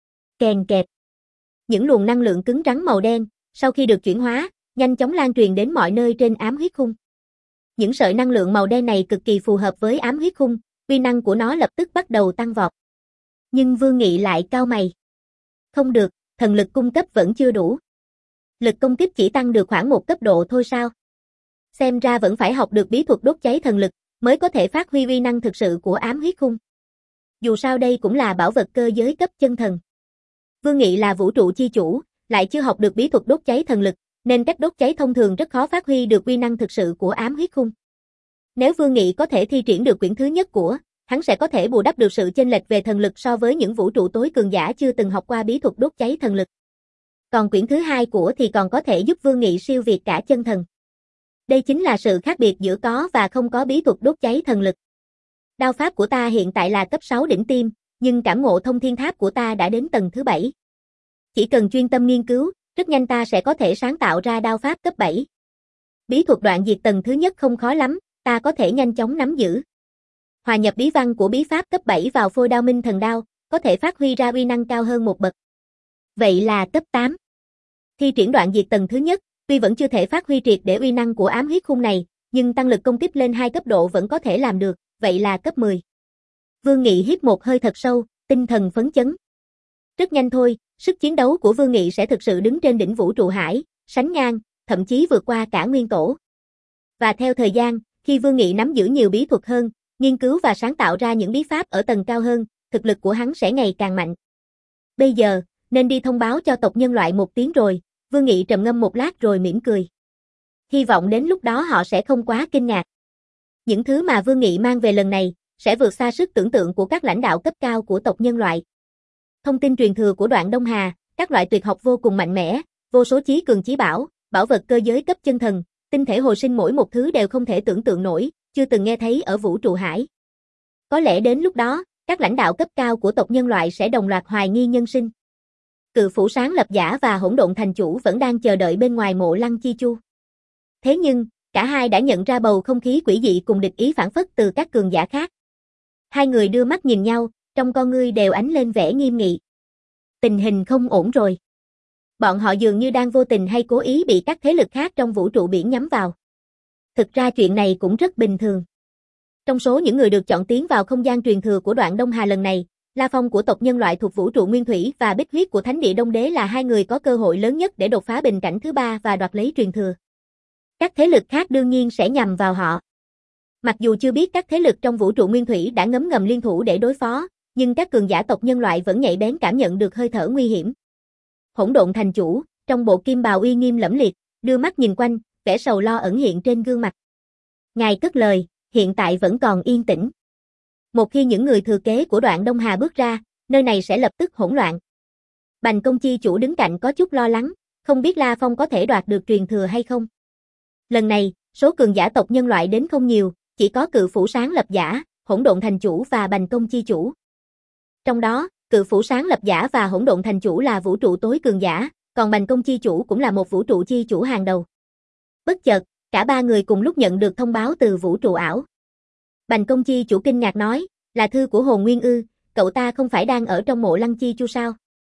Kèn kẹp. Những luồng năng lượng cứng rắn màu đen, sau khi được chuyển hóa, nhanh chóng lan truyền đến mọi nơi trên ám huyết khung. Những sợi năng lượng màu đen này cực kỳ phù hợp với ám huyết khung, uy năng của nó lập tức bắt đầu tăng vọt. Nhưng Vương Nghị lại cau mày. Không được, thần lực cung cấp vẫn chưa đủ. Lực công kích chỉ tăng được khoảng một cấp độ thôi sao? Xem ra vẫn phải học được bí thuật đốt cháy thần lực, mới có thể phát huy uy năng thực sự của ám huyết khung. Dù sao đây cũng là bảo vật cơ giới cấp chân thần. Vương Nghị là vũ trụ chi chủ, lại chưa học được bí thuật đốt cháy thần lực, nên cách đốt cháy thông thường rất khó phát huy được uy năng thực sự của ám huyết khung. Nếu Vương Nghị có thể thi triển được quyển thứ nhất của, hắn sẽ có thể bù đắp được sự chênh lệch về thần lực so với những vũ trụ tối cường giả chưa từng học qua bí thuật đốt cháy thần lực. Còn quyển thứ hai của thì còn có thể giúp Vương Nghị siêu việt cả chân thần. Đây chính là sự khác biệt giữa có và không có bí thuật đốt cháy thần lực. Đao pháp của ta hiện tại là cấp sáu đỉnh tiêm, nhưng cảm ngộ thông thiên tháp của ta đã đến tầng thứ bảy. Chỉ cần chuyên tâm nghiên cứu, rất nhanh ta sẽ có thể sáng tạo ra đao pháp cấp bảy. Bí thuật đoạn diệt tầng thứ nhất không khó lắm, ta có thể nhanh chóng nắm giữ. Hòa nhập bí văn của bí pháp cấp bảy vào phôi đao minh thần đao, có thể phát huy ra uy năng cao hơn một bậc. Vậy là cấp tám. Thi triển đoạn diệt tầng thứ nhất, tuy vẫn chưa thể phát huy triệt để uy năng của ám huyết khung này, nhưng tăng lực công kích lên hai cấp độ vẫn có thể làm được, vậy là cấp mười. Vương Nghị hít một hơi thật sâu, tinh thần phấn chấn. Rất nhanh thôi, sức chiến đấu của Vương Nghị sẽ thực sự đứng trên đỉnh vũ trụ hải, sánh ngang, thậm chí vượt qua cả nguyên tổ. Và theo thời gian, khi Vương Nghị nắm giữ nhiều bí thuật hơn, nghiên cứu và sáng tạo ra những bí pháp ở tầng cao hơn, thực lực của hắn sẽ ngày càng mạnh. Bây giờ, nên đi thông báo cho tộc nhân loại một tiếng rồi, Vương Nghị trầm ngâm một lát rồi mỉm cười. Hy vọng đến lúc đó họ sẽ không quá kinh ngạc. Những thứ mà Vương Nghị mang về lần này, sẽ vượt xa sức tưởng tượng của các lãnh đạo cấp cao của tộc nhân loại. Thông tin truyền thừa của Đoạn Đông Hà, các loại tuyệt học vô cùng mạnh mẽ, vô số chí cường chí bảo, bảo vật cơ giới cấp chân thần, tinh thể hồi sinh mỗi một thứ đều không thể tưởng tượng nổi, chưa từng nghe thấy ở vũ trụ hải. Có lẽ đến lúc đó, các lãnh đạo cấp cao của tộc nhân loại sẽ đồng loạt hoài nghi nhân sinh. Cự phủ sáng lập giả và hỗn độn thành chủ vẫn đang chờ đợi bên ngoài mộ Lăng Chi Chu. Thế nhưng, cả hai đã nhận ra bầu không khí quỷ dị cùng địch ý phản phất từ các cường giả khác. Hai người đưa mắt nhìn nhau, trong con ngươi đều ánh lên vẻ nghiêm nghị. Tình hình không ổn rồi. Bọn họ dường như đang vô tình hay cố ý bị các thế lực khác trong vũ trụ biển nhắm vào. Thực ra chuyện này cũng rất bình thường. Trong số những người được chọn tiến vào không gian truyền thừa của Đoạn Đông Hà lần này, La Phong của tộc nhân loại thuộc vũ trụ nguyên thủy và Bích Huyết của Thánh địa Đông Đế là hai người có cơ hội lớn nhất để đột phá bình cảnh thứ ba và đoạt lấy truyền thừa. Các thế lực khác đương nhiên sẽ nhằm vào họ. Mặc dù chưa biết các thế lực trong vũ trụ nguyên thủy đã ngấm ngầm liên thủ để đối phó, nhưng các cường giả tộc nhân loại vẫn nhạy bén cảm nhận được hơi thở nguy hiểm. Hỗn độn thành chủ, trong bộ kim bào uy nghiêm lẫm liệt, đưa mắt nhìn quanh, vẻ sầu lo ẩn hiện trên gương mặt. Ngài cất lời, hiện tại vẫn còn yên tĩnh. Một khi những người thừa kế của Đoạn Đông Hà bước ra, nơi này sẽ lập tức hỗn loạn. Bành Công chi chủ đứng cạnh có chút lo lắng, không biết La Phong có thể đoạt được truyền thừa hay không. Lần này, số cường giả tộc nhân loại đến không nhiều, chỉ có Cự phủ sáng lập giả, hỗn độn thành chủ và Bành Công chi chủ. Trong đó, Cự phủ sáng lập giả và hỗn độn thành chủ là vũ trụ tối cường giả, còn Bành Công chi chủ cũng là một vũ trụ chi chủ hàng đầu. Bất chợt, cả ba người cùng lúc nhận được thông báo từ vũ trụ ảo. Bành Công chi chủ kinh ngạc nói, là thư của Hồn Nguyên ư, cậu ta không phải đang ở trong mộ Lăng Chi Chu sao?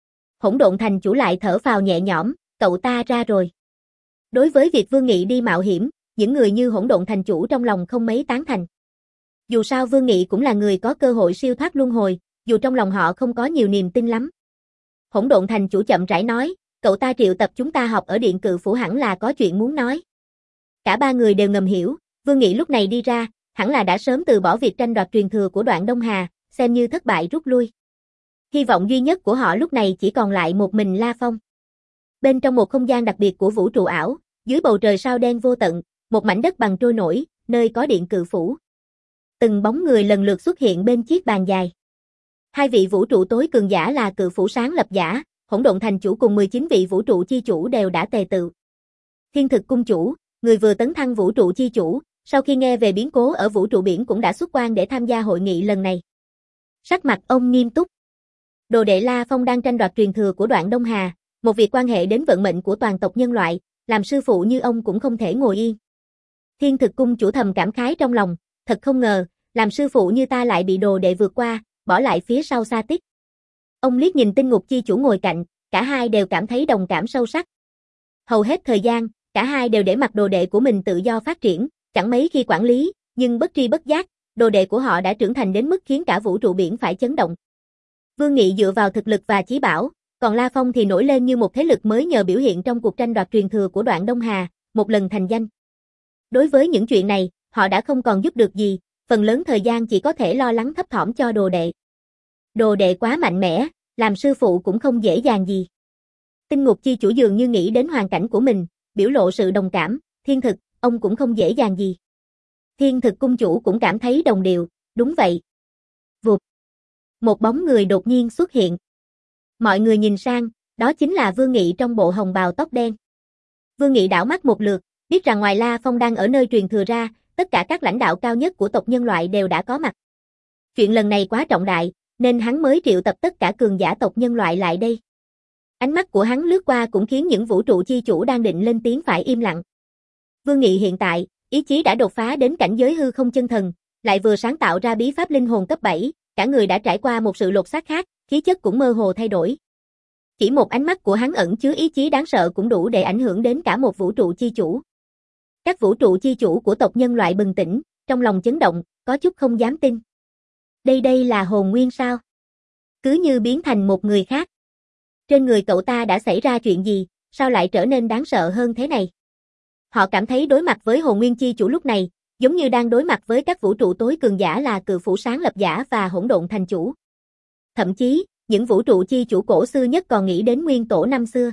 Hỗn độn thành chủ lại thở phào nhẹ nhõm, cậu ta ra rồi. Đối với việc Vương Nghị đi mạo hiểm, những người như hỗn độn thành chủ trong lòng không mấy tán thành. Dù sao Vương Nghị cũng là người có cơ hội siêu thoát luân hồi, dù trong lòng họ không có nhiều niềm tin lắm. Hỗn độn thành chủ chậm rãi nói, cậu ta triệu tập chúng ta họp ở điện Cự phủ hẳn là có chuyện muốn nói. Cả ba người đều ngầm hiểu, Vương Nghị lúc này đi ra, hẳn là đã sớm từ bỏ việc tranh đoạt truyền thừa của Đoạn Đông Hà, xem như thất bại rút lui. Hy vọng duy nhất của họ lúc này chỉ còn lại một mình La Phong. Bên trong một không gian đặc biệt của vũ trụ ảo, dưới bầu trời sao đen vô tận, một mảnh đất bằng trôi nổi, nơi có điện Cự phủ. Từng bóng người lần lượt xuất hiện bên chiếc bàn dài. Hai vị vũ trụ tối cường giả là Cự phủ sáng lập giả, hỗn độn thành chủ cùng mười chín vị vũ trụ chi chủ đều đã tề tựu. Thiên Thực cung chủ, người vừa tấn thăng vũ trụ chi chủ, sau khi nghe về biến cố ở vũ trụ biển cũng đã xuất quan để tham gia hội nghị lần này. Sắc mặt ông nghiêm túc. Đồ đệ La Phong đang tranh đoạt truyền thừa của Đoạn Đông Hà, một việc quan hệ đến vận mệnh của toàn tộc nhân loại, làm sư phụ như ông cũng không thể ngồi yên. Thiên Thực cung chủ thầm cảm khái trong lòng, thật không ngờ, làm sư phụ như ta lại bị đồ đệ vượt qua, bỏ lại phía sau xa tích. Ông liếc nhìn Tinh Ngục chi chủ ngồi cạnh, cả hai đều cảm thấy đồng cảm sâu sắc. Hầu hết thời gian, cả hai đều để mặc đồ đệ của mình tự do phát triển, chẳng mấy khi quản lý, nhưng bất tri bất giác, đồ đệ của họ đã trưởng thành đến mức khiến cả vũ trụ biển phải chấn động. Vương Nghị dựa vào thực lực và chí bảo, còn La Phong thì nổi lên như một thế lực mới nhờ biểu hiện trong cuộc tranh đoạt truyền thừa của Đoạn Đông Hà, một lần thành danh. Đối với những chuyện này, họ đã không còn giúp được gì, phần lớn thời gian chỉ có thể lo lắng thấp thỏm cho đồ đệ. Đồ đệ quá mạnh mẽ, làm sư phụ cũng không dễ dàng gì. Tinh Ngục chi chủ dường như nghĩ đến hoàn cảnh của mình, biểu lộ sự đồng cảm, Thiên Thực, ông cũng không dễ dàng gì. Thiên Thực cung chủ cũng cảm thấy đồng điệu, đúng vậy. Vụt. Một bóng người đột nhiên xuất hiện. Mọi người nhìn sang, đó chính là Vương Nghị trong bộ hồng bào tóc đen. Vương Nghị đảo mắt một lượt, biết rằng ngoài La Phong đang ở nơi truyền thừa ra, tất cả các lãnh đạo cao nhất của tộc nhân loại đều đã có mặt. Chuyện lần này quá trọng đại, nên hắn mới triệu tập tất cả cường giả tộc nhân loại lại đây. Ánh mắt của hắn lướt qua cũng khiến những vũ trụ chi chủ đang định lên tiếng phải im lặng. Vương Nghị hiện tại, ý chí đã đột phá đến cảnh giới hư không chân thần, lại vừa sáng tạo ra bí pháp linh hồn cấp bảy, cả người đã trải qua một sự lột xác khác, khí chất cũng mơ hồ thay đổi. Chỉ một ánh mắt của hắn ẩn chứa ý chí đáng sợ cũng đủ để ảnh hưởng đến cả một vũ trụ chi chủ. Các vũ trụ chi chủ của tộc nhân loại bừng tỉnh, trong lòng chấn động, có chút không dám tin. Đây đây là hồn nguyên sao? Cứ như biến thành một người khác. Trên người cậu ta đã xảy ra chuyện gì, sao lại trở nên đáng sợ hơn thế này? Họ cảm thấy đối mặt với hồn nguyên chi chủ lúc này, giống như đang đối mặt với các vũ trụ tối cường giả là Cự phủ sáng lập giả và hỗn độn thành chủ. Thậm chí, những vũ trụ chi chủ cổ xưa nhất còn nghĩ đến nguyên tổ năm xưa.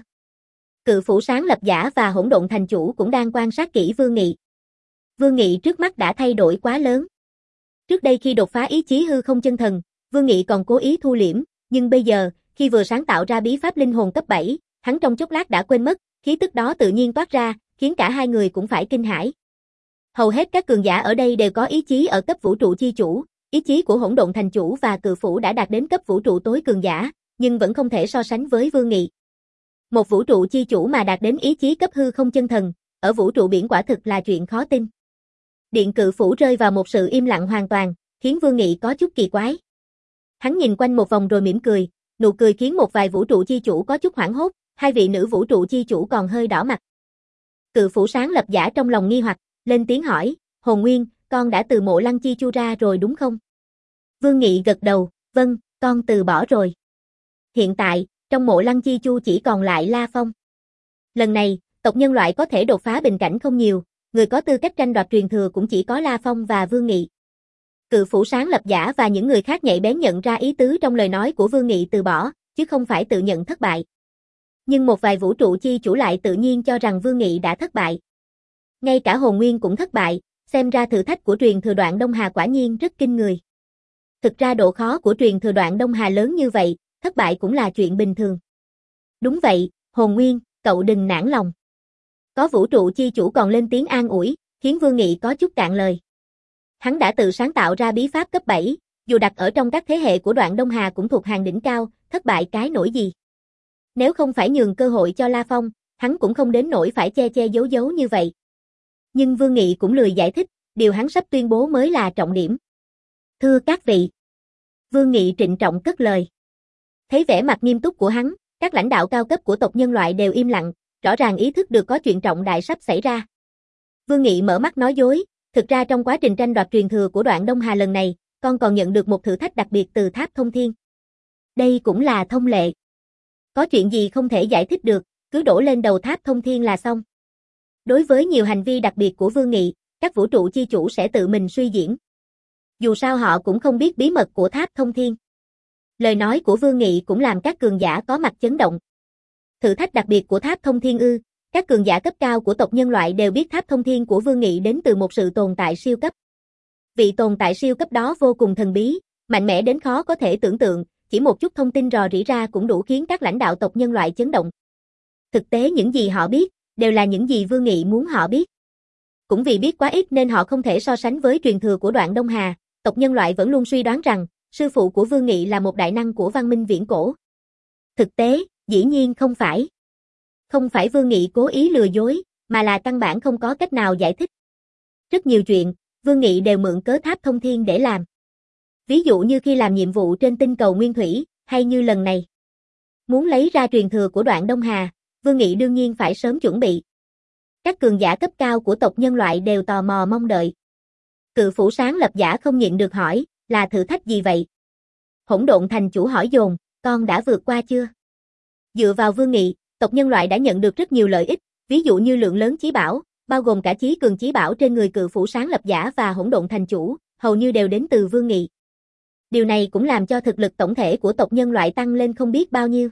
Cự phủ sáng lập giả và hỗn độn thành chủ cũng đang quan sát kỹ Vương Nghị. Vương Nghị trước mắt đã thay đổi quá lớn. Trước đây khi đột phá ý chí hư không chân thần, Vương Nghị còn cố ý thu liễm, nhưng bây giờ, khi vừa sáng tạo ra bí pháp linh hồn cấp bảy, hắn trong chốc lát đã quên mất, khí tức đó tự nhiên toát ra, khiến cả hai người cũng phải kinh hãi. Hầu hết các cường giả ở đây đều có ý chí ở cấp vũ trụ chi chủ, ý chí của Hỗn Độn Thành Chủ và Cự Phủ đã đạt đến cấp vũ trụ tối cường giả, nhưng vẫn không thể so sánh với Vương Nghị. Một vũ trụ chi chủ mà đạt đến ý chí cấp hư không chân thần, ở vũ trụ biển quả thực là chuyện khó tin. Điện Cự Phủ rơi vào một sự im lặng hoàn toàn, khiến Vương Nghị có chút kỳ quái. Hắn nhìn quanh một vòng rồi mỉm cười, nụ cười khiến một vài vũ trụ chi chủ có chút hoảng hốt, hai vị nữ vũ trụ chi chủ còn hơi đỏ mặt. Cự Phủ sáng lập giả trong lòng nghi hoặc, lên tiếng hỏi, Hồn Nguyên, con đã từ Mộ Lăng Chi Chu ra rồi đúng không? Vương Nghị gật đầu, vâng, con từ bỏ rồi. Hiện tại, trong Mộ Lăng Chi Chu chỉ còn lại La Phong. Lần này, tộc nhân loại có thể đột phá bình cảnh không nhiều, người có tư cách tranh đoạt truyền thừa cũng chỉ có La Phong và Vương Nghị. Cự Phủ sáng lập giả và những người khác nhạy bén nhận ra ý tứ trong lời nói của Vương Nghị từ bỏ, chứ không phải tự nhận thất bại. Nhưng một vài vũ trụ chi chủ lại tự nhiên cho rằng Vương Nghị đã thất bại. Ngay cả Hồn Nguyên cũng thất bại, xem ra thử thách của truyền thừa Đoạn Đông Hà quả nhiên rất kinh người. Thực ra độ khó của truyền thừa Đoạn Đông Hà lớn như vậy, thất bại cũng là chuyện bình thường. Đúng vậy, Hồn Nguyên, cậu đừng nản lòng. Có vũ trụ chi chủ còn lên tiếng an ủi, khiến Vương Nghị có chút cạn lời. Hắn đã tự sáng tạo ra bí pháp cấp bảy, dù đặt ở trong các thế hệ của Đoạn Đông Hà cũng thuộc hàng đỉnh cao, thất bại cái nỗi gì. Nếu không phải nhường cơ hội cho La Phong, hắn cũng không đến nỗi phải che che giấu giấu như vậy. Nhưng Vương Nghị cũng lười giải thích, điều hắn sắp tuyên bố mới là trọng điểm. Thưa các vị. Vương Nghị trịnh trọng cất lời. Thấy vẻ mặt nghiêm túc của hắn, các lãnh đạo cao cấp của tộc nhân loại đều im lặng, rõ ràng ý thức được có chuyện trọng đại sắp xảy ra. Vương Nghị mở mắt nói dối, thực ra trong quá trình tranh đoạt truyền thừa của Đoạn Đông Hà lần này, con còn nhận được một thử thách đặc biệt từ Tháp Thông Thiên. Đây cũng là thông lệ. Có chuyện gì không thể giải thích được, cứ đổ lên đầu Tháp Thông Thiên là xong. Đối với nhiều hành vi đặc biệt của Vương Nghị, các vũ trụ chi chủ sẽ tự mình suy diễn. Dù sao họ cũng không biết bí mật của Tháp Thông Thiên. Lời nói của Vương Nghị cũng làm các cường giả có mặt chấn động. Thử thách đặc biệt của Tháp Thông Thiên ư, các cường giả cấp cao của tộc nhân loại đều biết Tháp Thông Thiên của Vương Nghị đến từ một sự tồn tại siêu cấp. Vị tồn tại siêu cấp đó vô cùng thần bí, mạnh mẽ đến khó có thể tưởng tượng, chỉ một chút thông tin rò rỉ ra cũng đủ khiến các lãnh đạo tộc nhân loại chấn động. Thực tế những gì họ biết, đều là những gì Vương Nghị muốn họ biết. Cũng vì biết quá ít nên họ không thể so sánh với truyền thừa của Đoạn Đông Hà, tộc nhân loại vẫn luôn suy đoán rằng, sư phụ của Vương Nghị là một đại năng của văn minh viễn cổ. Thực tế, dĩ nhiên không phải. Không phải Vương Nghị cố ý lừa dối, mà là căn bản không có cách nào giải thích. Rất nhiều chuyện, Vương Nghị đều mượn cớ Tháp Thông Thiên để làm. Ví dụ như khi làm nhiệm vụ trên tinh cầu Nguyên Thủy, hay như lần này. Muốn lấy ra truyền thừa của Đoạn Đông Hà, Vương Nghị đương nhiên phải sớm chuẩn bị. Các cường giả cấp cao của tộc nhân loại đều tò mò mong đợi. Cự Phủ sáng lập giả không nhịn được hỏi, là thử thách gì vậy? Hỗn Độn Thành Chủ hỏi dồn, con đã vượt qua chưa? Dựa vào Vương Nghị, tộc nhân loại đã nhận được rất nhiều lợi ích, ví dụ như lượng lớn chí bảo, bao gồm cả chí cường chí bảo trên người Cự Phủ sáng lập giả và Hỗn Độn Thành Chủ, hầu như đều đến từ Vương Nghị. Điều này cũng làm cho thực lực tổng thể của tộc nhân loại tăng lên không biết bao nhiêu.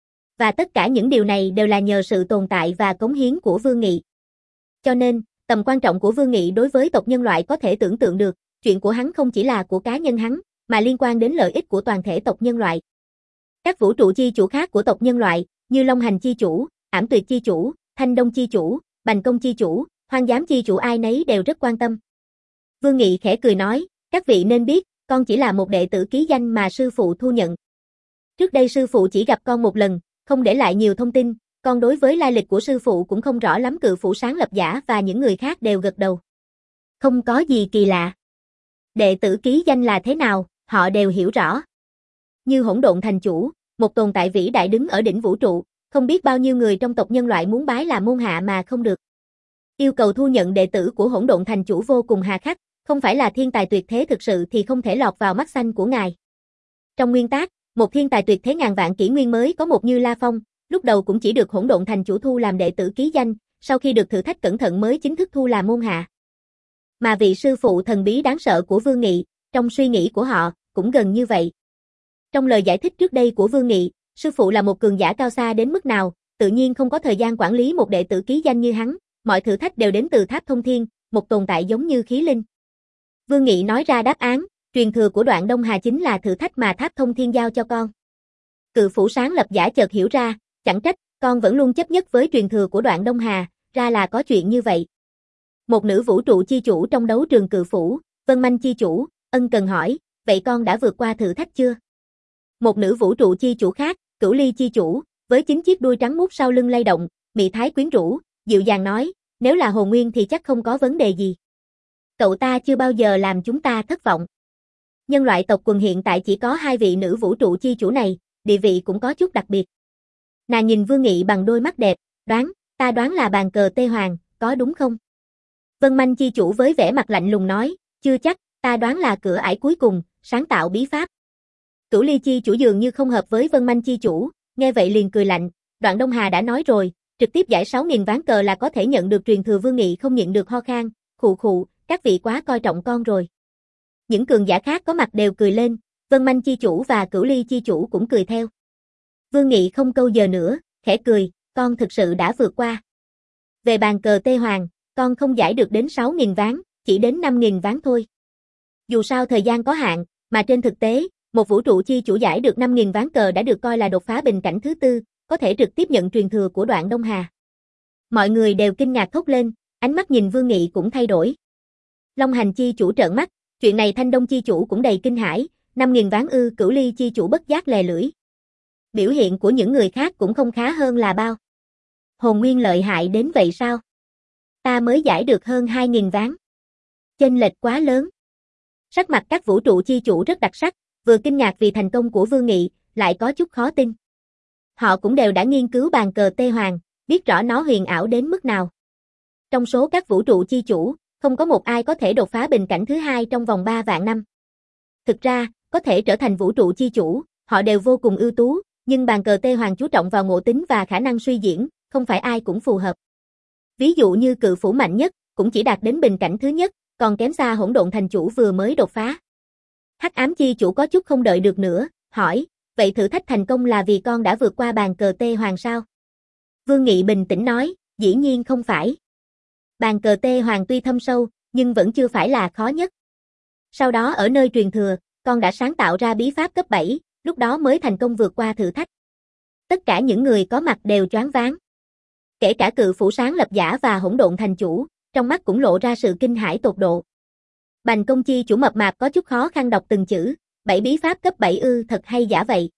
Và tất cả những điều này đều là nhờ sự tồn tại và cống hiến của Vương Nghị. Cho nên, tầm quan trọng của Vương Nghị đối với tộc nhân loại có thể tưởng tượng được, chuyện của hắn không chỉ là của cá nhân hắn, mà liên quan đến lợi ích của toàn thể tộc nhân loại. Các vũ trụ chi chủ khác của tộc nhân loại, như Long Hành chi chủ, Ảm Tuyệt chi chủ, Thanh Đông chi chủ, Bành Công chi chủ, Hoang Giám chi chủ ai nấy đều rất quan tâm. Vương Nghị khẽ cười nói, các vị nên biết, con chỉ là một đệ tử ký danh mà sư phụ thu nhận. Trước đây sư phụ chỉ gặp con một lần, không để lại nhiều thông tin, con đối với lai lịch của sư phụ cũng không rõ lắm. Cự Phủ sáng lập giả và những người khác đều gật đầu. Không có gì kỳ lạ. Đệ tử ký danh là thế nào, họ đều hiểu rõ. Như Hỗn Độn Thành Chủ, một tồn tại vĩ đại đứng ở đỉnh vũ trụ, không biết bao nhiêu người trong tộc nhân loại muốn bái làm môn hạ mà không được. Yêu cầu thu nhận đệ tử của Hỗn Độn Thành Chủ vô cùng hà khắc, không phải là thiên tài tuyệt thế thực sự thì không thể lọt vào mắt xanh của ngài. Trong nguyên tắc, một thiên tài tuyệt thế ngàn vạn kỷ nguyên mới có một như La Phong, lúc đầu cũng chỉ được Hỗn Độn Thành Chủ thu làm đệ tử ký danh, sau khi được thử thách cẩn thận mới chính thức thu làm môn hạ. Mà vị sư phụ thần bí đáng sợ của Vương Nghị, trong suy nghĩ của họ, cũng gần như vậy. Trong lời giải thích trước đây của Vương Nghị, sư phụ là một cường giả cao xa đến mức nào, tự nhiên không có thời gian quản lý một đệ tử ký danh như hắn, mọi thử thách đều đến từ Tháp Thông Thiên, một tồn tại giống như khí linh. Vương Nghị nói ra đáp án, truyền thừa của Đoạn Đông Hà chính là thử thách mà Tháp Thông Thiên giao cho con. Cự phủ sáng lập giả chợt hiểu ra, chẳng trách, con vẫn luôn chấp nhất với truyền thừa của Đoạn Đông Hà, ra là có chuyện như vậy. Một nữ vũ trụ chi chủ trong đấu trường cự phủ, Vân Manh chi chủ, ân cần hỏi, vậy con đã vượt qua thử thách chưa? Một nữ vũ trụ chi chủ khác, Cửu Ly chi chủ, với chính chiếc đuôi trắng muốt sau lưng lay động, mị thái quyến rũ, dịu dàng nói, nếu là hồn nguyên thì chắc không có vấn đề gì. Cậu ta chưa bao giờ làm chúng ta thất vọng. Nhân loại tộc quần hiện tại chỉ có hai vị nữ vũ trụ chi chủ này, địa vị cũng có chút đặc biệt. Nàng nhìn Vương Nghị bằng đôi mắt đẹp, đoán, ta đoán là bàn cờ Tê Hoàng, có đúng không? Vân Manh chi chủ với vẻ mặt lạnh lùng nói, chưa chắc, ta đoán là cửa ải cuối cùng, sáng tạo bí pháp. Cửu Ly chi chủ dường như không hợp với Vân Manh chi chủ, nghe vậy liền cười lạnh, Đoạn Đông Hà đã nói rồi, trực tiếp giải sáu nghìn ván cờ là có thể nhận được truyền thừa. Vương Nghị không nhịn được ho khan, khụ khụ, các vị quá coi trọng con rồi. Những cường giả khác có mặt đều cười lên, Vân Manh chi chủ và Cửu Ly chi chủ cũng cười theo. Vương Nghị không câu giờ nữa, khẽ cười, con thực sự đã vượt qua. Về bàn cờ Tê Hoàng, con không giải được đến sáu nghìn ván, chỉ đến năm nghìn ván thôi. Dù sao thời gian có hạn, mà trên thực tế, một vũ trụ chi chủ giải được năm nghìn ván cờ đã được coi là đột phá bình cảnh thứ tư, có thể trực tiếp nhận truyền thừa của Đoạn Đông Hà. Mọi người đều kinh ngạc thốt lên, ánh mắt nhìn Vương Nghị cũng thay đổi. Long Hành chi chủ trợn mắt, chuyện này Thanh Đông chi chủ cũng đầy kinh hãi, năm nghìn ván ư? Cửu Ly chi chủ bất giác lè lưỡi. Biểu hiện của những người khác cũng không khá hơn là bao. Hồn nguyên lợi hại đến vậy sao? Ta mới giải được hơn hai nghìn ván. Chênh lệch quá lớn. Sắc mặt các vũ trụ chi chủ rất đặc sắc, vừa kinh ngạc vì thành công của Vương Nghị, lại có chút khó tin. Họ cũng đều đã nghiên cứu bàn cờ Tê Hoàng, biết rõ nó huyền ảo đến mức nào. Trong số các vũ trụ chi chủ, không có một ai có thể đột phá bình cảnh thứ hai trong vòng ba vạn năm. Thực ra, có thể trở thành vũ trụ chi chủ, họ đều vô cùng ưu tú, nhưng bàn cờ Tê Hoàng chú trọng vào ngộ tính và khả năng suy diễn, không phải ai cũng phù hợp. Ví dụ như cự phủ mạnh nhất, cũng chỉ đạt đến bình cảnh thứ nhất, còn kém xa hỗn độn thành chủ vừa mới đột phá. Hắc ám chi chủ có chút không đợi được nữa, hỏi, vậy thử thách thành công là vì con đã vượt qua bàn cờ Tê Hoàng sao? Vương Nghị bình tĩnh nói, dĩ nhiên không phải. Bàn cờ Tê Hoàng tuy thâm sâu, nhưng vẫn chưa phải là khó nhất. Sau đó ở nơi truyền thừa, con đã sáng tạo ra bí pháp cấp bảy, lúc đó mới thành công vượt qua thử thách. Tất cả những người có mặt đều choáng váng. Kể cả cự phủ sáng lập giả và hỗn độn thành chủ, trong mắt cũng lộ ra sự kinh hãi tột độ. Bành Công chi chủ mập mạp có chút khó khăn đọc từng chữ, bảy bí pháp cấp bảy ư? Thật hay giả vậy?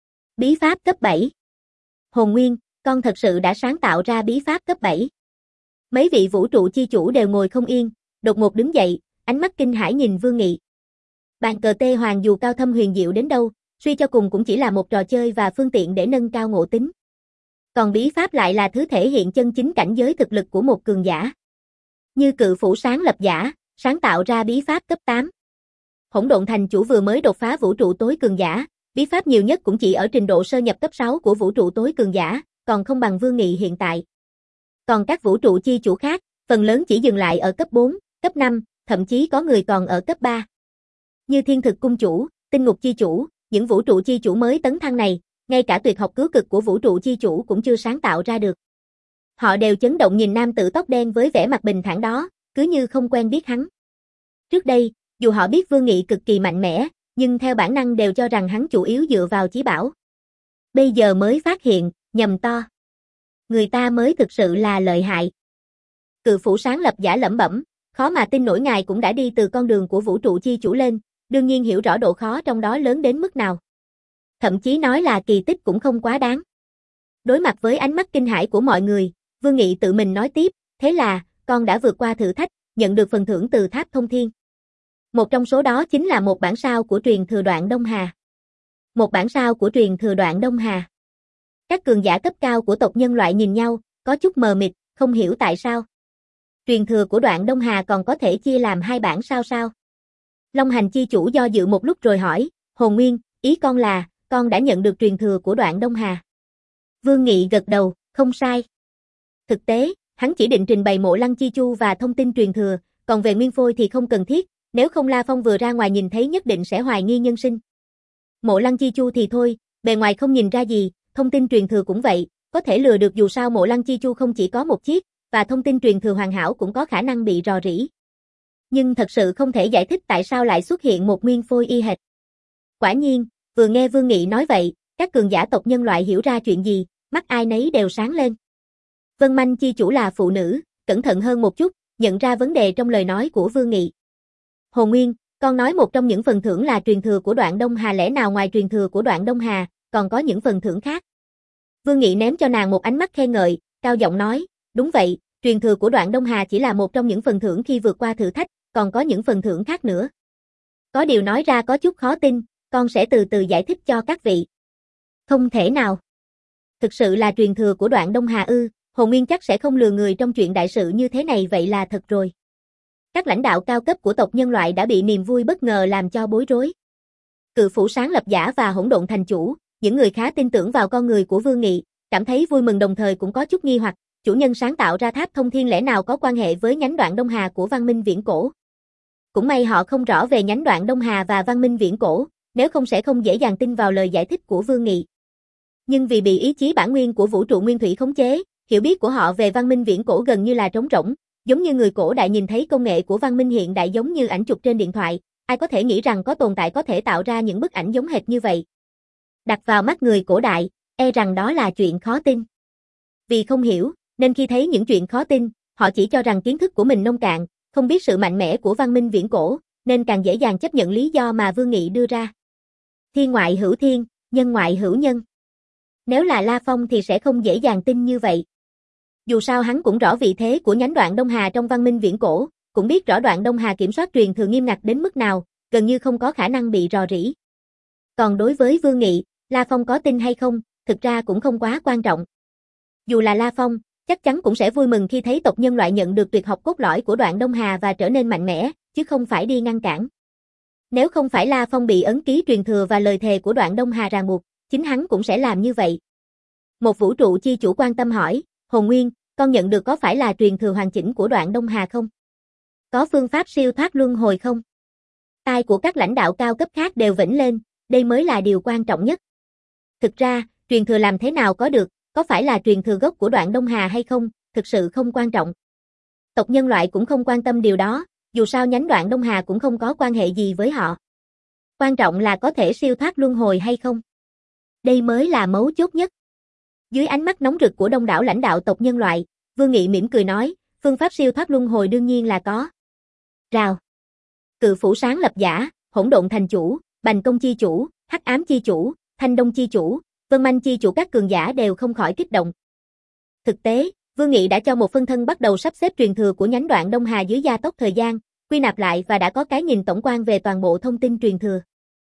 Bí pháp cấp bảy. Hồn Nguyên, con thật sự đã sáng tạo ra bí pháp cấp bảy. Mấy vị vũ trụ chi chủ đều ngồi không yên, đột ngột đứng dậy, ánh mắt kinh hãi nhìn Vương Nghị. Bàn cờ Tê Hoàng dù cao thâm huyền diệu đến đâu, suy cho cùng cũng chỉ là một trò chơi và phương tiện để nâng cao ngộ tính. Còn bí pháp lại là thứ thể hiện chân chính cảnh giới thực lực của một cường giả. Như cự phủ sáng lập giả, sáng tạo ra bí pháp cấp tám. Hỗn độn thành chủ vừa mới đột phá vũ trụ tối cường giả, bí pháp nhiều nhất cũng chỉ ở trình độ sơ nhập cấp sáu của vũ trụ tối cường giả, còn không bằng Vương Nghị hiện tại. Còn các vũ trụ chi chủ khác, phần lớn chỉ dừng lại ở cấp bốn, cấp năm, thậm chí có người còn ở cấp ba. Như Thiên Thực cung chủ, Tinh Ngục chi chủ, những vũ trụ chi chủ mới tấn thăng này, ngay cả tuyệt học cứu cực của vũ trụ chi chủ cũng chưa sáng tạo ra được. Họ đều chấn động nhìn nam tử tóc đen với vẻ mặt bình thản đó, cứ như không quen biết hắn. Trước đây, dù họ biết Vương Nghị cực kỳ mạnh mẽ, nhưng theo bản năng đều cho rằng hắn chủ yếu dựa vào chí bảo. Bây giờ mới phát hiện, nhầm to. Người ta mới thực sự là lợi hại. Cự phủ sáng lập giả lẩm bẩm, khó mà tin nổi ngài cũng đã đi từ con đường của vũ trụ chi chủ lên, đương nhiên hiểu rõ độ khó trong đó lớn đến mức nào. Thậm chí nói là kỳ tích cũng không quá đáng. Đối mặt với ánh mắt kinh hãi của mọi người, Vương Nghị tự mình nói tiếp, thế là, con đã vượt qua thử thách, nhận được phần thưởng từ Tháp Thông Thiên. Một trong số đó chính là một bản sao của truyền thừa Đoạn Đông Hà. Một bản sao của truyền thừa Đoạn Đông Hà. Các cường giả cấp cao của tộc nhân loại nhìn nhau, có chút mờ mịt, không hiểu tại sao. Truyền thừa của Đoạn Đông Hà còn có thể chia làm hai bản sao sao? Long Hành chi chủ do dự một lúc rồi hỏi, Hồn Nguyên, ý con là, con đã nhận được truyền thừa của Đoạn Đông Hà. Vương Nghị gật đầu, không sai. Thực tế, hắn chỉ định trình bày Mộ Lăng Chi Chu và thông tin truyền thừa, còn về nguyên phôi thì không cần thiết, nếu không La Phong vừa ra ngoài nhìn thấy nhất định sẽ hoài nghi nhân sinh. Mộ Lăng Chi Chu thì thôi, bề ngoài không nhìn ra gì, thông tin truyền thừa cũng vậy, có thể lừa được dù sao Mộ Lăng Chi Chu không chỉ có một chiếc, và thông tin truyền thừa hoàn hảo cũng có khả năng bị rò rỉ. Nhưng thật sự không thể giải thích tại sao lại xuất hiện một nguyên phôi y hệt. Quả nhiên, vừa nghe Vương Nghị nói vậy, Các cường giả tộc nhân loại hiểu ra chuyện gì, mắt ai nấy đều sáng lên. Vân Manh chi chủ là phụ nữ, cẩn thận hơn một chút, nhận ra vấn đề trong lời nói của Vương Nghị. Hồ Nguyên, con nói một trong những phần thưởng là truyền thừa của Đoạn Đông Hà, lẽ nào ngoài truyền thừa của Đoạn Đông Hà, còn có những phần thưởng khác? Vương Nghị ném cho nàng một ánh mắt khen ngợi, cao giọng nói, đúng vậy, truyền thừa của Đoạn Đông Hà chỉ là một trong những phần thưởng khi vượt qua thử thách, còn có những phần thưởng khác nữa. Có điều nói ra có chút khó tin, con sẽ từ từ giải thích cho các vị. Không thể nào. Thực sự là truyền thừa của Đoạn Đông Hà ư? Hồ Nguyên chắc sẽ không lừa người trong chuyện đại sự như thế này, vậy là thật rồi. Các lãnh đạo cao cấp của tộc nhân loại đã bị niềm vui bất ngờ làm cho bối rối. Cự phủ sáng lập giả và hỗn độn thành chủ, những người khá tin tưởng vào con người của Vương Nghị, cảm thấy vui mừng đồng thời cũng có chút nghi hoặc, chủ nhân sáng tạo ra tháp thông thiên lẽ nào có quan hệ với nhánh Đoạn Đông Hà của văn minh viễn cổ. Cũng may họ không rõ về nhánh Đoạn Đông Hà và văn minh viễn cổ, nếu không sẽ không dễ dàng tin vào lời giải thích của Vương Nghị. Nhưng vì bị ý chí bản nguyên của vũ trụ nguyên thủy khống chế, hiểu biết của họ về văn minh viễn cổ gần như là trống rỗng, giống như người cổ đại nhìn thấy công nghệ của văn minh hiện đại giống như ảnh chụp trên điện thoại, ai có thể nghĩ rằng có tồn tại có thể tạo ra những bức ảnh giống hệt như vậy. Đặt vào mắt người cổ đại, e rằng đó là chuyện khó tin. Vì không hiểu, nên khi thấy những chuyện khó tin, họ chỉ cho rằng kiến thức của mình nông cạn, không biết sự mạnh mẽ của văn minh viễn cổ, nên càng dễ dàng chấp nhận lý do mà Vương Nghị đưa ra. Thiên ngoại hữu thiên, nhân ngoại hữu nhân. Nếu là La Phong thì sẽ không dễ dàng tin như vậy. Dù sao hắn cũng rõ vị thế của nhánh Đoạn Đông Hà trong văn minh viễn cổ, cũng biết rõ Đoạn Đông Hà kiểm soát truyền thừa nghiêm ngặt đến mức nào, gần như không có khả năng bị rò rỉ. Còn đối với Vương Nghị, La Phong có tin hay không, thực ra cũng không quá quan trọng. Dù là La Phong, chắc chắn cũng sẽ vui mừng khi thấy tộc nhân loại nhận được tuyệt học cốt lõi của Đoạn Đông Hà và trở nên mạnh mẽ, chứ không phải đi ngăn cản. Nếu không phải La Phong bị ấn ký truyền thừa và lời thề của Đoạn Đông Hà ràng buộc, chính hắn cũng sẽ làm như vậy. Một vũ trụ chi chủ quan tâm hỏi, Hồn Nguyên, con nhận được có phải là truyền thừa hoàn chỉnh của Đoạn Đông Hà không? Có phương pháp siêu thoát luân hồi không? Tai của các lãnh đạo cao cấp khác đều vểnh lên, đây mới là điều quan trọng nhất. Thực ra, truyền thừa làm thế nào có được, có phải là truyền thừa gốc của Đoạn Đông Hà hay không, thực sự không quan trọng. Tộc nhân loại cũng không quan tâm điều đó, dù sao nhánh Đoạn Đông Hà cũng không có quan hệ gì với họ. Quan trọng là có thể siêu thoát luân hồi hay không. Đây mới là mấu chốt nhất. Dưới ánh mắt nóng rực của đông đảo lãnh đạo tộc nhân loại, Vương Nghị mỉm cười nói, phương pháp siêu thoát luân hồi đương nhiên là có. Rào. Cự phủ sáng lập giả, hỗn độn thành chủ, bành công chi chủ, hắc ám chi chủ, thanh đông chi chủ, vân manh chi chủ, các cường giả đều không khỏi kích động. Thực tế, Vương Nghị đã cho một phân thân bắt đầu sắp xếp truyền thừa của nhánh Đoạn Đông Hà dưới gia tốc thời gian, quy nạp lại và đã có cái nhìn tổng quan về toàn bộ thông tin truyền thừa.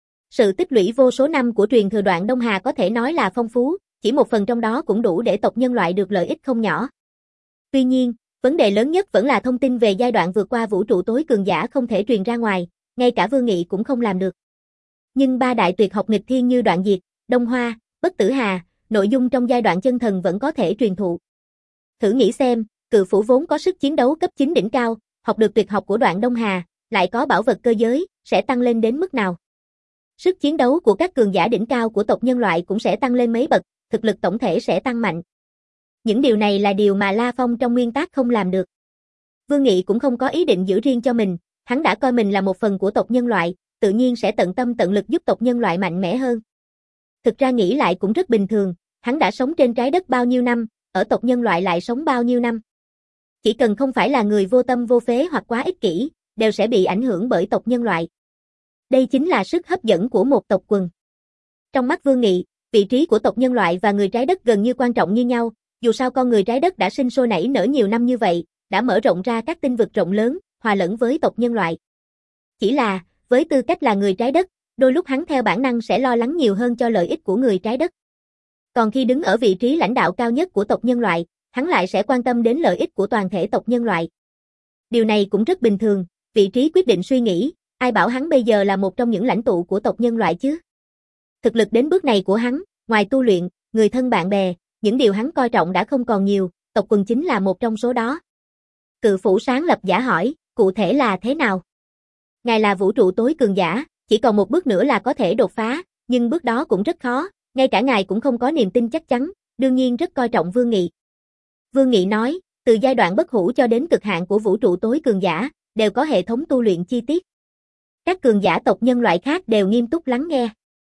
Sự tích lũy vô số năm của truyền thừa Đoạn Đông Hà có thể nói là phong phú, chỉ một phần trong đó cũng đủ để tộc nhân loại được lợi ích không nhỏ. Tuy nhiên, vấn đề lớn nhất vẫn là thông tin về giai đoạn vượt qua vũ trụ tối cường giả không thể truyền ra ngoài, ngay cả Vương Nghị cũng không làm được. Nhưng ba đại tuyệt học nghịch thiên như Đoạn Diệt, Đông Hoa, Bất Tử Hà, nội dung trong giai đoạn chân thần vẫn có thể truyền thụ. Thử nghĩ xem, cự phủ vốn có sức chiến đấu cấp chín đỉnh cao, học được tuyệt học của Đoạn Đông Hà, lại có bảo vật cơ giới, sẽ tăng lên đến mức nào? Sức chiến đấu của các cường giả đỉnh cao của tộc nhân loại cũng sẽ tăng lên mấy bậc, thực lực tổng thể sẽ tăng mạnh. Những điều này là điều mà La Phong trong nguyên tắc không làm được. Vương Nghị cũng không có ý định giữ riêng cho mình, hắn đã coi mình là một phần của tộc nhân loại, tự nhiên sẽ tận tâm tận lực giúp tộc nhân loại mạnh mẽ hơn. Thực ra nghĩ lại cũng rất bình thường, hắn đã sống trên trái đất bao nhiêu năm, ở tộc nhân loại lại sống bao nhiêu năm. Chỉ cần không phải là người vô tâm vô phế hoặc quá ích kỷ, đều sẽ bị ảnh hưởng bởi tộc nhân loại. Đây chính là sức hấp dẫn của một tộc quần. Trong mắt Vương Nghị, vị trí của tộc nhân loại và người trái đất gần như quan trọng như nhau, dù sao con người trái đất đã sinh sôi nảy nở nhiều năm như vậy, đã mở rộng ra các tinh vực rộng lớn, hòa lẫn với tộc nhân loại. Chỉ là, với tư cách là người trái đất, đôi lúc hắn theo bản năng sẽ lo lắng nhiều hơn cho lợi ích của người trái đất. Còn khi đứng ở vị trí lãnh đạo cao nhất của tộc nhân loại, hắn lại sẽ quan tâm đến lợi ích của toàn thể tộc nhân loại. Điều này cũng rất bình thường, vị trí quyết định suy nghĩ, ai bảo hắn bây giờ là một trong những lãnh tụ của tộc nhân loại chứ? Thực lực đến bước này của hắn, ngoài tu luyện, người thân bạn bè, những điều hắn coi trọng đã không còn nhiều, tộc quần chính là một trong số đó. Cự phủ sáng lập giả hỏi, cụ thể là thế nào? Ngài là vũ trụ tối cường giả, chỉ còn một bước nữa là có thể đột phá, nhưng bước đó cũng rất khó, ngay cả ngài cũng không có niềm tin chắc chắn, đương nhiên rất coi trọng Vương Nghị. Vương Nghị nói, từ giai đoạn bất hủ cho đến cực hạn của vũ trụ tối cường giả, đều có hệ thống tu luyện chi tiết. Các cường giả tộc nhân loại khác đều nghiêm túc lắng nghe.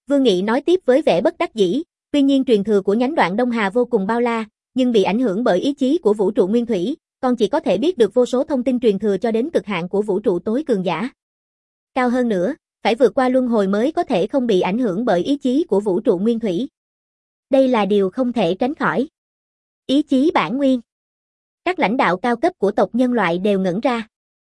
Vương Nghị nói tiếp với vẻ bất đắc dĩ, tuy nhiên truyền thừa của nhánh Đoạn Đông Hà vô cùng bao la, nhưng bị ảnh hưởng bởi ý chí của vũ trụ nguyên thủy, con chỉ có thể biết được vô số thông tin truyền thừa cho đến cực hạn của vũ trụ tối cường giả. Cao hơn nữa, phải vượt qua luân hồi mới có thể không bị ảnh hưởng bởi ý chí của vũ trụ nguyên thủy. Đây là điều không thể tránh khỏi. Ý chí bản nguyên. Các lãnh đạo cao cấp của tộc nhân loại đều ngẩn ra.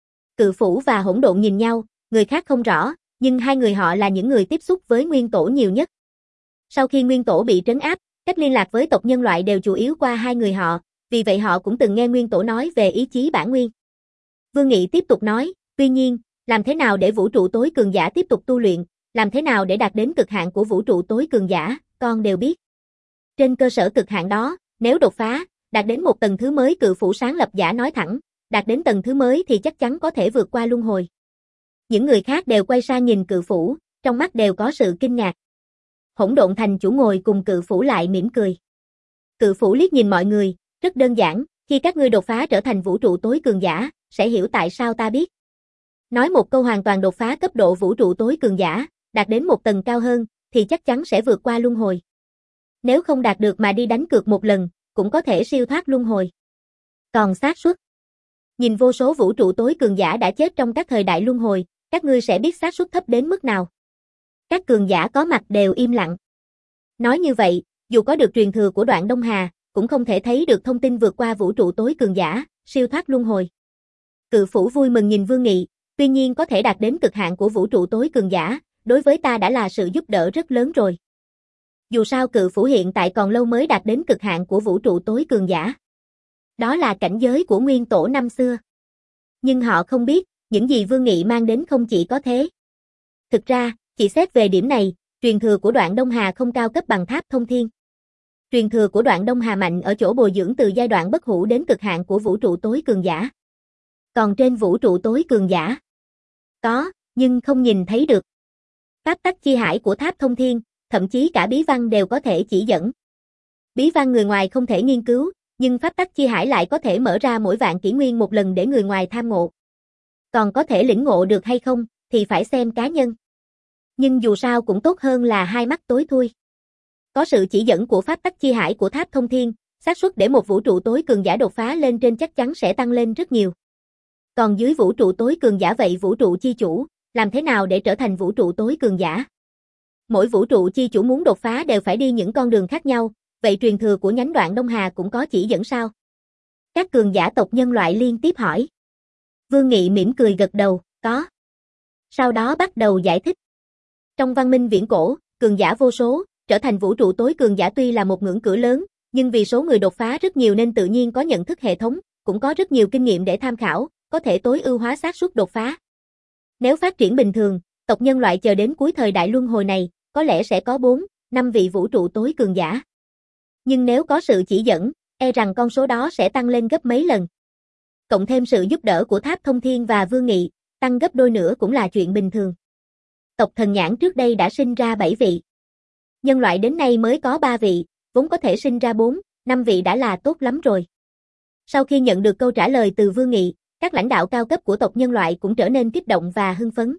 Cự Phủ và Hỗn Độn nhìn nhau, người khác không rõ, nhưng hai người họ là những người tiếp xúc với nguyên tổ nhiều nhất. Sau khi nguyên tổ bị trấn áp, cách liên lạc với tộc nhân loại đều chủ yếu qua hai người họ, vì vậy họ cũng từng nghe nguyên tổ nói về ý chí bản nguyên. Vương Nghị tiếp tục nói, tuy nhiên, làm thế nào để vũ trụ tối cường giả tiếp tục tu luyện, làm thế nào để đạt đến cực hạn của vũ trụ tối cường giả, con đều biết. Trên cơ sở cực hạn đó, nếu đột phá, đạt đến một tầng thứ mới, Cự Phủ sáng lập giả nói thẳng, đạt đến tầng thứ mới thì chắc chắn có thể vượt qua luân hồi. Những người khác đều quay sang nhìn Cự Phủ, trong mắt đều có sự kinh ngạc. Hỗn Độn thành chủ ngồi cùng Cự Phủ lại mỉm cười. Cự Phủ liếc nhìn mọi người, rất đơn giản, khi các ngươi đột phá trở thành vũ trụ tối cường giả, sẽ hiểu tại sao ta biết. Nói một câu hoàn toàn đột phá cấp độ vũ trụ tối cường giả, đạt đến một tầng cao hơn, thì chắc chắn sẽ vượt qua luân hồi. Nếu không đạt được mà đi đánh cược một lần, cũng có thể siêu thoát luân hồi. Còn xác suất. Nhìn vô số vũ trụ tối cường giả đã chết trong các thời đại luân hồi, các ngươi sẽ biết xác suất thấp đến mức nào. Các cường giả có mặt đều im lặng. Nói như vậy, dù có được truyền thừa của Đoạn Đông Hà, cũng không thể thấy được thông tin vượt qua vũ trụ tối cường giả, siêu thoát luân hồi. Cự Phủ vui mừng nhìn Vương Nghị, tuy nhiên có thể đạt đến cực hạn của vũ trụ tối cường giả, đối với ta đã là sự giúp đỡ rất lớn rồi. Dù sao Cự Phủ hiện tại còn lâu mới đạt đến cực hạn của vũ trụ tối cường giả. Đó là cảnh giới của nguyên tổ năm xưa. Nhưng họ không biết, những gì Vương Nghị mang đến không chỉ có thế. Thực ra, chỉ xét về điểm này, truyền thừa của Đoạn Đông Hà không cao cấp bằng Tháp Thông Thiên. Truyền thừa của Đoạn Đông Hà mạnh ở chỗ bồi dưỡng từ giai đoạn bất hủ đến cực hạn của vũ trụ tối cường giả. Còn trên vũ trụ tối cường giả, có, nhưng không nhìn thấy được. Pháp tắc chi hải của Tháp Thông Thiên, thậm chí cả bí văn đều có thể chỉ dẫn. Bí văn người ngoài không thể nghiên cứu, nhưng pháp tắc chi hải lại có thể mở ra mỗi vạn kỷ nguyên một lần để người ngoài tham ngộ. Còn có thể lĩnh ngộ được hay không, thì phải xem cá nhân. Nhưng dù sao cũng tốt hơn là hai mắt tối thui. Có sự chỉ dẫn của pháp tắc chi hải của Tháp Thông Thiên, xác suất để một vũ trụ tối cường giả đột phá lên trên chắc chắn sẽ tăng lên rất nhiều. Còn dưới vũ trụ tối cường giả vậy vũ trụ chi chủ, làm thế nào để trở thành vũ trụ tối cường giả? Mỗi vũ trụ chi chủ muốn đột phá đều phải đi những con đường khác nhau, vậy truyền thừa của nhánh Đoạn Đông Hà cũng có chỉ dẫn sao? Các cường giả tộc nhân loại liên tiếp hỏi. Vương Nghị mỉm cười gật đầu, có. Sau đó bắt đầu giải thích. Trong văn minh viễn cổ, cường giả vô số, trở thành vũ trụ tối cường giả tuy là một ngưỡng cửa lớn, nhưng vì số người đột phá rất nhiều nên tự nhiên có nhận thức hệ thống, cũng có rất nhiều kinh nghiệm để tham khảo, có thể tối ưu hóa xác suất đột phá. Nếu phát triển bình thường, tộc nhân loại chờ đến cuối thời đại luân hồi này, có lẽ sẽ có bốn, năm vị vũ trụ tối cường giả. Nhưng nếu có sự chỉ dẫn, e rằng con số đó sẽ tăng lên gấp mấy lần. Cộng thêm sự giúp đỡ của Tháp Thông Thiên và Vương Nghị, tăng gấp đôi nữa cũng là chuyện bình thường. Tộc Thần Nhãn trước đây đã sinh ra bảy vị. Nhân loại đến nay mới có ba vị, vốn có thể sinh ra bốn, năm vị đã là tốt lắm rồi. Sau khi nhận được câu trả lời từ Vương Nghị, các lãnh đạo cao cấp của tộc nhân loại cũng trở nên kích động và hưng phấn.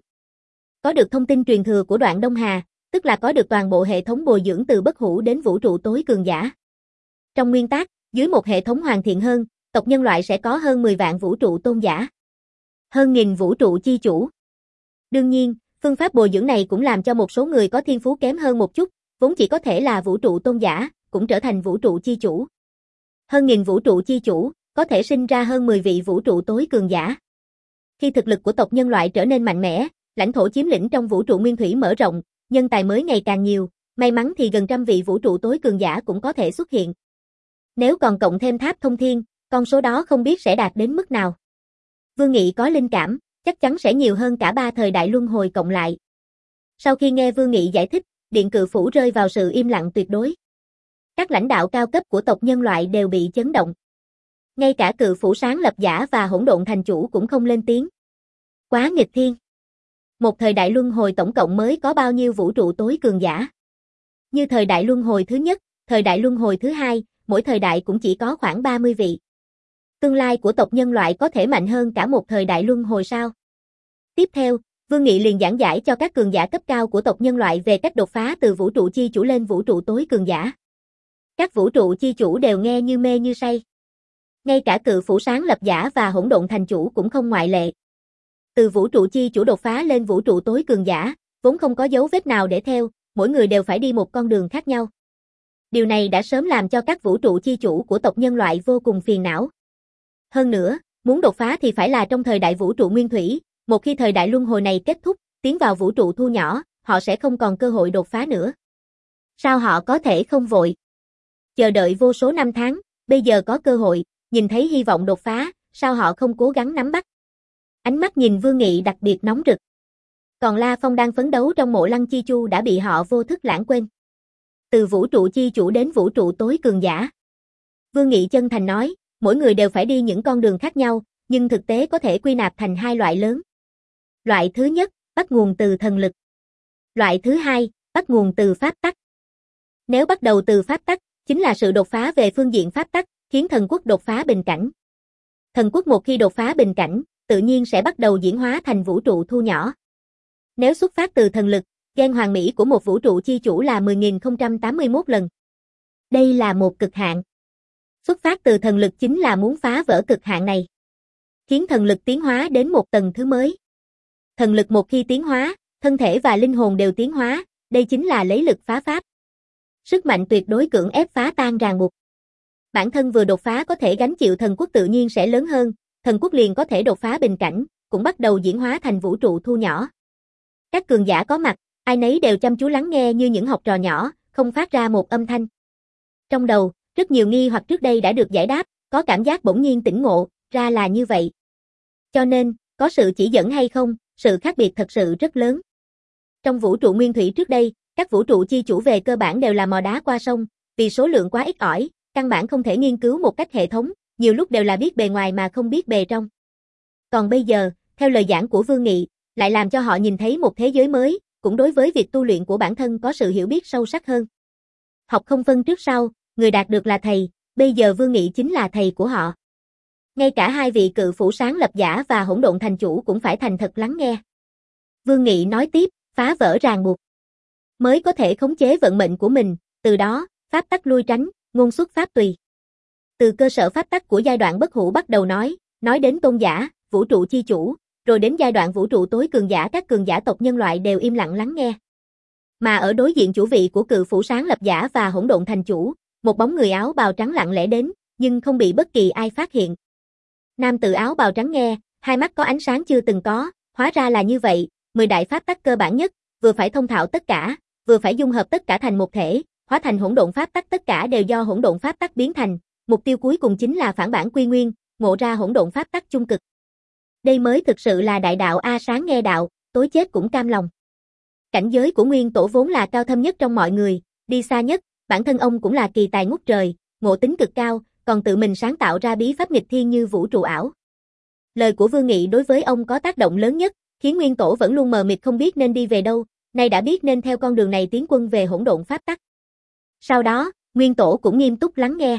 Có được thông tin truyền thừa của Đoạn Đông Hà, tức là có được toàn bộ hệ thống bồi dưỡng từ bất hủ đến vũ trụ tối cường giả. Trong nguyên tắc, dưới một hệ thống hoàn thiện hơn, tộc nhân loại sẽ có hơn mười vạn vũ trụ tôn giả. Hơn nghìn vũ trụ chi chủ. Đương nhiên, phương pháp bồi dưỡng này cũng làm cho một số người có thiên phú kém hơn một chút, vốn chỉ có thể là vũ trụ tôn giả, cũng trở thành vũ trụ chi chủ. Hơn nghìn vũ trụ chi chủ, có thể sinh ra hơn mười vị vũ trụ tối cường giả. Khi thực lực của tộc nhân loại trở nên mạnh mẽ, lãnh thổ chiếm lĩnh trong vũ trụ nguyên thủy mở rộng, nhân tài mới ngày càng nhiều, may mắn thì gần trăm vị vũ trụ tối cường giả cũng có thể xuất hiện. Nếu còn cộng thêm Tháp Thông Thiên, con số đó không biết sẽ đạt đến mức nào. Vương Nghị có linh cảm, chắc chắn sẽ nhiều hơn cả ba thời đại luân hồi cộng lại. Sau khi nghe Vương Nghị giải thích, Điện Cự Phủ rơi vào sự im lặng tuyệt đối. Các lãnh đạo cao cấp của tộc nhân loại đều bị chấn động. Ngay cả Cự Phủ sáng lập giả và Hỗn Độn thành chủ cũng không lên tiếng. Quá nghịch thiên. Một thời đại luân hồi tổng cộng mới có bao nhiêu vũ trụ tối cường giả? Như thời đại luân hồi thứ nhất, thời đại luân hồi thứ hai, mỗi thời đại cũng chỉ có khoảng ba mươi vị. Tương lai của tộc nhân loại có thể mạnh hơn cả một thời đại luân hồi sao? Tiếp theo, Vương Nghị liền giảng giải cho các cường giả cấp cao của tộc nhân loại về cách đột phá từ vũ trụ chi chủ lên vũ trụ tối cường giả. Các vũ trụ chi chủ đều nghe như mê như say. Ngay cả cự phủ sáng lập giả và hỗn độn thành chủ cũng không ngoại lệ. Từ vũ trụ chi chủ đột phá lên vũ trụ tối cường giả, vốn không có dấu vết nào để theo, mỗi người đều phải đi một con đường khác nhau. Điều này đã sớm làm cho các vũ trụ chi chủ của tộc nhân loại vô cùng phiền não. Hơn nữa, muốn đột phá thì phải là trong thời đại vũ trụ nguyên thủy, một khi thời đại luân hồi này kết thúc, tiến vào vũ trụ thu nhỏ, họ sẽ không còn cơ hội đột phá nữa. Sao họ có thể không vội? Chờ đợi vô số năm tháng, bây giờ có cơ hội, nhìn thấy hy vọng đột phá, sao họ không cố gắng nắm bắt? Ánh mắt nhìn Vương Nghị đặc biệt nóng rực. Còn La Phong đang phấn đấu trong mộ Lăng Chi Chu đã bị họ vô thức lãng quên. Từ vũ trụ chi chủ đến vũ trụ tối cường giả. Vương Nghị chân thành nói, mỗi người đều phải đi những con đường khác nhau, nhưng thực tế có thể quy nạp thành hai loại lớn. Loại thứ nhất, bắt nguồn từ thần lực. Loại thứ hai, bắt nguồn từ pháp tắc. Nếu bắt đầu từ pháp tắc, chính là sự đột phá về phương diện pháp tắc, khiến thần quốc đột phá bình cảnh. Thần quốc một khi đột phá bình cảnh, tự nhiên sẽ bắt đầu diễn hóa thành vũ trụ thu nhỏ. Nếu xuất phát từ thần lực, gen hoàn mỹ của một vũ trụ chi chủ là mười nghìn không trăm tám mươi mốt lần. Đây là một cực hạn. Xuất phát từ thần lực chính là muốn phá vỡ cực hạn này. Khiến thần lực tiến hóa đến một tầng thứ mới. Thần lực một khi tiến hóa, thân thể và linh hồn đều tiến hóa, đây chính là lấy lực phá pháp. Sức mạnh tuyệt đối cưỡng ép phá tan ràng buộc. Bản thân vừa đột phá có thể gánh chịu thần quốc tự nhiên sẽ lớn hơn, thần quốc liền có thể đột phá bình cảnh, cũng bắt đầu diễn hóa thành vũ trụ thu nhỏ. Các cường giả có mặt, ai nấy đều chăm chú lắng nghe như những học trò nhỏ, không phát ra một âm thanh. Trong đầu, rất nhiều nghi hoặc trước đây đã được giải đáp, có cảm giác bỗng nhiên tỉnh ngộ, ra là như vậy. Cho nên, có sự chỉ dẫn hay không, sự khác biệt thật sự rất lớn. Trong vũ trụ nguyên thủy trước đây, các vũ trụ chi chủ về cơ bản đều là mò đá qua sông, vì số lượng quá ít ỏi, căn bản không thể nghiên cứu một cách hệ thống, nhiều lúc đều là biết bề ngoài mà không biết bề trong. Còn bây giờ, theo lời giảng của Vương Nghị, lại làm cho họ nhìn thấy một thế giới mới, cũng đối với việc tu luyện của bản thân có sự hiểu biết sâu sắc hơn. Học không phân trước sau, người đạt được là thầy, bây giờ Vương Nghị chính là thầy của họ. Ngay cả hai vị cự phủ sáng lập giả và hỗn độn thành chủ cũng phải thành thật lắng nghe. Vương Nghị nói tiếp, phá vỡ ràng buộc, mới có thể khống chế vận mệnh của mình, từ đó, pháp tắc lui tránh, ngôn xuất pháp tùy. Từ cơ sở pháp tắc của giai đoạn bất hủ bắt đầu nói, nói đến tôn giả, vũ trụ chi chủ, rồi đến giai đoạn vũ trụ tối cường giả, các cường giả tộc nhân loại đều im lặng lắng nghe. Mà ở đối diện chủ vị của cự phủ sáng lập giả và hỗn độn thành chủ, một bóng người áo bào trắng lặng lẽ đến, nhưng không bị bất kỳ ai phát hiện. Nam tử áo bào trắng nghe, hai mắt có ánh sáng chưa từng có, hóa ra là như vậy, mười đại pháp tắc cơ bản nhất, vừa phải thông thạo tất cả, vừa phải dung hợp tất cả thành một thể, hóa thành hỗn độn pháp tắc, tất cả đều do hỗn độn pháp tắc biến thành, mục tiêu cuối cùng chính là phản bản quy nguyên, ngộ ra hỗn độn pháp tắc chung cực. Đây mới thực sự là đại đạo a, sáng nghe đạo, tối chết cũng cam lòng. Cảnh giới của nguyên tổ vốn là cao thâm nhất trong mọi người, đi xa nhất, bản thân ông cũng là kỳ tài ngút trời, ngộ tính cực cao, còn tự mình sáng tạo ra bí pháp nghịch thiên như vũ trụ ảo. Lời của Vương Nghị đối với ông có tác động lớn nhất, khiến nguyên tổ vẫn luôn mờ mịt không biết nên đi về đâu, nay đã biết nên theo con đường này tiến quân về hỗn độn pháp tắc. Sau đó, nguyên tổ cũng nghiêm túc lắng nghe.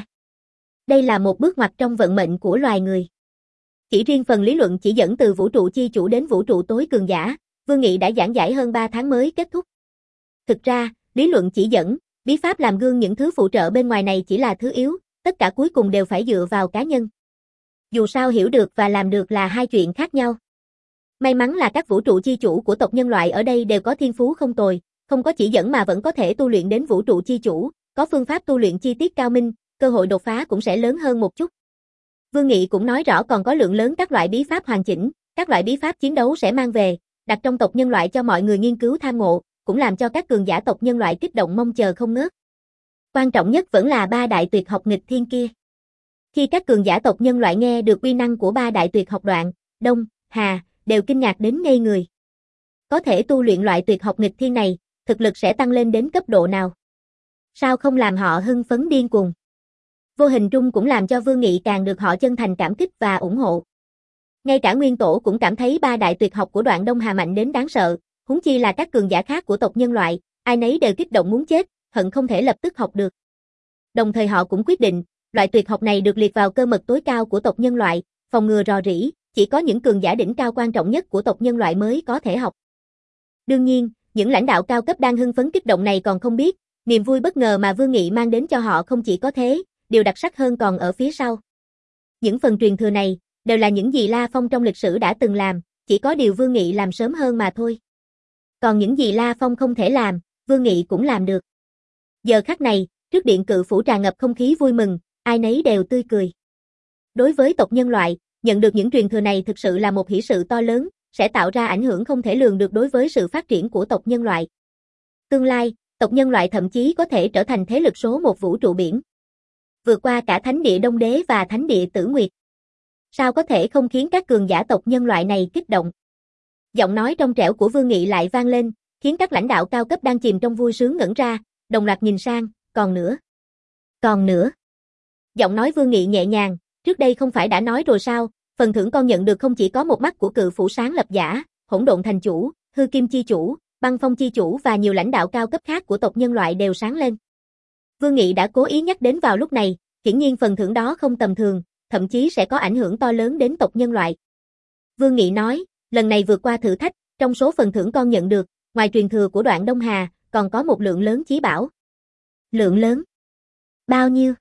Đây là một bước ngoặt trong vận mệnh của loài người. Chỉ riêng phần lý luận chỉ dẫn từ vũ trụ chi chủ đến vũ trụ tối cường giả, Vương Nghị đã giảng giải hơn ba tháng mới kết thúc. Thực ra, lý luận chỉ dẫn, bí pháp làm gương những thứ phụ trợ bên ngoài này chỉ là thứ yếu, tất cả cuối cùng đều phải dựa vào cá nhân. Dù sao hiểu được và làm được là hai chuyện khác nhau. May mắn là các vũ trụ chi chủ của tộc nhân loại ở đây đều có thiên phú không tồi, không có chỉ dẫn mà vẫn có thể tu luyện đến vũ trụ chi chủ, có phương pháp tu luyện chi tiết cao minh, cơ hội đột phá cũng sẽ lớn hơn một chút. Vương Nghị cũng nói rõ còn có lượng lớn các loại bí pháp hoàn chỉnh, các loại bí pháp chiến đấu sẽ mang về, đặt trong tộc nhân loại cho mọi người nghiên cứu tham ngộ, cũng làm cho các cường giả tộc nhân loại kích động mong chờ không ngớt. Quan trọng nhất vẫn là ba đại tuyệt học nghịch thiên kia. Khi các cường giả tộc nhân loại nghe được uy năng của ba đại tuyệt học Đoạn, Đông, Hà, đều kinh ngạc đến ngây người. Có thể tu luyện loại tuyệt học nghịch thiên này, thực lực sẽ tăng lên đến cấp độ nào? Sao không làm họ hưng phấn điên cuồng? Vô hình trung cũng làm cho Vương Nghị càng được họ chân thành cảm kích và ủng hộ. Ngay cả nguyên tổ cũng cảm thấy ba đại tuyệt học của Đoạn Đông Hà mạnh đến đáng sợ, huống chi là các cường giả khác của tộc nhân loại, ai nấy đều kích động muốn chết, hận không thể lập tức học được. Đồng thời họ cũng quyết định, loại tuyệt học này được liệt vào cơ mật tối cao của tộc nhân loại, phòng ngừa rò rỉ, chỉ có những cường giả đỉnh cao quan trọng nhất của tộc nhân loại mới có thể học. Đương nhiên, những lãnh đạo cao cấp đang hưng phấn kích động này còn không biết, niềm vui bất ngờ mà Vương Nghị mang đến cho họ không chỉ có thế, điều đặc sắc hơn còn ở phía sau. Những phần truyền thừa này, đều là những gì La Phong trong lịch sử đã từng làm, chỉ có điều Vương Nghị làm sớm hơn mà thôi. Còn những gì La Phong không thể làm, Vương Nghị cũng làm được. Giờ khắc này, trước điện cự phủ tràn ngập không khí vui mừng, ai nấy đều tươi cười. Đối với tộc nhân loại, nhận được những truyền thừa này thực sự là một hỷ sự to lớn, sẽ tạo ra ảnh hưởng không thể lường được đối với sự phát triển của tộc nhân loại. Tương lai, tộc nhân loại thậm chí có thể trở thành thế lực số một vũ trụ biển. Vượt qua cả thánh địa Đông Đế và thánh địa Tử Nguyệt. Sao có thể không khiến các cường giả tộc nhân loại này kích động? Giọng nói trong trẻo của Vương Nghị lại vang lên, khiến các lãnh đạo cao cấp đang chìm trong vui sướng ngẩn ra, đồng loạt nhìn sang, còn nữa. Còn nữa. Giọng nói Vương Nghị nhẹ nhàng, trước đây không phải đã nói rồi sao, phần thưởng con nhận được không chỉ có một mắt của cự phủ sáng lập giả, hỗn độn thành chủ, hư kim chi chủ, băng phong chi chủ và nhiều lãnh đạo cao cấp khác của tộc nhân loại đều sáng lên. Vương Nghị đã cố ý nhắc đến vào lúc này, hiển nhiên phần thưởng đó không tầm thường, thậm chí sẽ có ảnh hưởng to lớn đến tộc nhân loại. Vương Nghị nói, lần này vượt qua thử thách, trong số phần thưởng con nhận được, ngoài truyền thừa của Đoạn Đông Hà, còn có một lượng lớn chí bảo. Lượng lớn? Bao nhiêu?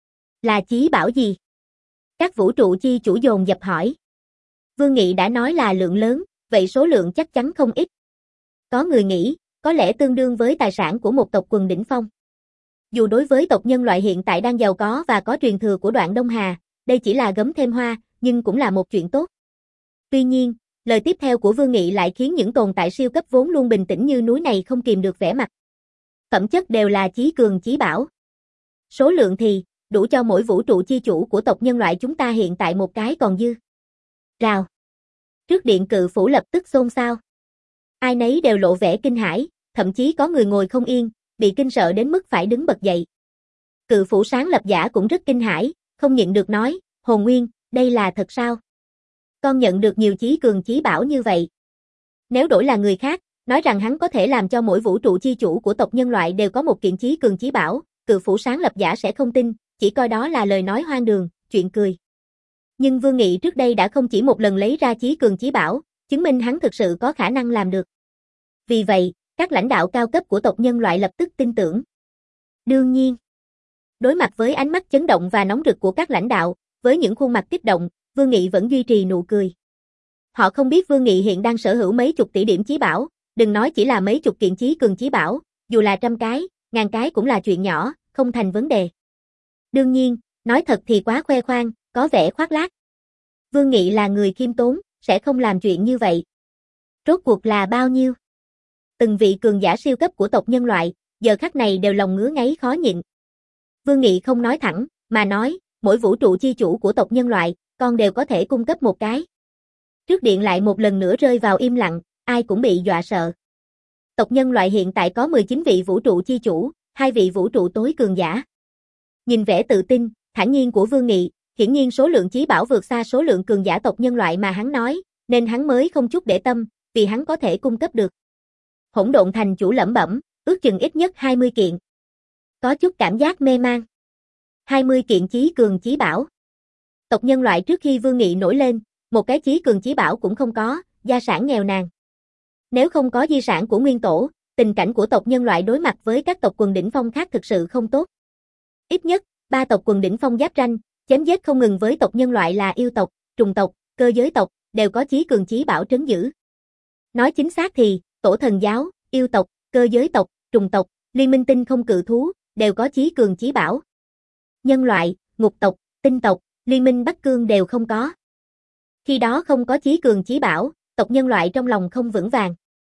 Là chí bảo gì? Các vũ trụ chi chủ dồn dập hỏi. Vương Nghị đã nói là lượng lớn, vậy số lượng chắc chắn không ít. Có người nghĩ, có lẽ tương đương với tài sản của một tộc quần đỉnh phong. Dù đối với tộc nhân loại hiện tại đang giàu có và có truyền thừa của Đoạn Đông Hà, đây chỉ là gấm thêm hoa, nhưng cũng là một chuyện tốt. Tuy nhiên, lời tiếp theo của Vương Nghị lại khiến những tồn tại siêu cấp vốn luôn bình tĩnh như núi này không kìm được vẻ mặt. Phẩm chất đều là chí cường chí bảo. Số lượng thì, đủ cho mỗi vũ trụ chi chủ của tộc nhân loại chúng ta hiện tại một cái còn dư. Rào. Trước điện cự phủ lập tức xôn xao. Ai nấy đều lộ vẻ kinh hãi, thậm chí có người ngồi không yên, bị kinh sợ đến mức phải đứng bật dậy. Cự phủ sáng lập giả cũng rất kinh hãi, không nhịn được nói, Hồn Nguyên, đây là thật sao? Con nhận được nhiều chí cường chí bảo như vậy. Nếu đổi là người khác, nói rằng hắn có thể làm cho mỗi vũ trụ chi chủ của tộc nhân loại đều có một kiện chí cường chí bảo, cự phủ sáng lập giả sẽ không tin, chỉ coi đó là lời nói hoang đường, chuyện cười. Nhưng Vương Nghị trước đây đã không chỉ một lần lấy ra chí cường chí bảo, chứng minh hắn thực sự có khả năng làm được. Vì vậy, các lãnh đạo cao cấp của tộc nhân loại lập tức tin tưởng. Đương nhiên, đối mặt với ánh mắt chấn động và nóng rực của các lãnh đạo, với những khuôn mặt kích động, Vương Nghị vẫn duy trì nụ cười. Họ không biết Vương Nghị hiện đang sở hữu mấy chục tỷ điểm chí bảo, đừng nói chỉ là mấy chục kiện chí cường chí bảo, dù là trăm cái, ngàn cái cũng là chuyện nhỏ, không thành vấn đề. Đương nhiên, nói thật thì quá khoe khoang, có vẻ khoác lác. Vương Nghị là người khiêm tốn, sẽ không làm chuyện như vậy. Rốt cuộc là bao nhiêu? Từng vị cường giả siêu cấp của tộc nhân loại, giờ khắc này đều lòng ngứa ngáy khó nhịn. Vương Nghị không nói thẳng, mà nói, mỗi vũ trụ chi chủ của tộc nhân loại, con đều có thể cung cấp một cái. Trước điện lại một lần nữa rơi vào im lặng, ai cũng bị dọa sợ. Tộc nhân loại hiện tại có mười chín vị vũ trụ chi chủ, hai vị vũ trụ tối cường giả. Nhìn vẻ tự tin, thản nhiên của Vương Nghị, hiển nhiên số lượng chí bảo vượt xa số lượng cường giả tộc nhân loại mà hắn nói, nên hắn mới không chút để tâm, vì hắn có thể cung cấp được. Hỗn độn thành chủ lẩm bẩm, ước chừng ít nhất hai mươi kiện. Có chút cảm giác mê man. hai mươi kiện chí cường chí bảo. Tộc nhân loại trước khi Vương Nghị nổi lên, một cái chí cường chí bảo cũng không có, gia sản nghèo nàn. Nếu không có di sản của nguyên tổ, tình cảnh của tộc nhân loại đối mặt với các tộc quần đỉnh phong khác thực sự không tốt. Ít nhất, ba tộc quần đỉnh phong giáp ranh, chém giết không ngừng với tộc nhân loại là yêu tộc, trùng tộc, cơ giới tộc, đều có chí cường chí bảo trấn giữ. Nói chính xác thì, tổ thần giáo, yêu tộc, cơ giới tộc, trùng tộc, liên minh tinh không cự thú, đều có chí cường chí bảo. Nhân loại, ngục tộc, tinh tộc, liên minh Bắc Cương đều không có. Khi đó không có chí cường chí bảo, tộc nhân loại trong lòng không vững vàng.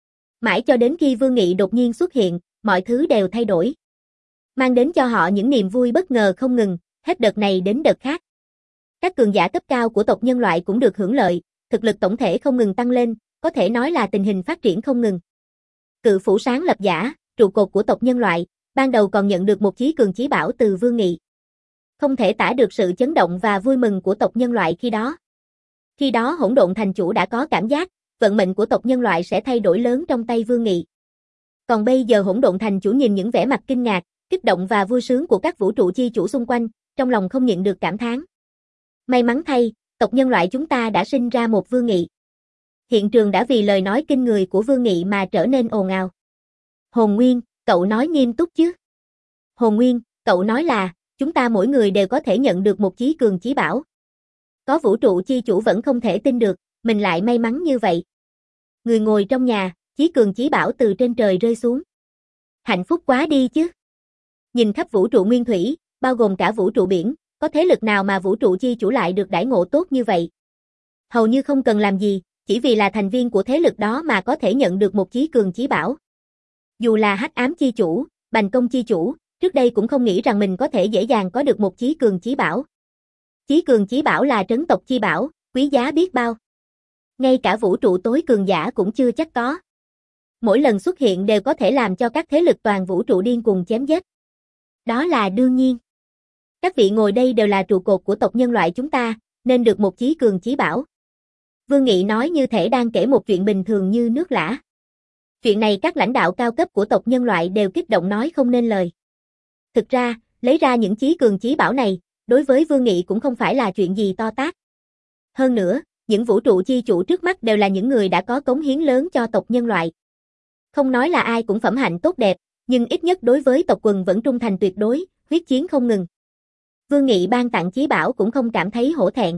Mãi cho đến khi Vương Nghị đột nhiên xuất hiện, mọi thứ đều thay đổi. Mang đến cho họ những niềm vui bất ngờ không ngừng, hết đợt này đến đợt khác. Các cường giả cấp cao của tộc nhân loại cũng được hưởng lợi, thực lực tổng thể không ngừng tăng lên, có thể nói là tình hình phát triển không ngừng. Cự phủ sáng lập giả, trụ cột của tộc nhân loại, ban đầu còn nhận được một chí cường chí bảo từ Vương Nghị. Không thể tả được sự chấn động và vui mừng của tộc nhân loại khi đó. Khi đó hỗn độn thành chủ đã có cảm giác, vận mệnh của tộc nhân loại sẽ thay đổi lớn trong tay Vương Nghị. Còn bây giờ hỗn độn thành chủ nhìn những vẻ mặt kinh ngạc, kích động và vui sướng của các vũ trụ chi chủ xung quanh, trong lòng không nhịn được cảm thán. May mắn thay, tộc nhân loại chúng ta đã sinh ra một Vương Nghị. Hiện trường đã vì lời nói kinh người của Vương Nghị mà trở nên ồn ào. Hồn Nguyên, cậu nói nghiêm túc chứ? Hồn Nguyên, cậu nói là, chúng ta mỗi người đều có thể nhận được một chí cường chí bảo. Có vũ trụ chi chủ vẫn không thể tin được, mình lại may mắn như vậy. Người ngồi trong nhà, chí cường chí bảo từ trên trời rơi xuống. Hạnh phúc quá đi chứ. Nhìn khắp vũ trụ nguyên thủy, bao gồm cả vũ trụ biển, có thế lực nào mà vũ trụ chi chủ lại được đãi ngộ tốt như vậy? Hầu như không cần làm gì, chỉ vì là thành viên của thế lực đó mà có thể nhận được một chí cường chí bảo. Dù là Hắc Ám chi chủ, Bành Công chi chủ, trước đây cũng không nghĩ rằng mình có thể dễ dàng có được một chí cường chí bảo. Chí cường chí bảo là trấn tộc chi bảo, quý giá biết bao. Ngay cả vũ trụ tối cường giả cũng chưa chắc có. Mỗi lần xuất hiện đều có thể làm cho các thế lực toàn vũ trụ điên cuồng chém giết. Đó là đương nhiên. Các vị ngồi đây đều là trụ cột của tộc nhân loại chúng ta, nên được một chí cường chí bảo. Vương Nghị nói như thể đang kể một chuyện bình thường như nước lã. Chuyện này các lãnh đạo cao cấp của tộc nhân loại đều kích động nói không nên lời. Thực ra, lấy ra những chí cường chí bảo này, đối với Vương Nghị cũng không phải là chuyện gì to tát. Hơn nữa, những vũ trụ chi chủ trước mắt đều là những người đã có cống hiến lớn cho tộc nhân loại. Không nói là ai cũng phẩm hạnh tốt đẹp, nhưng ít nhất đối với tộc quần vẫn trung thành tuyệt đối, huyết chiến không ngừng. Vương Nghị ban tặng chí bảo cũng không cảm thấy hổ thẹn.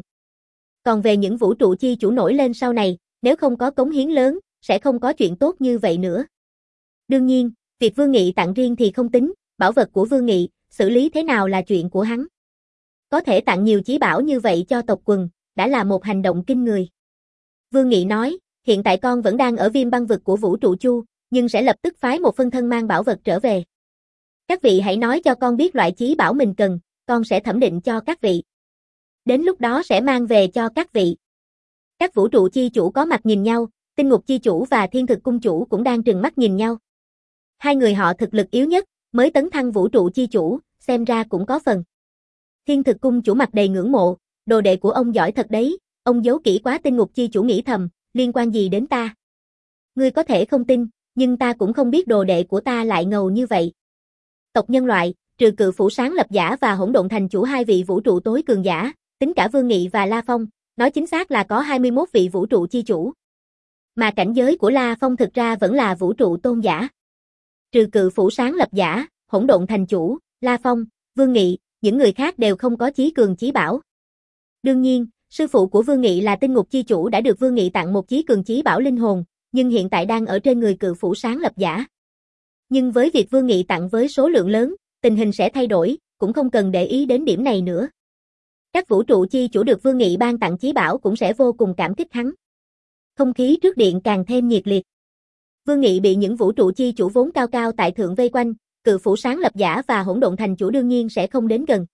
Còn về những vũ trụ chi chủ nổi lên sau này, nếu không có cống hiến lớn, sẽ không có chuyện tốt như vậy nữa. Đương nhiên, việc Vương Nghị tặng riêng thì không tính, bảo vật của Vương Nghị, xử lý thế nào là chuyện của hắn. Có thể tặng nhiều chí bảo như vậy cho tộc quần, đã là một hành động kinh người. Vương Nghị nói, hiện tại con vẫn đang ở viêm băng vực của vũ trụ Chu, nhưng sẽ lập tức phái một phân thân mang bảo vật trở về. Các vị hãy nói cho con biết loại chí bảo mình cần, con sẽ thẩm định cho các vị. Đến lúc đó sẽ mang về cho các vị. Các vũ trụ chi chủ có mặt nhìn nhau, tinh ngục chi chủ và thiên thực cung chủ cũng đang trừng mắt nhìn nhau. Hai người họ thực lực yếu nhất, mới tấn thăng vũ trụ chi chủ, xem ra cũng có phần. Thiên thực cung chủ mặt đầy ngưỡng mộ, đồ đệ của ông giỏi thật đấy, ông giấu kỹ quá. Tinh ngục chi chủ nghĩ thầm, liên quan gì đến ta? Ngươi có thể không tin, nhưng ta cũng không biết đồ đệ của ta lại ngầu như vậy. Tộc nhân loại, trừ Cự Phủ sáng lập giả và Hỗn Độn thành chủ hai vị vũ trụ tối cường giả, tính cả Vương Nghị và La Phong, nói chính xác là có hai mươi mốt vị vũ trụ chi chủ. Mà cảnh giới của La Phong thực ra vẫn là vũ trụ tôn giả. Trừ Cự Phủ sáng lập giả, Hỗn Độn thành chủ, La Phong, Vương Nghị, những người khác đều không có chí cường chí bảo. Đương nhiên, sư phụ của Vương Nghị là Tinh Ngục chi chủ đã được Vương Nghị tặng một chí cường chí bảo linh hồn, nhưng hiện tại đang ở trên người Cự Phủ sáng lập giả. Nhưng với việc Vương Nghị tặng với số lượng lớn, tình hình sẽ thay đổi, cũng không cần để ý đến điểm này nữa. Các vũ trụ chi chủ được Vương Nghị ban tặng chí bảo cũng sẽ vô cùng cảm kích hắn. Không khí trước điện càng thêm nhiệt liệt. Vương Nghị bị những vũ trụ chi chủ vốn cao cao tại thượng vây quanh, Cự Phủ sáng lập giả và Hỗn Độn thành chủ đương nhiên sẽ không đến gần.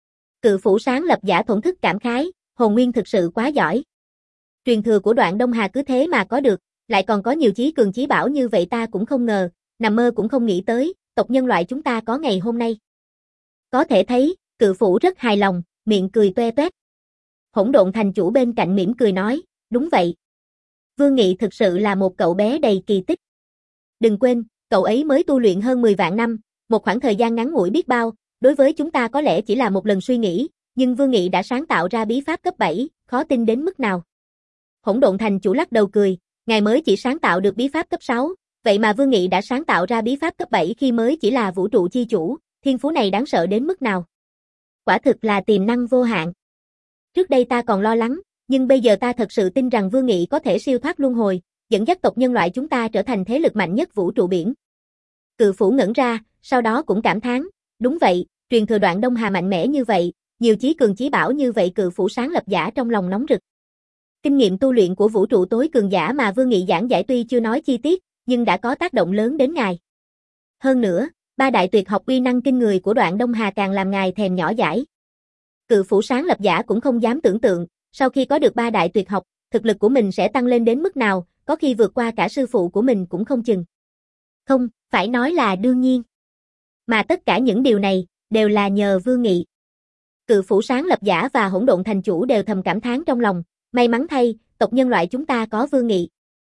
Cự Phủ sáng lập giả thổn thức cảm khái, Hồn Nguyên thực sự quá giỏi. Truyền thừa của Đoạn Đông Hà cứ thế mà có được, lại còn có nhiều chí cường chí bảo như vậy, ta cũng không ngờ, nằm mơ cũng không nghĩ tới, tộc nhân loại chúng ta có ngày hôm nay. Có thể thấy, Cự Phủ rất hài lòng, miệng cười toe toét. Hỗn Độn thành chủ bên cạnh mỉm cười nói, đúng vậy. Vương Nghị thực sự là một cậu bé đầy kỳ tích. Đừng quên, cậu ấy mới tu luyện hơn mười vạn năm, một khoảng thời gian ngắn ngủi biết bao, đối với chúng ta có lẽ chỉ là một lần suy nghĩ, nhưng Vương Nghị đã sáng tạo ra bí pháp cấp bảy, khó tin đến mức nào. Hỗn Độn thành chủ lắc đầu cười, ngài mới chỉ sáng tạo được bí pháp cấp sáu, vậy mà Vương Nghị đã sáng tạo ra bí pháp cấp bảy khi mới chỉ là vũ trụ chi chủ, thiên phú này đáng sợ đến mức nào. Quả thực là tiềm năng vô hạn. Trước đây ta còn lo lắng, nhưng bây giờ ta thật sự tin rằng Vương Nghị có thể siêu thoát luân hồi, dẫn dắt tộc nhân loại chúng ta trở thành thế lực mạnh nhất vũ trụ biển. Cự Phủ ngẩn ra, sau đó cũng cảm thán, đúng vậy, truyền thừa Đoạn Đông Hà mạnh mẽ như vậy, nhiều chí cường chí bảo như vậy. Cự Phủ sáng lập giả trong lòng nóng rực. Kinh nghiệm tu luyện của vũ trụ tối cường giả mà Vương Nghị giảng giải tuy chưa nói chi tiết, nhưng đã có tác động lớn đến ngài. Hơn nữa, ba đại tuyệt học uy năng kinh người của Đoạn Đông Hà càng làm ngài thèm nhỏ dãi. Cự Phủ sáng lập giả cũng không dám tưởng tượng, sau khi có được ba đại tuyệt học, thực lực của mình sẽ tăng lên đến mức nào, có khi vượt qua cả sư phụ của mình cũng không chừng. Không, phải nói là đương nhiên. Mà tất cả những điều này, đều là nhờ Vương Nghị. Cự Phủ sáng lập giả và Hỗn Độn thành chủ đều thầm cảm thán trong lòng, may mắn thay, tộc nhân loại chúng ta có Vương Nghị.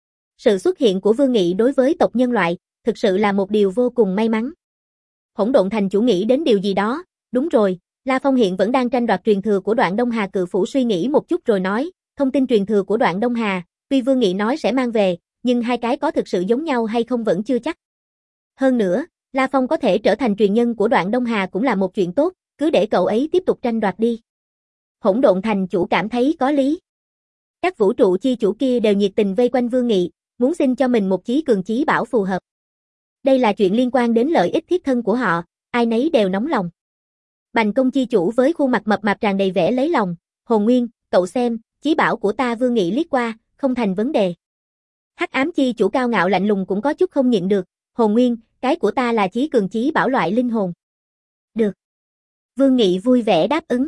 Sự xuất hiện của Vương Nghị đối với tộc nhân loại, thực sự là một điều vô cùng may mắn. Hỗn Độn thành chủ nghĩ đến điều gì đó, đúng rồi, La Phong hiện vẫn đang tranh đoạt truyền thừa của Đoạn Đông Hà. Cự Phủ suy nghĩ một chút rồi nói, thông tin truyền thừa của Đoạn Đông Hà, Tuy Vương Nghị nói sẽ mang về, nhưng hai cái có thực sự giống nhau hay không vẫn chưa chắc. Hơn nữa, La Phong có thể trở thành truyền nhân của Đoạn Đông Hà cũng là một chuyện tốt, cứ để cậu ấy tiếp tục tranh đoạt đi. Hỗn Độn Thành chủ cảm thấy có lý. Các vũ trụ chi chủ kia đều nhiệt tình vây quanh Vương Nghị, muốn xin cho mình một chí cường chí bảo phù hợp. Đây là chuyện liên quan đến lợi ích thiết thân của họ, ai nấy đều nóng lòng. Bành Công chi chủ với khuôn mặt mập mạp tràn đầy vẻ lấy lòng, Hồn Nguyên, cậu xem, chí bảo của ta. Vương Nghị liếc qua, không thành vấn đề. Hắc Ám chi chủ cao ngạo lạnh lùng cũng có chút không nhịn được, Hồn Nguyên, cái của ta là chí cường chí bảo loại linh hồn. Được. Vương Nghị vui vẻ đáp ứng.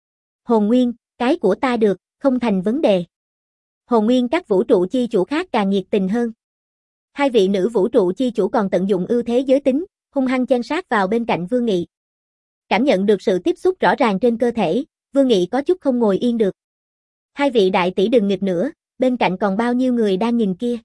Hồn Nguyên, cái của ta được, không thành vấn đề. Hồn Nguyên các vũ trụ chi chủ khác càng nhiệt tình hơn. Hai vị nữ vũ trụ chi chủ còn tận dụng ưu thế giới tính, hung hăng chen sát vào bên cạnh Vương Nghị. Cảm nhận được sự tiếp xúc rõ ràng trên cơ thể, Vương Nghị có chút không ngồi yên được. Hai vị đại tỷ đừng nghịch nữa, bên cạnh còn bao nhiêu người đang nhìn kia.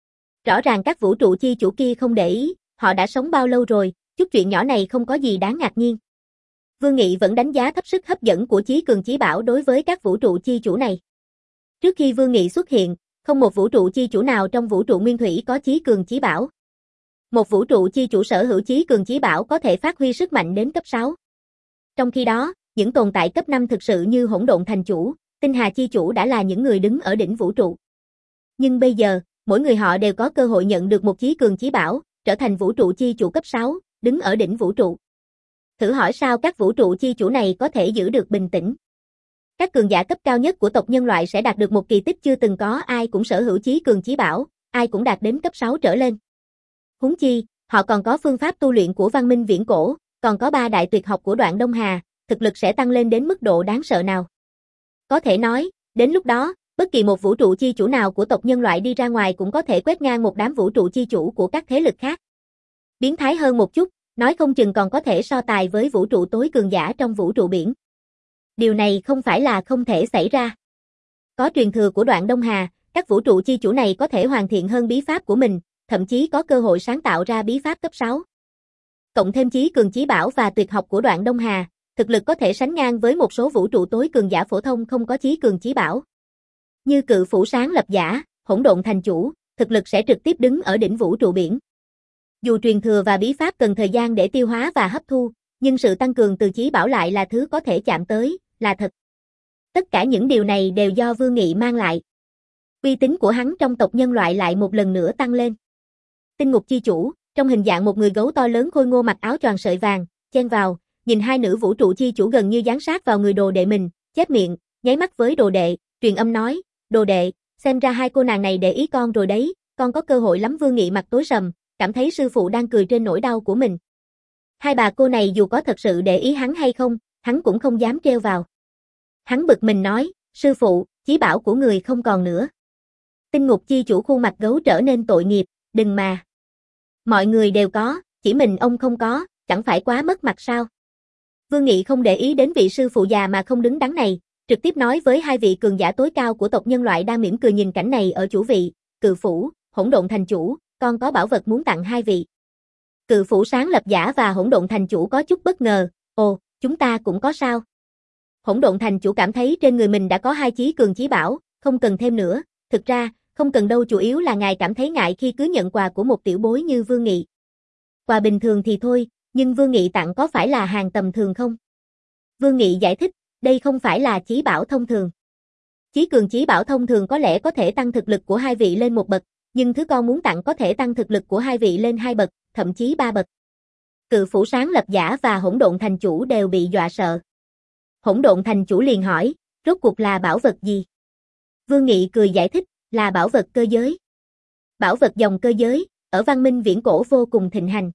Rõ ràng các vũ trụ chi chủ kia không để ý, họ đã sống bao lâu rồi, chút chuyện nhỏ này không có gì đáng ngạc nhiên. Vương Nghị vẫn đánh giá thấp sức hấp dẫn của chí cường chí bảo đối với các vũ trụ chi chủ này. Trước khi Vương Nghị xuất hiện, không một vũ trụ chi chủ nào trong vũ trụ nguyên thủy có chí cường chí bảo. Một vũ trụ chi chủ sở hữu chí cường chí bảo có thể phát huy sức mạnh đến cấp sáu. Trong khi đó, những tồn tại cấp năm thực sự như Hỗn Độn Thành chủ, Tinh Hà chi chủ đã là những người đứng ở đỉnh vũ trụ. Nhưng bây giờ, mỗi người họ đều có cơ hội nhận được một chí cường chí bảo, trở thành vũ trụ chi chủ cấp sáu, đứng ở đỉnh vũ trụ. Thử hỏi sao các vũ trụ chi chủ này có thể giữ được bình tĩnh? Các cường giả cấp cao nhất của tộc nhân loại sẽ đạt được một kỳ tích chưa từng có, ai cũng sở hữu chí cường chí bảo, ai cũng đạt đến cấp sáu trở lên. Huống chi, họ còn có phương pháp tu luyện của văn minh viễn cổ, còn có ba đại tuyệt học của Đoạn Đông Hà, thực lực sẽ tăng lên đến mức độ đáng sợ nào. Có thể nói, đến lúc đó, bất kỳ một vũ trụ chi chủ nào của tộc nhân loại đi ra ngoài cũng có thể quét ngang một đám vũ trụ chi chủ của các thế lực khác. Biến thái hơn một chút, nói không chừng còn có thể so tài với vũ trụ tối cường giả trong vũ trụ biển. Điều này không phải là không thể xảy ra. Có truyền thừa của Đoạn Đông Hà, các vũ trụ chi chủ này có thể hoàn thiện hơn bí pháp của mình, thậm chí có cơ hội sáng tạo ra bí pháp cấp sáu. Cộng thêm chí cường chí bảo và tuyệt học của Đoạn Đông Hà, thực lực có thể sánh ngang với một số vũ trụ tối cường giả phổ thông không có chí cường chí bảo. Như Cự Phủ Sáng Lập Giả, Hỗn Độn Thành chủ, thực lực sẽ trực tiếp đứng ở đỉnh vũ trụ biển. Dù truyền thừa và bí pháp cần thời gian để tiêu hóa và hấp thu, nhưng sự tăng cường từ chí bảo lại là thứ có thể chạm tới, là thật. Tất cả những điều này đều do Vương Nghị mang lại. Uy tín của hắn trong tộc nhân loại lại một lần nữa tăng lên. Tinh Ngục chi chủ, trong hình dạng một người gấu to lớn khôi ngô mặc áo choàng sợi vàng, chen vào, nhìn hai nữ vũ trụ chi chủ gần như dán sát vào người đồ đệ mình, chép miệng, nháy mắt với đồ đệ, truyền âm nói, đồ đệ, xem ra hai cô nàng này để ý con rồi đấy, con có cơ hội lắm. Vương Nghị mặt tối sầm, cảm thấy sư phụ đang cười trên nỗi đau của mình. Hai bà cô này dù có thật sự để ý hắn hay không, hắn cũng không dám treo vào. Hắn bực mình nói, sư phụ, chí bảo của người không còn nữa. Tinh Ngục chi chủ khuôn mặt gấu trở nên tội nghiệp, đừng mà. Mọi người đều có, chỉ mình ông không có, chẳng phải quá mất mặt sao? Vương Nghị không để ý đến vị sư phụ già mà không đứng đắn này, trực tiếp nói với hai vị cường giả tối cao của tộc nhân loại đang mỉm cười nhìn cảnh này ở chủ vị, Cự Phủ, Hỗn Độn Thành chủ, con có bảo vật muốn tặng hai vị. Cự Phủ Sáng Lập Giả và Hỗn Độn Thành chủ có chút bất ngờ, ồ, chúng ta cũng có sao? Hỗn Độn Thành chủ cảm thấy trên người mình đã có hai chí cường chí bảo, không cần thêm nữa, thực ra, không cần đâu, chủ yếu là ngài cảm thấy ngại khi cứ nhận quà của một tiểu bối như Vương Nghị. Quà bình thường thì thôi, nhưng Vương Nghị tặng có phải là hàng tầm thường không? Vương Nghị giải thích, đây không phải là chí bảo thông thường. Chí cường chí bảo thông thường có lẽ có thể tăng thực lực của hai vị lên một bậc, nhưng thứ con muốn tặng có thể tăng thực lực của hai vị lên hai bậc, thậm chí ba bậc. Cự Phủ Sáng Lập Giả và Hỗn Độn Thành chủ đều bị dọa sợ. Hỗn Độn Thành chủ liền hỏi, rốt cuộc là bảo vật gì? Vương Nghị cười giải thích, là bảo vật cơ giới. Bảo vật dòng cơ giới, ở văn minh viễn cổ vô cùng thịnh hành.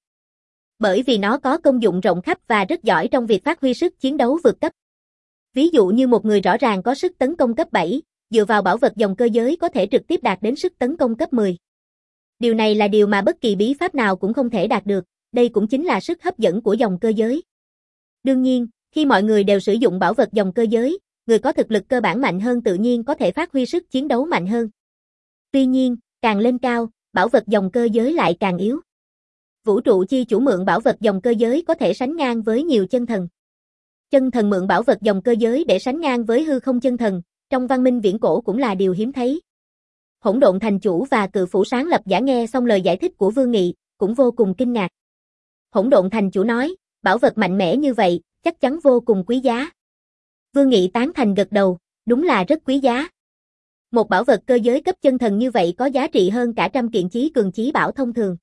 Bởi vì nó có công dụng rộng khắp và rất giỏi trong việc phát huy sức chiến đấu vượt cấp. Ví dụ như một người rõ ràng có sức tấn công cấp bảy, dựa vào bảo vật dòng cơ giới có thể trực tiếp đạt đến sức tấn công cấp mười. Điều này là điều mà bất kỳ bí pháp nào cũng không thể đạt được, đây cũng chính là sức hấp dẫn của dòng cơ giới. Đương nhiên, khi mọi người đều sử dụng bảo vật dòng cơ giới, người có thực lực cơ bản mạnh hơn tự nhiên có thể phát huy sức chiến đấu mạnh hơn. Tuy nhiên, càng lên cao, bảo vật dòng cơ giới lại càng yếu. Vũ trụ chi chủ mượn bảo vật dòng cơ giới có thể sánh ngang với nhiều chân thần. Chân thần mượn bảo vật dòng cơ giới để sánh ngang với hư không chân thần, trong văn minh viễn cổ cũng là điều hiếm thấy. Hỗn Độn Thành Chủ và Cự Phủ Sáng Lập Giả nghe xong lời giải thích của Vương Nghị, cũng vô cùng kinh ngạc. Hỗn Độn Thành Chủ nói, bảo vật mạnh mẽ như vậy, chắc chắn vô cùng quý giá. Vương Nghị tán thành gật đầu, đúng là rất quý giá. Một bảo vật cơ giới cấp chân thần như vậy có giá trị hơn cả trăm kiện chí cường chí bảo thông thường.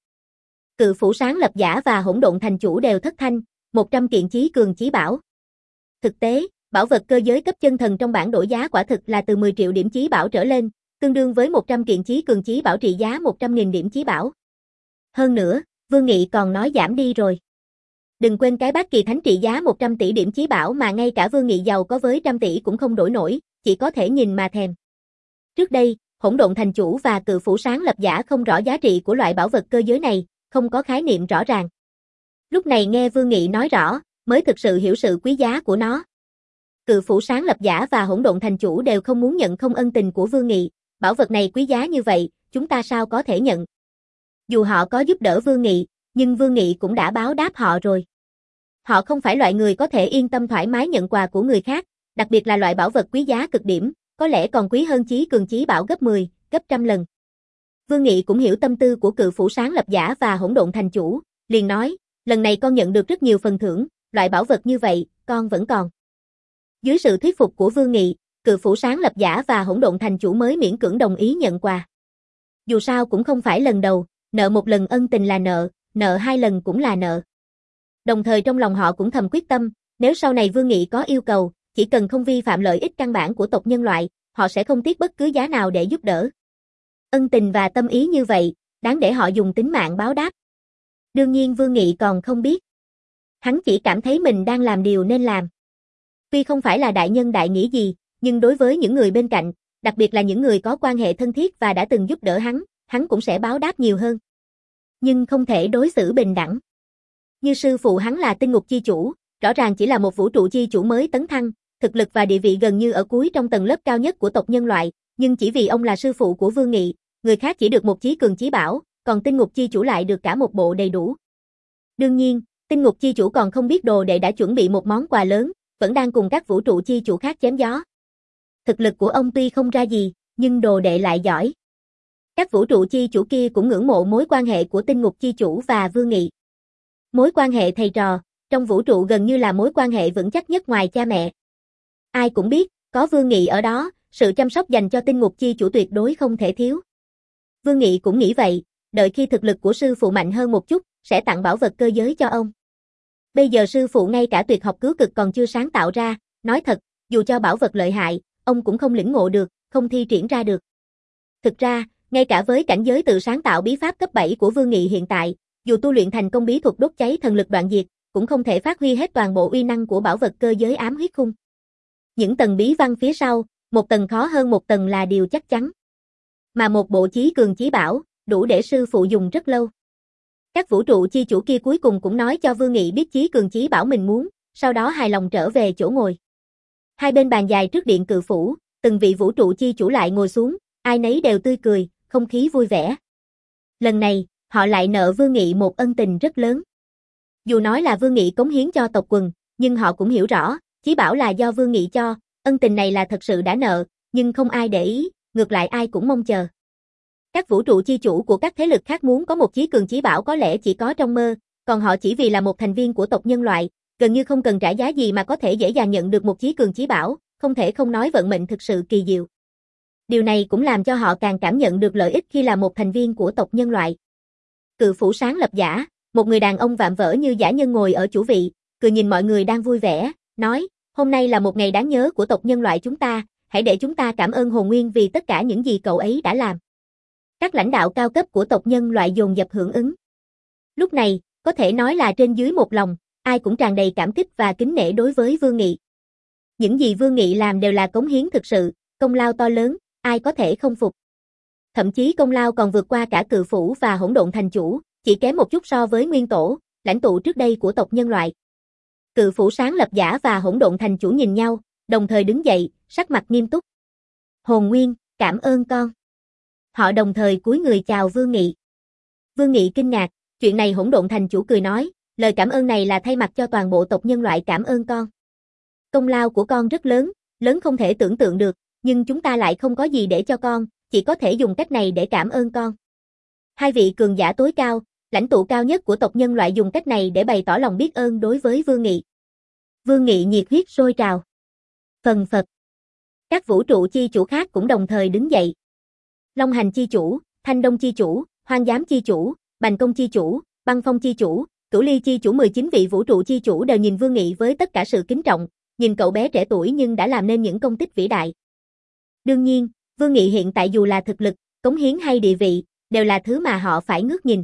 Cự Phủ Sáng Lập Giả và Hỗn Độn Thành Chủ đều thất thanh, một trăm kiện chí cường chí bảo. Thực tế, bảo vật cơ giới cấp chân thần trong bảng đổi giá quả thực là từ mười triệu điểm chí bảo trở lên, tương đương với một trăm kiện chí cường chí bảo trị giá một trăm nghìn điểm chí bảo. Hơn nữa, Vương Nghị còn nói giảm đi rồi. Đừng quên cái bát kỳ thánh trị giá một trăm tỷ điểm chí bảo mà ngay cả Vương Nghị giàu có với trăm tỷ cũng không đổi nổi, chỉ có thể nhìn mà thèm. Trước đây, Hỗn Độn Thành Chủ và Cự Phủ Sáng Lập Giả không rõ giá trị của loại bảo vật cơ giới này, không có khái niệm rõ ràng. Lúc này nghe Vương Nghị nói rõ, mới thực sự hiểu sự quý giá của nó. Cự Phủ Sáng Lập Giả và Hỗn Độn Thành Chủ đều không muốn nhận không ân tình của Vương Nghị, bảo vật này quý giá như vậy, chúng ta sao có thể nhận. Dù họ có giúp đỡ Vương Nghị, nhưng Vương Nghị cũng đã báo đáp họ rồi. Họ không phải loại người có thể yên tâm thoải mái nhận quà của người khác, đặc biệt là loại bảo vật quý giá cực điểm, có lẽ còn quý hơn chí cường chí bảo gấp mười, gấp trăm lần. Vương Nghị cũng hiểu tâm tư của Cự Phủ Sáng Lập Giả và Hỗn Độn Thành Chủ, liền nói, lần này con nhận được rất nhiều phần thưởng, loại bảo vật như vậy, con vẫn còn. Dưới sự thuyết phục của Vương Nghị, Cự Phủ Sáng Lập Giả và Hỗn Độn Thành Chủ mới miễn cưỡng đồng ý nhận quà. Dù sao cũng không phải lần đầu, nợ một lần ân tình là nợ, nợ hai lần cũng là nợ. Đồng thời trong lòng họ cũng thầm quyết tâm, nếu sau này Vương Nghị có yêu cầu, chỉ cần không vi phạm lợi ích căn bản của tộc nhân loại, họ sẽ không tiếc bất cứ giá nào để giúp đỡ. Ân tình và tâm ý như vậy, đáng để họ dùng tính mạng báo đáp. Đương nhiên Vương Nghị còn không biết. Hắn chỉ cảm thấy mình đang làm điều nên làm. Tuy không phải là đại nhân đại nghĩa gì, nhưng đối với những người bên cạnh, đặc biệt là những người có quan hệ thân thiết và đã từng giúp đỡ hắn, hắn cũng sẽ báo đáp nhiều hơn. Nhưng không thể đối xử bình đẳng. Như sư phụ hắn là tinh ngục chi chủ, rõ ràng chỉ là một vũ trụ chi chủ mới tấn thăng, thực lực và địa vị gần như ở cuối trong tầng lớp cao nhất của tộc nhân loại, nhưng chỉ vì ông là sư phụ của Vương Nghị, người khác chỉ được một chí cường chí bảo, còn tinh ngục chi chủ lại được cả một bộ đầy đủ. Đương nhiên, tinh ngục chi chủ còn không biết đồ đệ đã chuẩn bị một món quà lớn, vẫn đang cùng các vũ trụ chi chủ khác chém gió. Thực lực của ông tuy không ra gì, nhưng đồ đệ lại giỏi. Các vũ trụ chi chủ kia cũng ngưỡng mộ mối quan hệ của tinh ngục chi chủ và Vương Nghị. Mối quan hệ thầy trò, trong vũ trụ gần như là mối quan hệ vững chắc nhất ngoài cha mẹ. Ai cũng biết, có Vương Nghị ở đó, sự chăm sóc dành cho tinh ngục chi chủ tuyệt đối không thể thiếu. Vương Nghị cũng nghĩ vậy, đợi khi thực lực của sư phụ mạnh hơn một chút, sẽ tặng bảo vật cơ giới cho ông. Bây giờ sư phụ ngay cả tuyệt học cứu cực còn chưa sáng tạo ra, nói thật, dù cho bảo vật lợi hại, ông cũng không lĩnh ngộ được, không thi triển ra được. Thực ra, ngay cả với cảnh giới tự sáng tạo bí pháp cấp bảy của Vương Nghị hiện tại, dù tu luyện thành công bí thuật đốt cháy thần lực đoạn diệt, cũng không thể phát huy hết toàn bộ uy năng của bảo vật cơ giới ám huyết khung. Những tầng bí văn phía sau, một tầng khó hơn một tầng là điều chắc chắn. Mà một bộ chí cường chí bảo, đủ để sư phụ dùng rất lâu. Các vũ trụ chi chủ kia cuối cùng cũng nói cho Vương Nghị biết chí cường chí bảo mình muốn, sau đó hài lòng trở về chỗ ngồi. Hai bên bàn dài trước điện Cự Phủ, từng vị vũ trụ chi chủ lại ngồi xuống, ai nấy đều tươi cười, không khí vui vẻ. Lần này, họ lại nợ Vương Nghị một ân tình rất lớn. Dù nói là Vương Nghị cống hiến cho tộc quần, nhưng họ cũng hiểu rõ, chí bảo là do Vương Nghị cho, ân tình này là thật sự đã nợ, nhưng không ai để ý, ngược lại ai cũng mong chờ. Các vũ trụ chi chủ của các thế lực khác muốn có một chí cường chí bảo có lẽ chỉ có trong mơ, còn họ chỉ vì là một thành viên của tộc nhân loại, gần như không cần trả giá gì mà có thể dễ dàng nhận được một chí cường chí bảo, không thể không nói vận mệnh thực sự kỳ diệu. Điều này cũng làm cho họ càng cảm nhận được lợi ích khi là một thành viên của tộc nhân loại. Cự Phủ Sáng Lập Giả, một người đàn ông vạm vỡ như giả nhân ngồi ở chủ vị, cười nhìn mọi người đang vui vẻ, nói, hôm nay là một ngày đáng nhớ của tộc nhân loại chúng ta, hãy để chúng ta cảm ơn Hồn Nguyên vì tất cả những gì cậu ấy đã làm. Các lãnh đạo cao cấp của tộc nhân loại dồn dập hưởng ứng. Lúc này, có thể nói là trên dưới một lòng, ai cũng tràn đầy cảm kích và kính nể đối với Vương Nghị. Những gì Vương Nghị làm đều là cống hiến thực sự, công lao to lớn, ai có thể không phục. Thậm chí công lao còn vượt qua cả Cự Phủ và Hỗn Độn Thành Chủ, chỉ kém một chút so với Nguyên Tổ, lãnh tụ trước đây của tộc nhân loại. Cự Phủ Sáng Lập Giả và Hỗn Độn Thành Chủ nhìn nhau, đồng thời đứng dậy, sắc mặt nghiêm túc. Hồn Nguyên, cảm ơn con. Họ đồng thời cúi người chào Vương Nghị. Vương Nghị kinh ngạc, chuyện này Hỗn Độn Thành Chủ cười nói, lời cảm ơn này là thay mặt cho toàn bộ tộc nhân loại cảm ơn con. Công lao của con rất lớn, lớn không thể tưởng tượng được, nhưng chúng ta lại không có gì để cho con, chỉ có thể dùng cách này để cảm ơn con. Hai vị cường giả tối cao, lãnh tụ cao nhất của tộc nhân loại dùng cách này để bày tỏ lòng biết ơn đối với Vương Nghị. Vương Nghị nhiệt huyết sôi trào. Phần phật. Các vũ trụ chi chủ khác cũng đồng thời đứng dậy. Long Hành chi chủ, Thanh Đông chi chủ, Hoang Giám chi chủ, Bành Công chi chủ, Băng Phong chi chủ, Cửu Ly chi chủ mười chín vị vũ trụ chi chủ đều nhìn Vương Nghị với tất cả sự kính trọng, nhìn cậu bé trẻ tuổi nhưng đã làm nên những công tích vĩ đại. Đương nhiên, Vương Nghị hiện tại dù là thực lực, cống hiến hay địa vị, đều là thứ mà họ phải ngước nhìn.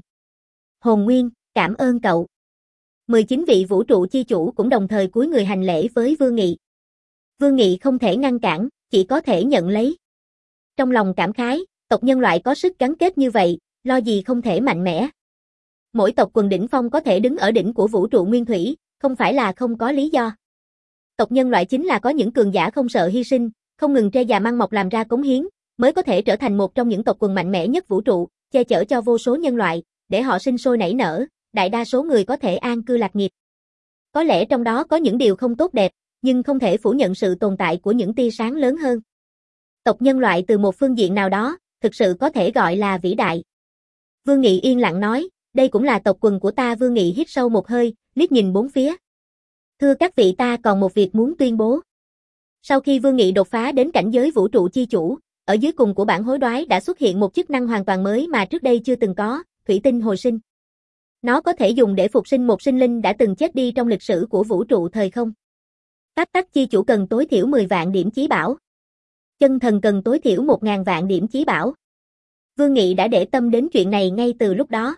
Hồn Nguyên, cảm ơn cậu. mười chín vị vũ trụ chi chủ cũng đồng thời cúi người hành lễ với Vương Nghị. Vương Nghị không thể ngăn cản, chỉ có thể nhận lấy. Trong lòng cảm khái, tộc nhân loại có sức gắn kết như vậy, lo gì không thể mạnh mẽ. Mỗi tộc quần đỉnh phong có thể đứng ở đỉnh của vũ trụ nguyên thủy, không phải là không có lý do. Tộc nhân loại chính là có những cường giả không sợ hy sinh, không ngừng tre già măng mọc làm ra cống hiến, mới có thể trở thành một trong những tộc quần mạnh mẽ nhất vũ trụ, che chở cho vô số nhân loại, để họ sinh sôi nảy nở, đại đa số người có thể an cư lạc nghiệp. Có lẽ trong đó có những điều không tốt đẹp, nhưng không thể phủ nhận sự tồn tại của những tia sáng lớn hơn. Tộc nhân loại từ một phương diện nào đó, thực sự có thể gọi là vĩ đại. Vương Nghị yên lặng nói, đây cũng là tộc quần của ta. Vương Nghị hít sâu một hơi, liếc nhìn bốn phía. Thưa các vị, ta còn một việc muốn tuyên bố. Sau khi Vương Nghị đột phá đến cảnh giới vũ trụ chi chủ, ở dưới cùng của bản hối đoái đã xuất hiện một chức năng hoàn toàn mới mà trước đây chưa từng có, thủy tinh hồi sinh. Nó có thể dùng để phục sinh một sinh linh đã từng chết đi trong lịch sử của vũ trụ thời không. Pháp tắc chi chủ cần tối thiểu mười vạn điểm chí bảo. Chân thần cần tối thiểu một nghìn vạn điểm chí bảo. Vương Nghị đã để tâm đến chuyện này ngay từ lúc đó.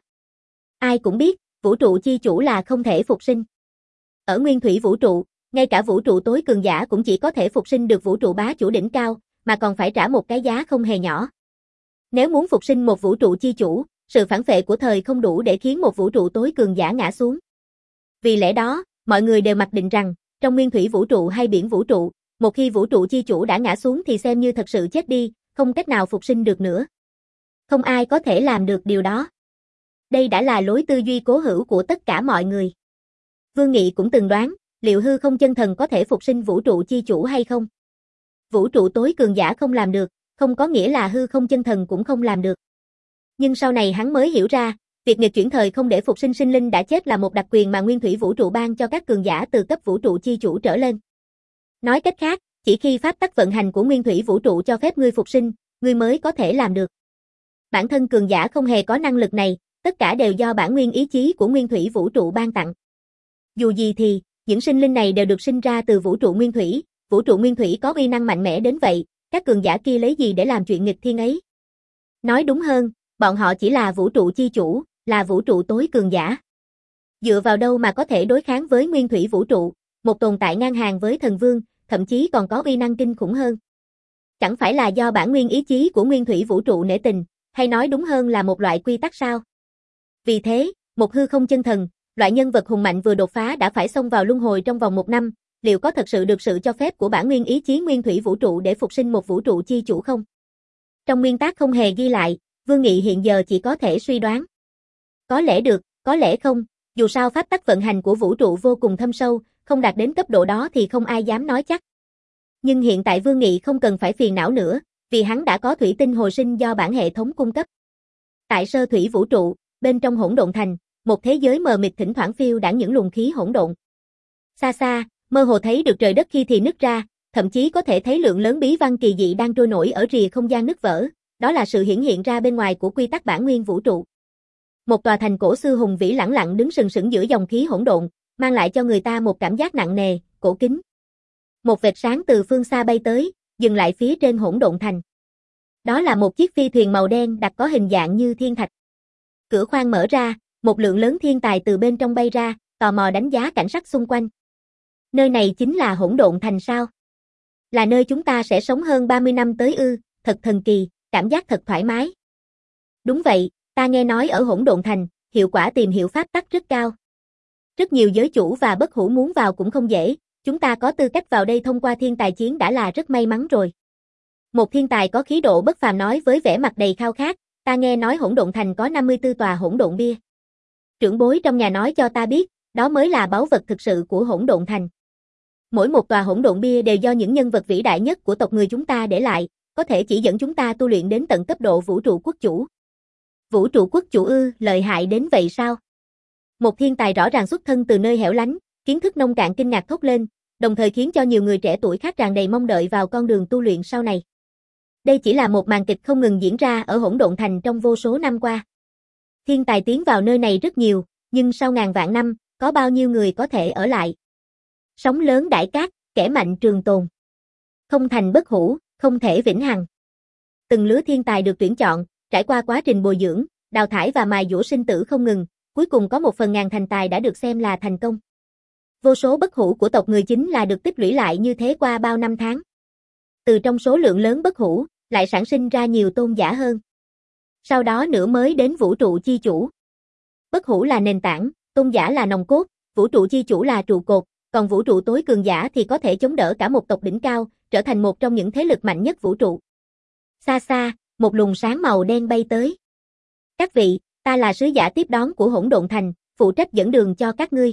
Ai cũng biết, vũ trụ chi chủ là không thể phục sinh. Ở nguyên thủy vũ trụ, ngay cả vũ trụ tối cường giả cũng chỉ có thể phục sinh được vũ trụ bá chủ đỉnh cao, mà còn phải trả một cái giá không hề nhỏ. Nếu muốn phục sinh một vũ trụ chi chủ, sự phản phệ của thời không đủ để khiến một vũ trụ tối cường giả ngã xuống. Vì lẽ đó, mọi người đều mặc định rằng, trong nguyên thủy vũ trụ hay biển vũ trụ, một khi vũ trụ chi chủ đã ngã xuống thì xem như thật sự chết đi, không cách nào phục sinh được nữa. Không ai có thể làm được điều đó. Đây đã là lối tư duy cố hữu của tất cả mọi người. Vương Nghị cũng từng đoán, liệu hư không chân thần có thể phục sinh vũ trụ chi chủ hay không? Vũ trụ tối cường giả không làm được, không có nghĩa là hư không chân thần cũng không làm được. Nhưng sau này hắn mới hiểu ra, việc nghịch chuyển thời không để phục sinh sinh linh đã chết là một đặc quyền mà nguyên thủy vũ trụ ban cho các cường giả từ cấp vũ trụ chi chủ trở lên. Nói cách khác, chỉ khi pháp tắc vận hành của nguyên thủy vũ trụ cho phép ngươi phục sinh, ngươi mới có thể làm được. Bản thân cường giả không hề có năng lực này, tất cả đều do bản nguyên ý chí của nguyên thủy vũ trụ ban tặng. Dù gì thì, những sinh linh này đều được sinh ra từ vũ trụ nguyên thủy, vũ trụ nguyên thủy có uy năng mạnh mẽ đến vậy, các cường giả kia lấy gì để làm chuyện nghịch thiên ấy? Nói đúng hơn, bọn họ chỉ là vũ trụ chi chủ, là vũ trụ tối cường giả. Dựa vào đâu mà có thể đối kháng với nguyên thủy vũ trụ, một tồn tại ngang hàng với thần vương, thậm chí còn có uy năng kinh khủng hơn? Chẳng phải là do bản nguyên ý chí của nguyên thủy vũ trụ nể tình, hay nói đúng hơn là một loại quy tắc sao? Vì thế, một hư không chân thần, loại nhân vật hùng mạnh vừa đột phá đã phải xông vào luân hồi trong vòng một năm, liệu có thật sự được sự cho phép của bản nguyên ý chí nguyên thủy vũ trụ để phục sinh một vũ trụ chi chủ không? Trong nguyên tắc không hề ghi lại, Vương Nghị hiện giờ chỉ có thể suy đoán. Có lẽ được, có lẽ không, dù sao pháp tắc vận hành của vũ trụ vô cùng thâm sâu, không đạt đến cấp độ đó thì không ai dám nói chắc. Nhưng hiện tại Vương Nghị không cần phải phiền não nữa, vì hắn đã có thủy tinh hồi sinh do bản hệ thống cung cấp. Tại sơ thủy vũ trụ, bên trong hỗn độn thành, một thế giới mờ mịt thỉnh thoảng phiêu đãng những luồng khí hỗn độn. Xa xa, mơ hồ thấy được trời đất khi thì nứt ra, thậm chí có thể thấy lượng lớn bí văn kỳ dị đang trôi nổi ở rìa không gian nứt vỡ, đó là sự hiển hiện ra bên ngoài của quy tắc bản nguyên vũ trụ. Một tòa thành cổ xưa hùng vĩ lẳng lặng đứng sừng sững giữa dòng khí hỗn độn, mang lại cho người ta một cảm giác nặng nề, cổ kính. Một vệt sáng từ phương xa bay tới, dừng lại phía trên hỗn độn thành. Đó là một chiếc phi thuyền màu đen đặc có hình dạng như thiên thạch. Cửa khoang mở ra, một lượng lớn thiên tài từ bên trong bay ra, tò mò đánh giá cảnh sắc xung quanh. Nơi này chính là hỗn độn thành sao? Là nơi chúng ta sẽ sống hơn ba mươi năm tới ư, thật thần kỳ, cảm giác thật thoải mái. Đúng vậy, ta nghe nói ở hỗn độn thành, hiệu quả tìm hiểu pháp tắc rất cao. Rất nhiều giới chủ và bất hủ muốn vào cũng không dễ, chúng ta có tư cách vào đây thông qua thiên tài chiến đã là rất may mắn rồi. Một thiên tài có khí độ bất phàm nói với vẻ mặt đầy khao khát, ta nghe nói hỗn độn thành có năm mươi tư tòa hỗn độn bia. Trưởng bối trong nhà nói cho ta biết, đó mới là báu vật thực sự của hỗn độn thành. Mỗi một tòa hỗn độn bia đều do những nhân vật vĩ đại nhất của tộc người chúng ta để lại, có thể chỉ dẫn chúng ta tu luyện đến tận cấp độ vũ trụ quốc chủ. Vũ trụ quốc chủ ư, lợi hại đến vậy sao? Một thiên tài rõ ràng xuất thân từ nơi hẻo lánh, kiến thức nông cạn kinh ngạc thốt lên, đồng thời khiến cho nhiều người trẻ tuổi khác tràn đầy mong đợi vào con đường tu luyện sau này. Đây chỉ là một màn kịch không ngừng diễn ra ở Hỗn Độn Thành trong vô số năm qua. Thiên tài tiến vào nơi này rất nhiều, nhưng sau ngàn vạn năm, có bao nhiêu người có thể ở lại? Sóng lớn đãi cát, kẻ mạnh trường tồn. Không thành bất hủ, không thể vĩnh hằng. Từng lứa thiên tài được tuyển chọn, trải qua quá trình bồi dưỡng, đào thải và mài dũa sinh tử không ngừng, cuối cùng có một phần ngàn thành tài đã được xem là thành công. Vô số bất hủ của tộc người chính là được tích lũy lại như thế qua bao năm tháng. Từ trong số lượng lớn bất hủ, lại sản sinh ra nhiều tôn giả hơn. Sau đó nữa mới đến vũ trụ chi chủ. Bất hủ là nền tảng, tôn giả là nòng cốt, vũ trụ chi chủ là trụ cột, còn vũ trụ tối cường giả thì có thể chống đỡ cả một tộc đỉnh cao, trở thành một trong những thế lực mạnh nhất vũ trụ. Xa xa, một luồng sáng màu đen bay tới. Các vị, ta là sứ giả tiếp đón của Hỗn Độn Thành, phụ trách dẫn đường cho các ngươi.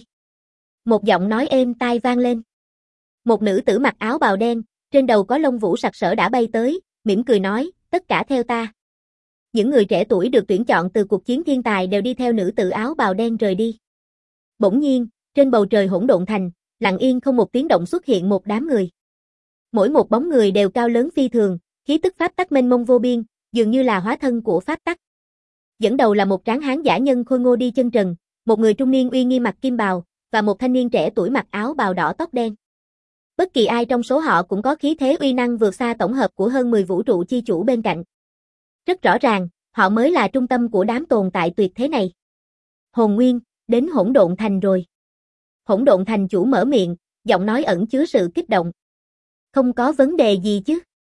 Một giọng nói êm tai vang lên. Một nữ tử mặc áo bào đen, trên đầu có lông vũ sặc sỡ đã bay tới, mỉm cười nói, tất cả theo ta. Những người trẻ tuổi được tuyển chọn từ cuộc chiến thiên tài đều đi theo nữ tử áo bào đen rời đi. Bỗng nhiên, trên bầu trời Hỗn Độn Thành, lặng yên không một tiếng động xuất hiện một đám người. Mỗi một bóng người đều cao lớn phi thường, khí tức pháp tắc mênh mông vô biên, dường như là hóa thân của pháp tắc. Dẫn đầu là một tráng hán giả nhân khôi ngô đi chân trần, một người trung niên uy nghi mặc kim bào, và một thanh niên trẻ tuổi mặc áo bào đỏ tóc đen. Bất kỳ ai trong số họ cũng có khí thế uy năng vượt xa tổng hợp của hơn mười vũ trụ chi chủ bên cạnh. Rất rõ ràng, họ mới là trung tâm của đám tồn tại tuyệt thế này. Hồn Nguyên, đến Hỗn Độn Thành rồi. Hỗn Độn Thành chủ mở miệng, giọng nói ẩn chứa sự kích động. Không có vấn đề gì chứ?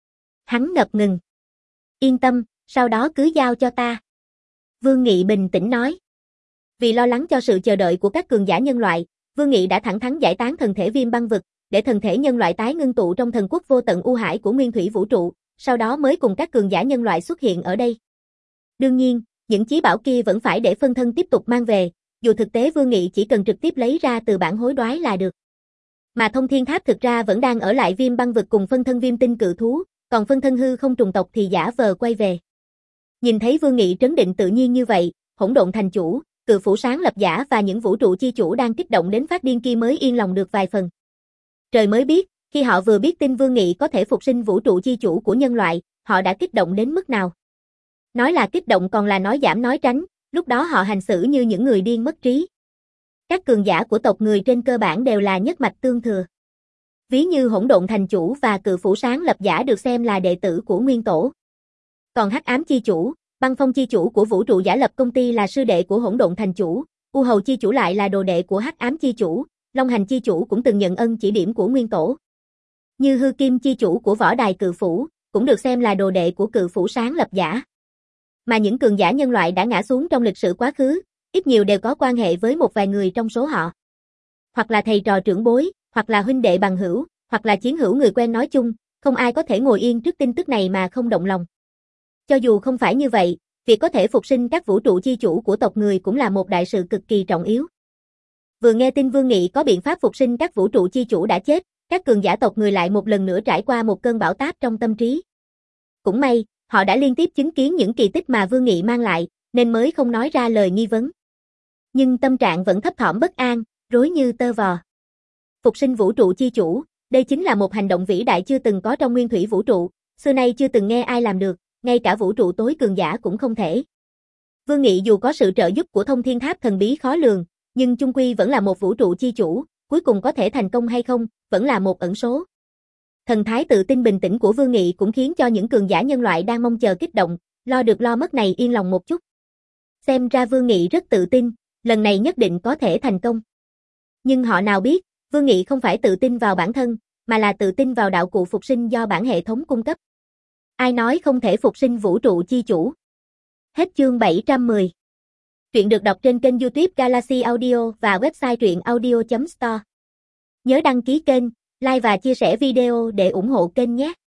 Hắn ngập ngừng. Yên tâm, sau đó cứ giao cho ta. Vương Nghị bình tĩnh nói. Vì lo lắng cho sự chờ đợi của các cường giả nhân loại, Vương Nghị đã thẳng thắn giải tán thần thể Viêm Băng Vực, để thần thể nhân loại tái ngưng tụ trong thần quốc vô tận u hải của nguyên thủy vũ trụ, sau đó mới cùng các cường giả nhân loại xuất hiện ở đây. Đương nhiên, những chí bảo kia vẫn phải để phân thân tiếp tục mang về, dù thực tế Vương Nghị chỉ cần trực tiếp lấy ra từ bản hối đoái là được. Mà Thông Thiên Tháp thực ra vẫn đang ở lại Viêm Băng Vực cùng phân thân Viêm Tinh Cự Thú, còn phân thân hư không trùng tộc thì giả vờ quay về. Nhìn thấy Vương Nghị trấn định tự nhiên như vậy, Hỗn Độn Thành chủ, Cự Phủ Sáng Lập Giả và những vũ trụ chi chủ đang kích động đến phát điên kia mới yên lòng được vài phần. Trời mới biết, khi họ vừa biết tin Vương Nghị có thể phục sinh vũ trụ chi chủ của nhân loại, họ đã kích động đến mức nào. Nói là kích động còn là nói giảm nói tránh, lúc đó họ hành xử như những người điên mất trí. Các cường giả của tộc người trên cơ bản đều là nhất mạch tương thừa. Ví như Hỗn Độn Thành chủ và Cự Phủ Sáng Lập Giả được xem là đệ tử của Nguyên Tổ. Còn Hắc Ám chi chủ, Băng Phong chi chủ của vũ trụ giả lập công ty là sư đệ của Hỗn Độn Thành chủ, U Hầu chi chủ lại là đồ đệ của Hắc Ám chi chủ, Long Hành chi chủ cũng từng nhận ân chỉ điểm của Nguyên Tổ. Như Hư Kim chi chủ của Võ Đài Cự Phủ, cũng được xem là đồ đệ của Cự Phủ Sáng Lập Giả. Mà những cường giả nhân loại đã ngã xuống trong lịch sử quá khứ, ít nhiều đều có quan hệ với một vài người trong số họ. Hoặc là thầy trò trưởng bối, hoặc là huynh đệ bằng hữu, hoặc là chiến hữu người quen nói chung, không ai có thể ngồi yên trước tin tức này mà không động lòng. Cho dù không phải như vậy, việc có thể phục sinh các vũ trụ chi chủ của tộc người cũng là một đại sự cực kỳ trọng yếu. Vừa nghe tin Vương Nghị có biện pháp phục sinh các vũ trụ chi chủ đã chết, các cường giả tộc người lại một lần nữa trải qua một cơn bão táp trong tâm trí. Cũng may, họ đã liên tiếp chứng kiến những kỳ tích mà Vương Nghị mang lại, nên mới không nói ra lời nghi vấn. Nhưng tâm trạng vẫn thấp thỏm bất an, rối như tơ vò. Phục sinh vũ trụ chi chủ, đây chính là một hành động vĩ đại chưa từng có trong nguyên thủy vũ trụ, xưa nay chưa từng nghe ai làm được, ngay cả vũ trụ tối cường giả cũng không thể. Vương Nghị dù có sự trợ giúp của Thông Thiên Tháp thần bí khó lường, nhưng chung quy vẫn là một vũ trụ chi chủ, cuối cùng có thể thành công hay không, vẫn là một ẩn số. Thần thái tự tin bình tĩnh của Vương Nghị cũng khiến cho những cường giả nhân loại đang mong chờ kích động, lo được lo mất này yên lòng một chút. Xem ra Vương Nghị rất tự tin, lần này nhất định có thể thành công. Nhưng họ nào biết, Vương Nghị không phải tự tin vào bản thân, mà là tự tin vào đạo cụ phục sinh do bản hệ thống cung cấp. Ai nói không thể phục sinh vũ trụ chi chủ? Hết chương bảy trăm mười. Truyện được đọc trên kênh YouTube Galaxy Audio và website truyện audio chấm store. Nhớ đăng ký kênh, like và chia sẻ video để ủng hộ kênh nhé.